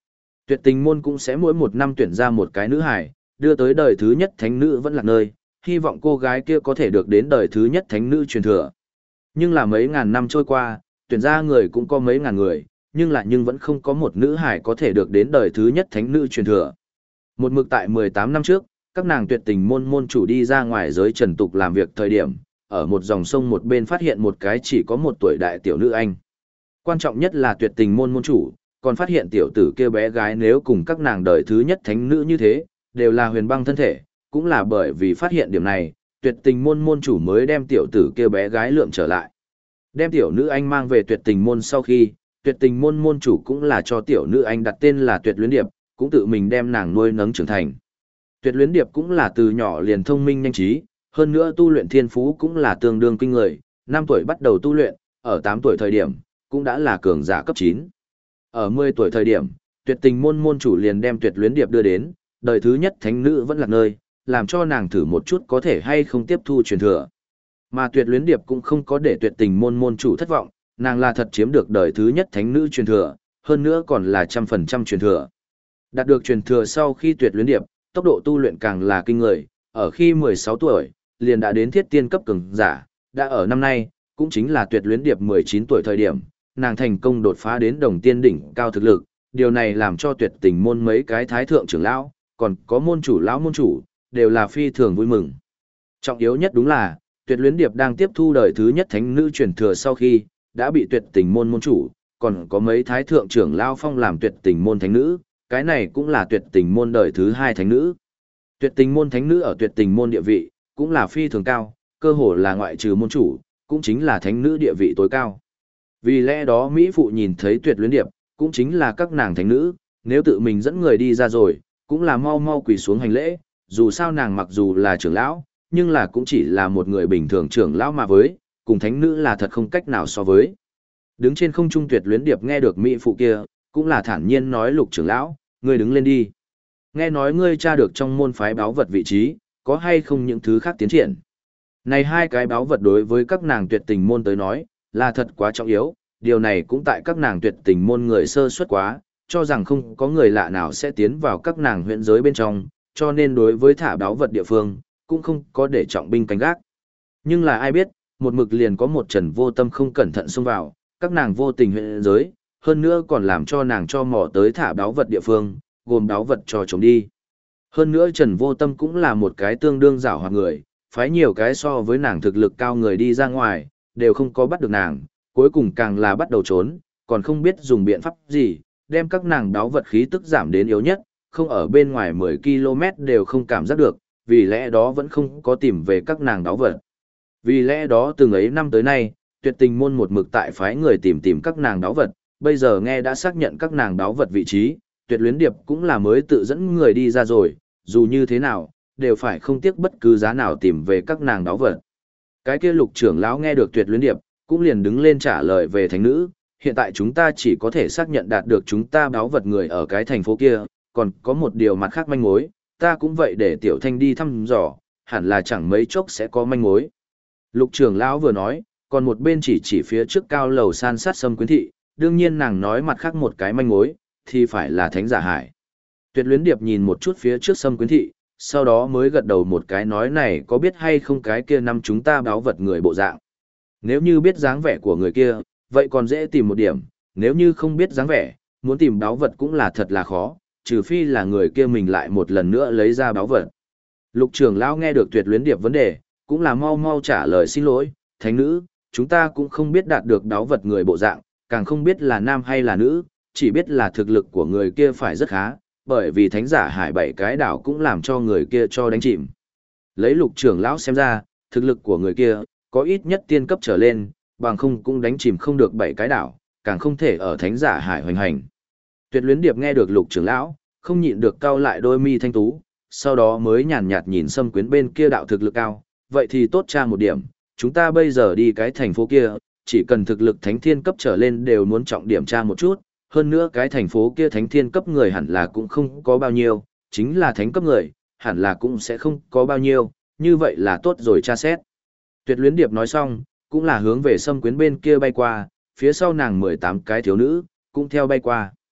Tuyệt tình môn cũng sẽ mỗi một năm tuyển ra một cái nữ hải, đưa tới đời thứ nhất thánh nữ vẫn lạc nơi, hy vọng cô gái kia có thể được đến đời thứ nhất thánh nữ truyền thừa. Nhưng là mấy ngàn năm trôi qua, tuyển ra người cũng có mấy ngàn người, nhưng vẫn không có một nữ hải có thể được đến đời thứ nhất thánh nữ truyền thừa. Một mực tại 18 năm trước, các nàng tuyệt tình môn môn chủ đi ra ngoài giới trần tục làm việc thời điểm, ở một dòng sông một bên phát hiện một cái chỉ có 1 tuổi đại tiểu nữ anh. Quan trọng nhất là tuyệt tình môn môn chủ, còn phát hiện tiểu tử kia bé gái nếu cùng các nàng đời thứ nhất thánh nữ như thế, đều là huyền băng thân thể, cũng là bởi vì phát hiện điểm này, tuyệt tình môn môn chủ mới đem tiểu tử kia bé gái lượm trở lại. Đem tiểu nữ anh mang về tuyệt tình môn sau khi, tuyệt tình môn môn chủ cũng là cho tiểu nữ anh đặt tên là Tuyệt Luyến Điệp, cũng tự mình đem nàng nuôi nấng trưởng thành. Tuyệt Luyến Điệp cũng là từ nhỏ liền thông minh nhanh trí, hơn nữa tu luyện thiên phú cũng là tương đương kinh người, 5 tuổi bắt đầu tu luyện, ở 8 tuổi thời điểm, cũng đã là cường giả cấp 9. Ở 10 tuổi thời điểm, tuyệt tình môn môn chủ liền đem Tuyệt Luyến Điệp đưa đến, đời thứ nhất thánh nữ vẫn là nơi, làm cho nàng thử một chút có thể hay không tiếp thu truyền thừa. Mà Tuyệt Luyến Điệp cũng không có để tuyệt tình môn môn chủ thất vọng, nàng là thật chiếm được đời thứ nhất thánh nữ truyền thừa, hơn nữa còn là 100% truyền thừa. Đạt được truyền thừa sau khi Tuyệt Luyến Điệp, tốc độ tu luyện càng là kinh người, ở khi 16 tuổi, liền đã đến thiết tiên cấp cường giả, đã ở năm nay, cũng chính là Tuyệt Luyến Điệp 19 tuổi thời điểm, nàng thành công đột phá đến đồng tiên đỉnh cao thực lực, điều này làm cho tuyệt tình môn mấy cái thái thượng trưởng lão, còn có môn chủ lão môn chủ, đều là phi thường vui mừng. Trọng yếu nhất đúng là, Tuyệt Luyến Điệp đang tiếp thu đời thứ nhất thánh nữ truyền thừa sau khi, đã bị tuyệt tình môn môn chủ, còn có mấy thái thượng trưởng lão phong làm tuyệt tình môn thánh nữ, cái này cũng là tuyệt tình môn đời thứ 2 thánh nữ. Tuyệt tình môn thánh nữ ở tuyệt tình môn địa vị, cũng là phi thường cao, cơ hồ là ngoại trừ môn chủ, cũng chính là thánh nữ địa vị tối cao. Vì lẽ đó Mỹ phụ nhìn thấy Tuyệt Luyến Điệp, cũng chính là các nàng thánh nữ, nếu tự mình dẫn người đi ra rồi, cũng là mau mau quỳ xuống hành lễ, dù sao nàng mặc dù là trưởng lão, nhưng là cũng chỉ là một người bình thường trưởng lão mà với, cùng thánh nữ là thật không cách nào so với. Đứng trên không trung Tuyệt Luyến Điệp nghe được Mỹ phụ kia, cũng là thản nhiên nói Lục trưởng lão, ngươi đứng lên đi. Nghe nói ngươi tra được trong môn phái báu vật vị trí, có hay không những thứ khác tiến triển. Này 2 cái báu vật đối với các nàng tuyệt tình môn tới nói, là thật quá trọng yếu, điều này cũng tại các nàng tuyệt tình môn người sơ suất quá, cho rằng không có người lạ nào sẽ tiến vào các nàng huyện giới bên trong, cho nên đối với thả báu vật địa phương, cũng không có để trọng binh canh gác. Nhưng là ai biết, một mực liền có một Trần Vô Tâm không cẩn thận xông vào, các nàng vô tình huyện giới, hơn nữa còn làm cho nàng cho mò tới thả báu vật địa phương, gồm báu vật cho chống đi. Hơn nữa Trần Vô Tâm cũng là một cái tương đương giảo hoạt người, phái nhiều cái so với nàng thực lực cao người đi ra ngoài, đều không có bắt được nàng, cuối cùng càng là bắt đầu trốn, còn không biết dùng biện pháp gì, đem các nàng báu vật khí tức giảm đến yếu nhất, không ở bên ngoài 10 km đều không cảm giác được, vì lẽ đó vẫn không có tìm về các nàng báu vật. Vì lẽ đó từng ấy năm tới nay, tuyệt tình môn một mực tại phái người tìm các nàng báu vật, bây giờ nghe đã xác nhận các nàng báu vật vị trí, Tuyệt Luyến Điệp cũng là mới tự dẫn người đi ra rồi, dù như thế nào, đều phải không tiếc bất cứ giá nào tìm về các nàng báu vật. Cái kia Lục trưởng lão nghe được Tuyệt Luyến Điệp, cũng liền đứng lên trả lời về thánh nữ, hiện tại chúng ta chỉ có thể xác nhận đạt được chúng ta báu vật người ở cái thành phố kia, còn có một điều mặt khác manh mối, ta cũng vậy để Tiểu Thanh đi thăm dò, hẳn là chẳng mấy chốc sẽ có manh mối. Lục trưởng lão vừa nói, còn một bên chỉ phía trước cao lầu san sát Sâm Quyến thị, đương nhiên nàng nói mặt khác một cái manh mối, thì phải là Thánh Giả Hải. Tuyệt Luyến Điệp nhìn một chút phía trước Sâm Quyến thị, sau đó mới gật đầu một cái nói này có biết hay không cái kia năm chúng ta báu vật người bộ dạng. Nếu như biết dáng vẻ của người kia, vậy còn dễ tìm một điểm, nếu như không biết dáng vẻ, muốn tìm báu vật cũng là thật là khó, trừ phi là người kia mình lại một lần nữa lấy ra báu vật. Lục trưởng lão nghe được Tuyệt Luyến Điệp vấn đề, cũng là mau mau trả lời xin lỗi, thánh nữ, chúng ta cũng không biết đạt được báu vật người bộ dạng, càng không biết là nam hay là nữ, chỉ biết là thực lực của người kia phải rất khá, bởi vì Thánh Giả Hải 7 cái đảo cũng làm cho người kia cho đánh chìm. Lấy Lục trưởng lão xem ra, thực lực của người kia có ít nhất tiên cấp trở lên, bằng không cũng đánh chìm không được 7 cái đảo, càng không thể ở Thánh Giả Hải hoành hành. Tuyệt Luyến Điệp nghe được Lục trưởng lão, không nhịn được cau lại đôi mi thanh tú, sau đó mới nhàn nhạt nhìn Sâm Quyến bên kia đạo thực lực cao, vậy thì tốt tra một điểm, chúng ta bây giờ đi cái thành phố kia, chỉ cần thực lực thánh thiên cấp trở lên đều muốn trọng điểm tra một chút, hơn nữa cái thành phố kia thánh thiên cấp người hẳn là cũng không có bao nhiêu, chính là thánh cấp người, hẳn là cũng sẽ không có bao nhiêu, như vậy là tốt rồi tra xét. Tuyệt Luyến Điệp nói xong, cũng là hướng về Sâm Quyến bên kia bay qua, phía sau nàng 18 cái thiếu nữ, cũng theo bay qua.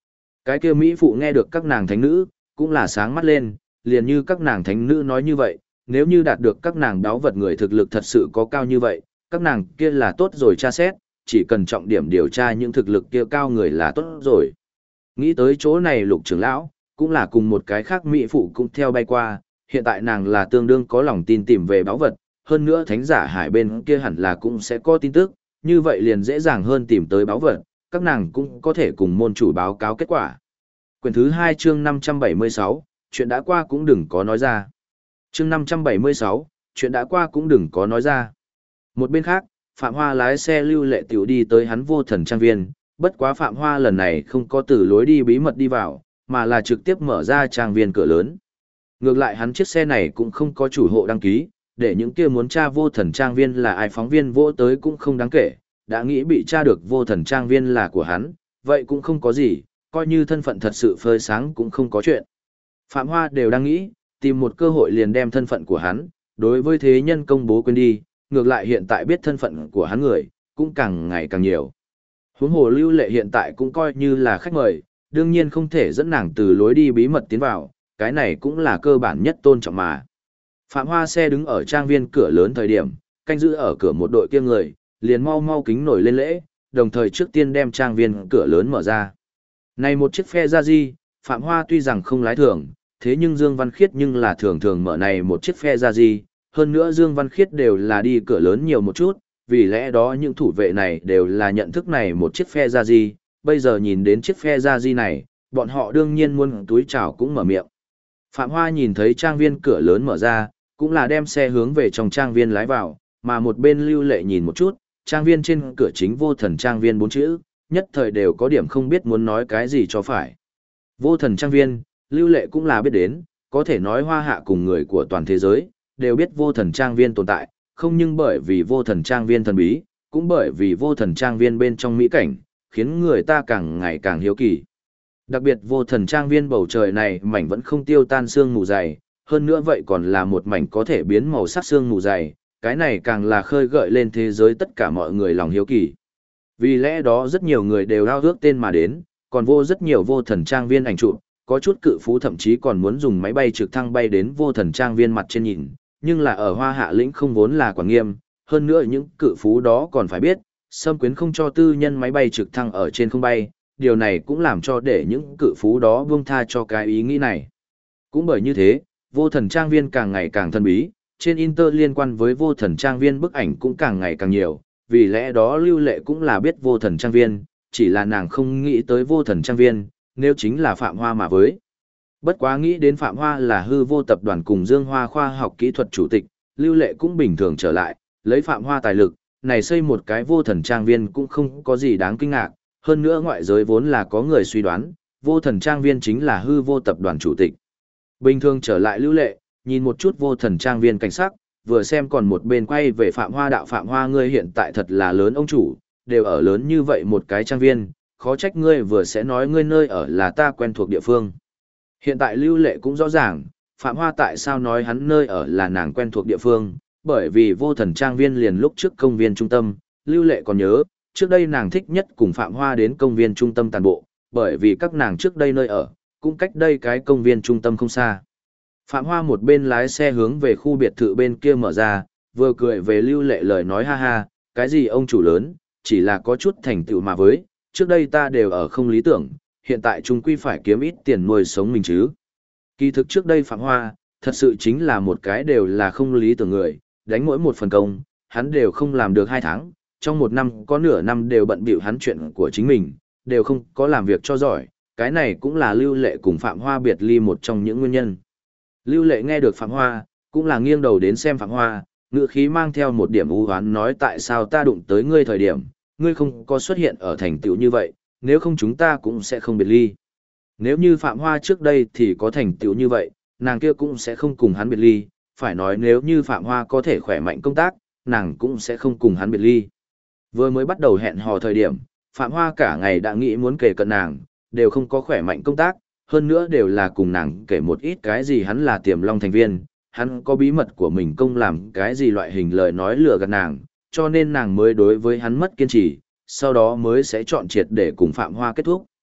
Cái kia Mỹ phụ nghe được các nàng thánh nữ, cũng là sáng mắt lên, liền như các nàng thánh nữ nói như vậy, nếu như đạt được các nàng đáo vật người thực lực thật sự có cao như vậy, các nàng kia là tốt rồi tra xét, chỉ cần trọng điểm điều tra những thực lực kia cao người là tốt rồi. Nghĩ tới chỗ này Lục trưởng lão, cũng là cùng một cái khác Mỹ phụ cũng theo bay qua, hiện tại nàng là tương đương có lòng tin tìm về báu vật, hơn nữa thánh giả hải bên kia hẳn là cũng sẽ có tin tức, như vậy liền dễ dàng hơn tìm tới báu vật, các nàng cũng có thể cùng môn chủ báo cáo kết quả. Quyển thứ 2 chương 576, chuyện đã qua cũng đừng có nói ra. Chương 576, chuyện đã qua cũng đừng có nói ra. Một bên khác, Phạm Hoa lái xe Lưu Lệ tiểu đi tới hắn Vô Thần trang viên, bất quá Phạm Hoa lần này không có từ lối đi bí mật đi vào, mà là trực tiếp mở ra trang viên cửa lớn. Ngược lại hắn chiếc xe này cũng không có chủ hộ đăng ký, để những kia muốn tra Vô Thần trang viên là ai phóng viên vỗ tới cũng không đáng kể, đã nghĩ bị tra được Vô Thần trang viên là của hắn, vậy cũng không có gì, coi như thân phận thật sự phơi sáng cũng không có chuyện. Phạm Hoa đều đang nghĩ, tìm một cơ hội liền đem thân phận của hắn, đối với thế nhân công bố quên đi, ngược lại hiện tại biết thân phận của hắn người, cũng càng ngày càng nhiều. Huống hồ Lưu Lệ hiện tại cũng coi như là khách mời, đương nhiên không thể dẫn nàng từ lối đi bí mật tiến vào, cái này cũng là cơ bản nhất tôn trọng mà. Phạm Hoa xe đứng ở trang viên cửa lớn thời điểm, canh giữ ở cửa một đội kia người, liền mau mau kính nổi lên lễ, đồng thời trước tiên đem trang viên cửa lớn mở ra. Này một chiếc phe ra di, Phạm Hoa tuy rằng không lái thường, thế nhưng Dương Văn Khiết nhưng là thường thường mở này một chiếc phe ra di, hơn nữa Dương Văn Khiết đều là đi cửa lớn nhiều một chút, vì lẽ đó những thủ vệ này đều là nhận thức này một chiếc phe ra di, bây giờ nhìn đến chiếc phe ra di này, bọn họ đương nhiên muốn túi chào cũng mở miệng. Phạm Hoa nhìn thấy trang viên cửa lớn mở ra, cũng là đem xe hướng về trong trang viên lái vào, mà một bên Lưu Lệ nhìn một chút, trang viên trên cửa chính Vô Thần trang viên 4 chữ, nhất thời đều có điểm không biết muốn nói cái gì cho phải. Vô Thần trang viên, Lưu Lệ cũng là biết đến, có thể nói Hoa Hạ cùng người của toàn thế giới, đều biết Vô Thần trang viên tồn tại, không nhưng bởi vì Vô Thần trang viên thần bí, cũng bởi vì Vô Thần trang viên bên trong mỹ cảnh, khiến người ta càng ngày càng hiếu kỳ. Đặc biệt Vô Thần trang viên bầu trời này mảnh vẫn không tiêu tan sương mù dày, hơn nữa vậy còn là một mảnh có thể biến màu sắc sương mù dày, cái này càng là khơi gợi lên thế giới tất cả mọi người lòng hiếu kỳ. Vì lẽ đó rất nhiều người đều ao ước tên mà đến, còn rất nhiều Vô Thần trang viên ảnh chụp, có chút cự phú thậm chí còn muốn dùng máy bay trực thăng bay đến Vô Thần trang viên mặt trên nhìn, nhưng là ở Hoa Hạ lĩnh không vốn là quản nghiêm, hơn nữa những cự phú đó còn phải biết, xâm quyến không cho tư nhân máy bay trực thăng ở trên không bay, điều này cũng làm cho để những cự phú đó buông tha cho cái ý nghĩ này. Cũng bởi như thế, Vô Thần trang viên càng ngày càng thân bí, trên Inter liên quan với Vô Thần trang viên bức ảnh cũng càng ngày càng nhiều, vì lẽ đó Lưu Lệ cũng là biết Vô Thần trang viên, chỉ là nàng không nghĩ tới Vô Thần trang viên, nếu chính là Phạm Hoa mà với. Bất quá nghĩ đến Phạm Hoa là hư vô tập đoàn cùng Dương Hoa khoa học kỹ thuật chủ tịch, Lưu Lệ cũng bình thường trở lại, lấy Phạm Hoa tài lực, này xây một cái Vô Thần trang viên cũng không có gì đáng kinh ngạc, hơn nữa ngoại giới vốn là có người suy đoán, Vô Thần trang viên chính là hư vô tập đoàn chủ tịch. Bình thường trở lại Lưu Lệ, nhìn một chút Vô Thần trang viên cảnh sắc, vừa xem còn một bên quay về Phạm Hoa đạo Phạm Hoa ngươi hiện tại thật là lớn ông chủ, đều ở lớn như vậy một cái trang viên, khó trách ngươi vừa sẽ nói ngươi nơi ở là ta quen thuộc địa phương. Hiện tại Lưu Lệ cũng rõ ràng, Phạm Hoa tại sao nói hắn nơi ở là nàng quen thuộc địa phương, bởi vì Vô Thần trang viên liền lúc trước công viên trung tâm, Lưu Lệ còn nhớ, trước đây nàng thích nhất cùng Phạm Hoa đến công viên trung tâm tàn bộ, bởi vì các nàng trước đây nơi ở, cũng cách đây cái công viên trung tâm không xa. Phạm Hoa một bên lái xe hướng về khu biệt thự bên kia mở ra, vừa cười về Lưu Lệ lời nói ha ha, cái gì ông chủ lớn, chỉ là có chút thành tựu mà với, trước đây ta đều ở không lý tưởng, hiện tại chúng quy phải kiếm ít tiền nuôi sống mình chứ. Kỳ thực trước đây Phạm Hoa, thật sự chính là một cái đều là không lý tưởng người, đánh mỗi một phần công, hắn đều không làm được 2 tháng, trong 1 năm có nửa năm đều bận bịu hắn chuyện của chính mình, đều không có làm việc cho giỏi, cái này cũng là Lưu Lệ cùng Phạm Hoa biệt ly một trong những nguyên nhân. Lưu Lệ nghe được Phạm Hoa, cũng là nghiêng đầu đến xem Phạm Hoa, ngữ khí mang theo một điểm u hoán nói tại sao ta đụng tới ngươi thời điểm, ngươi không có xuất hiện ở thành tựu như vậy, nếu không chúng ta cũng sẽ không biệt ly. Nếu như Phạm Hoa trước đây thì có thành tựu như vậy, nàng kia cũng sẽ không cùng hắn biệt ly, phải nói nếu như Phạm Hoa có thể khỏe mạnh công tác, nàng cũng sẽ không cùng hắn biệt ly. Vừa mới bắt đầu hẹn hò thời điểm, Phạm Hoa cả ngày đã nghĩ muốn kể cận nàng, đều không có khỏe mạnh công tác, hơn nữa đều là cùng nàng kể một ít cái gì hắn là Tiềm Long thành viên, hắn có bí mật của mình công làm cái gì loại hình lời nói lừa gạt nàng, cho nên nàng mới đối với hắn mất kiên trì, sau đó mới sẽ chọn triệt để cùng Phạm Hoa kết thúc.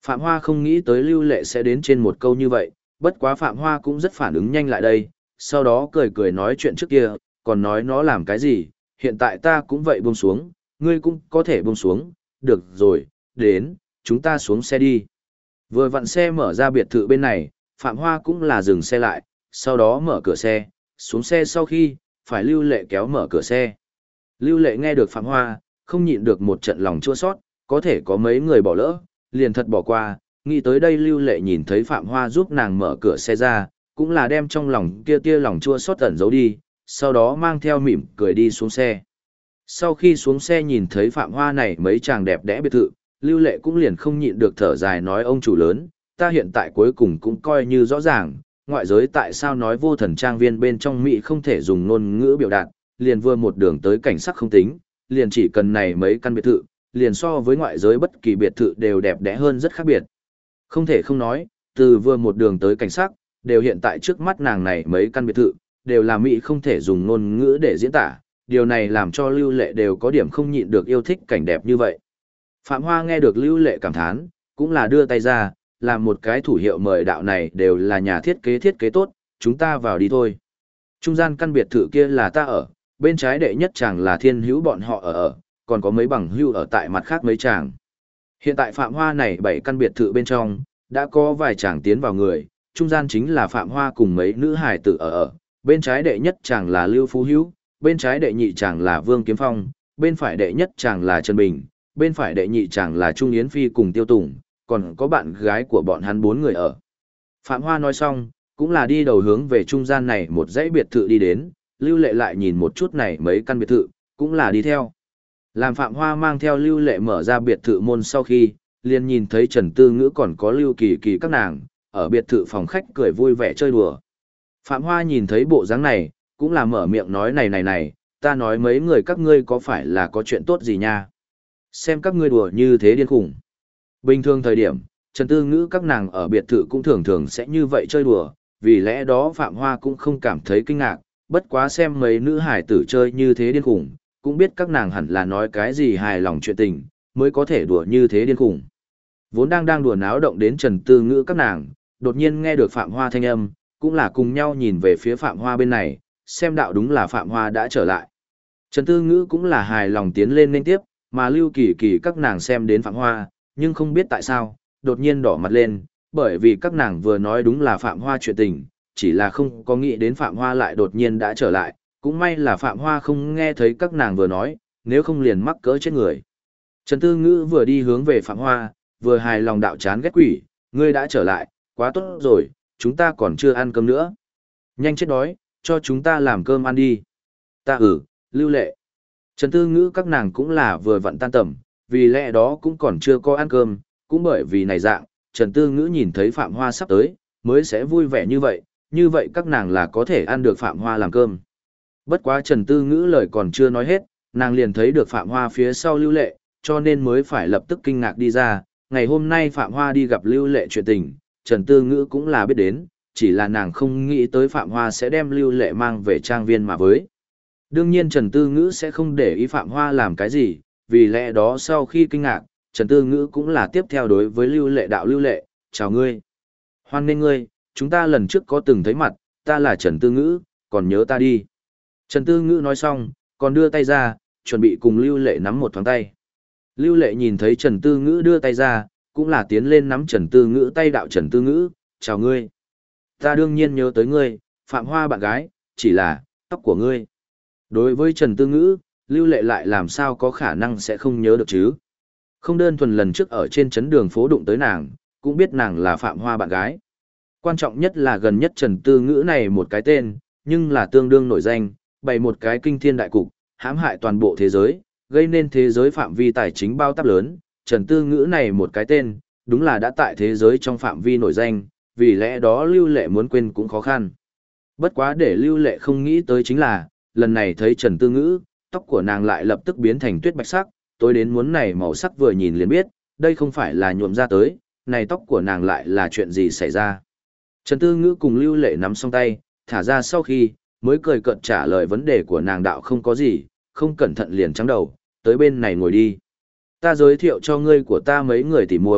Phạm Hoa không nghĩ tới Lưu Lệ sẽ đến trên một câu như vậy, bất quá Phạm Hoa cũng rất phản ứng nhanh lại đây, sau đó cười cười nói chuyện trước kia, còn nói nó làm cái gì, hiện tại ta cũng vậy buông xuống, ngươi cũng có thể buông xuống, được rồi, đến, chúng ta xuống xe đi. Vừa vặn xe mở ra biệt thự bên này, Phạm Hoa cũng là dừng xe lại, sau đó mở cửa xe, xuống xe sau khi, phải Lưu Lệ kéo mở cửa xe. Lưu Lệ nghe được Phạm Hoa, không nhịn được một trận lòng chua sót, có thể có mấy người bỏ lỡ, liền thật bỏ qua, nghĩ tới đây Lưu Lệ nhìn thấy Phạm Hoa giúp nàng mở cửa xe ra, cũng là đem trong lòng kia tia lòng chua xót ẩn giấu đi, sau đó mang theo mỉm cười đi xuống xe. Sau khi xuống xe nhìn thấy Phạm Hoa này mấy chàng đẹp đẽ biệt thự, Lưu Lệ cũng liền không nhịn được thở dài nói ông chủ lớn, ta hiện tại cuối cùng cũng coi như rõ ràng, ngoại giới tại sao nói vô thần trang viên bên trong Mỹ không thể dùng ngôn ngữ biểu đạt, liền vừa một đường tới cảnh sắc không tính, liền chỉ cần này mấy căn biệt thự, liền so với ngoại giới bất kỳ biệt thự đều đẹp đẽ hơn rất khác biệt. Không thể không nói, từ vừa một đường tới cảnh sắc, đều hiện tại trước mắt nàng này mấy căn biệt thự, đều là Mỹ không thể dùng ngôn ngữ để diễn tả, điều này làm cho Lưu Lệ đều có điểm không nhịn được yêu thích cảnh đẹp như vậy. Phạm Hoa nghe được Lưu Lệ cảm thán, cũng là đưa tay ra, làm một cái thủ hiệu mời đạo này đều là nhà thiết kế tốt, chúng ta vào đi thôi. Trung gian căn biệt thự kia là ta ở, bên trái đệ nhất chàng là Thiên Hữu bọn họ ở, còn có mấy bằng hưu ở tại mặt khác mấy chàng. Hiện tại Phạm Hoa này 7 căn biệt thự bên trong, đã có vài chàng tiến vào người, trung gian chính là Phạm Hoa cùng mấy nữ hài tử ở, bên trái đệ nhất chàng là Lưu Phú Hữu, bên trái đệ nhị chàng là Vương Kiếm Phong, bên phải đệ nhất chàng là Trần Bình, bên phải đệ nhị chàng là Trung Yến Phi cùng Tiêu Tùng, còn có bạn gái của bọn hắn 4 người ở. Phạm Hoa nói xong, cũng là đi đầu hướng về trung gian này một dãy biệt thự đi đến, Lưu Lệ lại nhìn một chút này mấy căn biệt thự, cũng là đi theo. Làm Phạm Hoa mang theo Lưu Lệ mở ra biệt thự môn sau khi, liền nhìn thấy Trần Tư Ngữ còn có Lưu Kỳ Kỳ các nàng, ở biệt thự phòng khách cười vui vẻ chơi đùa. Phạm Hoa nhìn thấy bộ dáng này, cũng là mở miệng nói này, ta nói mấy người các ngươi có phải là có chuyện tốt gì nha? Xem các ngươi đùa như thế điên khủng. Bình thường thời điểm, Trần Tư Ngữ các nàng ở biệt thự cũng thường thường sẽ như vậy chơi đùa, vì lẽ đó Phạm Hoa cũng không cảm thấy kinh ngạc, bất quá xem mấy nữ hải tử chơi như thế điên khủng, cũng biết các nàng hẳn là nói cái gì hài lòng chuyện tình, mới có thể đùa như thế điên khủng. Vốn đang đùa náo động đến Trần Tư Ngữ các nàng, đột nhiên nghe được Phạm Hoa thanh âm, cũng là cùng nhau nhìn về phía Phạm Hoa bên này, xem đạo đúng là Phạm Hoa đã trở lại. Trần Tư Ngữ cũng là hài lòng tiến lên nên tiếp, mà Lưu Kỳ Kỳ các nàng xem đến Phạm Hoa, nhưng không biết tại sao, đột nhiên đỏ mặt lên, bởi vì các nàng vừa nói đúng là Phạm Hoa chuyện tình, chỉ là không có nghĩ đến Phạm Hoa lại đột nhiên đã trở lại, cũng may là Phạm Hoa không nghe thấy các nàng vừa nói, nếu không liền mắc cỡ chết người. Trần Tư Ngữ vừa đi hướng về Phạm Hoa, vừa hài lòng đạo chán ghét quỷ, ngươi đã trở lại, quá tốt rồi, chúng ta còn chưa ăn cơm nữa. Nhanh chết đói, cho chúng ta làm cơm ăn đi. Ta Lưu Lệ. Trần Tư Ngữ các nàng cũng là vừa vặn tan tầm, vì lẽ đó cũng còn chưa có ăn cơm, cũng bởi vì này dạng, Trần Tư Ngữ nhìn thấy Phạm Hoa sắp tới, mới sẽ vui vẻ như vậy các nàng là có thể ăn được Phạm Hoa làm cơm. Bất quá Trần Tư Ngữ lời còn chưa nói hết, nàng liền thấy được Phạm Hoa phía sau Lưu Lệ, cho nên mới phải lập tức kinh ngạc đi ra, ngày hôm nay Phạm Hoa đi gặp Lưu Lệ chuyện tình, Trần Tư Ngữ cũng là biết đến, chỉ là nàng không nghĩ tới Phạm Hoa sẽ đem Lưu Lệ mang về trang viên mà với. Đương nhiên Trần Tư Ngữ sẽ không để ý Phạm Hoa làm cái gì, vì lẽ đó sau khi kinh ngạc, Trần Tư Ngữ cũng là tiếp theo đối với Lưu Lệ đạo Lưu Lệ, chào ngươi. Hoan nghênh ngươi, chúng ta lần trước có từng thấy mặt, ta là Trần Tư Ngữ, còn nhớ ta đi. Trần Tư Ngữ nói xong, còn đưa tay ra, chuẩn bị cùng Lưu Lệ nắm một thoáng tay. Lưu Lệ nhìn thấy Trần Tư Ngữ đưa tay ra, cũng là tiến lên nắm Trần Tư Ngữ tay đạo Trần Tư Ngữ, chào ngươi. Ta đương nhiên nhớ tới ngươi, Phạm Hoa bạn gái, chỉ là, tóc của ngươi. Đối với Trần Tư Ngữ, Lưu Lệ lại làm sao có khả năng sẽ không nhớ được chứ. Không đơn thuần lần trước ở trên trấn đường phố đụng tới nàng, cũng biết nàng là Phạm Hoa bạn gái. Quan trọng nhất là gần nhất Trần Tư Ngữ này một cái tên, nhưng là tương đương nổi danh, bày một cái kinh thiên đại cục, hãm hại toàn bộ thế giới, gây nên thế giới phạm vi tài chính bao táp lớn. Trần Tư Ngữ này một cái tên, đúng là đã tại thế giới trong phạm vi nổi danh, vì lẽ đó Lưu Lệ muốn quên cũng khó khăn. Bất quá để Lưu Lệ không nghĩ tới chính là, lần này thấy Trần Tư Ngữ, tóc của nàng lại lập tức biến thành tuyết bạch sắc, tối đến muốn này màu sắc vừa nhìn liền biết, đây không phải là nhuộm ra tới, này tóc của nàng lại là chuyện gì xảy ra. Trần Tư Ngữ cùng Lưu Lệ nắm xong tay, thả ra sau khi, mới cười cợt trả lời vấn đề của nàng đạo không có gì, không cẩn thận liền trắng đầu, tới bên này ngồi đi. Ta giới thiệu cho ngươi của ta mấy người tỉ muội,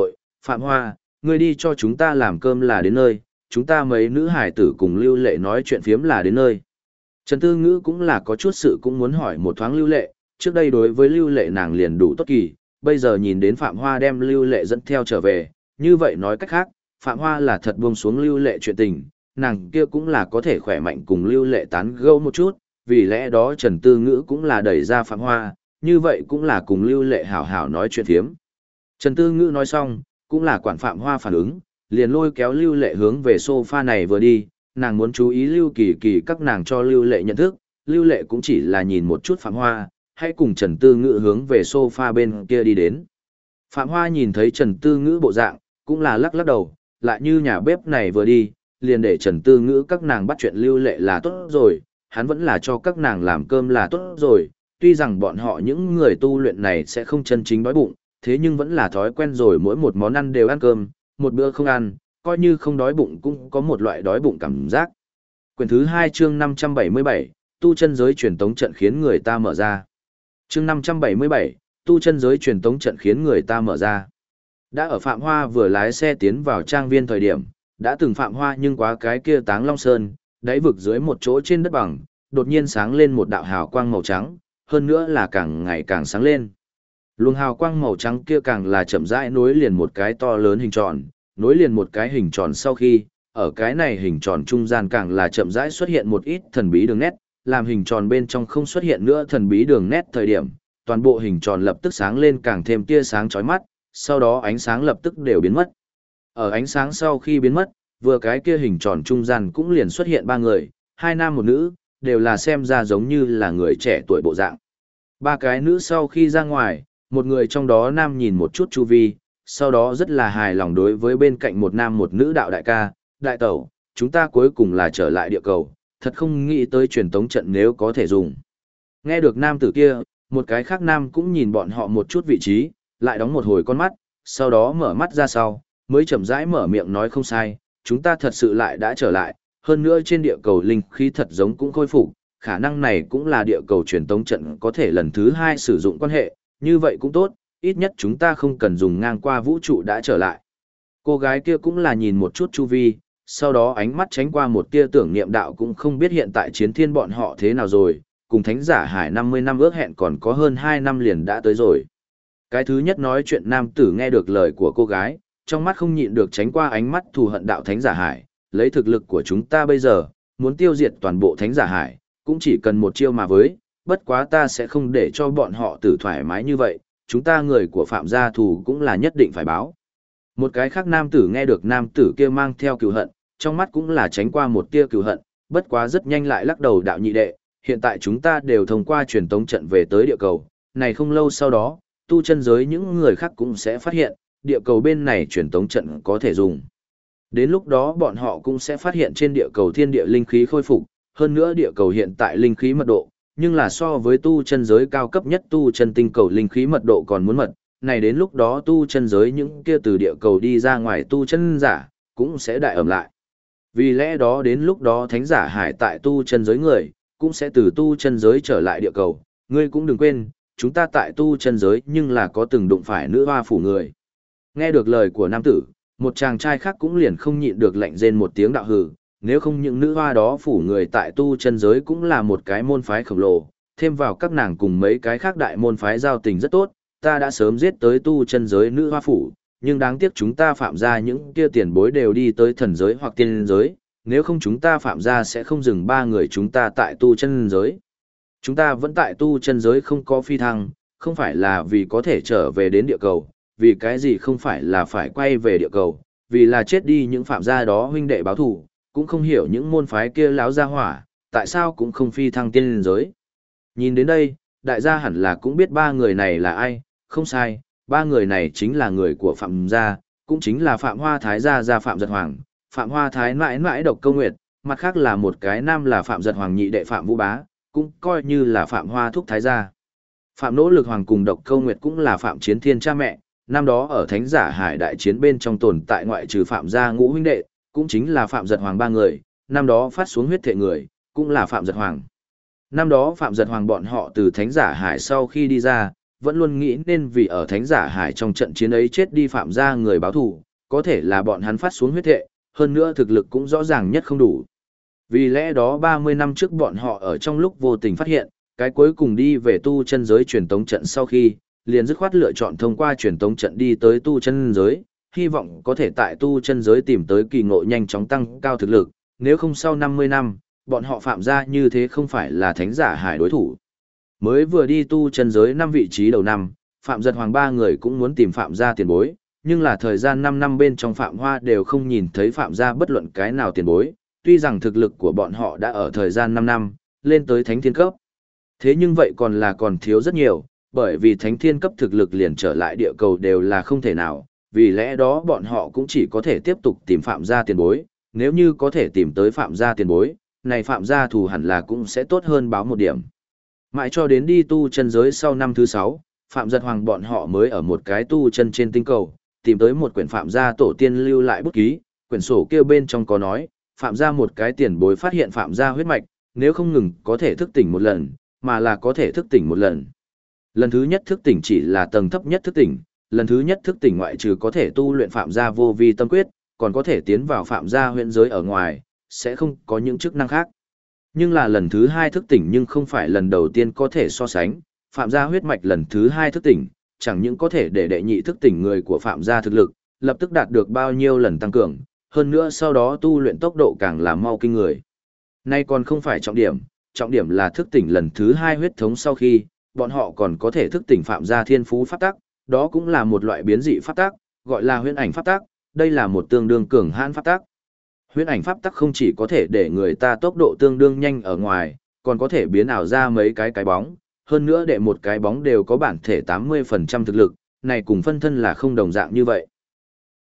Phạm Hoa, ngươi đi cho chúng ta làm cơm là đến nơi, chúng ta mấy nữ hải tử cùng Lưu Lệ nói chuyện phiếm là đến nơi. Trần Tư Ngữ cũng là có chút sự cũng muốn hỏi một thoáng Lưu Lệ, trước đây đối với Lưu Lệ nàng liền đủ tốt kỳ, bây giờ nhìn đến Phạm Hoa đem Lưu Lệ dẫn theo trở về, như vậy nói cách khác, Phạm Hoa là thật buông xuống Lưu Lệ chuyện tình, nàng kia cũng là có thể khỏe mạnh cùng Lưu Lệ tán gẫu một chút, vì lẽ đó Trần Tư Ngữ cũng là đẩy ra Phạm Hoa, như vậy cũng là cùng Lưu Lệ hảo hảo nói chuyện phiếm. Trần Tư Ngữ nói xong, cũng là quản Phạm Hoa phản ứng, liền lôi kéo Lưu Lệ hướng về sofa này vừa đi, nàng muốn chú ý Lưu Kỳ Kỳ các nàng cho Lưu Lệ nhận thức, Lưu Lệ cũng chỉ là nhìn một chút Phạm Hoa, hãy cùng Trần Tư Ngữ hướng về sofa bên kia đi đến. Phạm Hoa nhìn thấy Trần Tư Ngữ bộ dạng, cũng là lắc lắc đầu, lại như nhà bếp này vừa đi, liền để Trần Tư Ngữ các nàng bắt chuyện Lưu Lệ là tốt rồi, hắn vẫn là cho các nàng làm cơm là tốt rồi, tuy rằng bọn họ những người tu luyện này sẽ không chân chính đói bụng, thế nhưng vẫn là thói quen rồi mỗi một món ăn đều ăn cơm, một bữa không ăn, coi như không đói bụng cũng có một loại đói bụng cảm giác. Quyển thứ 2 chương 577, tu chân giới truyền tống trận khiến người ta mở ra. Chương 577, tu chân giới truyền tống trận khiến người ta mở ra. Đã ở Phạm Hoa vừa lái xe tiến vào trang viên thời điểm, đã từng Phạm Hoa nhưng quá cái kia Táng Long Sơn, đáy vực dưới một chỗ trên đất bằng, đột nhiên sáng lên một đạo hào quang màu trắng, hơn nữa là càng ngày càng sáng lên. Luồng hào quang màu trắng kia càng là chậm rãi nối liền một cái to lớn hình tròn, nối liền một cái hình tròn sau khi, ở cái này hình tròn trung gian càng là chậm rãi xuất hiện một ít thần bí đường nét, làm hình tròn bên trong không xuất hiện nữa thần bí đường nét thời điểm, toàn bộ hình tròn lập tức sáng lên càng thêm tia sáng chói mắt, sau đó ánh sáng lập tức đều biến mất. Ở ánh sáng sau khi biến mất, vừa cái kia hình tròn trung gian cũng liền xuất hiện ba người, hai nam một nữ, đều là xem ra giống như là người trẻ tuổi bộ dạng. Ba cái nữ sau khi ra ngoài, một người trong đó nam nhìn một chút chu vi, sau đó rất là hài lòng đối với bên cạnh một nam một nữ đạo đại ca, đại tẩu, chúng ta cuối cùng là trở lại địa cầu, thật không nghĩ tới truyền tống trận nếu có thể dùng. Nghe được nam tử kia, một cái khác nam cũng nhìn bọn họ một chút vị trí, lại đóng một hồi con mắt, sau đó mở mắt ra sau, mới chậm rãi mở miệng nói không sai, chúng ta thật sự lại đã trở lại, hơn nữa trên địa cầu linh khí thật giống cũng khôi phục, khả năng này cũng là địa cầu truyền tống trận có thể lần thứ hai sử dụng quan hệ, như vậy cũng tốt, ít nhất chúng ta không cần dùng ngang qua vũ trụ đã trở lại. Cô gái kia cũng là nhìn một chút chu vi, sau đó ánh mắt tránh qua một tia tưởng niệm đạo cũng không biết hiện tại chiến thiên bọn họ thế nào rồi, cùng thánh giả hải 50 năm ước hẹn còn có hơn 2 năm liền đã tới rồi. Cái thứ nhất nói chuyện nam tử nghe được lời của cô gái, trong mắt không nhịn được tránh qua ánh mắt thù hận đạo thánh giả hải, lấy thực lực của chúng ta bây giờ, muốn tiêu diệt toàn bộ thánh giả hải, cũng chỉ cần một chiêu mà với, bất quá ta sẽ không để cho bọn họ tử thoải mái như vậy, chúng ta người của phạm gia thù cũng là nhất định phải báo. Một cái khác nam tử nghe được nam tử kia mang theo cừu hận, trong mắt cũng là tránh qua một tia cừu hận, bất quá rất nhanh lại lắc đầu đạo nhị đệ, hiện tại chúng ta đều thông qua truyền tống trận về tới địa cầu, này không lâu sau đó, tu chân giới những người khác cũng sẽ phát hiện, địa cầu bên này truyền tống trận có thể dùng. Đến lúc đó bọn họ cũng sẽ phát hiện trên địa cầu thiên địa linh khí khôi phục, hơn nữa địa cầu hiện tại linh khí mật độ, nhưng là so với tu chân giới cao cấp nhất tu chân tinh cầu linh khí mật độ còn muốn mật, này đến lúc đó tu chân giới những kia từ địa cầu đi ra ngoài tu chân giả, cũng sẽ đại ẩm lại. Vì lẽ đó đến lúc đó thánh giả hải tại tu chân giới người, cũng sẽ từ tu chân giới trở lại địa cầu, ngươi cũng đừng quên, chúng ta tại tu chân giới nhưng là có từng đụng phải nữ hoa phủ người. Nghe được lời của nam tử, một chàng trai khác cũng liền không nhịn được lạnh rên một tiếng đạo hừ, nếu không những nữ hoa đó phủ người tại tu chân giới cũng là một cái môn phái khổng lồ, thêm vào các nàng cùng mấy cái khác đại môn phái giao tình rất tốt, ta đã sớm giết tới tu chân giới nữ hoa phủ, nhưng đáng tiếc chúng ta phạm ra những kia tiền bối đều đi tới thần giới hoặc tiên giới, nếu không chúng ta phạm ra sẽ không dừng ba người chúng ta tại tu chân giới. Chúng ta vẫn tại tu chân giới không có phi thăng, không phải là vì có thể trở về đến địa cầu, vì cái gì không phải là phải quay về địa cầu, vì là chết đi những phạm gia đó huynh đệ báo thù, cũng không hiểu những môn phái kia láo ra hỏa, tại sao cũng không phi thăng tiên giới. Nhìn đến đây, đại gia hẳn là cũng biết ba người này là ai, không sai, ba người này chính là người của Phạm gia, cũng chính là Phạm Hoa Thái gia Phạm Giật Hoàng, Phạm Hoa Thái mãi mãi Độc Câu Nguyệt, mặt khác là một cái nam là Phạm Giật Hoàng nhị đệ Phạm Vũ Bá, cũng coi như là Phạm Hoa Thúc Thái gia. Phạm Nỗ Lực Hoàng cùng Độc Câu Nguyệt cũng là Phạm Chiến Thiên cha mẹ, năm đó ở Thánh Giả Hải đại chiến bên trong tồn tại ngoại trừ Phạm gia ngũ huynh đệ, cũng chính là Phạm Giật Hoàng ba người, năm đó phát xuống huyết thể người, cũng là Phạm Giật Hoàng. Năm đó Phạm Giật Hoàng bọn họ từ Thánh Giả Hải sau khi đi ra, vẫn luôn nghĩ nên vì ở Thánh Giả Hải trong trận chiến ấy chết đi Phạm gia người báo thù, có thể là bọn hắn phát xuống huyết thệ, hơn nữa thực lực cũng rõ ràng nhất không đủ. Vì lẽ đó 30 năm trước bọn họ ở trong lúc vô tình phát hiện, cái cuối cùng đi về tu chân giới truyền tống trận sau khi, liền dứt khoát lựa chọn thông qua truyền tống trận đi tới tu chân giới, hy vọng có thể tại tu chân giới tìm tới kỳ ngộ nhanh chóng tăng cao thực lực, nếu không sau 50 năm, bọn họ Phạm gia như thế không phải là Thánh Giả Hải đối thủ. Mới vừa đi tu chân giới 5 vị trí đầu năm, Phạm Giật Hoàng ba người cũng muốn tìm Phạm gia tiền bối, nhưng là thời gian 5 năm bên trong Phạm Hoa đều không nhìn thấy Phạm gia bất luận cái nào tiền bối, tuy rằng thực lực của bọn họ đã ở thời gian 5 năm, lên tới Thánh Thiên cấp. Thế nhưng vậy còn thiếu rất nhiều, bởi vì Thánh Thiên cấp thực lực liền trở lại địa cầu đều là không thể nào, vì lẽ đó bọn họ cũng chỉ có thể tiếp tục tìm Phạm gia tiền bối, nếu như có thể tìm tới Phạm gia tiền bối, này Phạm gia thù hẳn là cũng sẽ tốt hơn báo một điểm. Mãi cho đến đi tu chân giới sau năm thứ 6, Phạm Giật Hoàng bọn họ mới ở một cái tu chân trên tinh cầu, tìm tới một quyển Phạm gia tổ tiên lưu lại bút ký, quyển sổ kia bên trong có nói, Phạm gia một cái tiền bối phát hiện Phạm gia huyết mạch, nếu không ngừng có thể thức tỉnh một lần, mà là có thể thức tỉnh một lần. Lần thứ nhất thức tỉnh chỉ là tầng thấp nhất thức tỉnh, lần thứ nhất thức tỉnh ngoại trừ có thể tu luyện Phạm gia vô vi tâm quyết, còn có thể tiến vào Phạm gia huyện giới ở ngoài, sẽ không có những chức năng khác. Nhưng là lần thứ hai thức tỉnh nhưng không phải lần đầu tiên có thể so sánh, Phạm gia huyết mạch lần thứ hai thức tỉnh, chẳng những có thể để đệ nhị thức tỉnh người của Phạm gia thực lực, lập tức đạt được bao nhiêu lần tăng cường, hơn nữa sau đó tu luyện tốc độ càng là mau kinh người. Nay còn không phải trọng điểm là thức tỉnh lần thứ hai huyết thống sau khi, bọn họ còn có thể thức tỉnh Phạm gia thiên phú pháp tắc, đó cũng là một loại biến dị pháp tắc, gọi là huyễn ảnh pháp tắc, đây là một tương đương cường hãn pháp tắc. Huyễn ảnh pháp tắc không chỉ có thể để người ta tốc độ tương đương nhanh ở ngoài, còn có thể biến ảo ra mấy cái bóng, hơn nữa để một cái bóng đều có bản thể 80% thực lực, này cùng phân thân là không đồng dạng như vậy.